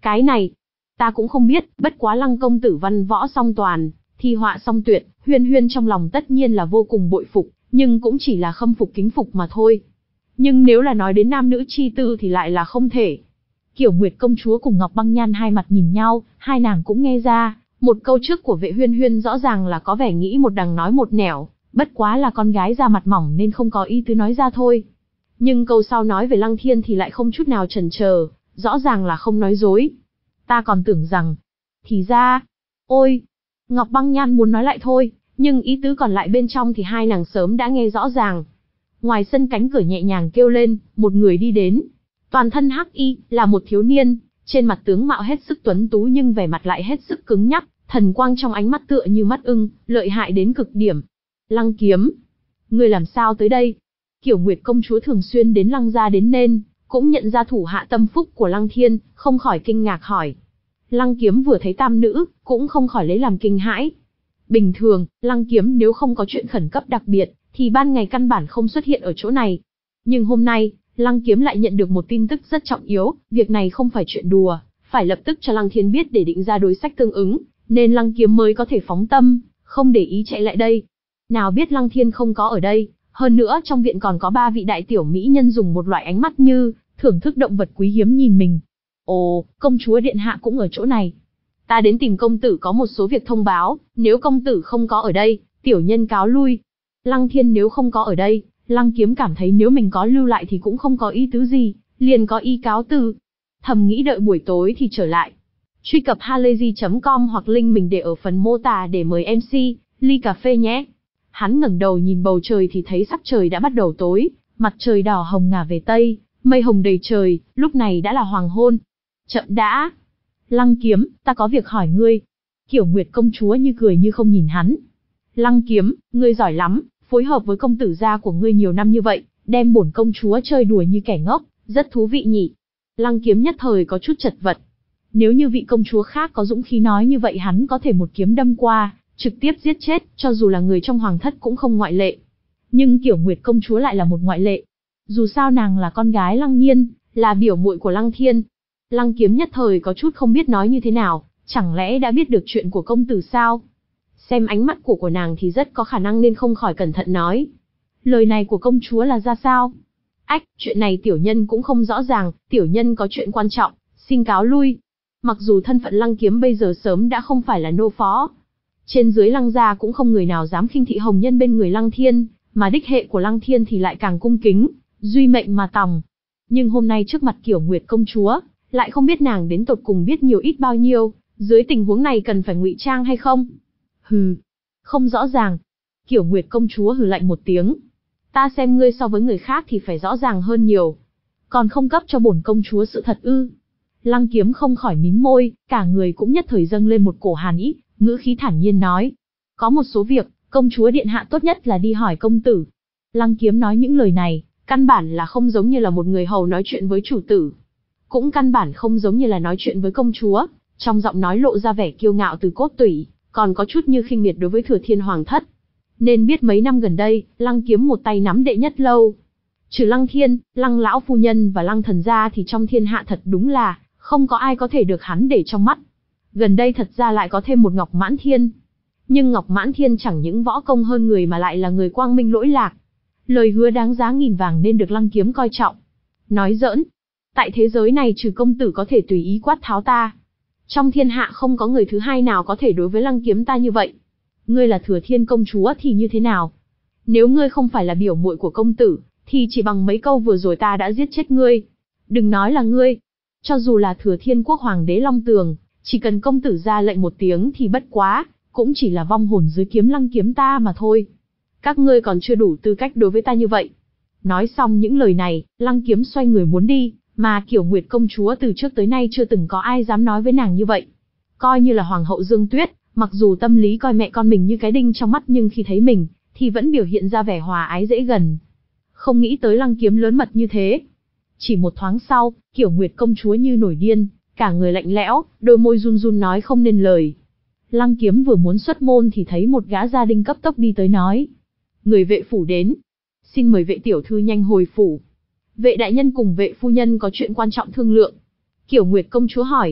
Cái này, ta cũng không biết, bất quá Lăng công tử văn võ song toàn, thi họa song tuyệt, Huyên Huyên trong lòng tất nhiên là vô cùng bội phục, nhưng cũng chỉ là khâm phục kính phục mà thôi. Nhưng nếu là nói đến nam nữ chi tư thì lại là không thể. Kiểu Nguyệt công chúa cùng Ngọc Băng Nhan hai mặt nhìn nhau, hai nàng cũng nghe ra, một câu trước của Vệ Huyên Huyên rõ ràng là có vẻ nghĩ một đằng nói một nẻo, bất quá là con gái da mặt mỏng nên không có ý tứ nói ra thôi. Nhưng câu sau nói về Lăng Thiên thì lại không chút nào chần chờ, rõ ràng là không nói dối. Ta còn tưởng rằng, thì ra, ôi, Ngọc Băng Nhan muốn nói lại thôi, nhưng ý tứ còn lại bên trong thì hai nàng sớm đã nghe rõ ràng. Ngoài sân cánh cửa nhẹ nhàng kêu lên, một người đi đến. Toàn thân hắc y, là một thiếu niên, trên mặt tướng mạo hết sức tuấn tú nhưng vẻ mặt lại hết sức cứng nhắc, thần quang trong ánh mắt tựa như mắt ưng, lợi hại đến cực điểm. Lăng Kiếm, ngươi làm sao tới đây? Kiểu Nguyệt công chúa thường xuyên đến Lăng gia đến nên, cũng nhận ra thủ hạ tâm phúc của Lăng Thiên, không khỏi kinh ngạc hỏi. Lăng Kiếm vừa thấy tam nữ, cũng không khỏi lấy làm kinh hãi. Bình thường, Lăng Kiếm nếu không có chuyện khẩn cấp đặc biệt, thì ban ngày căn bản không xuất hiện ở chỗ này. Nhưng hôm nay, Lăng Kiếm lại nhận được một tin tức rất trọng yếu, việc này không phải chuyện đùa, phải lập tức cho Lăng Thiên biết để định ra đối sách tương ứng, nên Lăng Kiếm mới có thể phóng tâm, không để ý chạy lại đây. Nào biết Lăng Thiên không có ở đây, hơn nữa trong viện còn có ba vị đại tiểu mỹ nhân dùng một loại ánh mắt như thưởng thức động vật quý hiếm nhìn mình. Ồ, công chúa điện hạ cũng ở chỗ này. Ta đến tìm công tử có một số việc thông báo, nếu công tử không có ở đây, tiểu nhân cáo lui. Lăng Thiên nếu không có ở đây, Lăng Kiếm cảm thấy nếu mình có lưu lại thì cũng không có ý tứ gì, liền có ý cáo từ. Thầm nghĩ đợi buổi tối thì trở lại. Truy cập halayzi chấm com hoặc link mình để ở phần mô tả để mời em xê, ly cà phê nhé. Hắn ngẩng đầu nhìn bầu trời thì thấy sắc trời đã bắt đầu tối, mặt trời đỏ hồng ngả về tây, mây hồng đầy trời, lúc này đã là hoàng hôn. Chậm đã. Lăng Kiếm, ta có việc hỏi ngươi. Kiểu Nguyệt công chúa như cười như không nhìn hắn. Lăng Kiếm, ngươi giỏi lắm, phối hợp với công tử gia của ngươi nhiều năm như vậy, đem bổn công chúa chơi đùa như kẻ ngốc, rất thú vị nhỉ. Lăng Kiếm nhất thời có chút chật vật. Nếu như vị công chúa khác có dũng khí nói như vậy hắn có thể một kiếm đâm qua, trực tiếp giết chết, cho dù là người trong hoàng thất cũng không ngoại lệ. Nhưng Kiểu Nguyệt công chúa lại là một ngoại lệ. Dù sao nàng là con gái Lăng Nhiên, là biểu muội của Lăng Thiên. Lăng Kiếm nhất thời có chút không biết nói như thế nào, chẳng lẽ đã biết được chuyện của công tử sao? Xem ánh mắt của của nàng thì rất có khả năng nên không khỏi cẩn thận nói. Lời này của công chúa là ra sao? Ách, chuyện này tiểu nhân cũng không rõ ràng, tiểu nhân có chuyện quan trọng, xin cáo lui. Mặc dù thân phận Lăng Kiếm bây giờ sớm đã không phải là nô phó. Trên dưới Lăng gia cũng không người nào dám khinh thị hồng nhân bên người Lăng Thiên, mà đích hệ của Lăng Thiên thì lại càng cung kính, duy mệnh mà tòng. Nhưng hôm nay trước mặt Kiểu Nguyệt công chúa, lại không biết nàng đến tột cùng biết nhiều ít bao nhiêu, dưới tình huống này cần phải ngụy trang hay không? Hừ, không rõ ràng. Kiểu Nguyệt công chúa hừ lạnh một tiếng. Ta xem ngươi so với người khác thì phải rõ ràng hơn nhiều. Còn không cấp cho bổn công chúa sự thật ư? Lăng Kiếm không khỏi mím môi, cả người cũng nhất thời dâng lên một cổ hàn ý, ngữ khí thản nhiên nói. Có một số việc, công chúa điện hạ tốt nhất là đi hỏi công tử. Lăng Kiếm nói những lời này, căn bản là không giống như là một người hầu nói chuyện với chủ tử. Cũng căn bản không giống như là nói chuyện với công chúa, trong giọng nói lộ ra vẻ kiêu ngạo từ cốt tủy, còn có chút như khinh miệt đối với Thừa Thiên Hoàng thất. Nên biết mấy năm gần đây, Lăng Kiếm một tay nắm đệ nhất lâu. Trừ Lăng Thiên, Lăng lão phu nhân và Lăng thần gia thì trong thiên hạ thật đúng là không có ai có thể được hắn để trong mắt. Gần đây thật ra lại có thêm một Ngọc Mãn Thiên. Nhưng Ngọc Mãn Thiên chẳng những võ công hơn người mà lại là người quang minh lỗi lạc. Lời hứa đáng giá nghìn vàng nên được Lăng Kiếm coi trọng. Nói giỡn, tại thế giới này trừ công tử có thể tùy ý quát tháo ta, trong thiên hạ không có người thứ hai nào có thể đối với Lăng Kiếm ta như vậy. Ngươi là Thừa Thiên công chúa thì như thế nào? Nếu ngươi không phải là biểu muội của công tử, thì chỉ bằng mấy câu vừa rồi ta đã giết chết ngươi. Đừng nói là ngươi, cho dù là Thừa Thiên quốc hoàng đế Long Tường, chỉ cần công tử ra lệnh một tiếng thì bất quá, cũng chỉ là vong hồn dưới kiếm Lăng Kiếm ta mà thôi. Các ngươi còn chưa đủ tư cách đối với ta như vậy. Nói xong những lời này, Lăng Kiếm xoay người muốn đi, mà Kiểu Nguyệt công chúa từ trước tới nay chưa từng có ai dám nói với nàng như vậy. Coi như là Hoàng hậu Dương Tuyết, mặc dù tâm lý coi mẹ con mình như cái đinh trong mắt nhưng khi thấy mình, thì vẫn biểu hiện ra vẻ hòa ái dễ gần. Không nghĩ tới Lăng Kiếm lớn mật như thế. Chỉ một thoáng sau, Kiểu Nguyệt công chúa như nổi điên, cả người lạnh lẽo, đôi môi run run nói không nên lời. Lăng Kiếm vừa muốn xuất môn thì thấy một gã gia đình cấp tốc đi tới nói. Người vệ phủ đến. Xin mời vệ tiểu thư nhanh hồi phủ. Vệ đại nhân cùng vệ phu nhân có chuyện quan trọng thương lượng. Kiểu Nguyệt công chúa hỏi.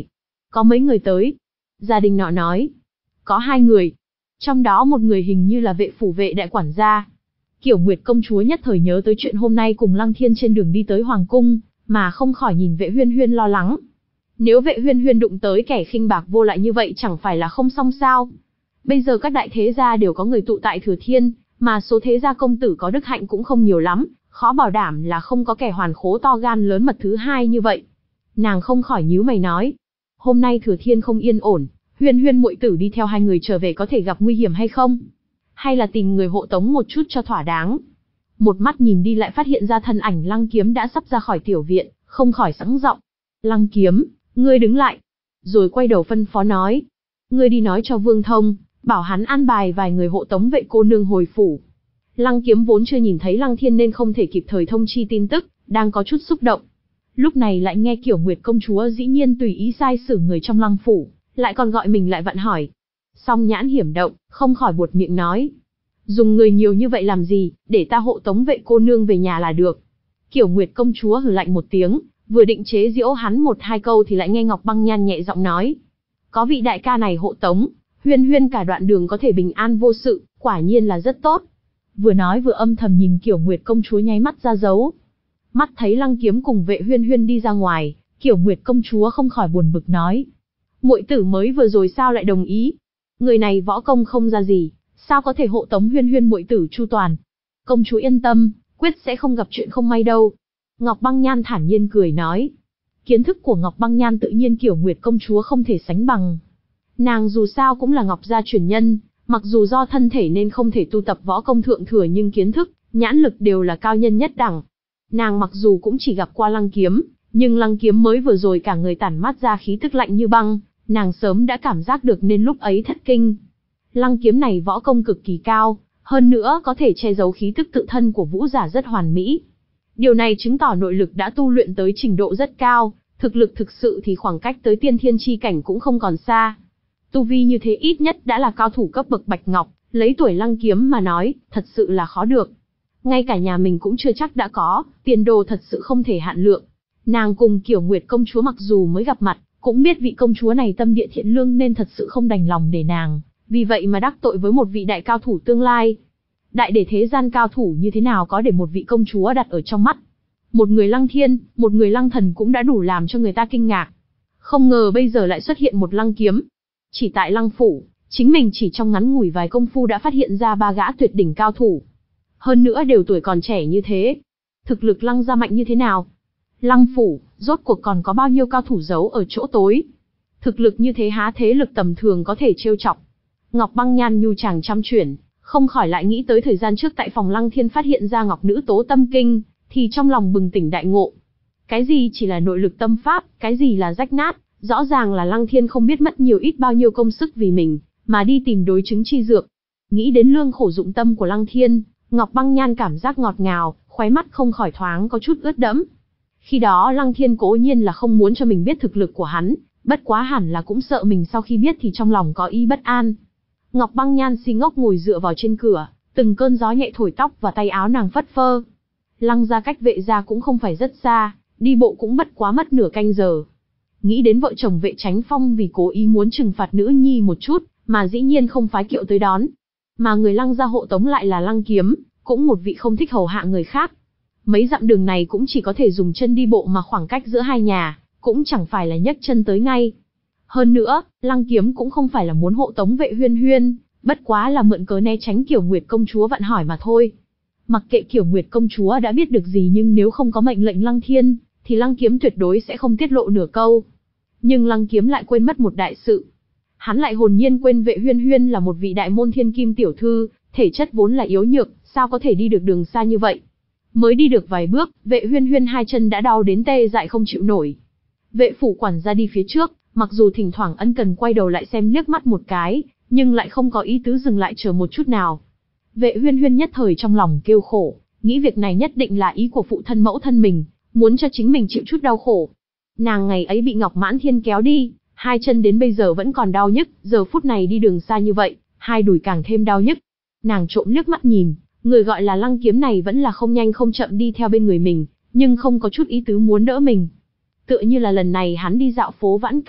Có mấy người tới? Gia đình nọ nói. Có hai người. Trong đó một người hình như là vệ phủ vệ đại quản gia. Kiểu Nguyệt công chúa nhất thời nhớ tới chuyện hôm nay cùng Lăng Thiên trên đường đi tới Hoàng Cung, mà không khỏi nhìn vệ huyên huyên lo lắng. Nếu vệ huyên huyên đụng tới kẻ khinh bạc vô lại như vậy chẳng phải là không xong sao? Bây giờ các đại thế gia đều có người tụ tại Thừa Thiên, mà số thế gia công tử có đức hạnh cũng không nhiều lắm, khó bảo đảm là không có kẻ hoàn khố to gan lớn mật thứ hai như vậy. Nàng không khỏi nhíu mày nói, hôm nay Thừa Thiên không yên ổn, huyên huyên muội tử đi theo hai người trở về có thể gặp nguy hiểm hay không? Hay là tìm người hộ tống một chút cho thỏa đáng? Một mắt nhìn đi lại phát hiện ra thân ảnh Lăng Kiếm đã sắp ra khỏi tiểu viện, không khỏi sẵn giọng. Lăng Kiếm, ngươi đứng lại. Rồi quay đầu phân phó nói. Ngươi đi nói cho Vương Thông, bảo hắn an bài vài người hộ tống vệ cô nương hồi phủ. Lăng Kiếm vốn chưa nhìn thấy Lăng Thiên nên không thể kịp thời thông chi tin tức, đang có chút xúc động. Lúc này lại nghe Kiểu Nguyệt công chúa dĩ nhiên tùy ý sai sử người trong Lăng phủ, lại còn gọi mình lại vặn hỏi. Song nhãn hiểm động, không khỏi buột miệng nói. Dùng người nhiều như vậy làm gì, để ta hộ tống vệ cô nương về nhà là được. Kiểu Nguyệt công chúa hừ lạnh một tiếng, vừa định chế giễu hắn một hai câu thì lại nghe Ngọc Băng Nhan nhẹ giọng nói. Có vị đại ca này hộ tống, huyên huyên cả đoạn đường có thể bình an vô sự, quả nhiên là rất tốt. Vừa nói vừa âm thầm nhìn Kiểu Nguyệt công chúa nháy mắt ra dấu. Mắt thấy Lăng Kiếm cùng vệ huyên huyên đi ra ngoài, Kiểu Nguyệt công chúa không khỏi buồn bực nói. Muội tử mới vừa rồi sao lại đồng ý? Người này võ công không ra gì, sao có thể hộ tống huyên huyên muội tử chu toàn? Công chúa yên tâm, quyết sẽ không gặp chuyện không may đâu. Ngọc Băng Nhan thản nhiên cười nói. Kiến thức của Ngọc Băng Nhan tự nhiên Kiểu Nguyệt công chúa không thể sánh bằng. Nàng dù sao cũng là Ngọc gia truyền nhân, mặc dù do thân thể nên không thể tu tập võ công thượng thừa nhưng kiến thức, nhãn lực đều là cao nhân nhất đẳng. Nàng mặc dù cũng chỉ gặp qua Lăng Kiếm, nhưng Lăng Kiếm mới vừa rồi cả người tản mát ra khí tức lạnh như băng, nàng sớm đã cảm giác được nên lúc ấy thất kinh. Lăng Kiếm này võ công cực kỳ cao, hơn nữa có thể che giấu khí tức tự thân của vũ giả rất hoàn mỹ. Điều này chứng tỏ nội lực đã tu luyện tới trình độ rất cao, thực lực thực sự thì khoảng cách tới tiên thiên chi cảnh cũng không còn xa. Tu vi như thế ít nhất đã là cao thủ cấp bậc Bạch Ngọc, lấy tuổi Lăng Kiếm mà nói, thật sự là khó được. Ngay cả nhà mình cũng chưa chắc đã có, tiền đồ thật sự không thể hạn lượng. Nàng cùng Kiểu Nguyệt công chúa mặc dù mới gặp mặt, cũng biết vị công chúa này tâm địa thiện lương nên thật sự không đành lòng để nàng, vì vậy mà đắc tội với một vị đại cao thủ tương lai. Đại để thế gian cao thủ như thế nào có để một vị công chúa đặt ở trong mắt. Một người Lăng Thiên, một người Lăng Thần cũng đã đủ làm cho người ta kinh ngạc. Không ngờ bây giờ lại xuất hiện một Lăng Kiếm. Chỉ tại Lăng phủ, chính mình chỉ trong ngắn ngủi vài công phu đã phát hiện ra ba gã tuyệt đỉnh cao thủ. Hơn nữa đều tuổi còn trẻ như thế. Thực lực Lăng gia mạnh như thế nào? Lăng phủ, rốt cuộc còn có bao nhiêu cao thủ giấu ở chỗ tối? Thực lực như thế há thế lực tầm thường có thể trêu chọc. Ngọc Băng Nhan nhu chàng trăm chuyển, không khỏi lại nghĩ tới thời gian trước tại phòng Lăng Thiên phát hiện ra Ngọc Nữ Tố Tâm Kinh, thì trong lòng bừng tỉnh đại ngộ. Cái gì chỉ là nội lực tâm pháp, cái gì là rách nát, rõ ràng là Lăng Thiên không biết mất nhiều ít bao nhiêu công sức vì mình, mà đi tìm đối chứng chi dược. Nghĩ đến lương khổ dụng tâm của Lăng Thiên, Ngọc Băng Nhan cảm giác ngọt ngào, khóe mắt không khỏi thoáng có chút ướt đẫm. Khi đó Lăng Thiên cố nhiên là không muốn cho mình biết thực lực của hắn, bất quá hẳn là cũng sợ mình sau khi biết thì trong lòng có ý bất an. Ngọc Băng Nhan si ngốc ngồi dựa vào trên cửa, từng cơn gió nhẹ thổi tóc và tay áo nàng phất phơ. Lăng gia cách vệ gia cũng không phải rất xa, đi bộ cũng bất quá mất nửa canh giờ. Nghĩ đến vợ chồng Vệ Chánh Phong vì cố ý muốn trừng phạt nữ nhi một chút, mà dĩ nhiên không phái kiệu tới đón. Mà người Lăng gia hộ tống lại là Lăng Kiếm, cũng một vị không thích hầu hạ người khác. Mấy dặm đường này cũng chỉ có thể dùng chân đi bộ mà khoảng cách giữa hai nhà, cũng chẳng phải là nhấc chân tới ngay. Hơn nữa, Lăng Kiếm cũng không phải là muốn hộ tống Vệ Huyên Huyên, bất quá là mượn cớ né tránh Kiểu Nguyệt công chúa vặn hỏi mà thôi. Mặc kệ Kiểu Nguyệt công chúa đã biết được gì nhưng nếu không có mệnh lệnh Lăng Thiên, thì Lăng Kiếm tuyệt đối sẽ không tiết lộ nửa câu. Nhưng Lăng Kiếm lại quên mất một đại sự. Hắn lại hồn nhiên quên Vệ Huyên Huyên là một vị đại môn thiên kim tiểu thư, thể chất vốn là yếu nhược, sao có thể đi được đường xa như vậy. Mới đi được vài bước, Vệ Huyên Huyên hai chân đã đau đến tê dại không chịu nổi. Vệ phủ quản gia đi phía trước, mặc dù thỉnh thoảng ân cần quay đầu lại xem liếc mắt một cái, nhưng lại không có ý tứ dừng lại chờ một chút nào. Vệ Huyên Huyên nhất thời trong lòng kêu khổ, nghĩ việc này nhất định là ý của phụ thân mẫu thân mình, muốn cho chính mình chịu chút đau khổ. Nàng ngày ấy bị Ngọc Mãn Thiên kéo đi, hai chân đến bây giờ vẫn còn đau nhức, giờ phút này đi đường xa như vậy, hai đùi càng thêm đau nhức. Nàng trộm liếc mắt nhìn, người gọi là Lăng Kiếm này vẫn là không nhanh không chậm đi theo bên người mình, nhưng không có chút ý tứ muốn đỡ mình. Tựa như là lần này hắn đi dạo phố Vãn Cảnh,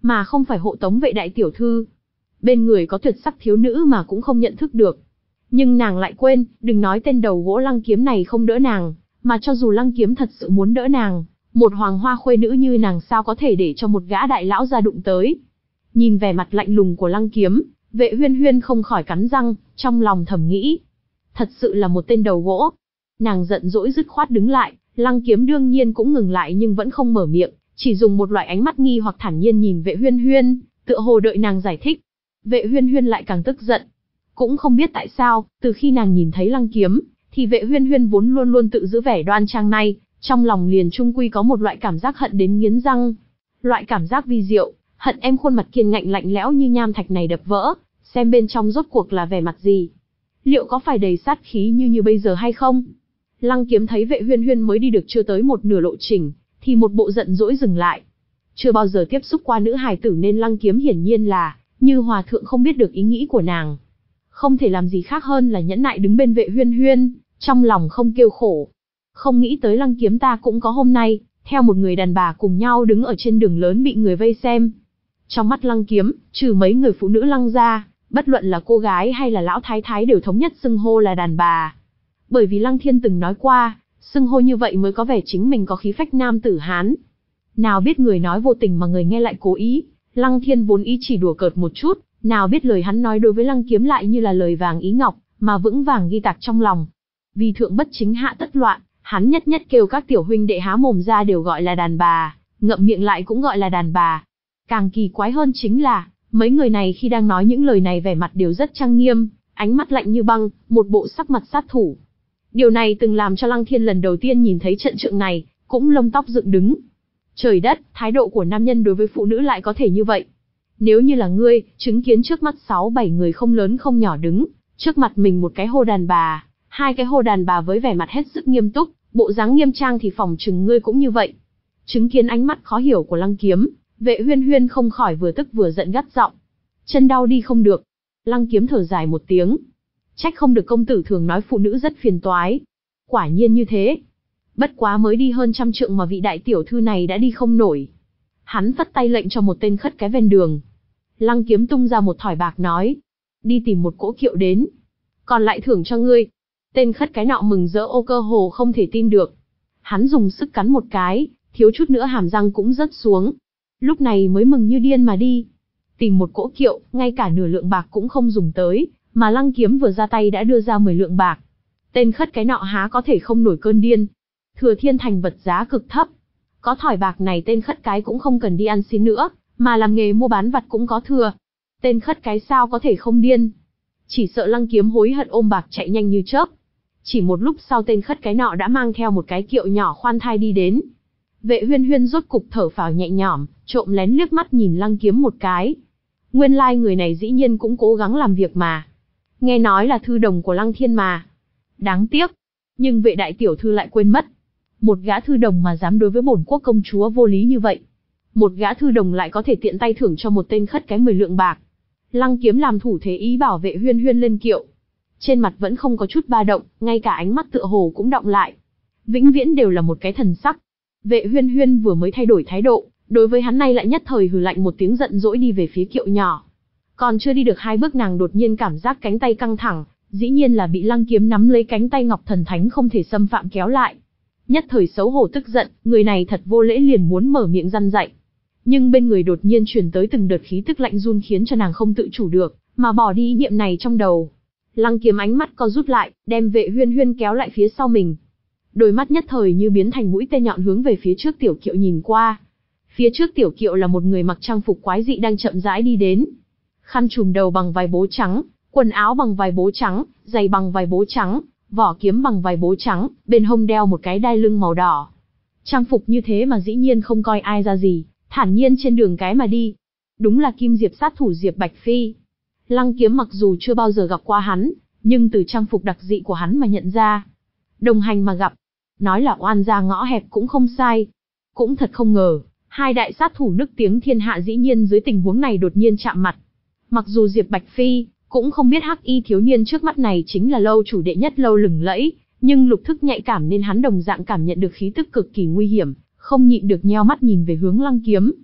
mà không phải hộ tống vệ đại tiểu thư. Bên người có tuyệt sắc thiếu nữ mà cũng không nhận thức được. Nhưng nàng lại quên, đừng nói tên đầu gỗ Lăng Kiếm này không đỡ nàng, mà cho dù Lăng Kiếm thật sự muốn đỡ nàng, một hoàng hoa khuê nữ như nàng sao có thể để cho một gã đại lão ra đụng tới. Nhìn vẻ mặt lạnh lùng của Lăng Kiếm, Vệ Huyên Huyên không khỏi cắn răng, trong lòng thầm nghĩ. Thật sự là một tên đầu gỗ. Nàng giận dỗi dứt khoát đứng lại, Lăng Kiếm đương nhiên cũng ngừng lại nhưng vẫn không mở miệng, chỉ dùng một loại ánh mắt nghi hoặc thản nhiên nhìn Vệ Huyên Huyên, tựa hồ đợi nàng giải thích. Vệ Huyên Huyên lại càng tức giận. Cũng không biết tại sao, từ khi nàng nhìn thấy Lăng Kiếm, thì Vệ Huyên Huyên vốn luôn luôn tự giữ vẻ đoan trang này, trong lòng liền chung quy có một loại cảm giác hận đến nghiến răng. Loại cảm giác vi diệu, hận em khuôn mặt kiên ngạnh lạnh lẽo như nham thạch này đập vỡ, xem bên trong rốt cuộc là vẻ mặt gì. Liệu có phải đầy sát khí như như bây giờ hay không? Lăng Kiếm thấy Vệ Huyên Huyên mới đi được chưa tới một nửa lộ trình, thì một bộ giận dỗi dừng lại. Chưa bao giờ tiếp xúc qua nữ hài tử nên Lăng Kiếm hiển nhiên là, như hòa thượng không biết được ý nghĩ của nàng. Không thể làm gì khác hơn là nhẫn nại đứng bên Vệ Huyên Huyên, trong lòng không kêu khổ. Không nghĩ tới Lăng Kiếm ta cũng có hôm nay, theo một người đàn bà cùng nhau đứng ở trên đường lớn bị người vây xem. Trong mắt Lăng Kiếm, trừ mấy người phụ nữ Lăng gia, bất luận là cô gái hay là lão thái thái đều thống nhất xưng hô là đàn bà. Bởi vì Lăng Thiên từng nói qua, xưng hô như vậy mới có vẻ chính mình có khí phách nam tử Hán. Nào biết người nói vô tình mà người nghe lại cố ý, Lăng Thiên vốn ý chỉ đùa cợt một chút, nào biết lời hắn nói đối với Lăng Kiếm lại như là lời vàng ý ngọc, mà vững vàng ghi tạc trong lòng. Vì thượng bất chính hạ tất loạn, hắn nhất nhất kêu các tiểu huynh đệ há mồm ra đều gọi là đàn bà, ngậm miệng lại cũng gọi là đàn bà. Càng kỳ quái hơn chính là, mấy người này khi đang nói những lời này vẻ mặt đều rất trang nghiêm, ánh mắt lạnh như băng, một bộ sắc mặt sát thủ. Điều này từng làm cho Lăng Thiên lần đầu tiên nhìn thấy trận trượng này, cũng lông tóc dựng đứng. Trời đất, thái độ của nam nhân đối với phụ nữ lại có thể như vậy. Nếu như là ngươi, chứng kiến trước mắt sáu bảy người không lớn không nhỏ đứng, trước mặt mình một cái hô đàn bà, hai cái hô đàn bà với vẻ mặt hết sức nghiêm túc, bộ dáng nghiêm trang thì phỏng chừng ngươi cũng như vậy. Chứng kiến ánh mắt khó hiểu của Lăng Kiếm, Vệ Huyên Huyên không khỏi vừa tức vừa giận gắt giọng. Chân đau đi không được. Lăng Kiếm thở dài một tiếng. Trách không được công tử thường nói phụ nữ rất phiền toái. Quả nhiên như thế. Bất quá mới đi hơn trăm trượng mà vị đại tiểu thư này đã đi không nổi. Hắn phất tay lệnh cho một tên khất cái ven đường. Lăng Kiếm tung ra một thỏi bạc nói. Đi tìm một cỗ kiệu đến. Còn lại thưởng cho ngươi. Tên khất cái nọ mừng rỡ ô cơ hồ không thể tin được. Hắn dùng sức cắn một cái, thiếu chút nữa hàm răng cũng rớt xuống. Lúc này mới mừng như điên mà đi. Tìm một cỗ kiệu, ngay cả nửa lượng bạc cũng không dùng tới, mà Lăng Kiếm vừa ra tay đã đưa ra mười lượng bạc. Tên khất cái nọ há có thể không nổi cơn điên. Thừa Thiên Thành vật giá cực thấp. Có thỏi bạc này tên khất cái cũng không cần đi ăn xin nữa, mà làm nghề mua bán vặt cũng có thừa. Tên khất cái sao có thể không điên. Chỉ sợ Lăng Kiếm hối hận ôm bạc chạy nhanh như chớp. Chỉ một lúc sau tên khất cái nọ đã mang theo một cái kiệu nhỏ khoan thai đi đến. Vệ Huyên Huyên rốt cục thở phào nhẹ nhõm, trộm lén liếc mắt nhìn Lăng Kiếm một cái. Nguyên lai like người này dĩ nhiên cũng cố gắng làm việc mà. Nghe nói là thư đồng của Lăng Thiên mà. Đáng tiếc. Nhưng vệ đại tiểu thư lại quên mất. Một gã thư đồng mà dám đối với bổn quốc công chúa vô lý như vậy. Một gã thư đồng lại có thể tiện tay thưởng cho một tên khất cái mười lượng bạc. Lăng Kiếm làm thủ thế ý bảo Vệ Huyên Huyên lên kiệu. Trên mặt vẫn không có chút ba động, ngay cả ánh mắt tựa hồ cũng động lại. Vĩnh viễn đều là một cái thần sắc. Vệ Huyên Huyên vừa mới thay đổi thái độ, đối với hắn này lại nhất thời hừ lạnh một tiếng giận dỗi đi về phía kiệu nhỏ. Còn chưa đi được hai bước nàng đột nhiên cảm giác cánh tay căng thẳng, dĩ nhiên là bị Lăng Kiếm nắm lấy cánh tay ngọc thần thánh không thể xâm phạm kéo lại. Nhất thời xấu hổ tức giận, người này thật vô lễ liền muốn mở miệng răn dạy. Nhưng bên người đột nhiên truyền tới từng đợt khí tức lạnh run khiến cho nàng không tự chủ được, mà bỏ đi ý niệm này trong đầu. Lăng Kiếm ánh mắt co rút lại, đem Vệ Huyên Huyên kéo lại phía sau mình. Đôi mắt nhất thời như biến thành mũi tên nhọn hướng về phía trước tiểu kiệu nhìn qua. Phía trước tiểu kiệu là một người mặc trang phục quái dị đang chậm rãi đi đến. Khăn trùm đầu bằng vải bố trắng, quần áo bằng vải bố trắng, giày bằng vải bố trắng, vỏ kiếm bằng vải bố trắng, bên hông đeo một cái đai lưng màu đỏ. Trang phục như thế mà dĩ nhiên không coi ai ra gì, thản nhiên trên đường cái mà đi. Đúng là Kim Diệp sát thủ Diệp Bạch Phi. Lăng Kiếm mặc dù chưa bao giờ gặp qua hắn, nhưng từ trang phục đặc dị của hắn mà nhận ra. Đồng hành mà gặp, nói là oan gia ngõ hẹp cũng không sai. Cũng thật không ngờ, hai đại sát thủ nức tiếng thiên hạ dĩ nhiên dưới tình huống này đột nhiên chạm mặt. Mặc dù Diệp Bạch Phi cũng không biết hắc y thiếu niên trước mắt này chính là lâu chủ đệ nhất lâu lừng lẫy, nhưng lục thức nhạy cảm nên hắn đồng dạng cảm nhận được khí tức cực kỳ nguy hiểm, không nhịn được nheo mắt nhìn về hướng Lăng Kiếm.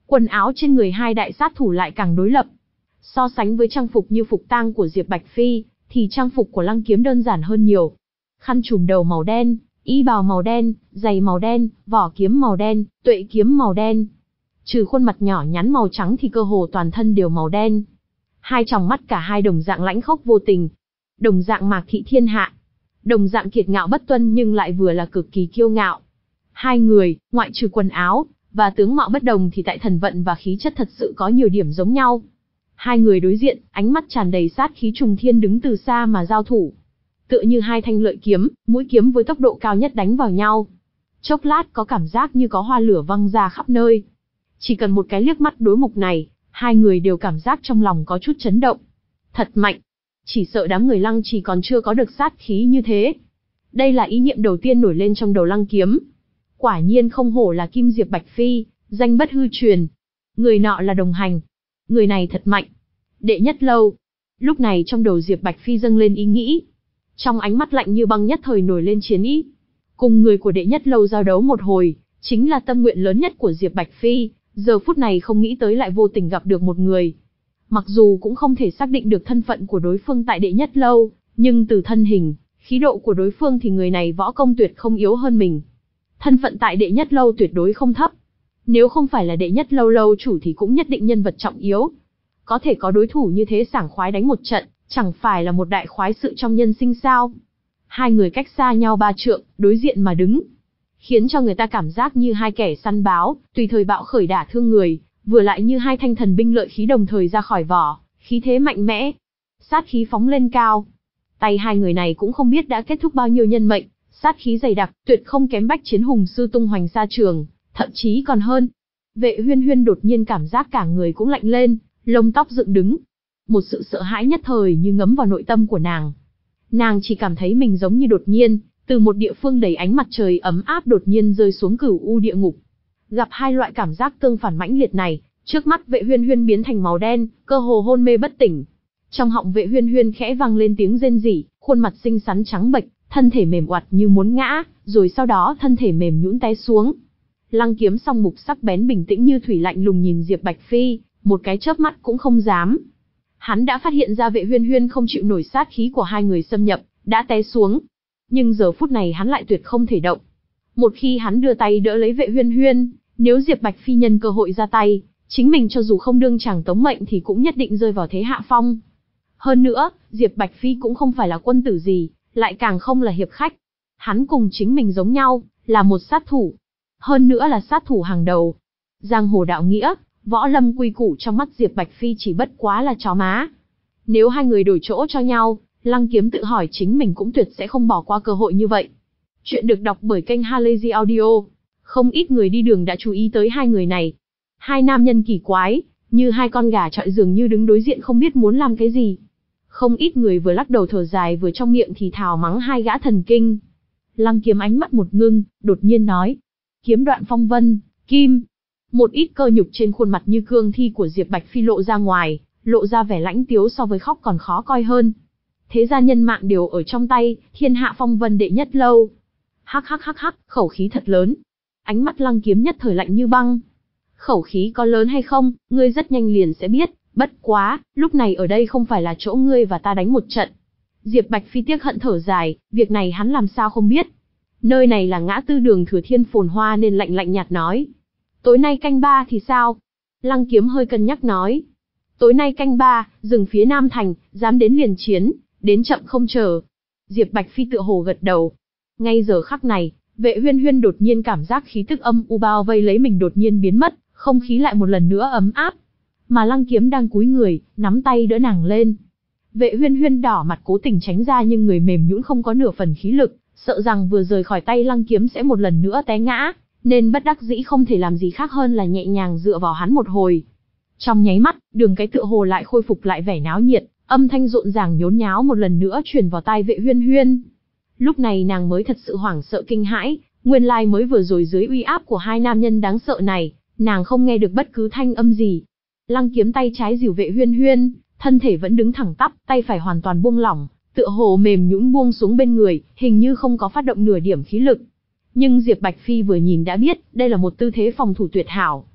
Quần áo trên người hai đại sát thủ lại càng đối lập. So sánh với trang phục như phục tang của Diệp Bạch Phi, thì trang phục của Lăng Kiếm đơn giản hơn nhiều. Khăn trùm đầu màu đen, y bào màu đen, giày màu đen, vỏ kiếm màu đen, tuệ kiếm màu đen. Trừ khuôn mặt nhỏ nhắn màu trắng thì cơ hồ toàn thân đều màu đen. Hai tròng mắt cả hai đồng dạng lãnh khốc vô tình. Đồng dạng mạc thị thiên hạ. Đồng dạng kiệt ngạo bất tuân nhưng lại vừa là cực kỳ kiêu ngạo. Hai người, ngoại trừ quần áo và tướng mạo bất đồng thì tại thần vận và khí chất thật sự có nhiều điểm giống nhau. Hai người đối diện, ánh mắt tràn đầy sát khí trùng thiên đứng từ xa mà giao thủ. Tựa như hai thanh lợi kiếm, mũi kiếm với tốc độ cao nhất đánh vào nhau. Chốc lát có cảm giác như có hoa lửa văng ra khắp nơi. Chỉ cần một cái liếc mắt đối mục này, hai người đều cảm giác trong lòng có chút chấn động. Thật mạnh. Chỉ sợ đám người Lăng Trì còn chưa có được sát khí như thế. Đây là ý niệm đầu tiên nổi lên trong đầu Lăng Kiếm. Quả nhiên không hổ là Kim Diệp Bạch Phi, danh bất hư truyền. Người nọ là đồng hành. Người này thật mạnh. Đệ Nhất Lâu. Lúc này trong đầu Diệp Bạch Phi dâng lên ý nghĩ. Trong ánh mắt lạnh như băng nhất thời nổi lên chiến ý. Cùng người của Đệ Nhất Lâu giao đấu một hồi, chính là tâm nguyện lớn nhất của Diệp Bạch Phi, giờ phút này không nghĩ tới lại vô tình gặp được một người. Mặc dù cũng không thể xác định được thân phận của đối phương tại Đệ Nhất Lâu, nhưng từ thân hình, khí độ của đối phương thì người này võ công tuyệt không yếu hơn mình. Thân phận tại Đệ Nhất Lâu tuyệt đối không thấp. Nếu không phải là Đệ Nhất Lâu lâu chủ thì cũng nhất định nhân vật trọng yếu. Có thể có đối thủ như thế sảng khoái đánh một trận, chẳng phải là một đại khoái sự trong nhân sinh sao. Hai người cách xa nhau ba trượng, đối diện mà đứng. Khiến cho người ta cảm giác như hai kẻ săn báo, tùy thời bạo khởi đả thương người, vừa lại như hai thanh thần binh lợi khí đồng thời ra khỏi vỏ, khí thế mạnh mẽ. Sát khí phóng lên cao. Tay hai người này cũng không biết đã kết thúc bao nhiêu nhân mệnh, sát khí dày đặc, tuyệt không kém Bách Chiến Hùng sư tung hoành xa trường, thậm chí còn hơn. Vệ Huyên Huyên đột nhiên cảm giác cả người cũng lạnh lên, lông tóc dựng đứng. Một sự sợ hãi nhất thời như ngấm vào nội tâm của nàng. Nàng chỉ cảm thấy mình giống như đột nhiên, từ một địa phương đầy ánh mặt trời ấm áp đột nhiên rơi xuống cửu u địa ngục. Gặp hai loại cảm giác tương phản mãnh liệt này, trước mắt Vệ Huyên Huyên biến thành màu đen, cơ hồ hôn mê bất tỉnh. Trong họng Vệ Huyên Huyên khẽ vang lên tiếng rên rỉ, khuôn mặt xinh xắn trắng bệch, thân thể mềm oặt như muốn ngã, rồi sau đó thân thể mềm nhũn té xuống. Lăng Kiếm song mục sắc bén bình tĩnh như thủy lạnh lùng nhìn Diệp Bạch Phi, một cái chớp mắt cũng không dám. Hắn đã phát hiện ra Vệ Huyên Huyên không chịu nổi sát khí của hai người xâm nhập, đã té xuống. Nhưng giờ phút này hắn lại tuyệt không thể động. Một khi hắn đưa tay đỡ lấy Vệ Huyên Huyên, nếu Diệp Bạch Phi nhân cơ hội ra tay, chính mình cho dù không đương chàng tống mệnh thì cũng nhất định rơi vào thế hạ phong. Hơn nữa, Diệp Bạch Phi cũng không phải là quân tử gì, lại càng không là hiệp khách. Hắn cùng chính mình giống nhau, là một sát thủ. Hơn nữa là sát thủ hàng đầu. Giang hồ đạo nghĩa, võ lâm quy củ trong mắt Diệp Bạch Phi chỉ bất quá là chó má. Nếu hai người đổi chỗ cho nhau, Lăng Kiếm tự hỏi chính mình cũng tuyệt sẽ không bỏ qua cơ hội như vậy. Chuyện được đọc bởi kênh Halazy Audio. Không ít người đi đường đã chú ý tới hai người này. Hai nam nhân kỳ quái, như hai con gà trọi dường như đứng đối diện không biết muốn làm cái gì. Không ít người vừa lắc đầu thở dài vừa trong miệng thì thào mắng hai gã thần kinh. Lăng Kiếm ánh mắt một ngưng, đột nhiên nói. Kiếm đoạn phong vân, kim. Một ít cơ nhục trên khuôn mặt như cương thi của Diệp Bạch Phi lộ ra ngoài, lộ ra vẻ lãnh tiếu so với khóc còn khó coi hơn. Thế gia nhân mạng đều ở trong tay, thiên hạ phong vân Đệ Nhất Lâu. Hắc hắc hắc hắc, khẩu khí thật lớn. Ánh mắt Lăng Kiếm nhất thời lạnh như băng. Khẩu khí có lớn hay không, ngươi rất nhanh liền sẽ biết, bất quá, lúc này ở đây không phải là chỗ ngươi và ta đánh một trận. Diệp Bạch Phi tiếc hận thở dài, việc này hắn làm sao không biết. Nơi này là ngã tư đường Thừa Thiên phồn hoa nên lạnh lạnh nhạt nói. Tối nay canh ba thì sao? Lăng Kiếm hơi cân nhắc nói. Tối nay canh ba, dừng phía Nam Thành, dám đến liền chiến, đến chậm không chờ. Diệp Bạch Phi tựa hồ gật đầu. Ngay giờ khắc này, Vệ Huyên Huyên đột nhiên cảm giác khí tức âm u bao vây lấy mình đột nhiên biến mất, không khí lại một lần nữa ấm áp. Mà Lăng Kiếm đang cúi người, nắm tay đỡ nàng lên. Vệ Huyên Huyên đỏ mặt cố tình tránh ra nhưng người mềm nhũn không có nửa phần khí lực, sợ rằng vừa rời khỏi tay Lăng Kiếm sẽ một lần nữa té ngã, nên bất đắc dĩ không thể làm gì khác hơn là nhẹ nhàng dựa vào hắn một hồi. Trong nháy mắt, đường cái tựa hồ lại khôi phục lại vẻ náo nhiệt, âm thanh rộn ràng nhốn nháo một lần nữa truyền vào tai Vệ Huyên Huyên. Lúc này nàng mới thật sự hoảng sợ kinh hãi, nguyên lai mới vừa rồi dưới uy áp của hai nam nhân đáng sợ này, nàng không nghe được bất cứ thanh âm gì. Lăng Kiếm tay trái dìu Vệ Huyên Huyên, thân thể vẫn đứng thẳng tắp, tay phải hoàn toàn buông lỏng, tựa hồ mềm nhũn buông xuống bên người, hình như không có phát động nửa điểm khí lực. Nhưng Diệp Bạch Phi vừa nhìn đã biết, đây là một tư thế phòng thủ tuyệt hảo.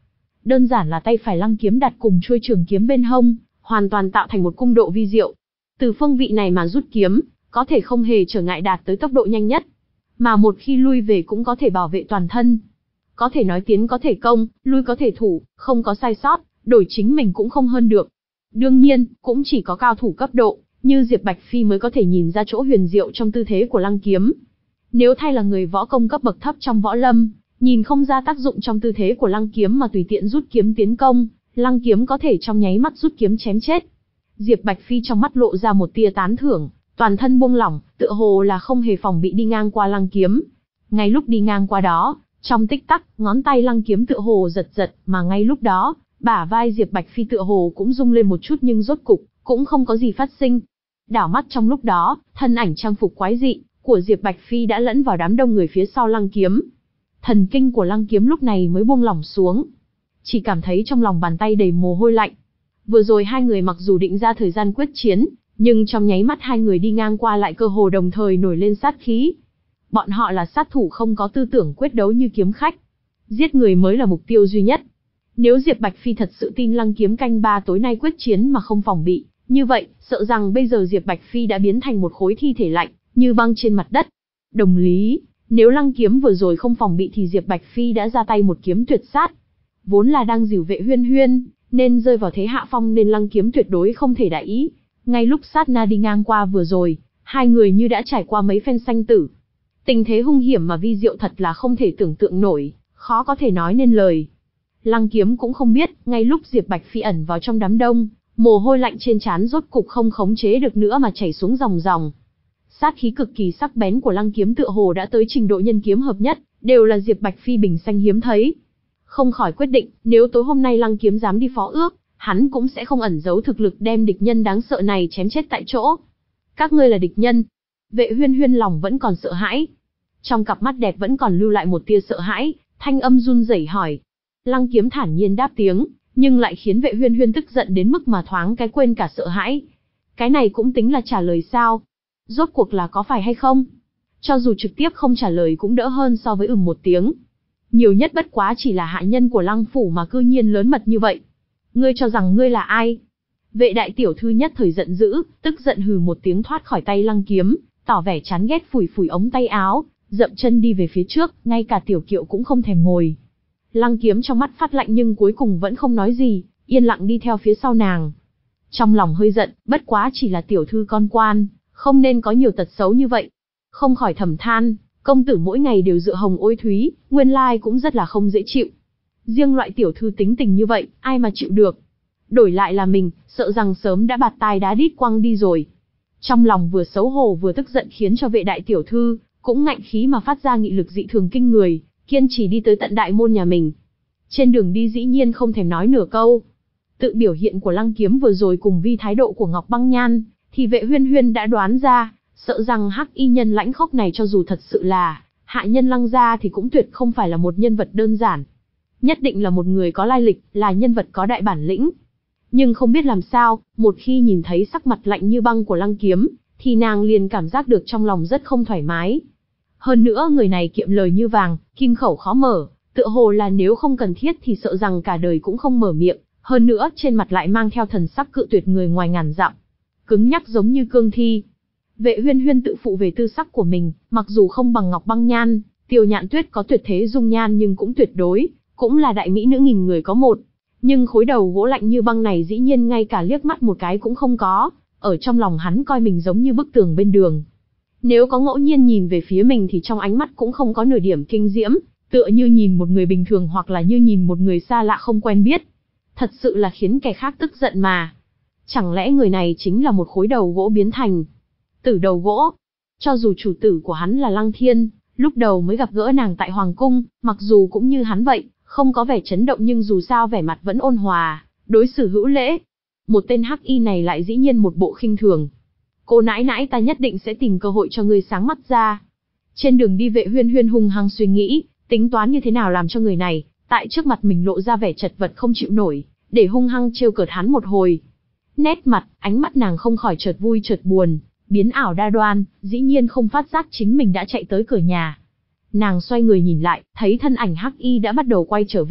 Đơn giản là tay phải Lăng Kiếm đặt cùng chuôi trường kiếm bên hông, hoàn toàn tạo thành một cung độ vi diệu. Từ phương vị này mà rút kiếm, có thể không hề trở ngại đạt tới tốc độ nhanh nhất. Mà một khi lui về cũng có thể bảo vệ toàn thân. Có thể nói tiến có thể công, lui có thể thủ, không có sai sót, đổi chính mình cũng không hơn được. Đương nhiên, cũng chỉ có cao thủ cấp độ, như Diệp Bạch Phi mới có thể nhìn ra chỗ huyền diệu trong tư thế của Lăng Kiếm. Nếu thay là người võ công cấp bậc thấp trong võ lâm, nhìn không ra tác dụng trong tư thế của Lăng Kiếm mà tùy tiện rút kiếm tiến công, Lăng Kiếm có thể trong nháy mắt rút kiếm chém chết. Diệp Bạch Phi trong mắt lộ ra một tia tán thưởng, toàn thân buông lỏng, tựa hồ là không hề phòng bị đi ngang qua Lăng Kiếm. Ngay lúc đi ngang qua đó, trong tích tắc, ngón tay Lăng Kiếm tựa hồ giật giật, mà ngay lúc đó, bả vai Diệp Bạch Phi tựa hồ cũng rung lên một chút nhưng rốt cục cũng không có gì phát sinh. Đảo mắt trong lúc đó, thân ảnh trang phục quái dị của Diệp Bạch Phi đã lẫn vào đám đông người phía sau Lăng Kiếm. Thần kinh của Lăng Kiếm lúc này mới buông lỏng xuống, chỉ cảm thấy trong lòng bàn tay đầy mồ hôi lạnh. Vừa rồi hai người mặc dù định ra thời gian quyết chiến, nhưng trong nháy mắt hai người đi ngang qua lại cơ hồ đồng thời nổi lên sát khí. Bọn họ là sát thủ không có tư tưởng quyết đấu như kiếm khách. Giết người mới là mục tiêu duy nhất. Nếu Diệp Bạch Phi thật sự tin Lăng Kiếm canh ba tối nay quyết chiến mà không phòng bị, như vậy, sợ rằng bây giờ Diệp Bạch Phi đã biến thành một khối thi thể lạnh, như băng trên mặt đất. Đồng lý, nếu Lăng Kiếm vừa rồi không phòng bị thì Diệp Bạch Phi đã ra tay một kiếm tuyệt sát. Vốn là đang dìu vệ Huyên Huyên, nên rơi vào thế hạ phong nên Lăng Kiếm tuyệt đối không thể đại ý. Ngay lúc sát na đi ngang qua vừa rồi, hai người như đã trải qua mấy phen sanh tử. Tình thế hung hiểm mà vi diệu thật là không thể tưởng tượng nổi, khó có thể nói nên lời. Lăng Kiếm cũng không biết, ngay lúc Diệp Bạch Phi ẩn vào trong đám đông, mồ hôi lạnh trên trán rốt cục không khống chế được nữa mà chảy xuống ròng ròng. Sát khí cực kỳ sắc bén của Lăng Kiếm tựa hồ đã tới trình độ nhân kiếm hợp nhất, đều là Diệp Bạch Phi bình sanh hiếm thấy. Không khỏi quyết định, nếu tối hôm nay Lăng Kiếm dám đi phó ước, hắn cũng sẽ không ẩn giấu thực lực đem địch nhân đáng sợ này chém chết tại chỗ. Các ngươi là địch nhân. Vệ Huyên Huyên lòng vẫn còn sợ hãi. Trong cặp mắt đẹp vẫn còn lưu lại một tia sợ hãi, thanh âm run rẩy hỏi. Lăng Kiếm thản nhiên đáp tiếng, nhưng lại khiến Vệ Huyên Huyên tức giận đến mức mà thoáng cái quên cả sợ hãi. Cái này cũng tính là trả lời sao? Rốt cuộc là có phải hay không? Cho dù trực tiếp không trả lời cũng đỡ hơn so với ừm một tiếng. Nhiều nhất bất quá chỉ là hạ nhân của Lăng phủ mà cư nhiên lớn mật như vậy. Ngươi cho rằng ngươi là ai? Vệ đại tiểu thư nhất thời giận dữ, tức giận hừ một tiếng thoát khỏi tay Lăng Kiếm, tỏ vẻ chán ghét phủi phủi ống tay áo, dậm chân đi về phía trước, ngay cả tiểu kiệu cũng không thèm ngồi. Lăng Kiếm trong mắt phát lạnh nhưng cuối cùng vẫn không nói gì, yên lặng đi theo phía sau nàng. Trong lòng hơi giận, bất quá chỉ là tiểu thư con quan, không nên có nhiều tật xấu như vậy. Không khỏi thầm than, công tử mỗi ngày đều dựa hồng ôi thúy, nguyên lai cũng rất là không dễ chịu. Riêng loại tiểu thư tính tình như vậy, ai mà chịu được. Đổi lại là mình, sợ rằng sớm đã bạt tai đá đít quăng đi rồi. Trong lòng vừa xấu hổ vừa tức giận khiến cho vệ đại tiểu thư, cũng ngạnh khí mà phát ra nghị lực dị thường kinh người, kiên trì đi tới tận đại môn nhà mình. Trên đường đi dĩ nhiên không thèm nói nửa câu. Tự biểu hiện của Lăng Kiếm vừa rồi cùng vi thái độ của Ngọc Băng Nhan, thì vệ Huyên Huyên đã đoán ra, sợ rằng hắc y nhân lãnh khốc này cho dù thật sự là hạ nhân Lăng gia thì cũng tuyệt không phải là một nhân vật đơn giản. Nhất định là một người có lai lịch, là nhân vật có đại bản lĩnh. Nhưng không biết làm sao, một khi nhìn thấy sắc mặt lạnh như băng của Lăng Kiếm, thì nàng liền cảm giác được trong lòng rất không thoải mái. Hơn nữa người này kiệm lời như vàng, kim khẩu khó mở, tựa hồ là nếu không cần thiết thì sợ rằng cả đời cũng không mở miệng, hơn nữa trên mặt lại mang theo thần sắc cự tuyệt người ngoài ngàn dặm. Cứng nhắc giống như cương thi. Vệ Huyên Huyên tự phụ về tư sắc của mình, mặc dù không bằng Ngọc Băng Nhan, Tiêu Nhạn Tuyết có tuyệt thế dung nhan nhưng cũng tuyệt đối, cũng là đại mỹ nữ nghìn người có một. Nhưng khối đầu gỗ lạnh như băng này dĩ nhiên ngay cả liếc mắt một cái cũng không có, ở trong lòng hắn coi mình giống như bức tường bên đường. Nếu có ngẫu nhiên nhìn về phía mình thì trong ánh mắt cũng không có nửa điểm kinh diễm, tựa như nhìn một người bình thường hoặc là như nhìn một người xa lạ không quen biết. Thật sự là khiến kẻ khác tức giận mà. Chẳng lẽ người này chính là một khối đầu gỗ biến thành tử đầu gỗ? Cho dù chủ tử của hắn là Lăng Thiên, lúc đầu mới gặp gỡ nàng tại Hoàng Cung, mặc dù cũng như hắn vậy, không có vẻ chấn động nhưng dù sao vẻ mặt vẫn ôn hòa, đối xử hữu lễ. Một tên hắc y này lại dĩ nhiên một bộ khinh thường. Cô nãi nãi ta nhất định sẽ tìm cơ hội cho ngươi sáng mắt ra. Trên đường đi vệ Huyên Huyên hung hăng suy nghĩ, tính toán như thế nào làm cho người này, tại trước mặt mình lộ ra vẻ chật vật không chịu nổi, để hung hăng trêu cợt hắn một hồi. Nét mặt, ánh mắt nàng không khỏi chợt vui chợt buồn, biến ảo đa đoan, dĩ nhiên không phát giác chính mình đã chạy tới cửa nhà. Nàng xoay người nhìn lại, thấy thân ảnh hắc y đã bắt đầu quay trở về,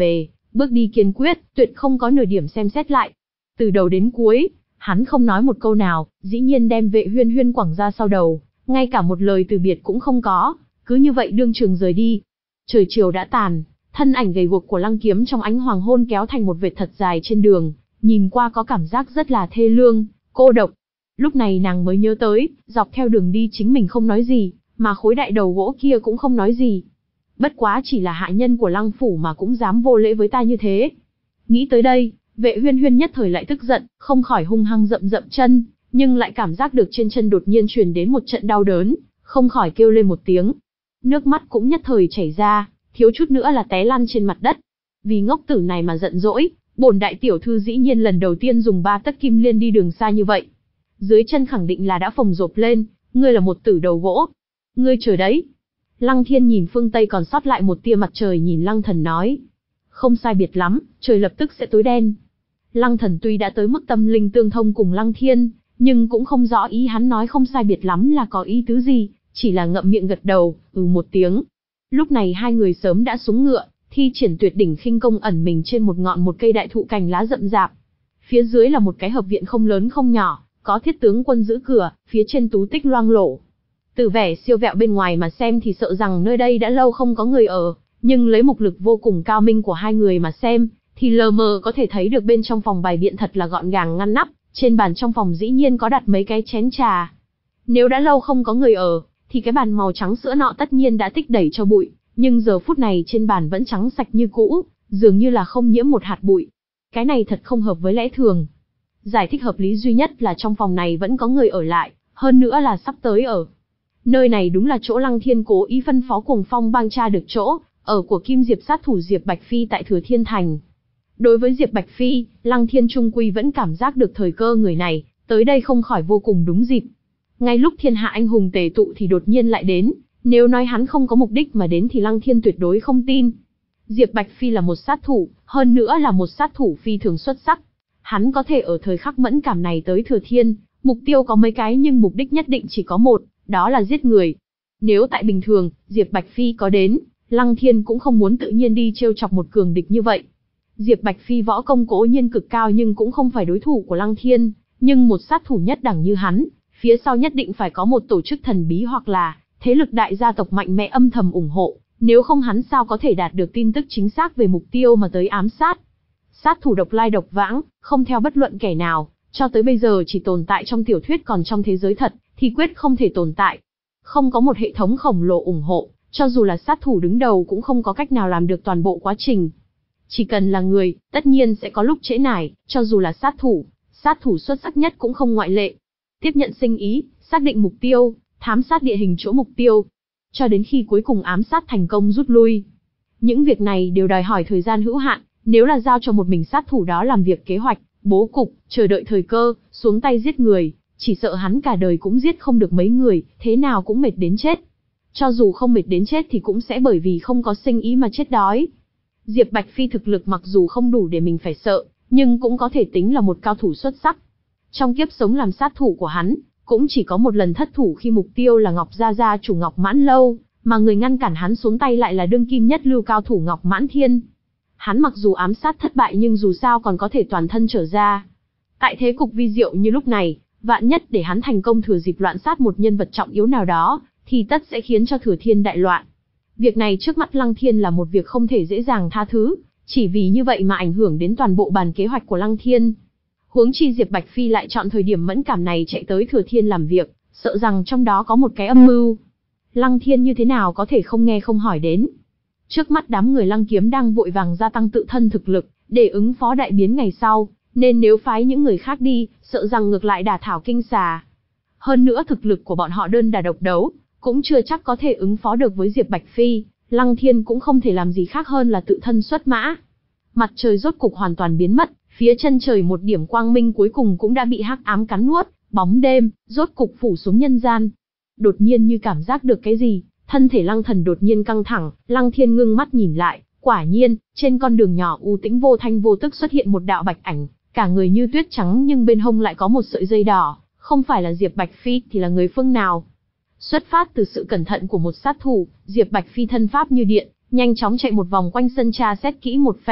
Bước đi kiên quyết, tuyệt không có nửa điểm xem xét lại. Từ đầu đến cuối, hắn không nói một câu nào, dĩ nhiên đem Vệ Huyên Huyên quẳng ra sau đầu, ngay cả một lời từ biệt cũng không có, cứ như vậy đương trường rời đi. Trời chiều đã tàn, thân ảnh gầy guộc của Lăng Kiếm trong ánh hoàng hôn kéo thành một vệt thật dài trên đường, nhìn qua có cảm giác rất là thê lương, cô độc. Lúc này nàng mới nhớ tới, dọc theo đường đi chính mình không nói gì, mà khối đại đầu gỗ kia cũng không nói gì. Bất quá chỉ là hạ nhân của Lăng phủ mà cũng dám vô lễ với ta như thế. Nghĩ tới đây, Vệ Huyên Huyên nhất thời lại tức giận, không khỏi hung hăng dậm dậm chân, nhưng lại cảm giác được trên chân đột nhiên truyền đến một trận đau đớn, không khỏi kêu lên một tiếng. Nước mắt cũng nhất thời chảy ra, thiếu chút nữa là té lăn trên mặt đất. Vì ngốc tử này mà giận dỗi, bổn đại tiểu thư dĩ nhiên lần đầu tiên dùng ba tấc kim liên đi đường xa như vậy. Dưới chân khẳng định là đã phồng rộp lên, ngươi là một tử đầu gỗ. Ngươi chờ đấy. Lăng Thiên nhìn phương Tây còn sót lại một tia mặt trời nhìn Lăng Thần nói. Không sai biệt lắm, trời lập tức sẽ tối đen. Lăng Thần tuy đã tới mức tâm linh tương thông cùng Lăng Thiên, nhưng cũng không rõ ý hắn nói không sai biệt lắm là có ý tứ gì, chỉ là ngậm miệng gật đầu, ừ một tiếng. Lúc này hai người sớm đã xuống ngựa, thi triển tuyệt đỉnh khinh công ẩn mình trên một ngọn một cây đại thụ cành lá rậm rạp. Phía dưới là một cái hợp viện không lớn không nhỏ, có thiết tướng quân giữ cửa, phía trên tú tích loang lổ. Từ vẻ siêu vẹo bên ngoài mà xem thì sợ rằng nơi đây đã lâu không có người ở, nhưng lấy mục lực vô cùng cao minh của hai người mà xem, thì lờ mờ có thể thấy được bên trong phòng bày biện thật là gọn gàng ngăn nắp, trên bàn trong phòng dĩ nhiên có đặt mấy cái chén trà. Nếu đã lâu không có người ở, thì cái bàn màu trắng sữa nọ tất nhiên đã tích đầy cho bụi, nhưng giờ phút này trên bàn vẫn trắng sạch như cũ, dường như là không nhiễm một hạt bụi. Cái này thật không hợp với lẽ thường. Giải thích hợp lý duy nhất là trong phòng này vẫn có người ở lại, hơn nữa là sắp tới ở. Nơi này đúng là chỗ Lăng Thiên cố ý phân phó Cuồng Phong bang tra được chỗ ở của Kim Diệp sát thủ Diệp Bạch Phi tại Thừa Thiên Thành. Đối với Diệp Bạch Phi, Lăng Thiên trung quy vẫn cảm giác được thời cơ người này tới đây không khỏi vô cùng đúng dịp. Ngay lúc thiên hạ anh hùng tề tụ thì đột nhiên lại đến, nếu nói hắn không có mục đích mà đến thì Lăng Thiên tuyệt đối không tin. Diệp Bạch Phi là một sát thủ, hơn nữa là một sát thủ phi thường xuất sắc. Hắn có thể ở thời khắc mẫn cảm này tới Thừa Thiên, mục tiêu có mấy cái nhưng mục đích nhất định chỉ có một, đó là giết người. Nếu tại bình thường, Diệp Bạch Phi có đến, Lăng Thiên cũng không muốn tự nhiên đi trêu chọc một cường địch như vậy. Diệp Bạch Phi võ công cố nhiên cực cao nhưng cũng không phải đối thủ của Lăng Thiên, nhưng một sát thủ nhất đẳng như hắn, phía sau nhất định phải có một tổ chức thần bí hoặc là thế lực đại gia tộc mạnh mẽ âm thầm ủng hộ, nếu không hắn sao có thể đạt được tin tức chính xác về mục tiêu mà tới ám sát. Sát thủ độc lai độc vãng, không theo bất luận kẻ nào, cho tới bây giờ chỉ tồn tại trong tiểu thuyết, còn trong thế giới thật thì quyết không thể tồn tại. Không có một hệ thống khổng lồ ủng hộ, cho dù là sát thủ đứng đầu cũng không có cách nào làm được toàn bộ quá trình. Chỉ cần là người, tất nhiên sẽ có lúc trễ nải, cho dù là sát thủ, sát thủ xuất sắc nhất cũng không ngoại lệ. Tiếp nhận sinh ý, xác định mục tiêu, thám sát địa hình chỗ mục tiêu, cho đến khi cuối cùng ám sát thành công rút lui. Những việc này đều đòi hỏi thời gian hữu hạn, nếu là giao cho một mình sát thủ đó làm việc kế hoạch, bố cục, chờ đợi thời cơ, xuống tay giết người, chỉ sợ hắn cả đời cũng giết không được mấy người, thế nào cũng mệt đến chết. Cho dù không mệt đến chết thì cũng sẽ bởi vì không có sinh ý mà chết đói. Diệp Bạch Phi thực lực mặc dù không đủ để mình phải sợ, nhưng cũng có thể tính là một cao thủ xuất sắc. Trong kiếp sống làm sát thủ của hắn, cũng chỉ có một lần thất thủ khi mục tiêu là Ngọc Gia Gia chủ Ngọc Mãn Lâu, mà người ngăn cản hắn xuống tay lại là đương kim nhất lưu cao thủ Ngọc Mãn Thiên. Hắn mặc dù ám sát thất bại nhưng dù sao còn có thể toàn thân trở ra. Tại thế cục vi diệu như lúc này, vạn nhất để hắn thành công thừa dịp loạn sát một nhân vật trọng yếu nào đó, thì tất sẽ khiến cho Thừa Thiên đại loạn. Việc này trước mắt Lăng Thiên là một việc không thể dễ dàng tha thứ, chỉ vì như vậy mà ảnh hưởng đến toàn bộ bàn kế hoạch của Lăng Thiên. Huống chi Diệp Bạch Phi lại chọn thời điểm mẫn cảm này chạy tới Thừa Thiên làm việc, sợ rằng trong đó có một cái âm mưu. Lăng Thiên như thế nào có thể không nghe không hỏi đến. Trước mắt đám người Lăng Kiếm đang vội vàng gia tăng tự thân thực lực, để ứng phó đại biến ngày sau, nên nếu phái những người khác đi, sợ rằng ngược lại đả thảo kinh xà. Hơn nữa thực lực của bọn họ đơn đả độc đấu, cũng chưa chắc có thể ứng phó được với Diệp Bạch Phi, Lăng Thiên cũng không thể làm gì khác hơn là tự thân xuất mã. Mặt trời rốt cục hoàn toàn biến mất, phía chân trời một điểm quang minh cuối cùng cũng đã bị hắc ám cắn nuốt, bóng đêm rốt cục phủ xuống nhân gian. Đột nhiên như cảm giác được cái gì, thân thể Lăng Thần đột nhiên căng thẳng, Lăng Thiên ngưng mắt nhìn lại, quả nhiên, trên con đường nhỏ u tĩnh vô thanh vô tức xuất hiện một đạo bạch ảnh, cả người như tuyết trắng nhưng bên hông lại có một sợi dây đỏ, không phải là Diệp Bạch Phi thì là người phương nào? Xuất phát từ sự cẩn thận của một sát thủ, Diệp Bạch Phi thân pháp như điện, nhanh chóng chạy một vòng quanh sân tra xét kỹ một phen,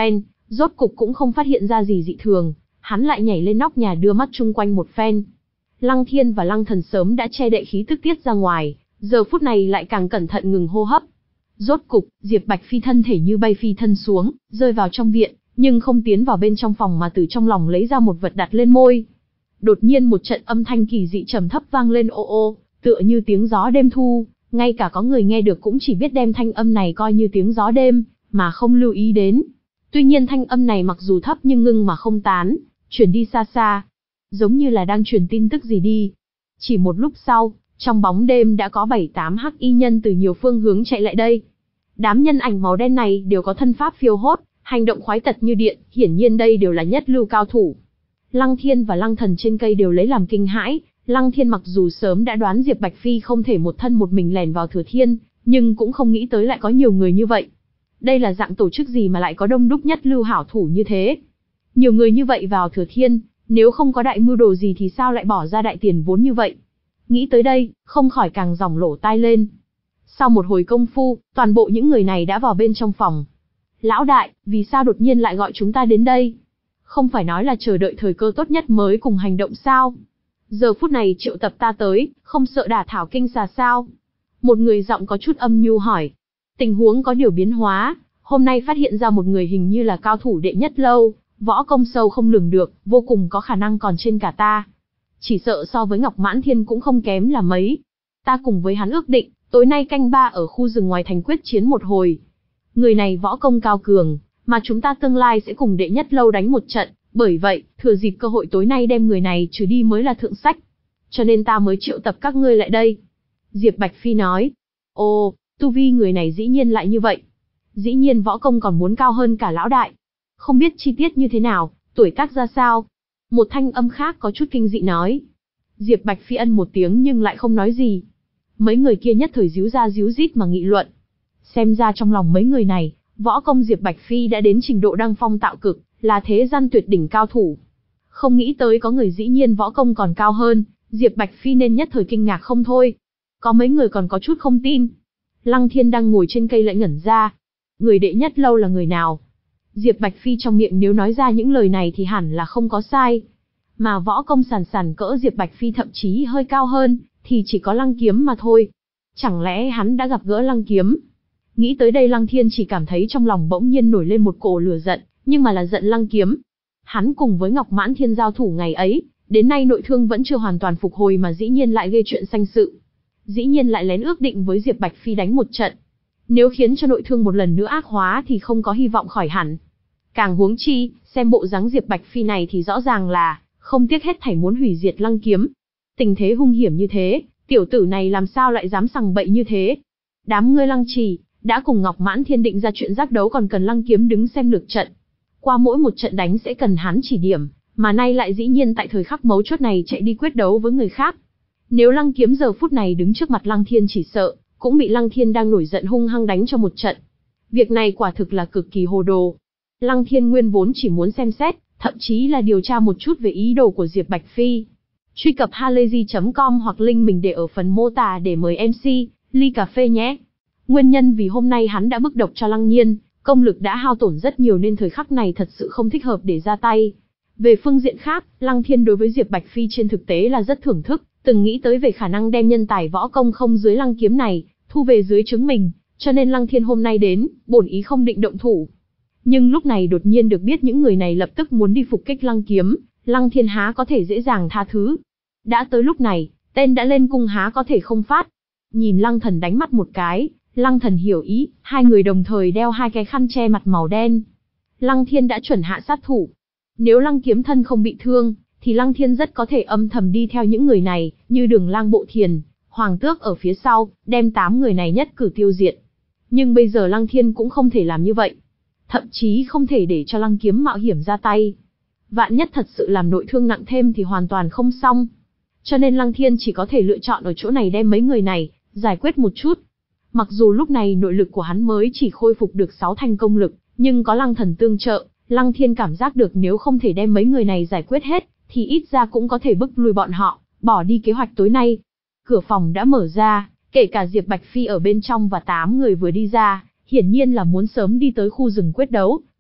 Rốt cục cũng không phát hiện ra gì dị thường, hắn lại nhảy lên nóc nhà đưa mắt chung quanh một phen. Lăng Thiên và Lăng Thần sớm đã che đậy khí tức tiết ra ngoài, giờ phút này lại càng cẩn thận ngừng hô hấp. Rốt cục, Diệp Bạch Phi thân thể như bay phi thân xuống, rơi vào trong viện, nhưng không tiến vào bên trong phòng mà từ trong lòng lấy ra một vật đặt lên môi. Đột nhiên một trận âm thanh kỳ dị trầm thấp vang lên ô ô, tựa như tiếng gió đêm thu, ngay cả có người nghe được cũng chỉ biết đem thanh âm này coi như tiếng gió đêm, mà không lưu ý đến. Tuy nhiên thanh âm này mặc dù thấp nhưng ngưng mà không tán, truyền đi xa xa, giống như là đang truyền tin tức gì đi. Chỉ một lúc sau, trong bóng đêm đã có bảy tám hắc y nhân từ nhiều phương hướng chạy lại đây. Đám nhân ảnh màu đen này đều có thân pháp phiêu hốt, hành động khoái tật như điện, hiển nhiên đây đều là nhất lưu cao thủ. Lăng Thiên và Lăng Thần trên cây đều lấy làm kinh hãi, Lăng Thiên mặc dù sớm đã đoán Diệp Bạch Phi không thể một thân một mình lèn vào Thừa Thiên, nhưng cũng không nghĩ tới lại có nhiều người như vậy. Đây là dạng tổ chức gì mà lại có đông đúc nhất lưu hảo thủ như thế? Nhiều người như vậy vào Thừa Thiên, nếu không có đại mưu đồ gì thì sao lại bỏ ra đại tiền vốn như vậy? Nghĩ tới đây, không khỏi càng ròng lỗ tai lên. Sau một hồi công phu, toàn bộ những người này đã vào bên trong phòng. Lão đại, vì sao đột nhiên lại gọi chúng ta đến đây? Không phải nói là chờ đợi thời cơ tốt nhất mới cùng hành động sao? Giờ phút này triệu tập ta tới, không sợ đả thảo kinh xà sao? Một người giọng có chút âm nhu hỏi. Tình huống có điều biến hóa, hôm nay phát hiện ra một người hình như là cao thủ đệ nhất lâu, võ công sâu không lường được, vô cùng có khả năng còn trên cả ta. Chỉ sợ so với Ngọc Mãn Thiên cũng không kém là mấy. Ta cùng với hắn ước định, tối nay canh ba ở khu rừng ngoài thành quyết chiến một hồi. Người này võ công cao cường, mà chúng ta tương lai sẽ cùng đệ nhất lâu đánh một trận, bởi vậy, thừa dịp cơ hội tối nay đem người này trừ đi mới là thượng sách. Cho nên ta mới triệu tập các ngươi lại đây. Diệp Bạch Phi nói. Ồ, tu vi người này dĩ nhiên lại như vậy. Dĩ nhiên võ công còn muốn cao hơn cả lão đại. Không biết chi tiết như thế nào, tuổi tác ra sao? Một thanh âm khác có chút kinh dị nói. Diệp Bạch Phi ân một tiếng nhưng lại không nói gì. Mấy người kia nhất thời díu ra díu dít mà nghị luận. Xem ra trong lòng mấy người này, võ công Diệp Bạch Phi đã đến trình độ đăng phong tạo cực, là thế gian tuyệt đỉnh cao thủ. Không nghĩ tới có người dĩ nhiên võ công còn cao hơn, Diệp Bạch Phi nên nhất thời kinh ngạc không thôi. Có mấy người còn có chút không tin. Lăng Thiên đang ngồi trên cây lại ngẩn ra. Người đệ nhất lâu là người nào? Diệp Bạch Phi trong miệng nếu nói ra những lời này thì hẳn là không có sai. Mà võ công sàn sàn cỡ Diệp Bạch Phi thậm chí hơi cao hơn, thì chỉ có Lăng Kiếm mà thôi. Chẳng lẽ hắn đã gặp gỡ Lăng Kiếm? Nghĩ tới đây Lăng Thiên chỉ cảm thấy trong lòng bỗng nhiên nổi lên một cỗ lửa giận, nhưng mà là giận Lăng Kiếm. Hắn cùng với Ngọc Mãn Thiên giao thủ ngày ấy, đến nay nội thương vẫn chưa hoàn toàn phục hồi mà dĩ nhiên lại gây chuyện sanh sự. Dĩ nhiên lại lén ước định với Diệp Bạch Phi đánh một trận. Nếu khiến cho nội thương một lần nữa ác hóa thì không có hy vọng khỏi hẳn. Càng huống chi, xem bộ dáng Diệp Bạch Phi này thì rõ ràng là không tiếc hết thảy muốn hủy diệt Lăng Kiếm. Tình thế hung hiểm như thế, tiểu tử này làm sao lại dám sằng bậy như thế? Đám ngươi Lăng Trì đã cùng Ngọc Mãn Thiên định ra chuyện giác đấu còn cần Lăng Kiếm đứng xem lược trận. Qua mỗi một trận đánh sẽ cần hắn chỉ điểm, mà nay lại dĩ nhiên tại thời khắc mấu chốt này chạy đi quyết đấu với người khác. Nếu Lăng Kiếm giờ phút này đứng trước mặt Lăng Thiên chỉ sợ cũng bị Lăng Thiên đang nổi giận hung hăng đánh cho một trận. Việc này quả thực là cực kỳ hồ đồ. Lăng Thiên nguyên vốn chỉ muốn xem xét, thậm chí là điều tra một chút về ý đồ của Diệp Bạch Phi. Truy cập halayzi chấm com hoặc link mình để ở phần mô tả để mời em xê, ly cà phê nhé. Nguyên nhân vì hôm nay hắn đã bức độc cho Lăng Nhiên, công lực đã hao tổn rất nhiều nên thời khắc này thật sự không thích hợp để ra tay. Về phương diện khác, Lăng Thiên đối với Diệp Bạch Phi trên thực tế là rất thưởng thức, từng nghĩ tới về khả năng đem nhân tài võ công không dưới Lăng Kiếm này, thu về dưới trướng mình, cho nên Lăng Thiên hôm nay đến, bổn ý không định động thủ. Nhưng lúc này đột nhiên được biết những người này lập tức muốn đi phục kích Lăng Kiếm, Lăng Thiên há có thể dễ dàng tha thứ. Đã tới lúc này, tên đã lên cung há có thể không phát. Nhìn Lăng Thần đánh mắt một cái, Lăng Thần hiểu ý, hai người đồng thời đeo hai cái khăn che mặt màu đen. Lăng Thiên đã chuẩn hạ sát thủ. Nếu Lăng Kiếm thân không bị thương, thì Lăng Thiên rất có thể âm thầm đi theo những người này, như Đường Lang Bộ Thiền, Hoàng Tước ở phía sau, đem tám người này nhất cử tiêu diệt. Nhưng bây giờ Lăng Thiên cũng không thể làm như vậy. Thậm chí không thể để cho Lăng Kiếm mạo hiểm ra tay. Vạn nhất thật sự làm nội thương nặng thêm thì hoàn toàn không xong. Cho nên Lăng Thiên chỉ có thể lựa chọn ở chỗ này đem mấy người này giải quyết một chút. Mặc dù lúc này nội lực của hắn mới chỉ khôi phục được sáu thành công lực, nhưng có Lăng Thần tương trợ, Lăng Thiên cảm giác được nếu không thể đem mấy người này giải quyết hết, thì ít ra cũng có thể bức lui bọn họ, bỏ đi kế hoạch tối nay. Cửa phòng đã mở ra, kể cả Diệp Bạch Phi ở bên trong và tám người vừa đi ra, hiển nhiên là muốn sớm đi tới khu rừng quyết đấu,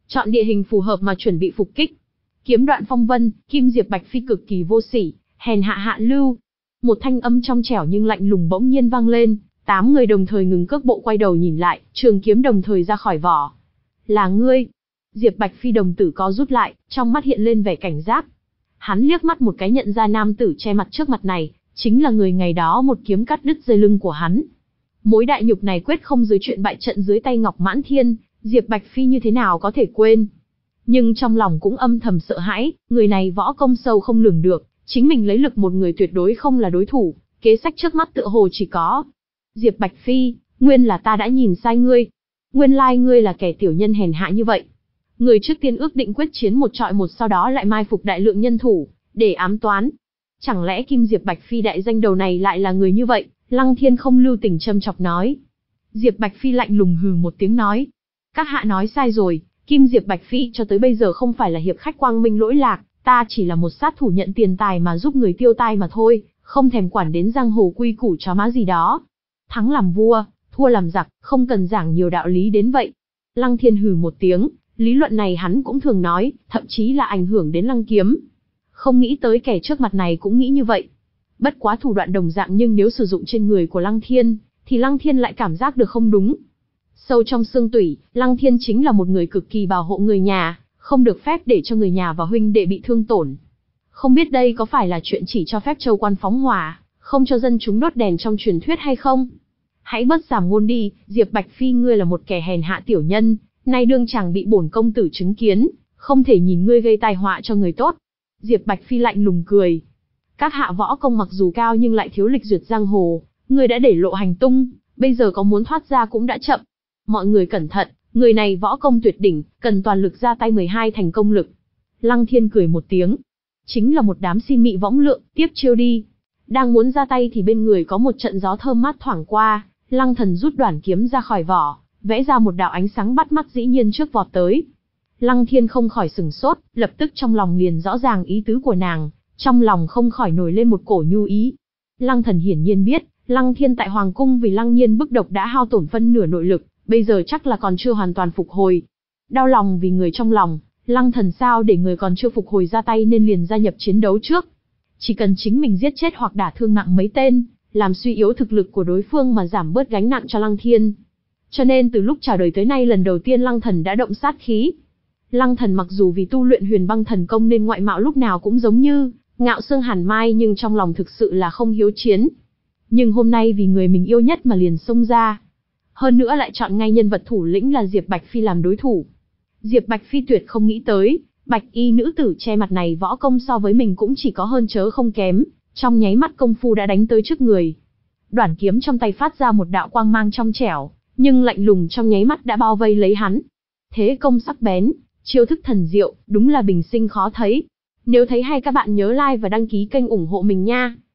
chọn địa hình phù hợp mà chuẩn bị phục kích. Kiếm đoạn phong vân, Kim Diệp Bạch Phi cực kỳ vô sỉ, hèn hạ hạ lưu. Một thanh âm trong trẻo nhưng lạnh lùng bỗng nhiên vang lên, tám người đồng thời ngừng cước bộ quay đầu nhìn lại, trường kiếm đồng thời ra khỏi vỏ. Là ngươi? Diệp Bạch Phi đồng tử co rút lại, trong mắt hiện lên vẻ cảnh giác. Hắn liếc mắt một cái nhận ra nam tử che mặt trước mặt này, chính là người ngày đó một kiếm cắt đứt dây lưng của hắn. Mối đại nhục này quyết không dưới chuyện bại trận dưới tay Ngọc Mãn Thiên, Diệp Bạch Phi như thế nào có thể quên. Nhưng trong lòng cũng âm thầm sợ hãi, người này võ công sâu không lường được, chính mình lấy lực một người tuyệt đối không là đối thủ, kế sách trước mắt tựa hồ chỉ có. Diệp Bạch Phi, nguyên là ta đã nhìn sai ngươi. Nguyên lai ngươi là kẻ tiểu nhân hèn hạ như vậy. Người trước tiên ước định quyết chiến một trọi một sau đó lại mai phục đại lượng nhân thủ, để ám toán. Chẳng lẽ Kim Diệp Bạch Phi đại danh đầu này lại là người như vậy? Lăng Thiên không lưu tình châm chọc nói. Diệp Bạch Phi lạnh lùng hừ một tiếng nói. Các hạ nói sai rồi, Kim Diệp Bạch Phi cho tới bây giờ không phải là hiệp khách quang minh lỗi lạc, ta chỉ là một sát thủ nhận tiền tài mà giúp người tiêu tai mà thôi, không thèm quản đến giang hồ quy củ chó má gì đó. Thắng làm vua, thua làm giặc, không cần giảng nhiều đạo lý đến vậy. Lăng Thiên hừ một tiếng, lý luận này hắn cũng thường nói, thậm chí là ảnh hưởng đến Lăng Kiếm. Không nghĩ tới kẻ trước mặt này cũng nghĩ như vậy. Bất quá thủ đoạn đồng dạng nhưng nếu sử dụng trên người của Lăng Thiên, thì Lăng Thiên lại cảm giác được không đúng. Sâu trong xương tủy, Lăng Thiên chính là một người cực kỳ bảo hộ người nhà, không được phép để cho người nhà và huynh đệ bị thương tổn. Không biết đây có phải là chuyện chỉ cho phép châu quan phóng hỏa, không cho dân chúng đốt đèn trong truyền thuyết hay không? Hãy bớt giảm ngôn đi, Diệp Bạch Phi ngươi là một kẻ hèn hạ tiểu nhân, nay đương chẳng bị bổn công tử chứng kiến, không thể nhìn ngươi gây tai họa cho người tốt. Diệp Bạch Phi lạnh lùng cười. Các hạ võ công mặc dù cao nhưng lại thiếu lịch duyệt giang hồ, ngươi đã để lộ hành tung, bây giờ có muốn thoát ra cũng đã chậm. Mọi người cẩn thận, người này võ công tuyệt đỉnh, cần toàn lực ra tay mười hai thành công lực. Lăng Thiên cười một tiếng. Chính là một đám si mị võng lượng, tiếp chiêu đi. Đang muốn ra tay thì bên người có một trận gió thơm mát thoảng qua, Lăng Thần rút đoản kiếm ra khỏi vỏ, vẽ ra một đạo ánh sáng bắt mắt dĩ nhiên trước vọt tới. Lăng Thiên không khỏi sửng sốt, lập tức trong lòng liền rõ ràng ý tứ của nàng, trong lòng không khỏi nổi lên một cổ nhu ý. Lăng Thần hiển nhiên biết, Lăng Thiên tại Hoàng Cung vì Lăng Nhiên bức độc đã hao tổn phân nửa nội lực, bây giờ chắc là còn chưa hoàn toàn phục hồi. Đau lòng vì người trong lòng, Lăng Thần sao để người còn chưa phục hồi ra tay nên liền gia nhập chiến đấu trước. Chỉ cần chính mình giết chết hoặc đả thương nặng mấy tên, làm suy yếu thực lực của đối phương mà giảm bớt gánh nặng cho Lăng Thiên. Cho nên từ lúc chào đời tới nay lần đầu tiên Lăng Thần đã động sát khí. Lăng Thần mặc dù vì tu luyện Huyền Băng Thần Công nên ngoại mạo lúc nào cũng giống như ngạo xương hàn mai nhưng trong lòng thực sự là không hiếu chiến. Nhưng hôm nay vì người mình yêu nhất mà liền xông ra. Hơn nữa lại chọn ngay nhân vật thủ lĩnh là Diệp Bạch Phi làm đối thủ. Diệp Bạch Phi tuyệt không nghĩ tới, bạch y nữ tử che mặt này võ công so với mình cũng chỉ có hơn chớ không kém, trong nháy mắt công phu đã đánh tới trước người. Đoản kiếm trong tay phát ra một đạo quang mang trong trẻo, nhưng lạnh lùng trong nháy mắt đã bao vây lấy hắn. Thế công sắc bén, chiêu thức thần diệu, đúng là bình sinh khó thấy. Nếu thấy hay các bạn nhớ like và đăng ký kênh ủng hộ mình nha.